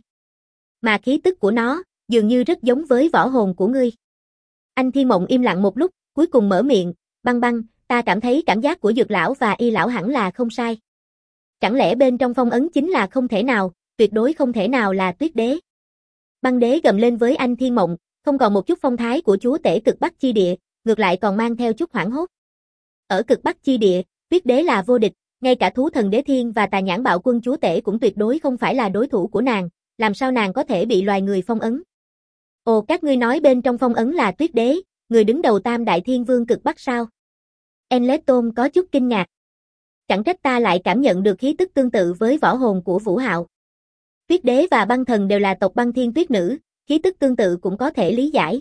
Mà khí tức của nó, dường như rất giống với võ hồn của ngươi. Anh Thiên Mộng im lặng một lúc, cuối cùng mở miệng, Băng Băng, ta cảm thấy cảm giác của Dược lão và Y lão hẳn là không sai. Chẳng lẽ bên trong phong ấn chính là không thể nào, tuyệt đối không thể nào là Tuyết Đế. Băng Đế gầm lên với anh Thiên Mộng, không còn một chút phong thái của chúa tể cực Bắc chi địa, ngược lại còn mang theo chút hoảng hốt. Ở cực Bắc chi địa, Tuyết Đế là vô địch, ngay cả thú thần Đế Thiên và Tà Nhãn Bạo Quân chúa tể cũng tuyệt đối không phải là đối thủ của nàng, làm sao nàng có thể bị loài người phong ấn? Ồ, các ngươi nói bên trong phong ấn là Tuyết Đế, người đứng đầu Tam Đại Thiên Vương cực Bắc sao? Enleton có chút kinh ngạc. Chẳng trách ta lại cảm nhận được khí tức tương tự với võ hồn của Vũ Hạo. Tuyết Đế và Băng Thần đều là tộc Băng Thiên Tuyết Nữ, khí tức tương tự cũng có thể lý giải.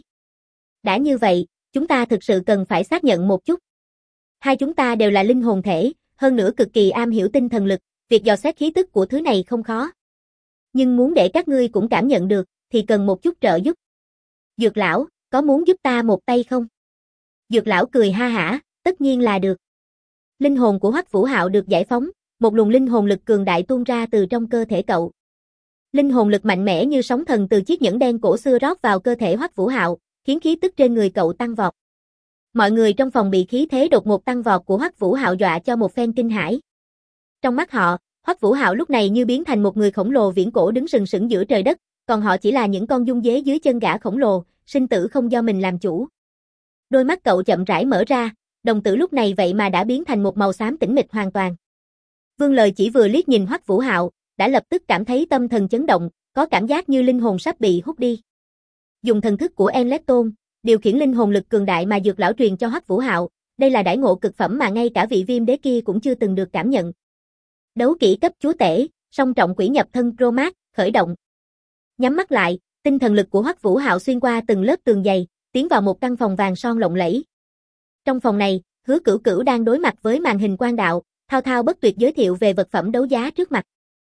Đã như vậy, chúng ta thực sự cần phải xác nhận một chút. Hai chúng ta đều là linh hồn thể, hơn nữa cực kỳ am hiểu tinh thần lực, việc dò xét khí tức của thứ này không khó. Nhưng muốn để các ngươi cũng cảm nhận được, thì cần một chút trợ giúp. Dược lão, có muốn giúp ta một tay không? Dược lão cười ha hả, tất nhiên là được. Linh hồn của Hoắc Vũ Hạo được giải phóng, một luồng linh hồn lực cường đại tuôn ra từ trong cơ thể cậu. Linh hồn lực mạnh mẽ như sóng thần từ chiếc nhẫn đen cổ xưa rót vào cơ thể Hoắc Vũ Hạo, khiến khí tức trên người cậu tăng vọt. Mọi người trong phòng bị khí thế đột ngột tăng vọt của Hoắc Vũ Hạo dọa cho một phen kinh hãi. Trong mắt họ, Hoắc Vũ Hạo lúc này như biến thành một người khổng lồ viễn cổ đứng sừng sững giữa trời đất, còn họ chỉ là những con dung dế dưới chân gã khổng lồ, sinh tử không do mình làm chủ. Đôi mắt cậu chậm rãi mở ra, đồng tử lúc này vậy mà đã biến thành một màu xám tĩnh mịch hoàn toàn. Vương Lời chỉ vừa liếc nhìn Hoắc Vũ Hạo, đã lập tức cảm thấy tâm thần chấn động, có cảm giác như linh hồn sắp bị hút đi. Dùng thần thức của Enleton, điều khiển linh hồn lực cường đại mà Dược lão truyền cho Hoắc Vũ Hạo, đây là đãi ngộ cực phẩm mà ngay cả vị Viêm Đế kia cũng chưa từng được cảm nhận. Đấu kỹ cấp chúa tể, song trọng quỷ nhập thân Pro Max, khởi động. Nhắm mắt lại, tinh thần lực của Hoắc Vũ Hạo xuyên qua từng lớp tường dày, tiến vào một căn phòng vàng son lộng lẫy. Trong phòng này, Hứa Cửu Cửu đang đối mặt với màn hình quang đạo, thao thao bất tuyệt giới thiệu về vật phẩm đấu giá trước mặt.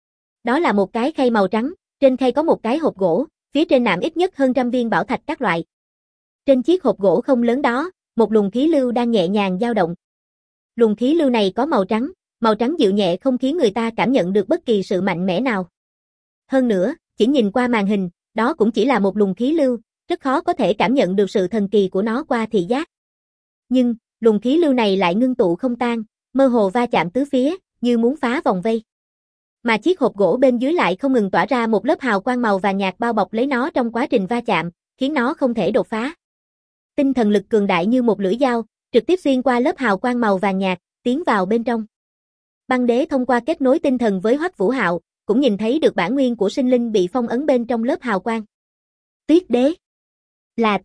Đó là một cái khay màu trắng, trên khay có một cái hộp gỗ, phía trên nạm ít nhất hơn 100 viên bảo thạch các loại. Trên chiếc hộp gỗ không lớn đó, một luồng khí lưu đang nhẹ nhàng dao động. Luồng khí lưu này có màu trắng dịu nhẹ không khiến người ta cảm nhận được bất kỳ sự mạnh mẽ nào. Hơn nữa, chỉ nhìn qua màn hình, đó cũng chỉ là một luồng khí lưu, rất khó có thể cảm nhận được sự thần kỳ của nó qua thị giác. Nhưng, luồng khí lưu này lại ngưng tụ không tan, mơ hồ va chạm tứ phía, như muốn phá vòng vây. Mà chiếc hộp gỗ bên dưới lại không ngừng tỏa ra một lớp hào quang màu vàng nhạt bao bọc lấy nó trong quá trình va chạm, khiến nó không thể đột phá. Tinh thần lực cường đại như một lưỡi dao, trực tiếp xuyên qua lớp hào quang màu vàng nhạt, tiến vào bên trong. Băng Đế thông qua kết nối tinh thần với Hoắc Vũ Hạo, cũng nhìn thấy được bản nguyên của sinh linh bị phong ấn bên trong lớp hào quang. Tuyết Đế, là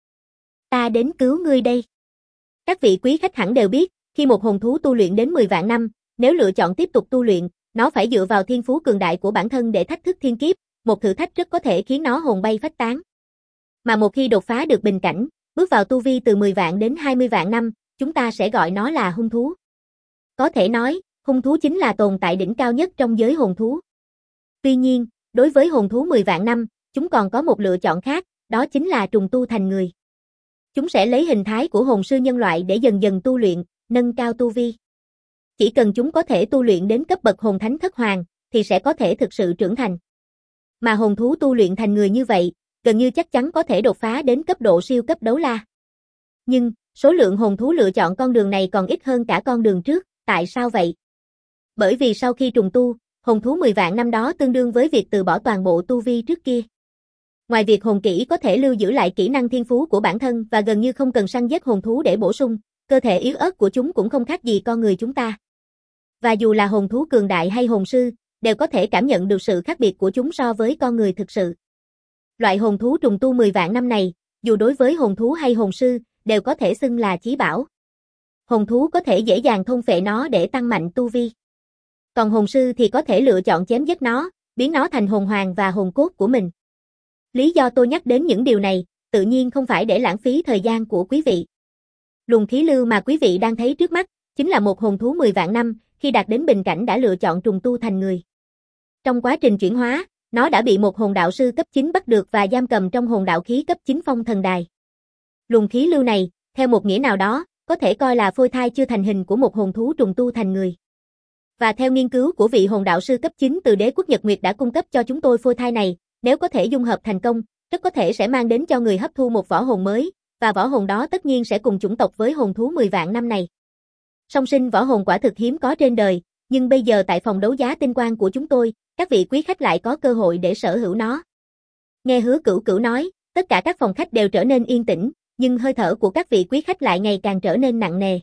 ta đến cứu ngươi đây. Các vị quý khách hẳn đều biết, khi một hồn thú tu luyện đến 10 vạn năm, nếu lựa chọn tiếp tục tu luyện, nó phải dựa vào thiên phú cường đại của bản thân để thách thức thiên kiếp, một thử thách rất có thể khiến nó hồn bay phách tán. Mà một khi đột phá được bình cảnh, bước vào tu vi từ 10 vạn đến 20 vạn năm, chúng ta sẽ gọi nó là hung thú. Có thể nói, hung thú chính là tồn tại đỉnh cao nhất trong giới hồn thú. Tuy nhiên, đối với hồn thú 10 vạn năm, chúng còn có một lựa chọn khác, đó chính là trùng tu thành người. Chúng sẽ lấy hình thái của hồn sư nhân loại để dần dần tu luyện, nâng cao tu vi. Chỉ cần chúng có thể tu luyện đến cấp bậc hồn thánh thất hoàng, thì sẽ có thể thực sự trưởng thành. Mà hồn thú tu luyện thành người như vậy, gần như chắc chắn có thể đột phá đến cấp độ siêu cấp đấu la. Nhưng, số lượng hồn thú lựa chọn con đường này còn ít hơn cả con đường trước, tại sao vậy? Bởi vì sau khi trùng tu, hồn thú 10 vạn năm đó tương đương với việc từ bỏ toàn bộ tu vi trước kia. Ngoài việc hồn kỹ có thể lưu giữ lại kỹ năng thiên phú của bản thân và gần như không cần săn giết hồn thú để bổ sung, cơ thể yếu ớt của chúng cũng không khác gì con người chúng ta. Và dù là hồn thú cường đại hay hồn sư, đều có thể cảm nhận được sự khác biệt của chúng so với con người thực sự. Loại hồn thú trùng tu 10 vạn năm này, dù đối với hồn thú hay hồn sư, đều có thể xưng là chí bảo. Hồn thú có thể dễ dàng thôn phệ nó để tăng mạnh tu vi. Còn hồn sư thì có thể lựa chọn chém giết nó, biến nó thành hồn hoàng và hồn cốt của mình. Lý do tôi nhắc đến những điều này, tự nhiên không phải để lãng phí thời gian của quý vị. Luồng khí lưu mà quý vị đang thấy trước mắt, chính là một hồn thú 10 vạn năm, khi đạt đến bình cảnh đã lựa chọn trùng tu thành người. Trong quá trình chuyển hóa, nó đã bị một hồn đạo sư cấp 9 bắt được và giam cầm trong hồn đạo khí cấp 9 phong thần đài. Luồng khí lưu này, theo một nghĩa nào đó, có thể coi là phôi thai chưa thành hình của một hồn thú trùng tu thành người. Và theo nghiên cứu của vị hồn đạo sư cấp 9 từ đế quốc Nhật Nguyệt đã cung cấp cho chúng tôi phôi thai này, nếu có thể dung hợp thành công, rất có thể sẽ mang đến cho người hấp thu một võ hồn mới, và võ hồn đó tất nhiên sẽ cùng chủng tộc với hồn thú 10 vạn năm này. Song sinh võ hồn quả thực hiếm có trên đời, nhưng bây giờ tại phòng đấu giá tinh quang của chúng tôi, các vị quý khách lại có cơ hội để sở hữu nó. Nghe Hứa Cửu Cửu nói, tất cả các phòng khách đều trở nên yên tĩnh, nhưng hơi thở của các vị quý khách lại ngày càng trở nên nặng nề.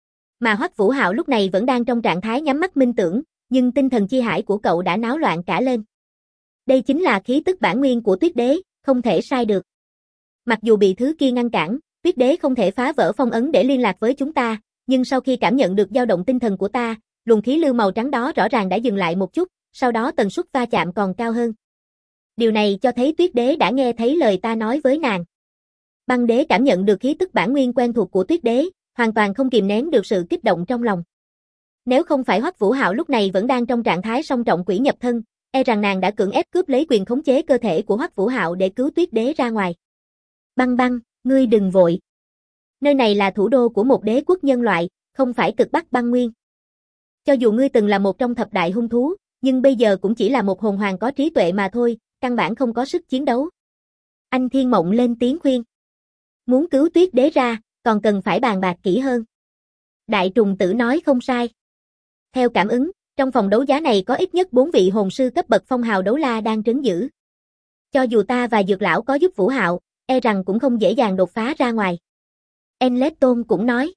Mà Hoắc Vũ Hạo lúc này vẫn đang trong trạng thái nhắm mắt minh tưởng, nhưng tinh thần chi hải của cậu đã náo loạn cả lên. Đây chính là khí tức bản nguyên của Tuyết Đế, không thể sai được. Mặc dù bị thứ kia ngăn cản, Tuyết Đế không thể phá vỡ phong ấn để liên lạc với chúng ta, nhưng sau khi cảm nhận được dao động tinh thần của ta, luồng khí lưu màu trắng đó rõ ràng đã dừng lại một chút, sau đó tần suất va chạm còn cao hơn. Điều này cho thấy Tuyết Đế đã nghe thấy lời ta nói với nàng. Băng Đế cảm nhận được khí tức bản nguyên quen thuộc của Tuyết Đế, hoàn toàn không kìm nén được sự kích động trong lòng. Nếu không phải Hoắc Vũ Hạo lúc này vẫn đang trong trạng thái song trọng quỷ nhập thân, e rằng nàng đã cưỡng ép cướp lấy quyền khống chế cơ thể của Hoắc Vũ Hạo để cứu Tuyết Đế ra ngoài. Băng Băng, ngươi đừng vội. Nơi này là thủ đô của một đế quốc nhân loại, không phải cực Bắc băng nguyên. Cho dù ngươi từng là một trong thập đại hung thú, nhưng bây giờ cũng chỉ là một hồn hoàng có trí tuệ mà thôi, căn bản không có sức chiến đấu. Anh Thiên Mộng lên tiếng khuyên. Muốn cứu Tuyết Đế ra, còn cần phải bàn bạc kỹ hơn. Đại Trùng Tử nói không sai. Theo cảm ứng, trong phòng đấu giá này có ít nhất 4 vị hồn sư cấp bậc phong hào đấu la đang trấn giữ. Cho dù ta và Dược Lão có giúp Vũ Hạo, e rằng cũng không dễ dàng đột phá ra ngoài. Enlepton cũng nói.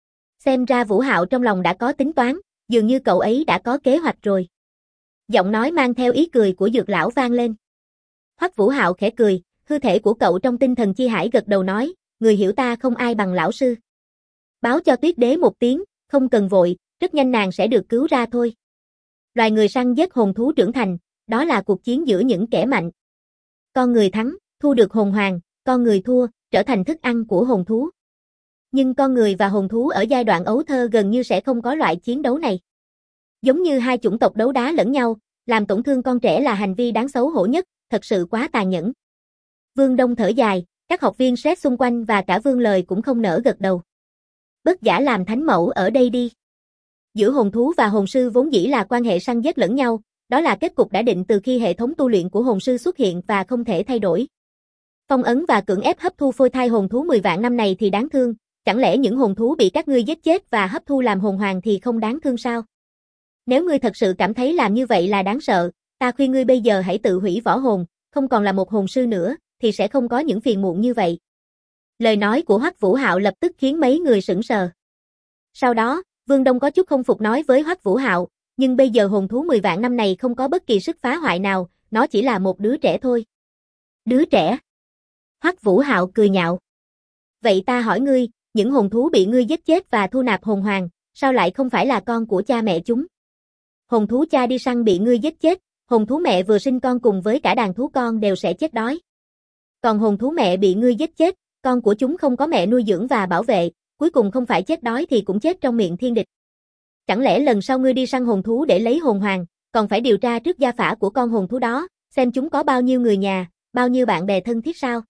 Xem ra Vũ Hạo trong lòng đã có tính toán, dường như cậu ấy đã có kế hoạch rồi. Giọng nói mang theo ý cười của Dược Lão vang lên. Hoắc Vũ Hạo khẽ cười, hư thể của cậu trong tinh thần chi hải gật đầu nói, người hiểu ta không ai bằng lão sư. Báo cho Tuyết Đế một tiếng, không cần vội, rất nhanh nàng sẽ được cứu ra thôi. Loài người săn giết hồn thú trưởng thành, đó là cuộc chiến giữa những kẻ mạnh. Con người thắng, thu được hồn hoàng, con người thua, trở thành thức ăn của hồn thú. Nhưng con người và hồn thú ở giai đoạn ấu thơ gần như sẽ không có loại chiến đấu này. Giống như hai chủng tộc đấu đá lẫn nhau, làm tổn thương con trẻ là hành vi đáng xấu hổ nhất, thật sự quá tàn nhẫn. Vương Đông thở dài, các học viên xét xung quanh và cả Vương Lời cũng không nỡ gật đầu. Bất giả làm thánh mẫu ở đây đi. Giữa hồn thú và hồn sư vốn dĩ là quan hệ săn giết lẫn nhau, đó là kết cục đã định từ khi hệ thống tu luyện của hồn sư xuất hiện và không thể thay đổi. Phong ấn và cưỡng ép hấp thu phôi thai hồn thú 10 vạn năm này thì đáng thương, chẳng lẽ những hồn thú bị các ngươi giết chết và hấp thu làm hồn hoàng thì không đáng thương sao? Nếu ngươi thật sự cảm thấy làm như vậy là đáng sợ, ta khuyên ngươi bây giờ hãy tự hủy võ hồn, không còn là một hồn sư nữa, thì sẽ không có những phiền muộn như vậy. Lời nói của Hoắc Vũ Hạo lập tức khiến mấy người sững sờ. Sau đó, Vương Đông có chút không phục nói với Hoắc Vũ Hạo, nhưng bây giờ hồn thú 10 vạn năm này không có bất kỳ sức phá hoại nào, nó chỉ là một đứa trẻ thôi. Đứa trẻ? Hoắc Vũ Hạo cười nhạo. Vậy ta hỏi ngươi, những hồn thú bị ngươi giết chết và thu nạp hồn hoàng, sao lại không phải là con của cha mẹ chúng? Hồn thú cha đi săn bị ngươi giết chết, hồn thú mẹ vừa sinh con cùng với cả đàn thú con đều sẽ chết đói. Còn hồn thú mẹ bị ngươi giết chết, con của chúng không có mẹ nuôi dưỡng và bảo vệ, cuối cùng không phải chết đói thì cũng chết trong miệng thiên địch. Chẳng lẽ lần sau ngươi đi săn hồn thú để lấy hồn hoàng, còn phải điều tra trước gia phả của con hồn thú đó, xem chúng có bao nhiêu người nhà, bao nhiêu bạn bè thân thiết sao?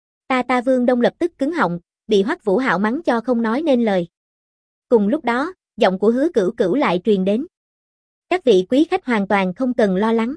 Ta Vương Đông lập tức cứng họng, bị Hoắc Vũ Hạo mắng cho không nói nên lời. Cùng lúc đó, giọng của Hứa Cửu Cửu lại truyền đến. Các vị quý khách hoàn toàn không cần lo lắng.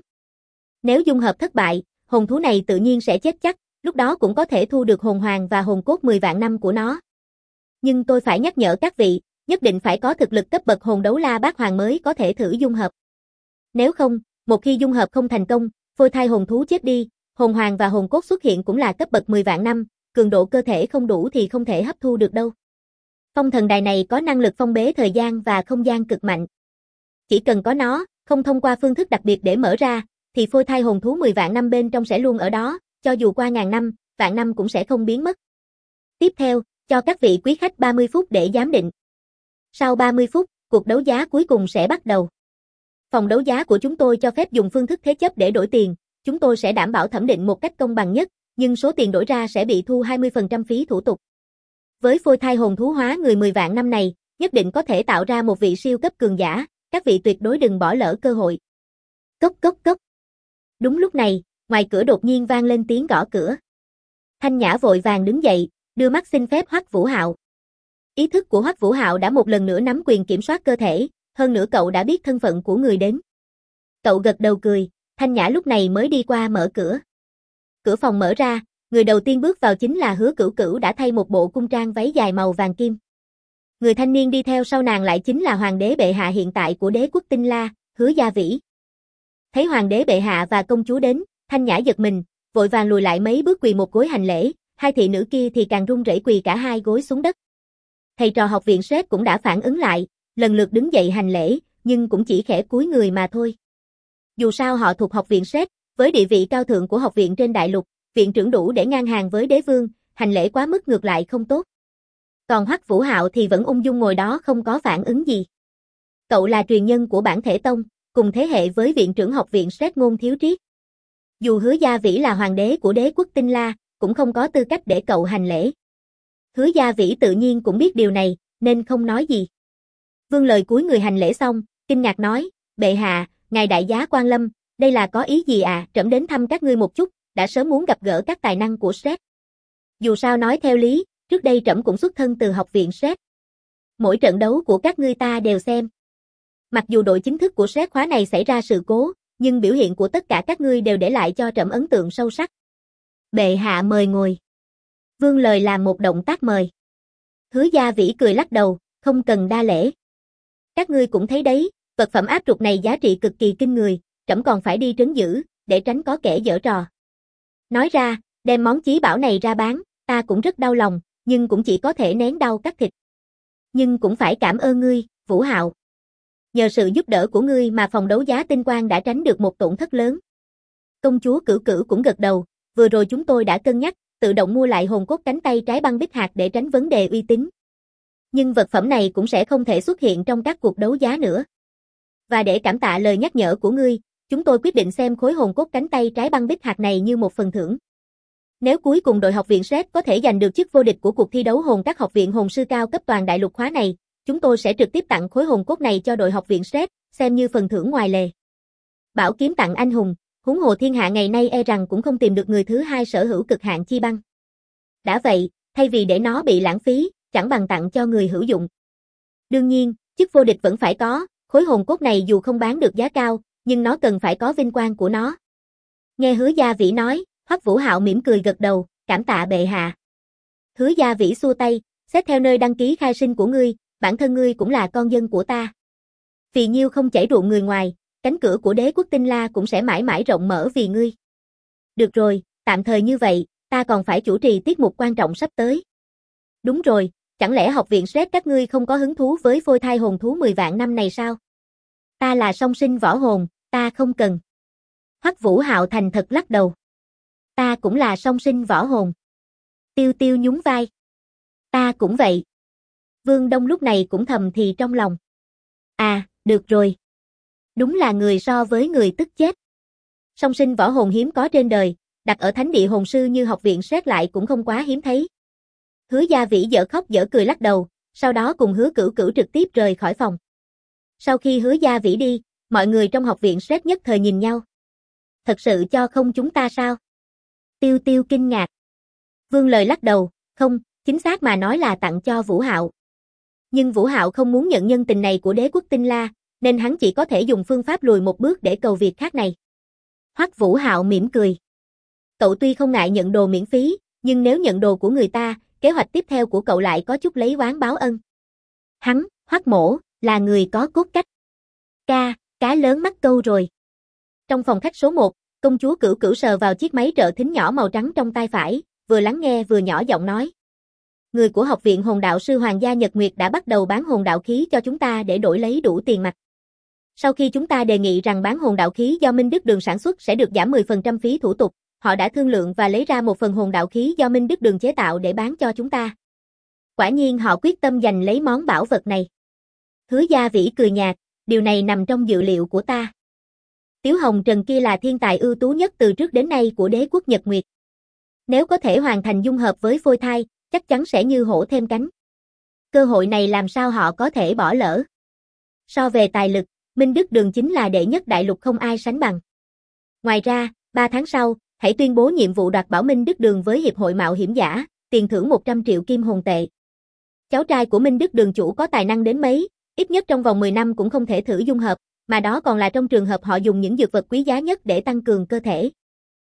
Nếu dung hợp thất bại, hồn thú này tự nhiên sẽ chết chắc, lúc đó cũng có thể thu được hồn hoàng và hồn cốt 10 vạn năm của nó. Nhưng tôi phải nhắc nhở các vị, nhất định phải có thực lực cấp bậc hồn đấu la bát hoàng mới có thể thử dung hợp. Nếu không, một khi dung hợp không thành công, phôi thai hồn thú chết đi, hồn hoàng và hồn cốt xuất hiện cũng là cấp bậc 10 vạn năm, cường độ cơ thể không đủ thì không thể hấp thu được đâu. Phong thần đài này có năng lực phong bế thời gian và không gian cực mạnh. Chỉ cần có nó, không thông qua phương thức đặc biệt để mở ra, thì phôi thai hồn thú 10 vạn năm bên trong sẽ luôn ở đó, cho dù qua ngàn năm, vạn năm cũng sẽ không biến mất. Tiếp theo, cho các vị quý khách 30 phút để giám định. Sau 30 phút, cuộc đấu giá cuối cùng sẽ bắt đầu. Phòng đấu giá của chúng tôi cho phép dùng phương thức thế chấp để đổi tiền, chúng tôi sẽ đảm bảo thẩm định một cách công bằng nhất, nhưng số tiền đổi ra sẽ bị thu 20% phí thủ tục. Với phôi thai hồn thú hóa người 10 vạn năm này, nhất định có thể tạo ra một vị siêu cấp cường giả, các vị tuyệt đối đừng bỏ lỡ cơ hội. Cốc cốc cốc. Đúng lúc này, ngoài cửa đột nhiên vang lên tiếng gõ cửa. Thanh Nhã vội vàng đứng dậy, đưa mắt xin phép Hoắc Vũ Hạo. Ý thức của Hoắc Vũ Hạo đã một lần nữa nắm quyền kiểm soát cơ thể, hơn nữa cậu đã biết thân phận của người đến. Cậu gật đầu cười, Thanh Nhã lúc này mới đi qua mở cửa. Cửa phòng mở ra, người đầu tiên bước vào chính là Hứa Cửu Cửu đã thay một bộ cung trang váy dài màu vàng kim. Người thanh niên đi theo sau nàng lại chính là hoàng đế bệ hạ hiện tại của đế quốc Tinh La, Hứa Gia Vĩ. Thấy hoàng đế bệ hạ và công chúa đến, Thanh Nhã giật mình, vội vàng lùi lại mấy bước quỳ một gối hành lễ, hai thị nữ kia thì càng run rẩy quỳ cả hai gối xuống đất. Thầy trò học viện Sét cũng đã phản ứng lại, lần lượt đứng dậy hành lễ, nhưng cũng chỉ khẽ cúi người mà thôi. Dù sao họ thuộc học viện Sét, với địa vị cao thượng của học viện trên đại lục, viện trưởng đủ để ngang hàng với đế vương, hành lễ quá mức ngược lại không tốt. Còn Hoắc Vũ Hạo thì vẫn ung dung ngồi đó không có phản ứng gì. Cậu là truyền nhân của Bản Thể Tông, cùng thế hệ với viện trưởng học viện Sét Ngôn Thiếu Triết. Dù Hứa Gia Vĩ là hoàng đế của đế quốc Tinh La, cũng không có tư cách để cậu hành lễ. Hứa Gia Vĩ tự nhiên cũng biết điều này, nên không nói gì. Vương Lời cúi người hành lễ xong, kinh ngạc nói, bệ hạ, ngài đại giá quan lâm, đây là có ý gì à? Trẫm đến thăm các ngươi một chút, đã sớm muốn gặp gỡ các tài năng của Sét. Dù sao nói theo lý, trước đây trẫm cũng xuất thân từ học viện Sét. Mỗi trận đấu của các ngươi ta đều xem. Mặc dù đội chính thức của Sét khóa này xảy ra sự cố, nhưng biểu hiện của tất cả các ngươi đều để lại cho trẫm ấn tượng sâu sắc. Bệ hạ mời ngồi. Vương Lời làm một động tác mời. Hứa Gia Vĩ cười lắc đầu, không cần đa lễ. Các ngươi cũng thấy đấy, vật phẩm áp trục này giá trị cực kỳ kinh người, trẫm còn phải đi trấn giữ, để tránh có kẻ giở trò. Nói ra, đem món chí bảo này ra bán, ta cũng rất đau lòng, nhưng cũng chỉ có thể nén đau cắt thịt. Nhưng cũng phải cảm ơn ngươi, Vũ Hạo. Nhờ sự giúp đỡ của ngươi mà phòng đấu giá Tinh Quang đã tránh được một tổn thất lớn. Công chúa Cửu Cửu cũng gật đầu, vừa rồi chúng tôi đã cân nhắc, tự động mua lại hồn cốt cánh tay trái băng bích hạt để tránh vấn đề uy tín. Nhưng vật phẩm này cũng sẽ không thể xuất hiện trong các cuộc đấu giá nữa. Và để cảm tạ lời nhắc nhở của ngươi, chúng tôi quyết định xem khối hồn cốt cánh tay trái băng bích hạt này như một phần thưởng. Nếu cuối cùng đội học viện Sét có thể giành được chức vô địch của cuộc thi đấu hồn các học viện hồn sư cao cấp toàn đại lục khóa này, chúng tôi sẽ trực tiếp tặng khối hồn cốt này cho đội học viện Sét, xem như phần thưởng ngoài lề. Bảo kiếm tặng anh hùng, huống hồ thiên hạ ngày nay e rằng cũng không tìm được người thứ hai sở hữu cực hạn chi băng. Đã vậy, thay vì để nó bị lãng phí, chẳng bằng tặng cho người hữu dụng. Đương nhiên, chức vô địch vẫn phải có, khối hồn cốt này dù không bán được giá cao, nhưng nó cần phải có vinh quang của nó. Nghe Hứa Gia Vĩ nói, Hoắc Vũ Hạo mỉm cười gật đầu, cảm tạ bệ hạ. Hứa Gia Vĩ xua tay, xét theo nơi đăng ký khai sinh của ngươi, bản thân ngươi cũng là con dân của ta. Vì nhiêu không chảy ruộng người ngoài, cánh cửa của đế quốc Tinh La cũng sẽ mãi mãi rộng mở vì ngươi. Được rồi, tạm thời như vậy, ta còn phải chủ trì tiết mục quan trọng sắp tới. Đúng rồi, chẳng lẽ học viện Sét các ngươi không có hứng thú với phôi thai hồn thú 10 vạn năm này sao? Ta là song sinh võ hồn, ta không cần. Hoắc Vũ Hạo thành thật lắc đầu. Ta cũng là song sinh võ hồn. Tiêu Tiêu nhún vai. Ta cũng vậy. Vương Đông lúc này cũng thầm thì trong lòng. À, được rồi. Đúng là người so với người tức chết. Song sinh võ hồn hiếm có trên đời, đặt ở thánh địa hồn sư như học viện Sét lại cũng không quá hiếm thấy. Hứa Gia Vĩ dở khóc dở cười lắc đầu, sau đó cùng Hứa Cửu Cửu trực tiếp rời khỏi phòng. Sau khi Hứa Gia Vĩ đi, mọi người trong học viện Sét nhất thời nhìn nhau. Thật sự cho không chúng ta sao? Tiêu Tiêu kinh ngạc. Vương Lời lắc đầu, không, chính xác mà nói là tặng cho Vũ Hạo. Nhưng Vũ Hạo không muốn nhận nhân tình này của đế quốc Tinh La, nên hắn chỉ có thể dùng phương pháp lùi một bước để cầu việc khác này. Hoắc Vũ Hạo mỉm cười. Cậu tuy không ngại nhận đồ miễn phí, nhưng nếu nhận đồ của người ta, kế hoạch tiếp theo của cậu lại có chút lấy oán báo ân. Hắn, Hoắc Mỗ, là người có cốt cách. Cá lớn mắc câu rồi. Trong phòng khách số 1, công chúa Cửu Cửu sờ vào chiếc máy trợ thính nhỏ màu trắng trong tay phải, vừa lắng nghe vừa nhỏ giọng nói. Người của học viện hồn đạo sư Hoàng gia Nhật Nguyệt đã bắt đầu bán hồn đạo khí cho chúng ta để đổi lấy đủ tiền mặt. Sau khi chúng ta đề nghị rằng bán hồn đạo khí do Minh Đức Đường sản xuất sẽ được giảm 10% phí thủ tục, họ đã thương lượng và lấy ra một phần hồn đạo khí do Minh Đức Đường chế tạo để bán cho chúng ta. Quả nhiên họ quyết tâm giành lấy món bảo vật này. Hứa Gia Vĩ cười nhạt, điều này nằm trong dự liệu của ta. Tiếu Hồng Trần kia là thiên tài ưu tú nhất từ trước đến nay của đế quốc Nhật Nguyệt. Nếu có thể hoàn thành dung hợp với phôi thai, chắc chắn sẽ như hổ thêm cánh. Cơ hội này làm sao họ có thể bỏ lỡ. So về tài lực, Minh Đức Đường chính là đệ nhất đại lục không ai sánh bằng. Ngoài ra, 3 tháng sau, hãy tuyên bố nhiệm vụ đoạt bảo Minh Đức Đường với Hiệp hội Mạo hiểm giả, tiền thưởng 100 triệu kim hồn tệ. Cháu trai của Minh Đức đường chủ có tài năng đến mấy, ít nhất trong vòng 10 năm cũng không thể thử dung hợp, mà đó còn là trong trường hợp họ dùng những dược vật quý giá nhất để tăng cường cơ thể.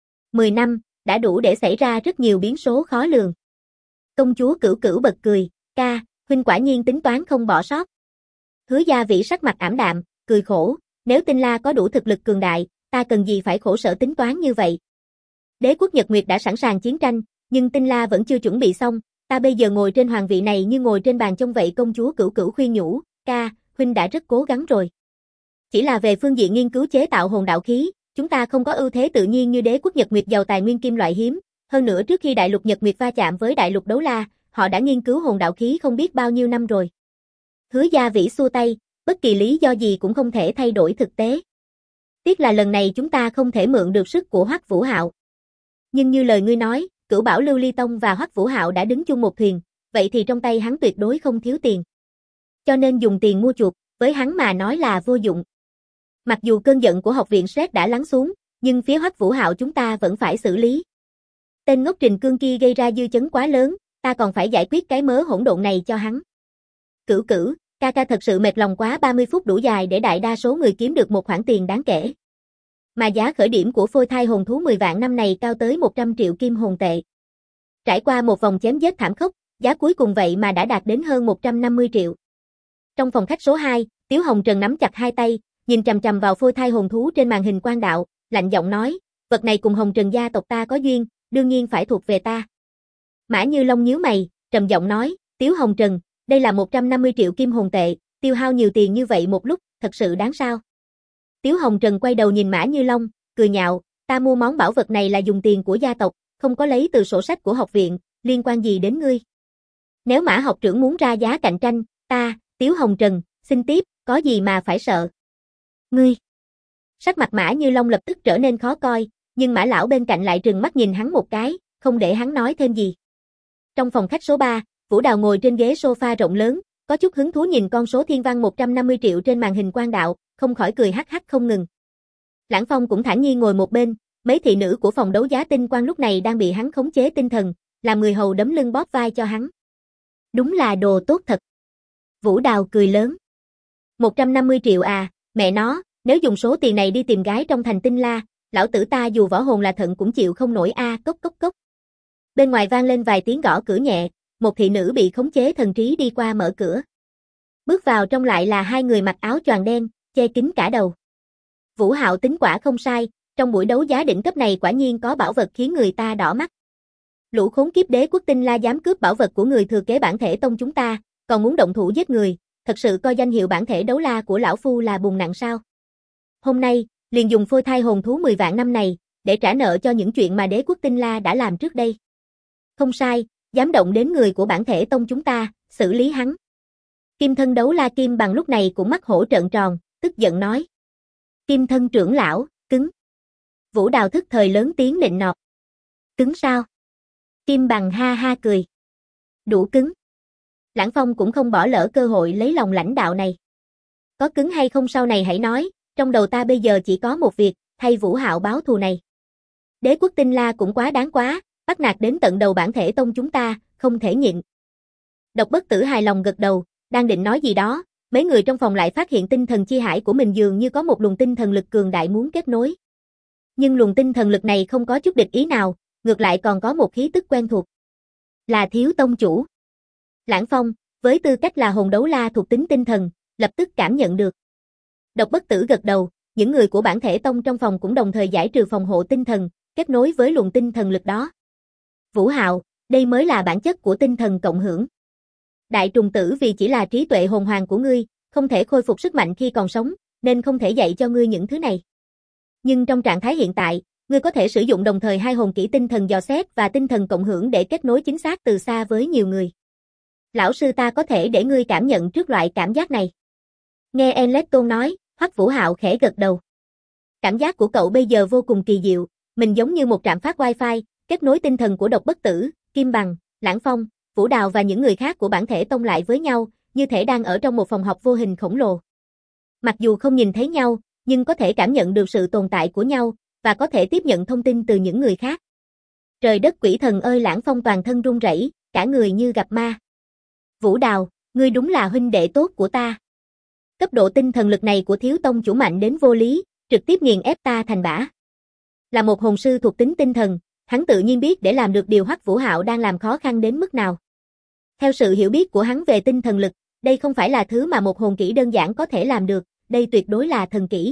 10 năm, đã đủ để xảy ra rất nhiều biến số khó lường. Công chúa Cửu Cửu bật cười, ca, huynh quả nhiên tính toán không bỏ sót. Hứa Gia Vĩ sắc mặt ảm đạm, cười khổ, nếu Tinh La có đủ thực lực cường đại, ta cần gì phải khổ sở tính toán như vậy. Đế quốc Nhật Nguyệt đã sẵn sàng chiến tranh, nhưng Tinh La vẫn chưa chuẩn bị xong, ta bây giờ ngồi trên hoàng vị này như ngồi trên bàn trông vậy. Công chúa Cửu Cửu khuyên nhủ, ca, huynh đã rất cố gắng rồi. Chỉ là về phương diện nghiên cứu chế tạo hồn đạo khí, chúng ta không có ưu thế tự nhiên như đế quốc Nhật Nguyệt giàu tài nguyên kim loại hiếm, hơn nữa trước khi đại lục Nhật Nguyệt va chạm với đại lục Đấu La, họ đã nghiên cứu hồn đạo khí không biết bao nhiêu năm rồi. Hứa Gia Vĩ xua tay, bất kỳ lý do gì cũng không thể thay đổi thực tế. Tiếc là lần này chúng ta không thể mượn được sức của Hoắc Vũ Hạo. Nhưng như lời ngươi nói, Cửu Bảo Lưu Ly Tông và Hoắc Vũ Hạo đã đứng chung một thuyền, vậy thì trong tay hắn tuyệt đối không thiếu tiền. Cho nên dùng tiền mua chuộc, với hắn mà nói là vô dụng. Mặc dù cơn giận của học viện Sét đã lắng xuống, nhưng phía Hoắc Vũ Hạo chúng ta vẫn phải xử lý. Tên ngốc Trình Cương kia gây ra dư chấn quá lớn, ta còn phải giải quyết cái mớ hỗn độn này cho hắn. Cửu Cửu, ca ca thật sự mệt lòng quá, 30 phút đủ dài để đại đa số người kiếm được một khoản tiền đáng kể. Mà giá khởi điểm của phôi thai hồn thú 10 vạn năm này cao tới 100 triệu kim hồn tệ. Trải qua một vòng chém giết thảm khốc, giá cuối cùng vậy mà đã đạt đến hơn 150 triệu. Trong phòng khách số 2, Tiếu Hồng Trần nắm chặt hai tay, nhìn chằm chằm vào phôi thai hồn thú trên màn hình quang đạo, lạnh giọng nói, vật này cùng Hồng Trần gia tộc ta có duyên, đương nhiên phải thuộc về ta. Mã Như Long nhíu mày, trầm giọng nói, Tiếu Hồng Trần, đây là 150 triệu kim hồn tệ, tiêu hao nhiều tiền như vậy một lúc, thật sự đáng sao? Tiếu Hồng Trần quay đầu nhìn Mã Như Long, cười nhạo, ta mua món bảo vật này là dùng tiền của gia tộc, không có lấy từ sổ sách của học viện, liên quan gì đến ngươi? Nếu Mã học trưởng muốn ra giá cạnh tranh, ta, Tiếu Hồng Trần, xin tiếp, có gì mà phải sợ? Ngươi! Sắc mặt Mã Như Long lập tức trở nên khó coi, nhưng Mã lão bên cạnh lại trừng mắt nhìn hắn một cái, không để hắn nói thêm gì. Trong phòng khách số 3, Vũ Đào ngồi trên ghế sofa rộng lớn, có chút hứng thú nhìn con số thiên văn 150 triệu trên màn hình quang đạo, không khỏi cười hắc hắc không ngừng. Lãng Phong cũng thản nhiên ngồi một bên, mấy thị nữ của phòng đấu giá tinh quang lúc này đang bị hắn khống chế tinh thần, làm người hầu đấm lưng bóp vai cho hắn. Đúng là đồ tốt thật. Vũ Đào cười lớn. 150 triệu à, mẹ nó, nếu dùng số tiền này đi tìm gái trong thành Tinh La, lão tử ta dù võ hồn là thận cũng chịu không nổi a, cốc cốc cốc. Bên ngoài vang lên vài tiếng gõ cửa nhẹ, một thị nữ bị khống chế thần trí đi qua mở cửa. Bước vào trong lại là hai người mặc áo choàng đen, che kín cả đầu. Vũ Hạo tính quả không sai, trong buổi đấu giá đỉnh cấp này quả nhiên có bảo vật khiến người ta đỏ mắt. Lũ khốn kiếp đế quốc Tinh La dám cướp bảo vật của người thừa kế bản thể tông chúng ta, còn muốn động thủ giết người, thật sự coi danh hiệu bản thể đấu la của lão phu là bùn nặng sao? Hôm nay, liền dùng phôi thai hồn thú 10 vạn năm này, để trả nợ cho những chuyện mà đế quốc Tinh La đã làm trước đây. Không sai, dám động đến người của bản thể tông chúng ta, xử lý hắn. Kim thân đấu la Kim Bằng lúc này cũng mắt hổ trợn tròn, tức giận nói. Kim thân trưởng lão, cứng. Vũ Đào thức thời lớn tiếng nịnh nọt. Cứng sao? Kim Bằng ha ha cười. Đủ cứng. Lãng Phong cũng không bỏ lỡ cơ hội lấy lòng lãnh đạo này. Có cứng hay không sau này hãy nói, trong đầu ta bây giờ chỉ có một việc, thay Vũ Hạo báo thù này. Đế quốc Tinh La cũng quá đáng quá, bắt nạt đến tận đầu bản thể tông chúng ta, không thể nhịn. Độc Bất Tử hài lòng gật đầu, đang định nói gì đó, mấy người trong phòng lại phát hiện tinh thần chi hải của mình dường như có một luồng tinh thần lực cường đại muốn kết nối. Nhưng luồng tinh thần lực này không có chút địch ý nào, ngược lại còn có một khí tức quen thuộc. Là Thiếu tông chủ. Lãng Phong, với tư cách là hồn đấu la thuộc tính tinh thần, lập tức cảm nhận được. Độc Bất Tử gật đầu, những người của bản thể tông trong phòng cũng đồng thời giải trừ phòng hộ tinh thần, kết nối với luồng tinh thần lực đó. Vũ Hạo, đây mới là bản chất của tinh thần cộng hưởng. Đại trùng tử vì chỉ là trí tuệ hồn hoàng của ngươi, không thể khôi phục sức mạnh khi còn sống, nên không thể dạy cho ngươi những thứ này. Nhưng trong trạng thái hiện tại, ngươi có thể sử dụng đồng thời hai hồn kỹ tinh thần dò xét và tinh thần cộng hưởng để kết nối chính xác từ xa với nhiều người. Lão sư ta có thể để ngươi cảm nhận trước loại cảm giác này. Nghe Enletton nói, Hoắc Vũ Hạo khẽ gật đầu. Cảm giác của cậu bây giờ vô cùng kỳ diệu, mình giống như một trạm phát wifi, kết nối tinh thần của Độc Bất Tử, Kim Bằng, Lãng Phong, Vũ Đào và những người khác của bản thể tông lại với nhau, như thể đang ở trong một phòng học vô hình khổng lồ. Mặc dù không nhìn thấy nhau, nhưng có thể cảm nhận được sự tồn tại của nhau, và có thể tiếp nhận thông tin từ những người khác. Trời đất quỷ thần ơi, Lãng Phong toàn thân run rẩy, cả người như gặp ma. Vũ Đào, ngươi đúng là huynh đệ tốt của ta. Cấp độ tinh thần lực này của thiếu tông chủ mạnh đến vô lý, trực tiếp nghiền ép ta thành bã. Là một hồn sư thuộc tính tinh thần, hắn tự nhiên biết để làm được điều Hoắc Vũ Hạo đang làm khó khăn đến mức nào. Theo sự hiểu biết của hắn về tinh thần lực, đây không phải là thứ mà một hồn kỹ đơn giản có thể làm được, đây tuyệt đối là thần kỹ.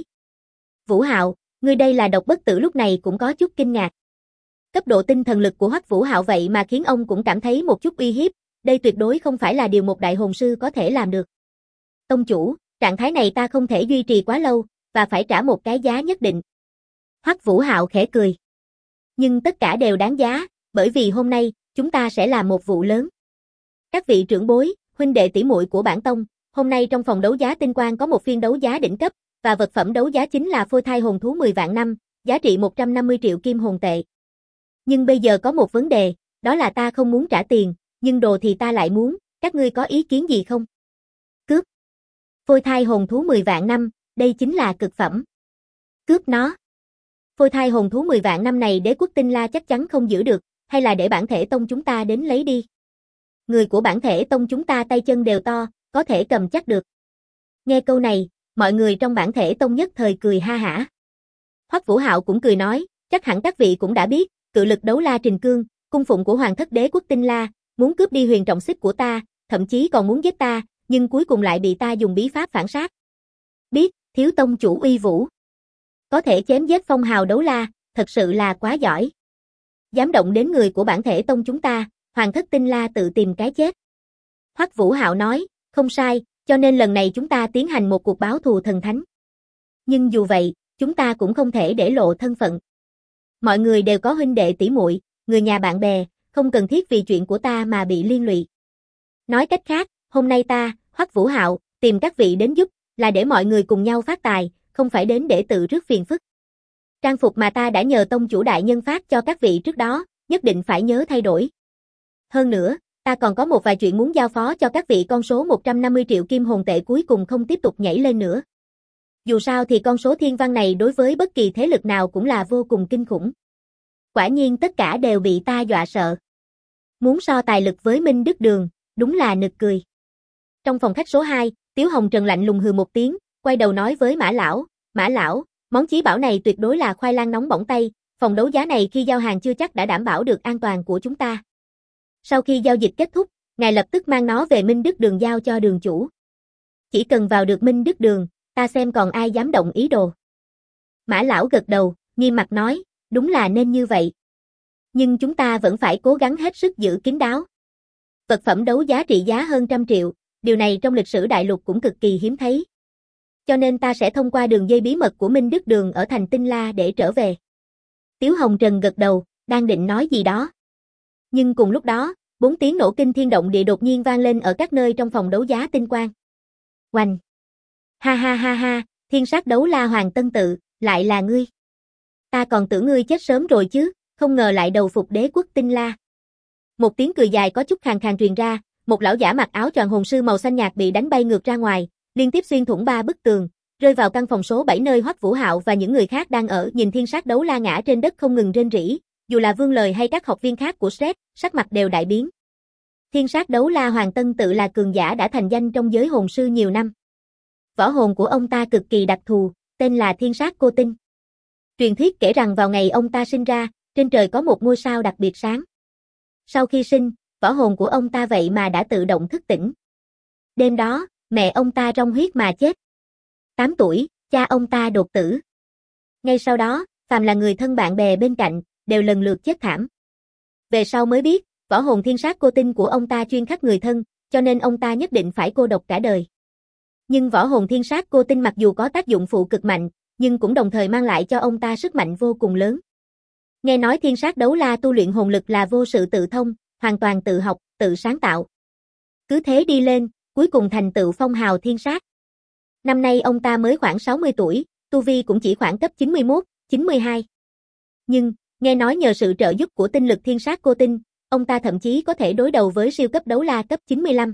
Vũ Hạo, ngươi đây là độc bất tử lúc này cũng có chút kinh ngạc. Cấp độ tinh thần lực của Hoắc Vũ Hạo vậy mà khiến ông cũng cảm thấy một chút uy hiếp, đây tuyệt đối không phải là điều một đại hồn sư có thể làm được. Tông chủ, trạng thái này ta không thể duy trì quá lâu, và phải trả một cái giá nhất định. Hoắc Vũ Hạo khẽ cười. Nhưng tất cả đều đáng giá, bởi vì hôm nay, chúng ta sẽ làm một vụ lớn. Các vị trưởng bối, huynh đệ tỷ muội của bản tông, hôm nay trong phòng đấu giá Tinh Quang có một phiên đấu giá đỉnh cấp, và vật phẩm đấu giá chính là phôi thai hồn thú 10 vạn năm, giá trị 150 triệu kim hồn tệ. Nhưng bây giờ có một vấn đề, đó là ta không muốn trả tiền, nhưng đồ thì ta lại muốn, các ngươi có ý kiến gì không? Cướp. Phôi thai hồn thú 10 vạn năm, đây chính là cực phẩm. Cướp nó. Phôi thai hồn thú 10 vạn năm này Đế quốc Tinh La chắc chắn không giữ được, hay là để bản thể tông chúng ta đến lấy đi. Người của bản thể tông chúng ta tay chân đều to, có thể cầm chắc được. Nghe câu này, mọi người trong bản thể tông nhất thời cười ha hả. Hoắc Vũ Hạo cũng cười nói, chắc hẳn các vị cũng đã biết, cự lực đấu la Trình Cương, cung phụng của Hoàng thất Đế quốc Tinh La, muốn cướp đi huyền trọng xích của ta, thậm chí còn muốn giết ta, nhưng cuối cùng lại bị ta dùng bí pháp phản sát. Biết, thiếu tông chủ uy vũ. Có thể chém giết phong hào đấu la, thật sự là quá giỏi. Dám động đến người của bản thể tông chúng ta, Hoàng thất Tinh La tự tìm cái chết. Hoắc Vũ Hạo nói, không sai, cho nên lần này chúng ta tiến hành một cuộc báo thù thần thánh. Nhưng dù vậy, chúng ta cũng không thể để lộ thân phận. Mọi người đều có huynh đệ tỷ muội, người nhà bạn bè, không cần thiết vì chuyện của ta mà bị liên lụy. Nói cách khác, hôm nay ta, Hoắc Vũ Hạo, tìm các vị đến giúp, là để mọi người cùng nhau phát tài, không phải đến để tự rước phiền phức. Trang phục mà ta đã nhờ tông chủ đại nhân phát cho các vị trước đó, nhất định phải nhớ thay đổi. Hơn nữa, ta còn có một vài chuyện muốn giao phó cho các vị, con số 150 triệu kim hồn tệ cuối cùng không tiếp tục nhảy lên nữa. Dù sao thì con số thiên văn này đối với bất kỳ thế lực nào cũng là vô cùng kinh khủng. Quả nhiên tất cả đều bị ta dọa sợ. Muốn so tài lực với Minh Đức Đường, đúng là nực cười. Trong phòng khách số 2, Tiếu Hồng Trần lạnh lùng hừ một tiếng, quay đầu nói với Mã lão, món chí bảo này tuyệt đối là khoai lang nóng bỏng tay, phòng đấu giá này khi giao hàng chưa chắc đã đảm bảo được an toàn của chúng ta. Sau khi giao dịch kết thúc, ngài lập tức mang nó về Minh Đức Đường giao cho đường chủ. Chỉ cần vào được Minh Đức Đường, ta xem còn ai dám động ý đồ. Mã lão gật đầu, nghiêm mặt nói, đúng là nên như vậy. Nhưng chúng ta vẫn phải cố gắng hết sức giữ kín đáo. Vật phẩm đấu giá trị giá hơn 100 triệu, điều này trong lịch sử đại lục cũng cực kỳ hiếm thấy. Cho nên ta sẽ thông qua đường dây bí mật của Minh Đức Đường ở thành Tinh La để trở về. Tiếu Hồng Trần gật đầu, đang định nói gì đó. Nhưng cùng lúc đó, 4 tiếng nổ kinh thiên động địa đột nhiên vang lên ở các nơi trong phòng đấu giá Tinh Quang. Oanh! Ha ha ha ha, thiên sát đấu la Hoàng Tân Tự, lại là ngươi. Ta còn tưởng ngươi chết sớm rồi chứ, không ngờ lại đầu phục Đế quốc Tinh La. Một tiếng cười dài có chút khàn khàn truyền ra, một lão giả mặc áo choàng hồn sư màu xanh nhạt bị đánh bay ngược ra ngoài, liên tiếp xuyên thủng 3 bức tường, rơi vào căn phòng số 7 nơi Hoắc Vũ Hạo và những người khác đang ở, nhìn thiên sát đấu la ngã trên đất không ngừng rên rỉ, dù là Vương Lời hay các học viên khác của SRED, sắc mặt đều đại biến. Thiên sát đấu la Hoàng Tân Tự là cường giả đã thành danh trong giới hồn sư nhiều năm. Võ hồn của ông ta cực kỳ đặc thù, tên là Thiên sát cô tinh. Truyền thuyết kể rằng vào ngày ông ta sinh ra, trên trời có một ngôi sao đặc biệt sáng. Sau khi sinh, võ hồn của ông ta vậy mà đã tự động thức tỉnh. Đêm đó, mẹ ông ta rong huyết mà chết. 8 tuổi, cha ông ta đột tử. Ngay sau đó, phàm là người thân bạn bè bên cạnh, đều lần lượt chết thảm. Về sau mới biết, võ hồn thiên sát cô tinh của ông ta chuyên khắc người thân, cho nên ông ta nhất định phải cô độc cả đời. Nhưng võ hồn thiên sát cô tinh mặc dù có tác dụng phụ cực mạnh, nhưng cũng đồng thời mang lại cho ông ta sức mạnh vô cùng lớn. Nghe nói thiên sát đấu la tu luyện hồn lực là vô sự tự thông, hoàn toàn tự học, tự sáng tạo. Cứ thế đi lên, cuối cùng thành tựu phong hào thiên sát. Năm nay ông ta mới khoảng 60 tuổi, tu vi cũng chỉ khoảng cấp 91, 92. Nhưng, nghe nói nhờ sự trợ giúp của tinh lực thiên sát cô tinh, ông ta thậm chí có thể đối đầu với siêu cấp đấu la cấp 95.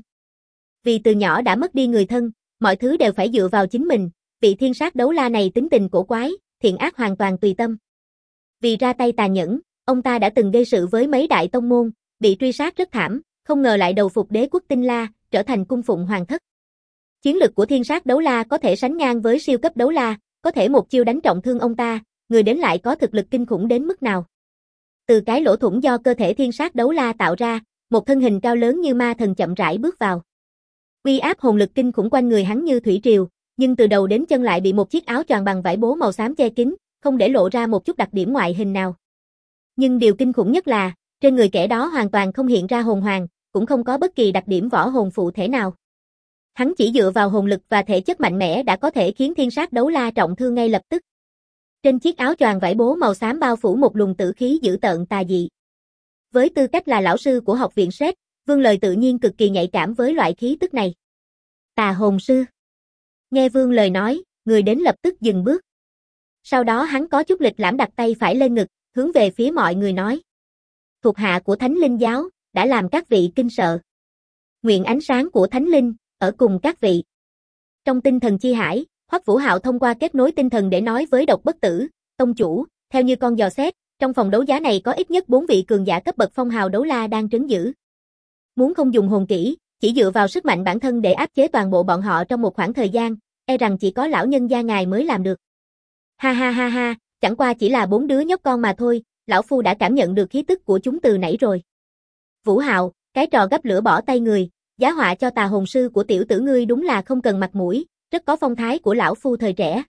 Vì từ nhỏ đã mất đi người thân, mọi thứ đều phải dựa vào chính mình, vị thiên sát đấu la này tính tình cổ quái, thiện ác hoàn toàn tùy tâm. Vì ra tay tàn nhẫn, ông ta đã từng gây sự với mấy đại tông môn, bị truy sát rất thảm, không ngờ lại đầu phục đế quốc Tinh La, trở thành cung phụng hoàng thất. Chiến lực của thiên sát đấu la có thể sánh ngang với siêu cấp đấu la, có thể một chiêu đánh trọng thương ông ta, người đến lại có thực lực kinh khủng đến mức nào. Từ cái lỗ thủng do cơ thể thiên sát đấu la tạo ra, một thân hình cao lớn như ma thần chậm rãi bước vào. Uy áp hồn lực kinh khủng quanh người hắn như thủy triều, nhưng từ đầu đến chân lại bị một chiếc áo choàng bằng vải bố màu xám che kín, không để lộ ra một chút đặc điểm ngoại hình nào. Nhưng điều kinh khủng nhất là, trên người kẻ đó hoàn toàn không hiện ra hồn hoàng, cũng không có bất kỳ đặc điểm võ hồn phụ thể nào. Hắn chỉ dựa vào hồn lực và thể chất mạnh mẽ đã có thể khiến thiên sát đấu la trọng thương ngay lập tức. Trên chiếc áo choàng vải bố màu xám bao phủ một luồng tử khí dữ tợn tà dị. Với tư cách là lão sư của học viện Sét, Vương Lời tự nhiên cực kỳ nhạy cảm với loại khí tức này. Tà hồn sư. Nghe Vương Lời nói, người đến lập tức dừng bước. Sau đó hắn có chút lịch lãm đặt tay phải lên ngực, hướng về phía mọi người nói. Thuộc hạ của Thánh Linh giáo, đã làm các vị kinh sợ. Nguyện ánh sáng của Thánh Linh, ở cùng các vị. Trong tinh thần chi hải, Hoắc Vũ Hạo thông qua kết nối tinh thần để nói với Độc Bất Tử, tông chủ, theo như con dò xét, trong phòng đấu giá này có ít nhất 4 vị cường giả cấp bậc phong hào đấu la đang trấn giữ. Muốn không dùng hồn kỹ, chỉ dựa vào sức mạnh bản thân để áp chế toàn bộ bọn họ trong một khoảng thời gian, e rằng chỉ có lão nhân gia ngài mới làm được. Ha ha ha ha, chẳng qua chỉ là 4 đứa nhóc con mà thôi, lão phu đã cảm nhận được khí tức của chúng từ nãy rồi. Vũ Hạo, cái trò gấp lửa bỏ tay người, giá họa cho tà hồn sư của tiểu tử ngươi đúng là không cần mặt mũi, rất có phong thái của lão phu thời trẻ.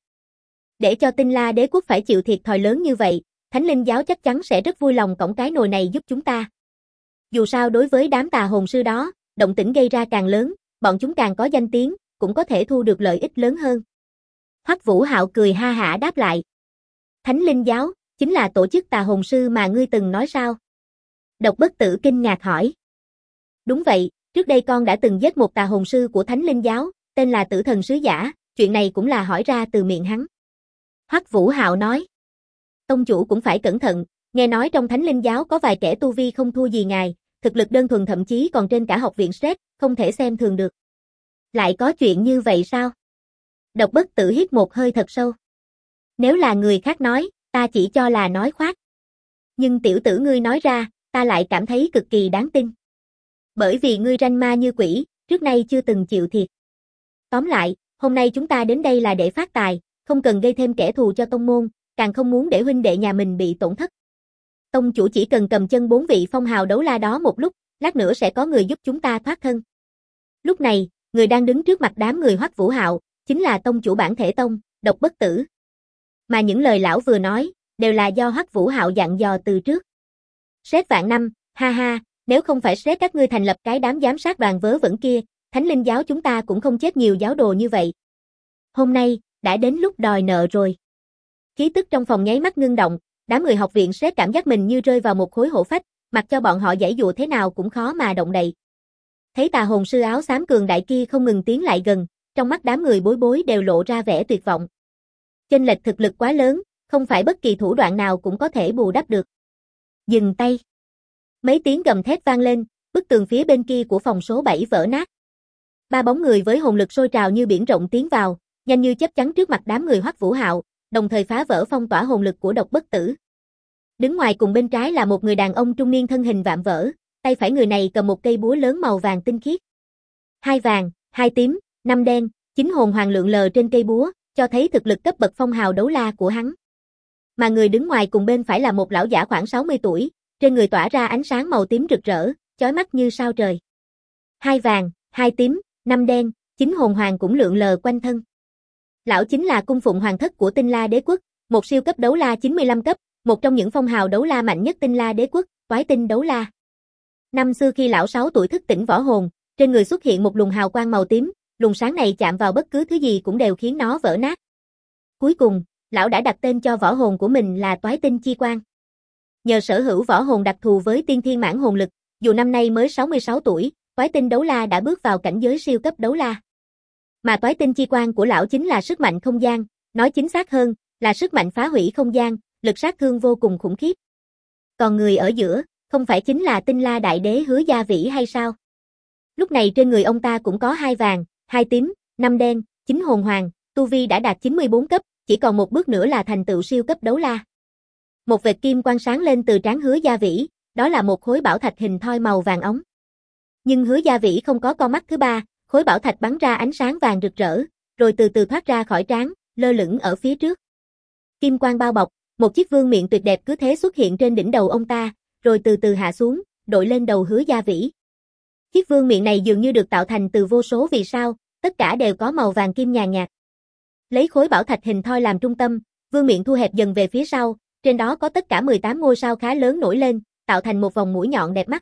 Để cho Tinh La đế quốc phải chịu thiệt thòi lớn như vậy, Thánh Linh giáo chắc chắn sẽ rất vui lòng cõng cái nồi này giúp chúng ta. Dù sao đối với đám tà hồn sư đó, động tĩnh gây ra càng lớn, bọn chúng càng có danh tiếng, cũng có thể thu được lợi ích lớn hơn. Hoắc Vũ Hạo cười ha hả đáp lại. Thánh Linh giáo, chính là tổ chức tà hồn sư mà ngươi từng nói sao? Độc Bất Tử kinh ngạc hỏi. Đúng vậy, trước đây con đã từng giết một tà hồn sư của Thánh Linh giáo, tên là Tử Thần Sứ Giả, chuyện này cũng là hỏi ra từ miệng hắn. Hoắc Vũ Hạo nói. Tông chủ cũng phải cẩn thận, nghe nói trong Thánh Linh giáo có vài kẻ tu vi không thua gì ngài, thực lực đơn thuần thậm chí còn trên cả học viện Sét, không thể xem thường được. Lại có chuyện như vậy sao? Độc Bất Tử hít một hơi thật sâu. Nếu là người khác nói, ta chỉ cho là nói khoác. Nhưng tiểu tử ngươi nói ra, ta lại cảm thấy cực kỳ đáng tin. Bởi vì ngươi ranh ma như quỷ, trước nay chưa từng chịu thiệt. Tóm lại, hôm nay chúng ta đến đây là để phát tài, không cần gây thêm kẻ thù cho tông môn, càng không muốn để huynh đệ nhà mình bị tổn thất. Tông chủ chỉ cần cầm chân 4 vị phong hào đấu la đó một lúc, lát nữa sẽ có người giúp chúng ta thoát thân. Lúc này, người đang đứng trước mặt đám người Hoắc Vũ Hạo, chính là tông chủ bản thể tông, Độc Bất Tử. Mà những lời lão vừa nói, đều là do Hoắc Vũ Hạo dặn dò từ trước. Sét vạn năm, ha ha, nếu không phải Sét các ngươi thành lập cái đám giám sát đoàn vớ vẩn kia, Thánh Linh giáo chúng ta cũng không chết nhiều giáo đồ như vậy. Hôm nay, đã đến lúc đòi nợ rồi. Khí tức trong phòng nháy mắt ngưng động, đám người học viện Sét cảm giác mình như rơi vào một khối hổ phách, mặc cho bọn họ giãy dụa thế nào cũng khó mà động đậy. Thấy tà hồn sư áo xám cường đại kia không ngừng tiến lại gần, trong mắt đám người bối bối đều lộ ra vẻ tuyệt vọng. Chênh lệch thực lực quá lớn, không phải bất kỳ thủ đoạn nào cũng có thể bù đắp được. Dừng tay. Mấy tiếng gầm thét vang lên, bức tường phía bên kia của phòng số 7 vỡ nát. 3 bóng người với hồn lực sôi trào như biển rộng tiến vào, nhanh như chớp chắn trước mặt đám người Hoắc Vũ Hạo, đồng thời phá vỡ phong tỏa hồn lực của Độc Bất Tử. Đứng ngoài cùng bên trái là một người đàn ông trung niên thân hình vạm vỡ, tay phải người này cầm một cây búa lớn màu vàng tinh khiết. 2 vàng, 2 tím, 5 đen, 9 hồn hoàng lượn lờ trên cây búa, cho thấy thực lực cấp bậc phong hào đấu la của hắn. Mà người đứng ngoài cùng bên phải là một lão giả khoảng 60 tuổi, trên người tỏa ra ánh sáng màu tím rực rỡ, chói mắt như sao trời. 2 vàng, 2 tím, 5 đen, 9 hồn hoàng cũng lượn lờ quanh thân. Lão chính là cung phụng hoàng thất của Tinh La đế quốc, một siêu cấp đấu la 95 cấp, một trong những phong hào đấu la mạnh nhất Tinh La đế quốc, Toái Tinh đấu la. Năm xưa khi lão 6 tuổi thức tỉnh võ hồn, trên người xuất hiện một luồng hào quang màu tím, luồng sáng này chạm vào bất cứ thứ gì cũng đều khiến nó vỡ nát. Cuối cùng, lão đã đặt tên cho võ hồn của mình là Toái Tinh chi quang. Nhờ sở hữu võ hồn đặc thù với tiên thiên mãn hồn lực, dù năm nay mới 66 tuổi, Toái Tinh đấu la đã bước vào cảnh giới siêu cấp đấu la. Mà Toái Tinh chi quang của lão chính là sức mạnh không gian, nói chính xác hơn, là sức mạnh phá hủy không gian, lực sát thương vô cùng khủng khiếp. Còn người ở giữa, không phải chính là Tinh La đại đế Hứa Gia Vĩ hay sao? Lúc này trên người ông ta cũng có 2 vàng, 2 tím, 5 đen, 9 hồn hoàng, tu vi đã đạt 94 cấp, chỉ còn một bước nữa là thành tựu siêu cấp đấu la. Một vệt kim quang sáng lên từ trán Hứa Gia Vĩ, đó là một khối bảo thạch hình thoi màu vàng óng. Nhưng Hứa Gia Vĩ không có con mắt thứ ba, khối bảo thạch bắn ra ánh sáng vàng rực rỡ, rồi từ từ thoát ra khỏi trán, lơ lửng ở phía trước. Kim quang bao bọc, một chiếc vương miện tuyệt đẹp cứ thế xuất hiện trên đỉnh đầu ông ta, rồi từ từ hạ xuống, đội lên đầu Hứa Gia Vĩ. Chiếc vương miện này dường như được tạo thành từ vô số vì sao, tất cả đều có màu vàng kim nhàn nhạt. Lấy khối bảo thạch hình thoi làm trung tâm, vương miện thu hẹp dần về phía sau, trên đó có tất cả 18 ngôi sao khá lớn nổi lên, tạo thành một vòng mũi nhọn đẹp mắt.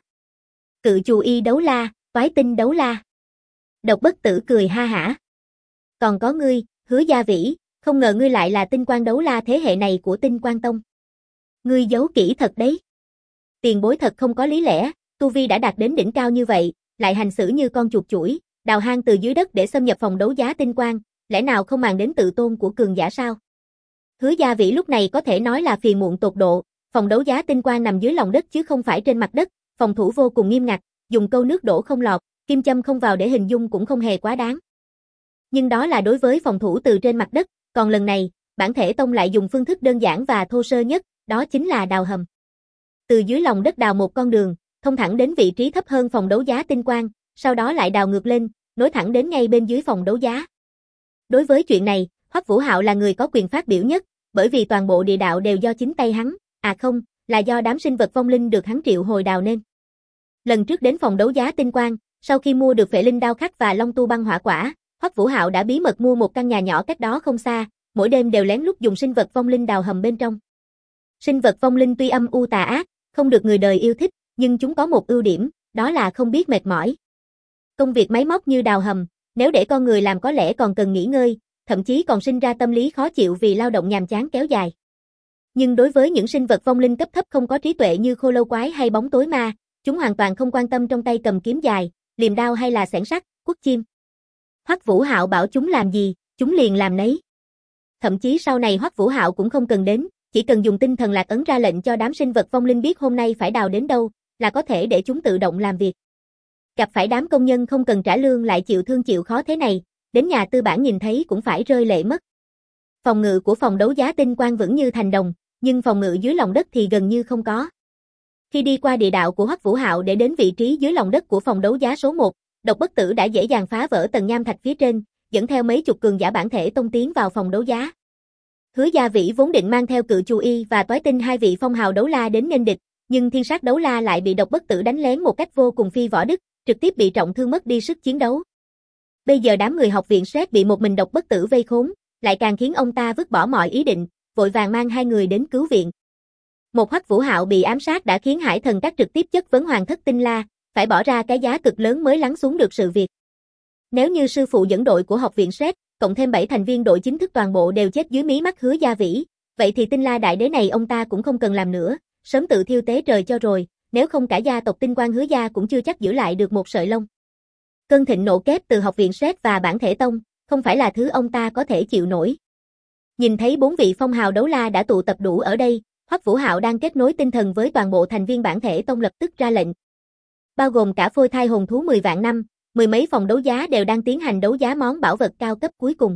Cự Chù Y đấu la, Toái Tinh đấu la. Độc Bất Tử cười ha hả. Còn có ngươi, Hứa Gia Vĩ, không ngờ ngươi lại là Tinh Quang đấu la thế hệ này của Tinh Quang Tông. Ngươi giấu kỹ thật đấy. Tiền bối thật không có lý lẽ, tu vi đã đạt đến đỉnh cao như vậy, lại hành xử như con chuột chủi, đào hang từ dưới đất để xâm nhập phòng đấu giá Tinh Quang, lẽ nào không màng đến tự tôn của cường giả sao? Hứa Gia Vĩ lúc này có thể nói là phiền muộn tột độ, phòng đấu giá Tinh Quang nằm dưới lòng đất chứ không phải trên mặt đất, phòng thủ vô cùng nghiêm ngặt, dùng câu nước đổ không lọt, kim châm không vào để hình dung cũng không hề quá đáng. Nhưng đó là đối với phòng thủ từ trên mặt đất, còn lần này, Bản Thể Tông lại dùng phương thức đơn giản và thô sơ nhất, đó chính là đào hầm. Từ dưới lòng đất đào một con đường, thông thẳng đến vị trí thấp hơn phòng đấu giá Tinh Quang, sau đó lại đào ngược lên, nối thẳng đến ngay bên dưới phòng đấu giá. Đối với chuyện này, Hoắc Vũ Hạo là người có quyền phát biểu nhất, bởi vì toàn bộ địa đạo đều do chính tay hắn, à không, là do đám sinh vật vong linh được hắn triệu hồi đào nên. Lần trước đến phòng đấu giá Tinh Quang, sau khi mua được Phệ Linh đao khắc và Long tu băng hỏa quả, Hoắc Vũ Hạo đã bí mật mua một căn nhà nhỏ cách đó không xa, mỗi đêm đều lén lút dùng sinh vật vong linh đào hầm bên trong. Sinh vật vong linh tuy âm u tà ác, không được người đời yêu thích, nhưng chúng có một ưu điểm, đó là không biết mệt mỏi. Công việc máy móc như đào hầm, nếu để con người làm có lẽ còn cần nghỉ ngơi, thậm chí còn sinh ra tâm lý khó chịu vì lao động nhàm chán kéo dài. Nhưng đối với những sinh vật vong linh cấp thấp không có trí tuệ như khô lâu quái hay bóng tối ma, chúng hoàn toàn không quan tâm trong tay cầm kiếm dài, liềm đao hay là xẻng sắt, quất chim. Hoắc Vũ Hạo bảo chúng làm gì, chúng liền làm nấy. Thậm chí sau này Hoắc Vũ Hạo cũng không cần đến, chỉ cần dùng tinh thần lạc ấn ra lệnh cho đám sinh vật vong linh biết hôm nay phải đào đến đâu, là có thể để chúng tự động làm việc. Gặp phải đám công nhân không cần trả lương lại chịu thương chịu khó thế này, đến nhà tư bản nhìn thấy cũng phải rơi lệ mất. Phòng ngự của phòng đấu giá Tinh Quang vững như thành đồng, nhưng phòng ngự dưới lòng đất thì gần như không có. Khi đi qua địa đạo của Hoắc Vũ Hạo để đến vị trí dưới lòng đất của phòng đấu giá số 1, Độc Bất Tử đã dễ dàng phá vỡ tầng nham thạch phía trên, dẫn theo mấy chục cường giả bản thể tông tiến vào phòng đấu giá. Hứa Gia Vĩ vốn định mang theo Cự Chù Y và Toái Tinh hai vị phong hào đấu la đến nghênh địch, nhưng Thiên Sát đấu la lại bị Độc Bất Tử đánh lén một cách vô cùng phi võ đức, trực tiếp bị trọng thương mất đi sức chiến đấu. Bây giờ đám người học viện Sét bị một mình Độc Bất Tử vây khốn, lại càng khiến ông ta vứt bỏ mọi ý định, vội vàng mang hai người đến cứu viện. Một Hoắc Vũ Hạo bị ám sát đã khiến Hải Thần Các trực tiếp chất vấn Hoàng thất Tinh La, phải bỏ ra cái giá cực lớn mới lắng xuống được sự việc. Nếu như sư phụ dẫn đội của học viện Sét, cộng thêm 7 thành viên đội chính thức toàn bộ đều chết dưới mí mắt Hứa Gia Vĩ, vậy thì Tinh La đại đế này ông ta cũng không cần làm nữa, sớm tự thiêu tế trời cho rồi, nếu không cả gia tộc Tinh Quang Hứa gia cũng chưa chắc giữ lại được một sợi lông. Cơn thịnh nộ kép từ học viện Sét và Bản Thể Tông, không phải là thứ ông ta có thể chịu nổi. Nhìn thấy 4 vị phong hào đấu la đã tụ tập đủ ở đây, Hoắc Vũ Hạo đang kết nối tinh thần với toàn bộ thành viên Bản Thể Tông lập tức ra lệnh. Bao gồm cả phôi thai hồn thú 10 vạn năm, mười mấy phòng đấu giá đều đang tiến hành đấu giá món bảo vật cao cấp cuối cùng.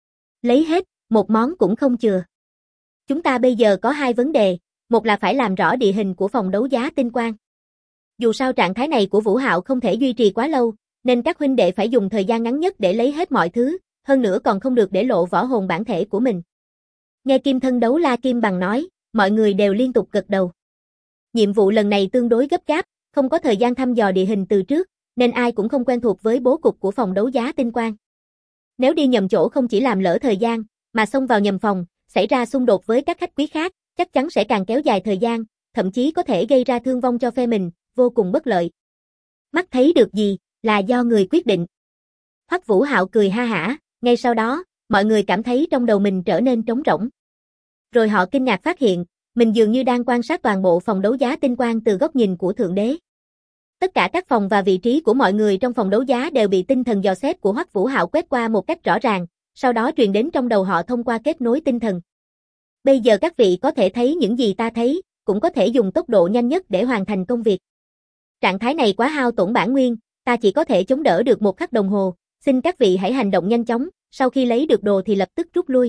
Lấy hết, một món cũng không chừa. Chúng ta bây giờ có hai vấn đề, một là phải làm rõ địa hình của phòng đấu giá Tinh Quang. Dù sao trạng thái này của Vũ Hạo không thể duy trì quá lâu, nên các huynh đệ phải dùng thời gian ngắn nhất để lấy hết mọi thứ, hơn nữa còn không được để lộ võ hồn bản thể của mình. Nghe Kim Thân đấu la Kim Bằng nói, mọi người đều liên tục gật đầu. Nhiệm vụ lần này tương đối gấp gáp, không có thời gian thăm dò địa hình từ trước, nên ai cũng không quen thuộc với bố cục của phòng đấu giá Tinh Quang. Nếu đi nhầm chỗ không chỉ làm lỡ thời gian, mà xông vào nhầm phòng, xảy ra xung đột với các khách quý khác, chắc chắn sẽ càng kéo dài thời gian, thậm chí có thể gây ra thương vong cho phe mình, vô cùng bất lợi. Mắt thấy được gì, là do người quyết định. Hoắc Vũ Hạo cười ha hả, ngay sau đó, mọi người cảm thấy trong đầu mình trở nên trống rỗng. Rồi họ kinh ngạc phát hiện, mình dường như đang quan sát toàn bộ phòng đấu giá Tinh Quang từ góc nhìn của Thượng Đế. Tất cả các phòng và vị trí của mọi người trong phòng đấu giá đều bị tinh thần dò xét của Hoắc Vũ Hạo quét qua một cách rõ ràng, sau đó truyền đến trong đầu họ thông qua kết nối tinh thần. Bây giờ các vị có thể thấy những gì ta thấy, cũng có thể dùng tốc độ nhanh nhất để hoàn thành công việc. Trạng thái này quá hao tổn bản nguyên, ta chỉ có thể chống đỡ được một khắc đồng hồ, xin các vị hãy hành động nhanh chóng, sau khi lấy được đồ thì lập tức rút lui.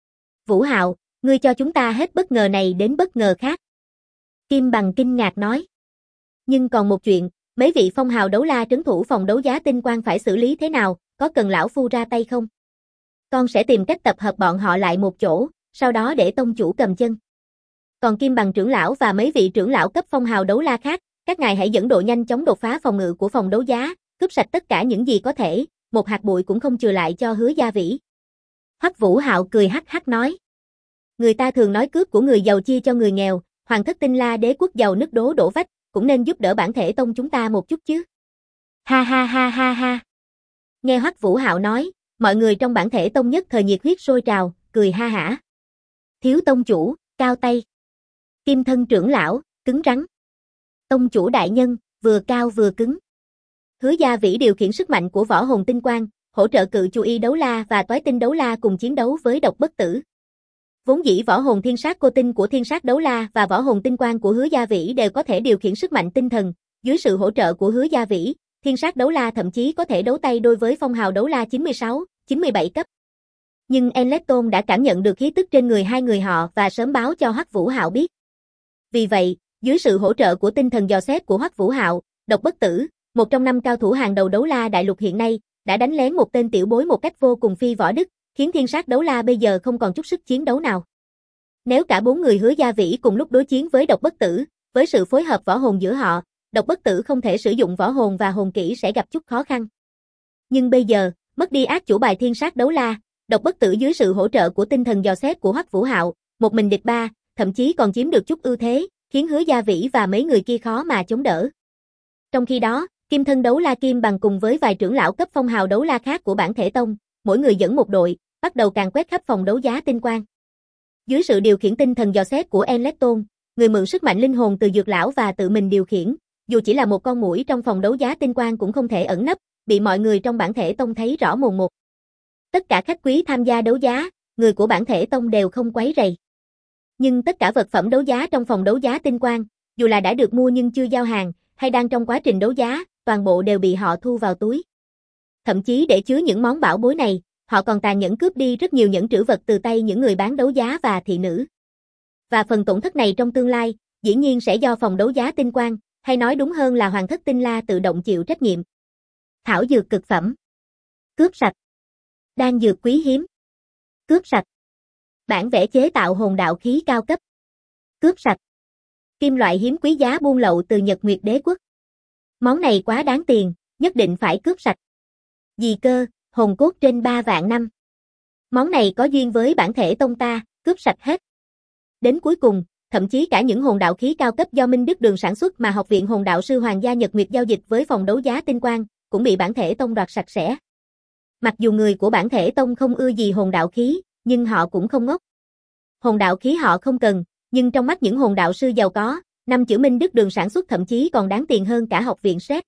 Vũ Hạo, ngươi cho chúng ta hết bất ngờ này đến bất ngờ khác. Kim Bằng kinh ngạc nói. Nhưng còn một chuyện, Mấy vị phong hào đấu la trấn thủ phòng đấu giá tinh quang phải xử lý thế nào, có cần lão phu ra tay không? Con sẽ tìm cách tập hợp bọn họ lại một chỗ, sau đó để tông chủ cầm chân. Còn Kim Bằng trưởng lão và mấy vị trưởng lão cấp phong hào đấu la khác, các ngài hãy dẫn đội nhanh chóng đột phá phòng ngự của phòng đấu giá, cướp sạch tất cả những gì có thể, một hạt bụi cũng không chừa lại cho Hứa Gia Vĩ. Hoắc Vũ Hạo cười hắc hắc nói. Người ta thường nói cướp của người giàu chia cho người nghèo, Hoàng thất Tinh La đế quốc giàu nứt đổ vách, cũng nên giúp đỡ bản thể tông chúng ta một chút chứ. Ha ha ha ha ha. Nghe Hoắc Vũ Hạo nói, mọi người trong bản thể tông nhất thời nhiệt huyết sôi trào, cười ha hả. Thiếu tông chủ, cao tay. Kim thân trưởng lão, cứng rắn. Tông chủ đại nhân, vừa cao vừa cứng. Hứa Gia Vĩ điều khiển sức mạnh của võ hồn tinh quang, hỗ trợ cự chu y đấu la và toái tinh đấu la cùng chiến đấu với độc bất tử. Vốn dĩ võ hồn thiên sát cô tinh của thiên sát đấu la và võ hồn tinh quang của Hứa Gia Vĩ đều có thể điều khiển sức mạnh tinh thần, dưới sự hỗ trợ của Hứa Gia Vĩ, thiên sát đấu la thậm chí có thể đấu tay đôi với phong hào đấu la 96, 97 cấp. Nhưng Enletton đã cảm nhận được khí tức trên người hai người họ và sớm báo cho Hoắc Vũ Hạo biết. Vì vậy, dưới sự hỗ trợ của tinh thần dò xét của Hoắc Vũ Hạo, độc bất tử, một trong 5 cao thủ hàng đầu đấu la đại lục hiện nay, đã đánh lén một tên tiểu bối một cách vô cùng phi võ đức, khiến thiên sát đấu la bây giờ không còn chút sức chiến đấu nào. Nếu cả 4 người Hứa Gia Vĩ cùng lúc đối chiến với độc bất tử, với sự phối hợp võ hồn giữa họ, độc bất tử không thể sử dụng võ hồn và hồn kỹ sẽ gặp chút khó khăn. Nhưng bây giờ, mất đi ác chủ bài thiên sát đấu la, độc bất tử dưới sự hỗ trợ của tinh thần dò xét của Hoắc Vũ Hạo, một mình địch 3, thậm chí còn chiếm được chút ưu thế, khiến Hứa Gia Vĩ và mấy người kia khó mà chống đỡ. Trong khi đó, Kim thân đấu la Kim Bằng cùng với vài trưởng lão cấp phong hào đấu la khác của bản thể tông, mỗi người dẫn một đội, bắt đầu càn quét khắp phòng đấu giá tinh quang. Dưới sự điều khiển tinh thần dò xét của Enletton, người mượn sức mạnh linh hồn từ dược lão và tự mình điều khiển, dù chỉ là một con muỗi trong phòng đấu giá tinh quang cũng không thể ẩn nấp, bị mọi người trong bản thể tông thấy rõ mồn một. Tất cả khách quý tham gia đấu giá, người của bản thể tông đều không quấy rầy. Nhưng tất cả vật phẩm đấu giá trong phòng đấu giá tinh quang, dù là đã được mua nhưng chưa giao hàng, hay đang trong quá trình đấu giá, toàn bộ đều bị họ thu vào túi. Thậm chí để chứa những món bảo bối này, họ còn tàn nhẫn cướp đi rất nhiều nhẫn trữ vật từ tay những người bán đấu giá và thị nữ. Và phần tổn thất này trong tương lai, dĩ nhiên sẽ do phòng đấu giá tinh quang, hay nói đúng hơn là Hoàng thất Tinh La tự động chịu trách nhiệm. Thảo dược cực phẩm. Cướp sạch. Đan dược quý hiếm. Cướp sạch. Bản vẽ chế tạo hồn đạo khí cao cấp. Cướp sạch. Kim loại hiếm quý giá buôn lậu từ Nhật Nguyệt Đế quốc. Món này quá đáng tiền, nhất định phải cướp sạch. Gì cơ, hồn cốt trên 3 vạn năm. Món này có duyên với bản thể tông ta, cướp sạch hết. Đến cuối cùng, thậm chí cả những hồn đạo khí cao cấp do Minh Đức Đường sản xuất mà Học viện Hồn đạo sư Hoàng gia Nhật Nguyệt giao dịch với phòng đấu giá tinh quang, cũng bị bản thể tông đoạt sạch sẽ. Mặc dù người của bản thể tông không ưa gì hồn đạo khí, nhưng họ cũng không ngốc. Hồn đạo khí họ không cần, nhưng trong mắt những hồn đạo sư giàu có, 5 chữ Minh Đức Đường sản xuất thậm chí còn đáng tiền hơn cả học viện xét.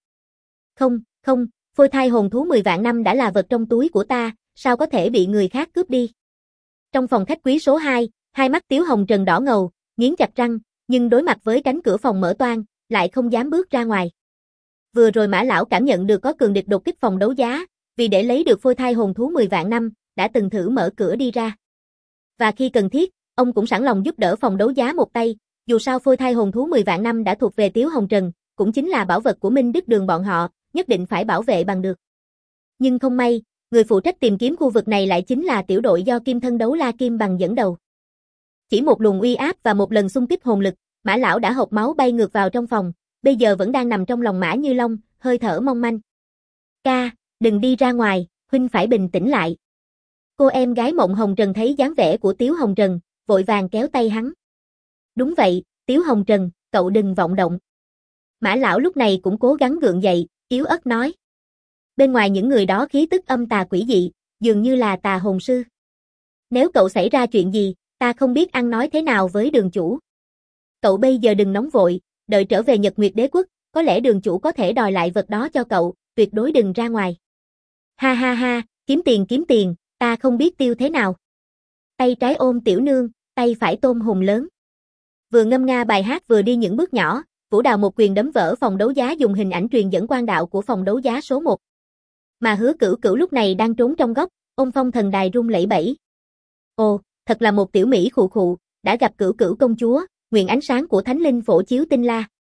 Không, phôi thai hồn thú 10 vạn năm đã là vật trong túi của ta, sao có thể bị người khác cướp đi. Trong phòng khách quý số 2, hai mắt Tiếu Hồng Trần đỏ ngầu, nghiến chặt răng, nhưng đối mặt với cánh cửa phòng mở toang, lại không dám bước ra ngoài. Vừa rồi Mã lão cảm nhận được có cường địch đột kích phòng đấu giá, vì để lấy được phôi thai hồn thú 10 vạn năm, đã từng thử mở cửa đi ra. Và khi cần thiết, ông cũng sẵn lòng giúp đỡ phòng đấu giá một tay, dù sao phôi thai hồn thú 10 vạn năm đã thuộc về Tiếu Hồng Trần, cũng chính là bảo vật của Minh Đức Đường bọn họ, nhất định phải bảo vệ bằng được. Nhưng không may, người phụ trách tìm kiếm khu vực này lại chính là tiểu đội do Kim thân đấu la Kim Bằng dẫn đầu. Chỉ một luồng uy áp và một lần xung kích hồn lực, Mã lão đã hộc máu bay ngược vào trong phòng, bây giờ vẫn đang nằm trong lòng Mã Như Long, hơi thở mong manh. Ca, đừng đi ra ngoài, huynh phải bình tĩnh lại. Cô em gái Mộng Hồng Trần thấy dáng vẻ của Tiếu Hồng Trần, vội vàng kéo tay hắn. Đúng vậy, Tiếu Hồng Trần, cậu đừng vọng động. Mã lão lúc này cũng cố gắng gượng dậy, yếu ớt nói. Bên ngoài những người đó khí tức âm tà quỷ dị, dường như là tà hồn sư. Nếu cậu xảy ra chuyện gì, ta không biết ăn nói thế nào với đường chủ. Cậu bây giờ đừng nóng vội, đợi trở về Nhật Nguyệt Đế quốc, có lẽ đường chủ có thể đòi lại vật đó cho cậu, tuyệt đối đừng ra ngoài. Ha ha ha, kiếm tiền, ta không biết tiêu thế nào. Tay trái ôm tiểu nương, tay phải tôm hùm lớn. Vừa ngâm nga bài hát vừa đi những bước nhỏ, Vũ Đào một quyền đấm vỡ phòng đấu giá dùng hình ảnh truyền dẫn quan đạo của phòng đấu giá số 1. Mà Hứa Cửu Cửu lúc này đang trốn trong góc, ôm phong thần đài rung lẩy bẩy. Ồ, thật là một tiểu mỹ khụ khụ, đã gặp Cửu Cửu công chúa, nguyện ánh sáng của thánh linh phổ chiếu tinh la.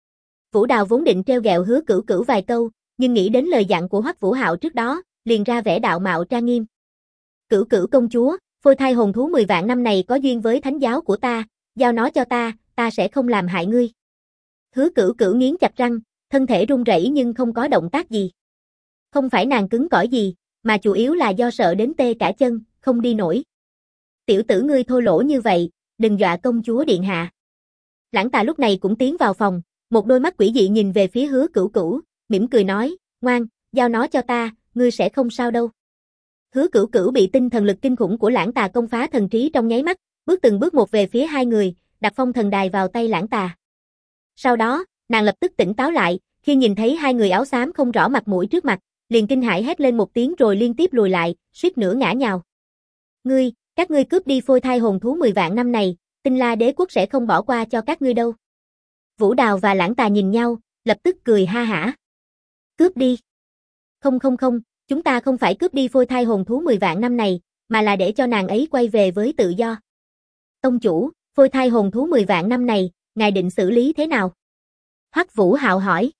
Vũ Đào vốn định trêu ghẹo Hứa Cửu Cửu vài câu, nhưng nghĩ đến lời dặn của Hoắc Vũ Hạo trước đó, liền ra vẻ đạo mạo trang nghiêm. Cửu Cửu công chúa, phôi thai hồn thú 10 vạn năm này có duyên với thánh giáo của ta, giao nó cho ta sẽ không làm hại ngươi. Hứa Cửu Cửu nghiến chặt răng, thân thể run rẩy nhưng không có động tác gì. Không phải nàng cứng cỏi gì, mà chủ yếu là do sợ đến tê cả chân, không đi nổi. Tiểu tử ngươi thô lỗ như vậy, đừng dọa công chúa điện hạ. Lãng Tà lúc này cũng tiến vào phòng, một đôi mắt quỷ dị nhìn về phía Hứa Cửu Cửu, mỉm cười nói, ngoan, giao nó cho ta, ngươi sẽ không sao đâu. Hứa Cửu Cửu bị tinh thần lực kinh khủng của Lãng Tà công phá thần trí trong nháy mắt, bước từng bước một về phía hai người, đặt phong thần đài vào tay Lãng Tà. Sau đó, nàng lập tức tỉnh táo lại, khi nhìn thấy hai người áo xám không rõ mặt mũi trước mặt, liền kinh hãi hét lên một tiếng rồi liên tiếp lùi lại, suýt nữa ngã nhào. Các ngươi cướp đi phôi thai hồn thú 10 vạn năm này, Tinh La Đế quốc sẽ không bỏ qua cho các ngươi đâu. Vũ Đào và Lãng Tà nhìn nhau, lập tức cười ha hả. Cướp đi. Không, chúng ta không phải cướp đi phôi thai hồn thú 10 vạn năm này, mà là để cho nàng ấy quay về với tự do. Tông chủ, phôi thai hồn thú 10 vạn năm này, ngài định xử lý thế nào? Hoắc Vũ Hạo hỏi.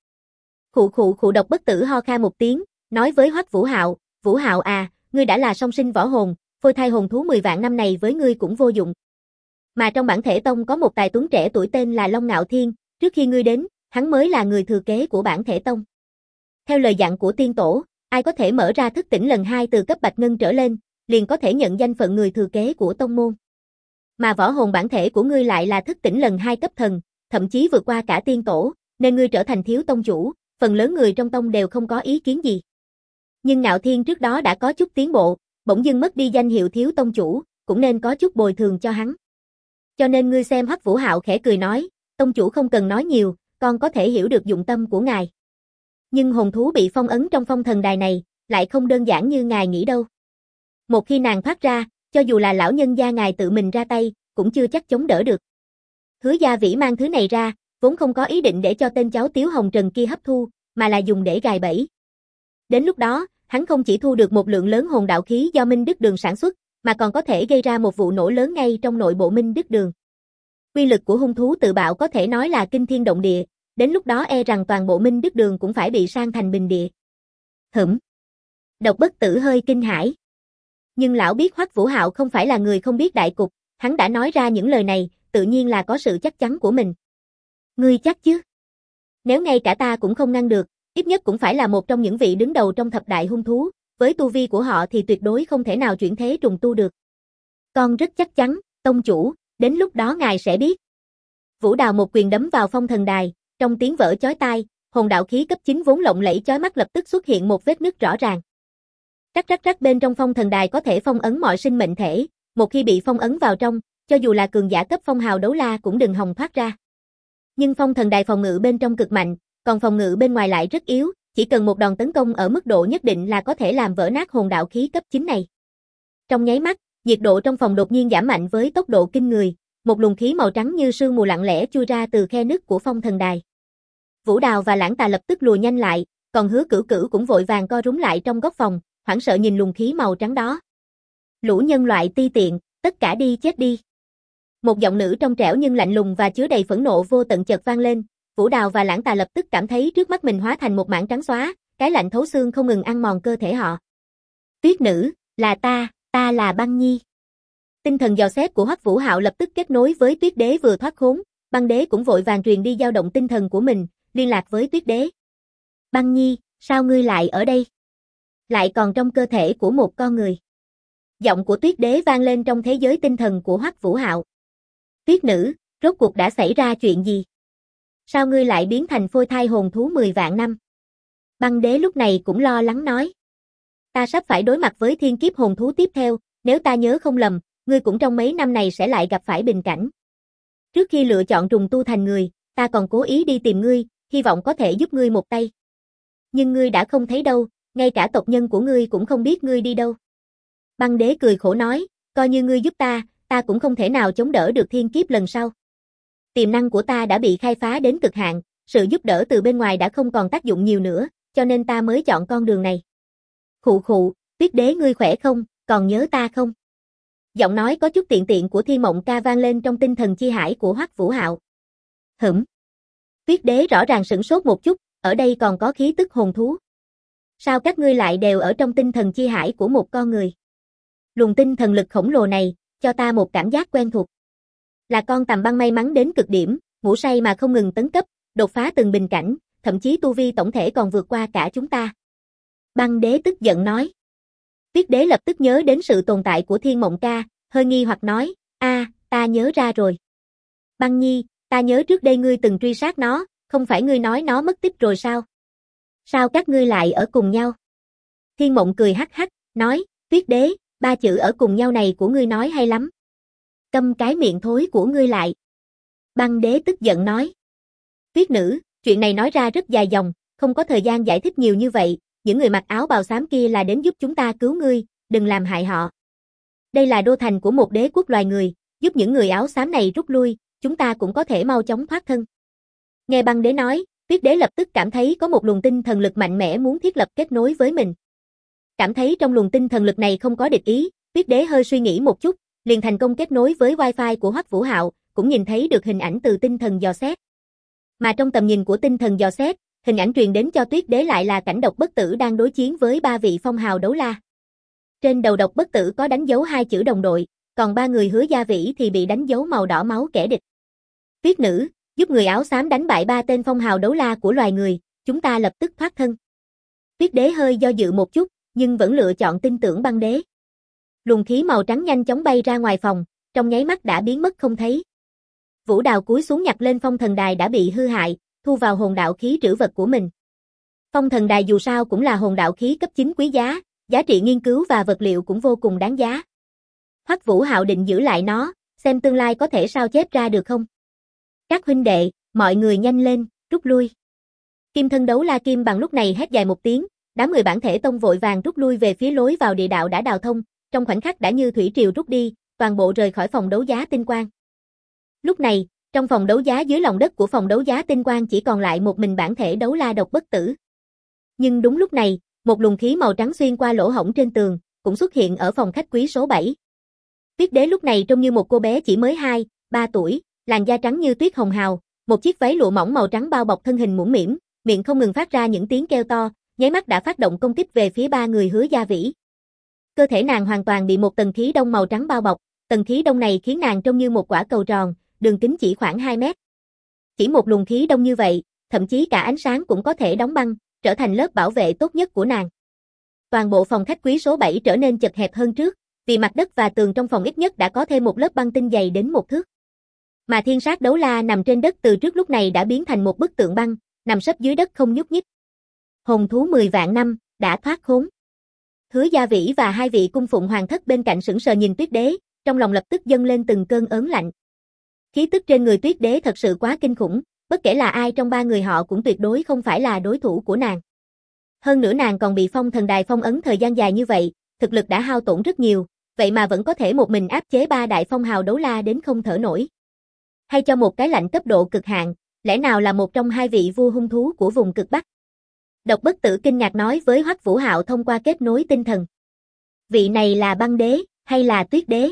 Khụ Độc Bất Tử ho khan một tiếng, nói với Hoắc Vũ Hạo à, ngươi đã là song sinh võ hồn, phôi thai hồn thú 10 vạn năm này với ngươi cũng vô dụng. Mà trong bản thể tông có một tài tuấn trẻ tuổi tên là Long Ngạo Thiên, trước khi ngươi đến, hắn mới là người thừa kế của bản thể tông. Theo lời dặn của tiên tổ, ai có thể mở ra thức tỉnh lần 2 từ cấp bạch ngân trở lên, liền có thể nhận danh phận người thừa kế của tông môn. Mà võ hồn bản thể của ngươi lại là thức tỉnh lần 2 cấp thần, thậm chí vượt qua cả tiên tổ, nên ngươi trở thành thiếu tông chủ, phần lớn người trong tông đều không có ý kiến gì. Nhưng Ngạo Thiên trước đó đã có chút tiến bộ, bỗng dưng mất đi danh hiệu thiếu tông chủ, cũng nên có chút bồi thường cho hắn. Cho nên ngươi xem. Hoắc Vũ Hạo khẽ cười nói, tông chủ không cần nói nhiều, con có thể hiểu được dụng tâm của ngài. Nhưng hồn thú bị phong ấn trong phong thần đài này, lại không đơn giản như ngài nghĩ đâu. Một khi nàng thoát ra, cho dù là lão nhân gia ngài tự mình ra tay, cũng chưa chắc chống đỡ được. Hứa Gia Vĩ mang thứ này ra, vốn không có ý định để cho tên cháu Tiếu Hồng Trần kia hấp thu, mà là dùng để gài bẫy. Đến lúc đó, hắn không chỉ thu được một lượng lớn hồn đạo khí do Minh Đức Đường sản xuất, mà còn có thể gây ra một vụ nổ lớn ngay trong nội bộ Minh Đức Đường. Uy lực của hung thú tự bạo có thể nói là kinh thiên động địa, đến lúc đó e rằng toàn bộ Minh Đức Đường cũng phải bị san thành bình địa. Độc Bất Tử hơi kinh hãi. Nhưng lão biết Hoắc Vũ Hạo không phải là người không biết đại cục, hắn đã nói ra những lời này, tự nhiên là có sự chắc chắn của mình. Ngươi chắc chứ? Nếu ngay cả ta cũng không ngăn được, ít nhất cũng phải là một trong những vị đứng đầu trong thập đại hung thú, với tu vi của họ thì tuyệt đối không thể nào chuyển thế trùng tu được. Con rất chắc chắn, tông chủ, đến lúc đó ngài sẽ biết. Vũ Đào một quyền đấm vào phong thần đài, trong tiếng vỡ chói tai, hồn đạo khí cấp 9 vốn lộng lẫy chói mắt lập tức xuất hiện một vết nứt rõ ràng. Rắc bên trong phong thần đài có thể phong ấn mọi sinh mệnh thể, một khi bị phong ấn vào trong, cho dù là cường giả cấp phong hào đấu la cũng đừng hòng thoát ra. Nhưng phong thần đài phòng ngự bên trong cực mạnh, còn phòng ngự bên ngoài lại rất yếu, chỉ cần một đòn tấn công ở mức độ nhất định là có thể làm vỡ nát hồn đạo khí cấp 9 này. Trong nháy mắt, nhiệt độ trong phòng đột nhiên giảm mạnh với tốc độ kinh người, một luồng khí màu trắng như sương mù lặng lẽ chui ra từ khe nứt của phong thần đài. Vũ Đào và Lãng Tà lập tức lùi nhanh lại, còn Hứa Cửu Cửu cũng vội vàng co rúm lại trong góc phòng, hoảng sợ nhìn luồng khí màu trắng đó. Lũ nhân loại ti tiện, tất cả đi chết đi. Một giọng nữ trong trẻo nhưng lạnh lùng và chứa đầy phẫn nộ vô tận chợt vang lên, Vũ Đào và Lãng Tà lập tức cảm thấy trước mắt mình hóa thành một mảng trắng xóa, cái lạnh thấu xương không ngừng ăn mòn cơ thể họ. Tuyết nữ, là ta là Băng Nhi. Tinh thần dò xét của Hoắc Vũ Hạo lập tức kết nối với Tuyết Đế vừa thoát khốn, Băng Đế cũng vội vàng truyền đi dao động tinh thần của mình, liên lạc với Tuyết Đế. Băng Nhi, sao ngươi lại ở đây? Lại còn trong cơ thể của một con người. Giọng của Tuyết Đế vang lên trong thế giới tinh thần của Hoắc Vũ Hạo. Tuyết nữ, rốt cuộc đã xảy ra chuyện gì? Sao ngươi lại biến thành phôi thai hồn thú 10 vạn năm? Băng Đế lúc này cũng lo lắng nói. Ta sắp phải đối mặt với thiên kiếp hồn thú tiếp theo, nếu ta nhớ không lầm, ngươi cũng trong mấy năm này sẽ lại gặp phải bình cảnh. Trước khi lựa chọn trùng tu thành người, ta còn cố ý đi tìm ngươi, hy vọng có thể giúp ngươi một tay. Nhưng ngươi đã không thấy đâu, ngay cả tộc nhân của ngươi cũng không biết ngươi đi đâu. Băng Đế cười khổ nói, coi như ngươi giúp ta cũng không thể nào chống đỡ được thiên kiếp lần sau. Tiềm năng của ta đã bị khai phá đến cực hạn, sự giúp đỡ từ bên ngoài đã không còn tác dụng nhiều nữa, cho nên ta mới chọn con đường này. Khụ, Tuyết Đế ngươi khỏe không, còn nhớ ta không? Giọng nói có chút tiện của Thi Mộng Ca vang lên trong tinh thần chi hải của Hoắc Vũ Hạo. Tuyết đế rõ ràng sửng sốt một chút, ở đây còn có khí tức hồn thú. Sao các ngươi lại đều ở trong tinh thần chi hải của một con người? Luồng tinh thần lực khổng lồ này, cho ta một cảm giác quen thuộc. Là con tằm băng may mắn đến cực điểm, ngủ say mà không ngừng tấn cấp, đột phá từng bình cảnh, thậm chí tu vi tổng thể còn vượt qua cả chúng ta. Băng đế tức giận nói. Tuyết đế lập tức nhớ đến sự tồn tại của Thiên Mộng Ca, hơi nghi hoặc nói, ta nhớ ra rồi. Băng Nhi, ta nhớ trước đây ngươi từng truy sát nó, không phải ngươi nói nó mất tích rồi sao? Sao các ngươi lại ở cùng nhau? Thiên Mộng cười hắc hắc, nói, Tuyết đế, 3 chữ ở cùng nhau này của ngươi nói hay lắm. Câm cái miệng thối của ngươi lại. Băng đế tức giận nói. Tuyết nữ, chuyện này nói ra rất dài dòng, không có thời gian giải thích nhiều như vậy, những người mặc áo bào xám kia là đến giúp chúng ta cứu ngươi, đừng làm hại họ. Đây là đô thành của một đế quốc loài người, giúp những người áo xám này rút lui, chúng ta cũng có thể mau chóng thoát thân. Nghe băng đế nói, Tuyết đế lập tức cảm thấy có một luồng tinh thần lực mạnh mẽ muốn thiết lập kết nối với mình. Cảm thấy trong luồng tinh thần lực này không có địch ý, Tuyết đế hơi suy nghĩ một chút, liền thành công kết nối với wifi của Hoắc Vũ Hạo, cũng nhìn thấy được hình ảnh từ tinh thần dò xét. Mà trong tầm nhìn của tinh thần dò xét, hình ảnh truyền đến cho Tuyết đế lại là cảnh Độc Bất Tử đang đối chiến với 3 vị phong hào đấu la. Trên đầu Độc Bất Tử có đánh dấu 2 chữ đồng đội, còn 3 người Hứa Gia Vĩ thì bị đánh dấu màu đỏ máu kẻ địch. Tuyết nữ, giúp người áo xám đánh bại 3 tên phong hào đấu la của loài người, chúng ta lập tức thoát thân. Tuyết đế hơi do dự một chút, nhưng vẫn lựa chọn tin tưởng băng đế. Luồng khí màu trắng nhanh chóng bay ra ngoài phòng, trong nháy mắt đã biến mất không thấy. Vũ Đào cúi xuống nhặt lên phong thần đài đã bị hư hại, thu vào hồn đạo khí trữ vật của mình. Phong thần đài dù sao cũng là hồn đạo khí cấp 9 quý giá, giá trị nghiên cứu và vật liệu cũng vô cùng đáng giá. Hoắc Vũ Hạo định giữ lại nó, xem tương lai có thể sao chép ra được không. Các huynh đệ, mọi người nhanh lên, rút lui. Kim thân đấu la Kim Bằng lúc này hét dài một tiếng, đám người bản thể tông vội vàng rút lui về phía lối vào địa đạo đã đào thông, trong khoảnh khắc đã như thủy triều rút đi, toàn bộ rời khỏi phòng đấu giá Tinh Quang. Lúc này, trong phòng đấu giá dưới lòng đất của phòng đấu giá Tinh Quang chỉ còn lại một mình bản thể đấu la Độc Bất Tử. Nhưng đúng lúc này, một luồng khí màu trắng xuyên qua lỗ hổng trên tường, cũng xuất hiện ở phòng khách quý số 7. Tuyết đế lúc này trông như một cô bé chỉ mới 2-3 tuổi, làn da trắng như tuyết hồng hào, một chiếc váy lụa mỏng màu trắng bao bọc thân hình mũm mĩm, miệng không ngừng phát ra những tiếng kêu to, nháy mắt đã phát động công kích về phía 3 người Hứa Gia Vĩ. Cơ thể nàng hoàn toàn bị một tầng khí đông màu trắng bao bọc, tầng khí đông này khiến nàng trông như một quả cầu tròn, đường kính chỉ khoảng 2 mét. Chỉ một luồng khí đông như vậy, thậm chí cả ánh sáng cũng có thể đóng băng, trở thành lớp bảo vệ tốt nhất của nàng. Toàn bộ phòng khách quý số 7 trở nên chật hẹp hơn trước, vì mặt đất và tường trong phòng ít nhất đã có thêm một lớp băng tinh dày đến 1 thước. Mà thiên sát đấu la nằm trên đất từ trước lúc này đã biến thành một bức tượng băng, nằm sấp dưới đất không nhúc nhích. Hồn thú 10 vạn năm, đã thoát khốn. Hứa Gia Vĩ và 2 vị cung phụng hoàng thất bên cạnh sững sờ nhìn Tuyết đế, trong lòng lập tức dâng lên từng cơn ớn lạnh. Khí tức trên người Tuyết đế thật sự quá kinh khủng, bất kể là ai trong 3 người họ cũng tuyệt đối không phải là đối thủ của nàng. Hơn nữa nàng còn bị phong thần đài phong ấn thời gian dài như vậy, thực lực đã hao tổn rất nhiều, vậy mà vẫn có thể một mình áp chế 3 đại phong hào đấu la đến không thở nổi. Hay cho một cái lạnh cấp độ cực hạn, lẽ nào là một trong 2 vị vua hung thú của vùng cực Bắc? Độc Bất Tử kinh ngạc nói với Hoắc Vũ Hạo thông qua kết nối tinh thần. Vị này là băng đế, hay là Tuyết đế?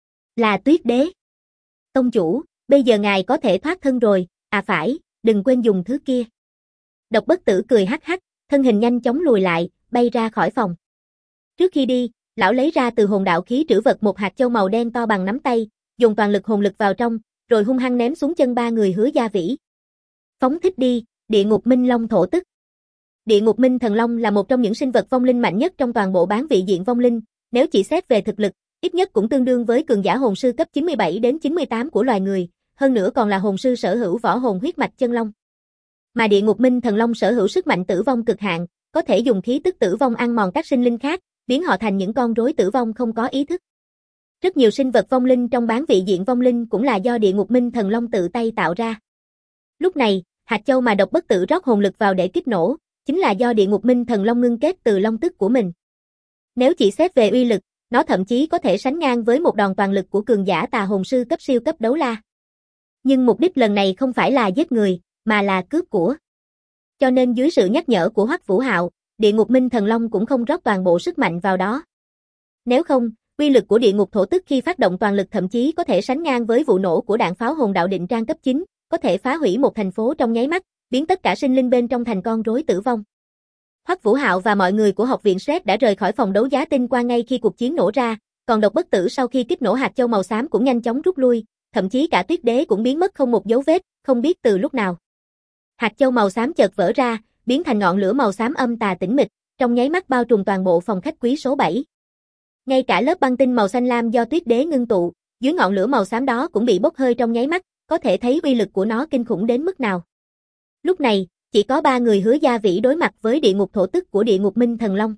Là Tuyết đế. Tông chủ, bây giờ ngài có thể thoát thân rồi, phải, đừng quên dùng thứ kia. Độc Bất Tử cười hắc hắc, thân hình nhanh chóng lùi lại, bay ra khỏi phòng. Trước khi đi, lão lấy ra từ hồn đạo khí trữ vật một hạt châu màu đen to bằng nắm tay, dùng toàn lực hồn lực vào trong, rồi hung hăng ném xuống chân 3 người Hứa Gia Vĩ. Phóng thích đi, Địa Ngục Minh Long thổ tức. Địa Ngục Minh Thần Long là một trong những sinh vật vong linh mạnh nhất trong toàn bộ bán vị diện vong linh, nếu chỉ xét về thực lực, ít nhất cũng tương đương với cường giả hồn sư cấp 97 đến 98 của loài người, hơn nữa còn là hồn sư sở hữu võ hồn huyết mạch chân long. Mà Địa Ngục Minh Thần Long sở hữu sức mạnh tử vong cực hạn, có thể dùng khí tức tử vong ăn mòn các sinh linh khác, biến họ thành những con rối tử vong không có ý thức. Rất nhiều sinh vật vong linh trong bán vị diện vong linh cũng là do Địa Ngục Minh Thần Long tự tay tạo ra. Lúc này, hạt châu mà Độc Bất Tử rót hồn lực vào để kích nổ, chính là do Địa Ngục Minh Thần Long ngưng kết từ long tức của mình. Nếu chỉ xét về uy lực, nó thậm chí có thể sánh ngang với một đòn toàn lực của cường giả tà hồn sư cấp siêu cấp đấu la. Nhưng mục đích lần này không phải là giết người, mà là cướp của. Cho nên dưới sự nhắc nhở của Hoắc Vũ Hạo, Địa Ngục Minh Thần Long cũng không rót toàn bộ sức mạnh vào đó. Nếu không, uy lực của Địa Ngục Thổ Tức khi phát động toàn lực thậm chí có thể sánh ngang với vụ nổ của đạn pháo hồn đạo định trang cấp 9, có thể phá hủy một thành phố trong nháy mắt, biến tất cả sinh linh bên trong thành con rối tử vong. Hoắc Vũ Hạo và mọi người của học viện SRED đã rời khỏi phòng đấu giá tinh quang ngay khi cuộc chiến nổ ra, còn Độc Bất Tử sau khi kích nổ hạt châu màu xám cũng nhanh chóng rút lui, thậm chí cả Tuyết Đế cũng biến mất không một dấu vết, không biết từ lúc nào. Hạt châu màu xám chợt vỡ ra, biến thành ngọn lửa màu xám âm tà tĩnh mịch, trong nháy mắt bao trùm toàn bộ phòng khách quý số 7. Ngay cả lớp băng tinh màu xanh lam do Tuyết Đế ngưng tụ, dưới ngọn lửa màu xám đó cũng bị bốc hơi trong nháy mắt, có thể thấy uy lực của nó kinh khủng đến mức nào. Lúc này, chỉ có 3 người Hứa Gia Vĩ đối mặt với địa ngục thổ tức của địa ngục Minh Thần Long.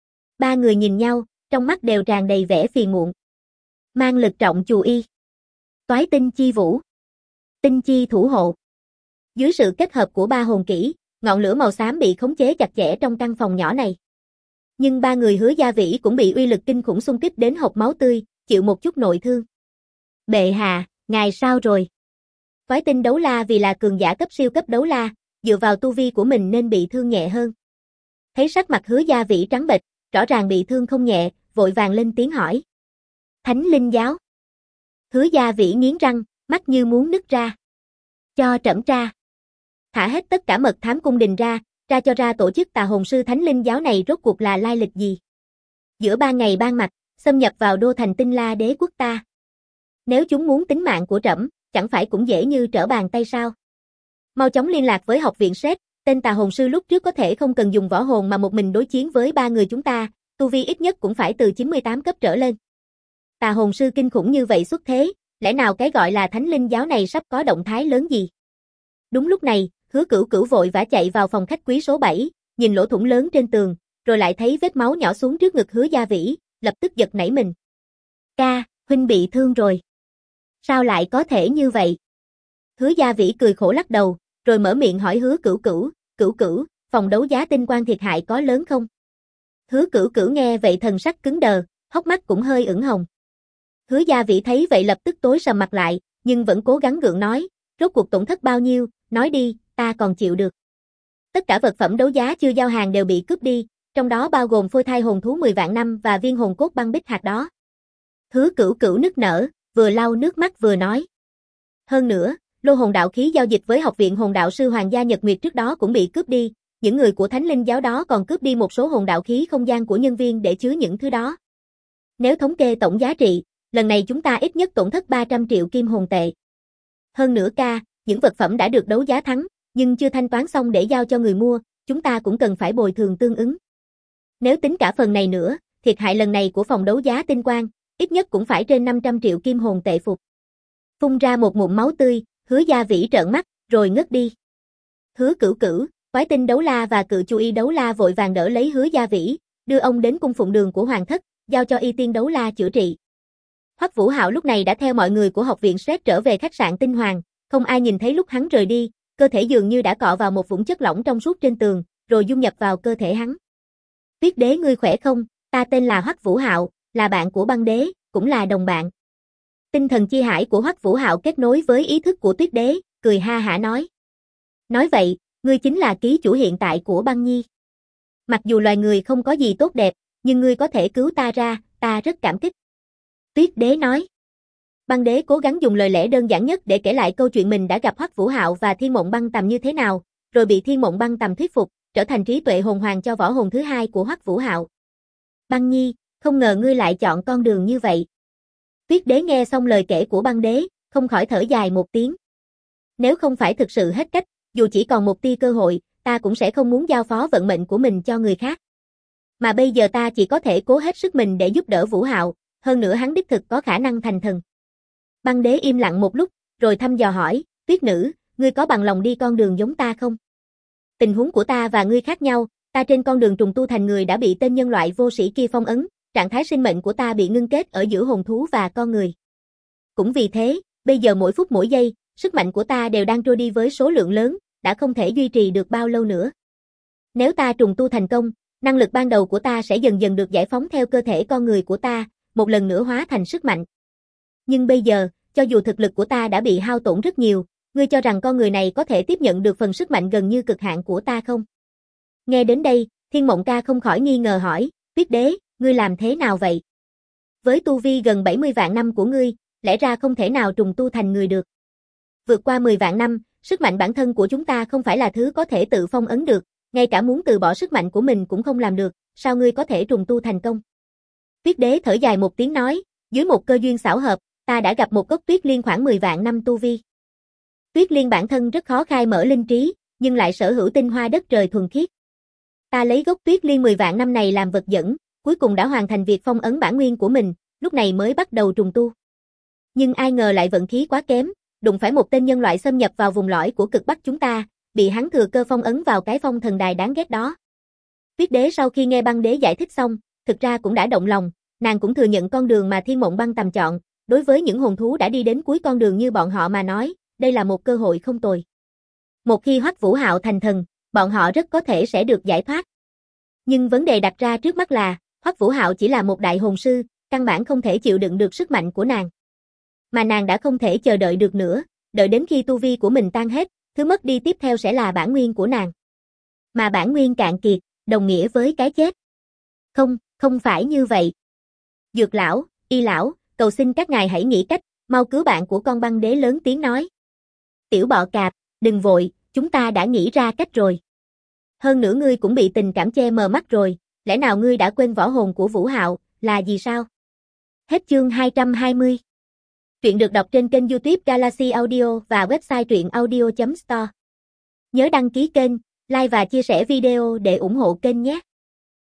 3 người nhìn nhau, trong mắt đều tràn đầy vẻ phiền muộn. Mang lực trọng chù y. Toái tinh chi vũ. Tinh chi thủ hộ. Dưới sự kết hợp của 3 hồn kỹ, ngọn lửa màu xám bị khống chế chặt chẽ trong căn phòng nhỏ này. Nhưng 3 người Hứa Gia Vĩ cũng bị uy lực kinh khủng xung kích đến hộc máu tươi, chịu một chút nội thương. Bệ hạ, ngài sao rồi? Toái tinh đấu la vì là cường giả cấp siêu cấp đấu la, dựa vào tu vi của mình nên bị thương nhẹ hơn. Thấy sắc mặt Hứa Gia Vĩ trắng bệch, rõ ràng bị thương không nhẹ, vội vàng lên tiếng hỏi. Thánh linh giáo. Hứa Gia Vĩ nghiến răng, mắt như muốn nứt ra. Cho trẫm tra. Thả hết tất cả mật thám cung đình ra, tra cho ra tổ chức tà hồn sư thánh linh giáo này rốt cuộc là lai lịch gì. Giữa ban ngày ban mặt, xâm nhập vào đô thành Tinh La đế quốc ta. Nếu chúng muốn tính mạng của trẫm, chẳng phải cũng dễ như trở bàn tay sao? Mau chóng liên lạc với học viện SRED, tên tà hồn sư lúc trước có thể không cần dùng võ hồn mà một mình đối chiến với 3 người chúng ta, tu vi ít nhất cũng phải từ 98 cấp trở lên. Tà hồn sư kinh khủng như vậy xuất thế, lẽ nào cái gọi là thánh linh giáo này sắp có động thái lớn gì? Đúng lúc này, Hứa Cửu Cửu vội vã chạy vào phòng khách quý số 7, nhìn lỗ thủng lớn trên tường, rồi lại thấy vết máu nhỏ xuống trước ngực Hứa Gia Vĩ, lập tức giật nảy mình. Ca, huynh bị thương rồi. Sao lại có thể như vậy? Hứa Gia Vĩ cười khổ lắc đầu, rồi mở miệng hỏi Hứa Cửu Cửu, Cửu Cửu, phòng đấu giá tinh quang thiệt hại có lớn không? Hứa Cửu Cửu nghe vậy thần sắc cứng đờ, hốc mắt cũng hơi ửng hồng. Hứa Gia Vĩ thấy vậy lập tức tối sầm mặt lại, nhưng vẫn cố gắng gượng nói, rốt cuộc tổn thất bao nhiêu, nói đi, ta còn chịu được. Tất cả vật phẩm đấu giá chưa giao hàng đều bị cướp đi, trong đó bao gồm phôi thai hồn thú 10 vạn năm và viên hồn cốt băng bích hạt đó. Hứa Cửu Cửu nức nở, vừa lau nước mắt vừa nói. Hơn nữa, lô hồn đạo khí giao dịch với học viện hồn đạo sư Hoàng gia Nhật Nguyệt trước đó cũng bị cướp đi, những người của thánh linh giáo đó còn cướp đi một số hồn đạo khí không gian của nhân viên để chứa những thứ đó. Nếu thống kê tổng giá trị, lần này chúng ta ít nhất tổn thất 300 triệu kim hồn tệ. Hơn nữa ca, những vật phẩm đã được đấu giá thắng, nhưng chưa thanh toán xong để giao cho người mua, chúng ta cũng cần phải bồi thường tương ứng. Nếu tính cả phần này nữa, thiệt hại lần này của phòng đấu giá tinh quang, ít nhất cũng phải trên 500 triệu kim hồn tệ phục. Phun ra một ngụm máu tươi, Hứa Gia Vĩ trợn mắt, rồi ngất đi. Hứa Cửu Cửu, Quái Tinh đấu la và Cự Chu Y đấu la vội vàng đỡ lấy Hứa Gia Vĩ, đưa ông đến cung phụng đường của hoàng thất, giao cho Y Tiên đấu la chữa trị. Hoắc Vũ Hạo lúc này đã theo mọi người của học viện SRED trở về khách sạn Tinh Hoàng, không ai nhìn thấy lúc hắn rời đi, cơ thể dường như đã cọ vào một vũng chất lỏng trong suốt trên tường, rồi dung nhập vào cơ thể hắn. Tuyết Đế ngươi khỏe không? Ta tên là Hoắc Vũ Hạo, là bạn của Băng Đế, cũng là đồng bạn. Tinh thần chi hải của Hoắc Vũ Hạo kết nối với ý thức của Tuyết Đế, cười ha hả nói. Nói vậy, ngươi chính là ký chủ hiện tại của Băng Nhi. Mặc dù loài người không có gì tốt đẹp, nhưng ngươi có thể cứu ta ra, ta rất cảm kích. Tuyết Đế nói. Băng Đế cố gắng dùng lời lẽ đơn giản nhất để kể lại câu chuyện mình đã gặp Hoắc Vũ Hạo và Thiên Mộng Băng Tầm như thế nào, rồi bị Thiên Mộng Băng Tầm thuyết phục, trở thành trí tuệ hồn hoàng cho võ hồn thứ hai của Hoắc Vũ Hạo. Băng Nhi, không ngờ ngươi lại chọn con đường như vậy. Tuyết Đế nghe xong lời kể của Băng Đế, không khỏi thở dài một tiếng. Nếu không phải thực sự hết cách, dù chỉ còn một tia cơ hội, ta cũng sẽ không muốn giao phó vận mệnh của mình cho người khác. Mà bây giờ ta chỉ có thể cố hết sức mình để giúp đỡ Vũ Hạo, hơn nữa hắn đích thực có khả năng thành thần. Băng Đế im lặng một lúc, rồi thăm dò hỏi, Tuyết Nữ, ngươi có bằng lòng đi con đường giống ta không? Tình huống của ta và ngươi khác nhau, ta trên con đường trùng tu thành người đã bị tên nhân loại vô sĩ kia phong ấn, trạng thái sinh mệnh của ta bị ngưng kết ở giữa hồn thú và con người. Cũng vì thế, bây giờ mỗi phút mỗi giây, sức mạnh của ta đều đang trôi đi với số lượng lớn, đã không thể duy trì được bao lâu nữa. Nếu ta trùng tu thành công, năng lực ban đầu của ta sẽ dần dần được giải phóng theo cơ thể con người của ta, một lần nữa hóa thành sức mạnh. Nhưng bây giờ, cho dù thực lực của ta đã bị hao tổn rất nhiều, ngươi cho rằng con người này có thể tiếp nhận được phần sức mạnh gần như cực hạn của ta không? Nghe đến đây, Thiên Mộng Ca không khỏi nghi ngờ hỏi, Tuyết Đế, ngươi làm thế nào vậy? Với tu vi gần 70 vạn năm của ngươi, lẽ ra không thể nào trùng tu thành người được. Vượt qua 10 vạn năm, sức mạnh bản thân của chúng ta không phải là thứ có thể tự phong ấn được, ngay cả muốn từ bỏ sức mạnh của mình cũng không làm được, sao ngươi có thể trùng tu thành công? Tuyết đế thở dài một tiếng nói, dưới một cơ duyên xảo hợp, ta đã gặp một gốc tuyết liên khoảng 10 vạn năm tu vi. Tuyết liên bản thân rất khó khai mở linh trí, nhưng lại sở hữu tinh hoa đất trời thuần khiết. Ta lấy gốc tuyết liên 10 vạn năm này làm vật dẫn, cuối cùng đã hoàn thành việc phong ấn bản nguyên của mình, lúc này mới bắt đầu trùng tu. Nhưng ai ngờ lại vận khí quá kém, đụng phải một tên nhân loại xâm nhập vào vùng lõi của cực bắc chúng ta, bị hắn thừa cơ phong ấn vào cái phong thần đài đáng ghét đó. Tuyết đế sau khi nghe băng đế giải thích xong, thực ra cũng đã động lòng, nàng cũng thừa nhận con đường mà Thiên Mộng Băng tầm chọn, đối với những hồn thú đã đi đến cuối con đường như bọn họ mà nói, đây là một cơ hội không tồi. Một khi Hoắc Vũ Hạo thành thần, bọn họ rất có thể sẽ được giải thoát. Nhưng vấn đề đặt ra trước mắt là, Hoắc Vũ Hạo chỉ là một đại hồn sư, căn bản không thể chịu đựng được sức mạnh của nàng. Mà nàng đã không thể chờ đợi được nữa, đợi đến khi tu vi của mình tan hết, thứ mất đi tiếp theo sẽ là bản nguyên của nàng. Mà bản nguyên cạn kiệt, đồng nghĩa với cái chết. Không, không phải như vậy. Dược lão, y lão, cầu xin các ngài hãy nghĩ cách, mau cứu bạn của con băng đế lớn tiếng nói. Tiểu bọ cạp, đừng vội, chúng ta đã nghĩ ra cách rồi. Hơn nữa ngươi cũng bị tình cảm che mờ mắt rồi, lẽ nào ngươi đã quên võ hồn của Vũ Hạo, là gì sao? Hết chương 220. Truyện được đọc trên kênh YouTube Galaxy Audio và website truyệnaudio.store. Nhớ đăng ký kênh, like và chia sẻ video để ủng hộ kênh nhé.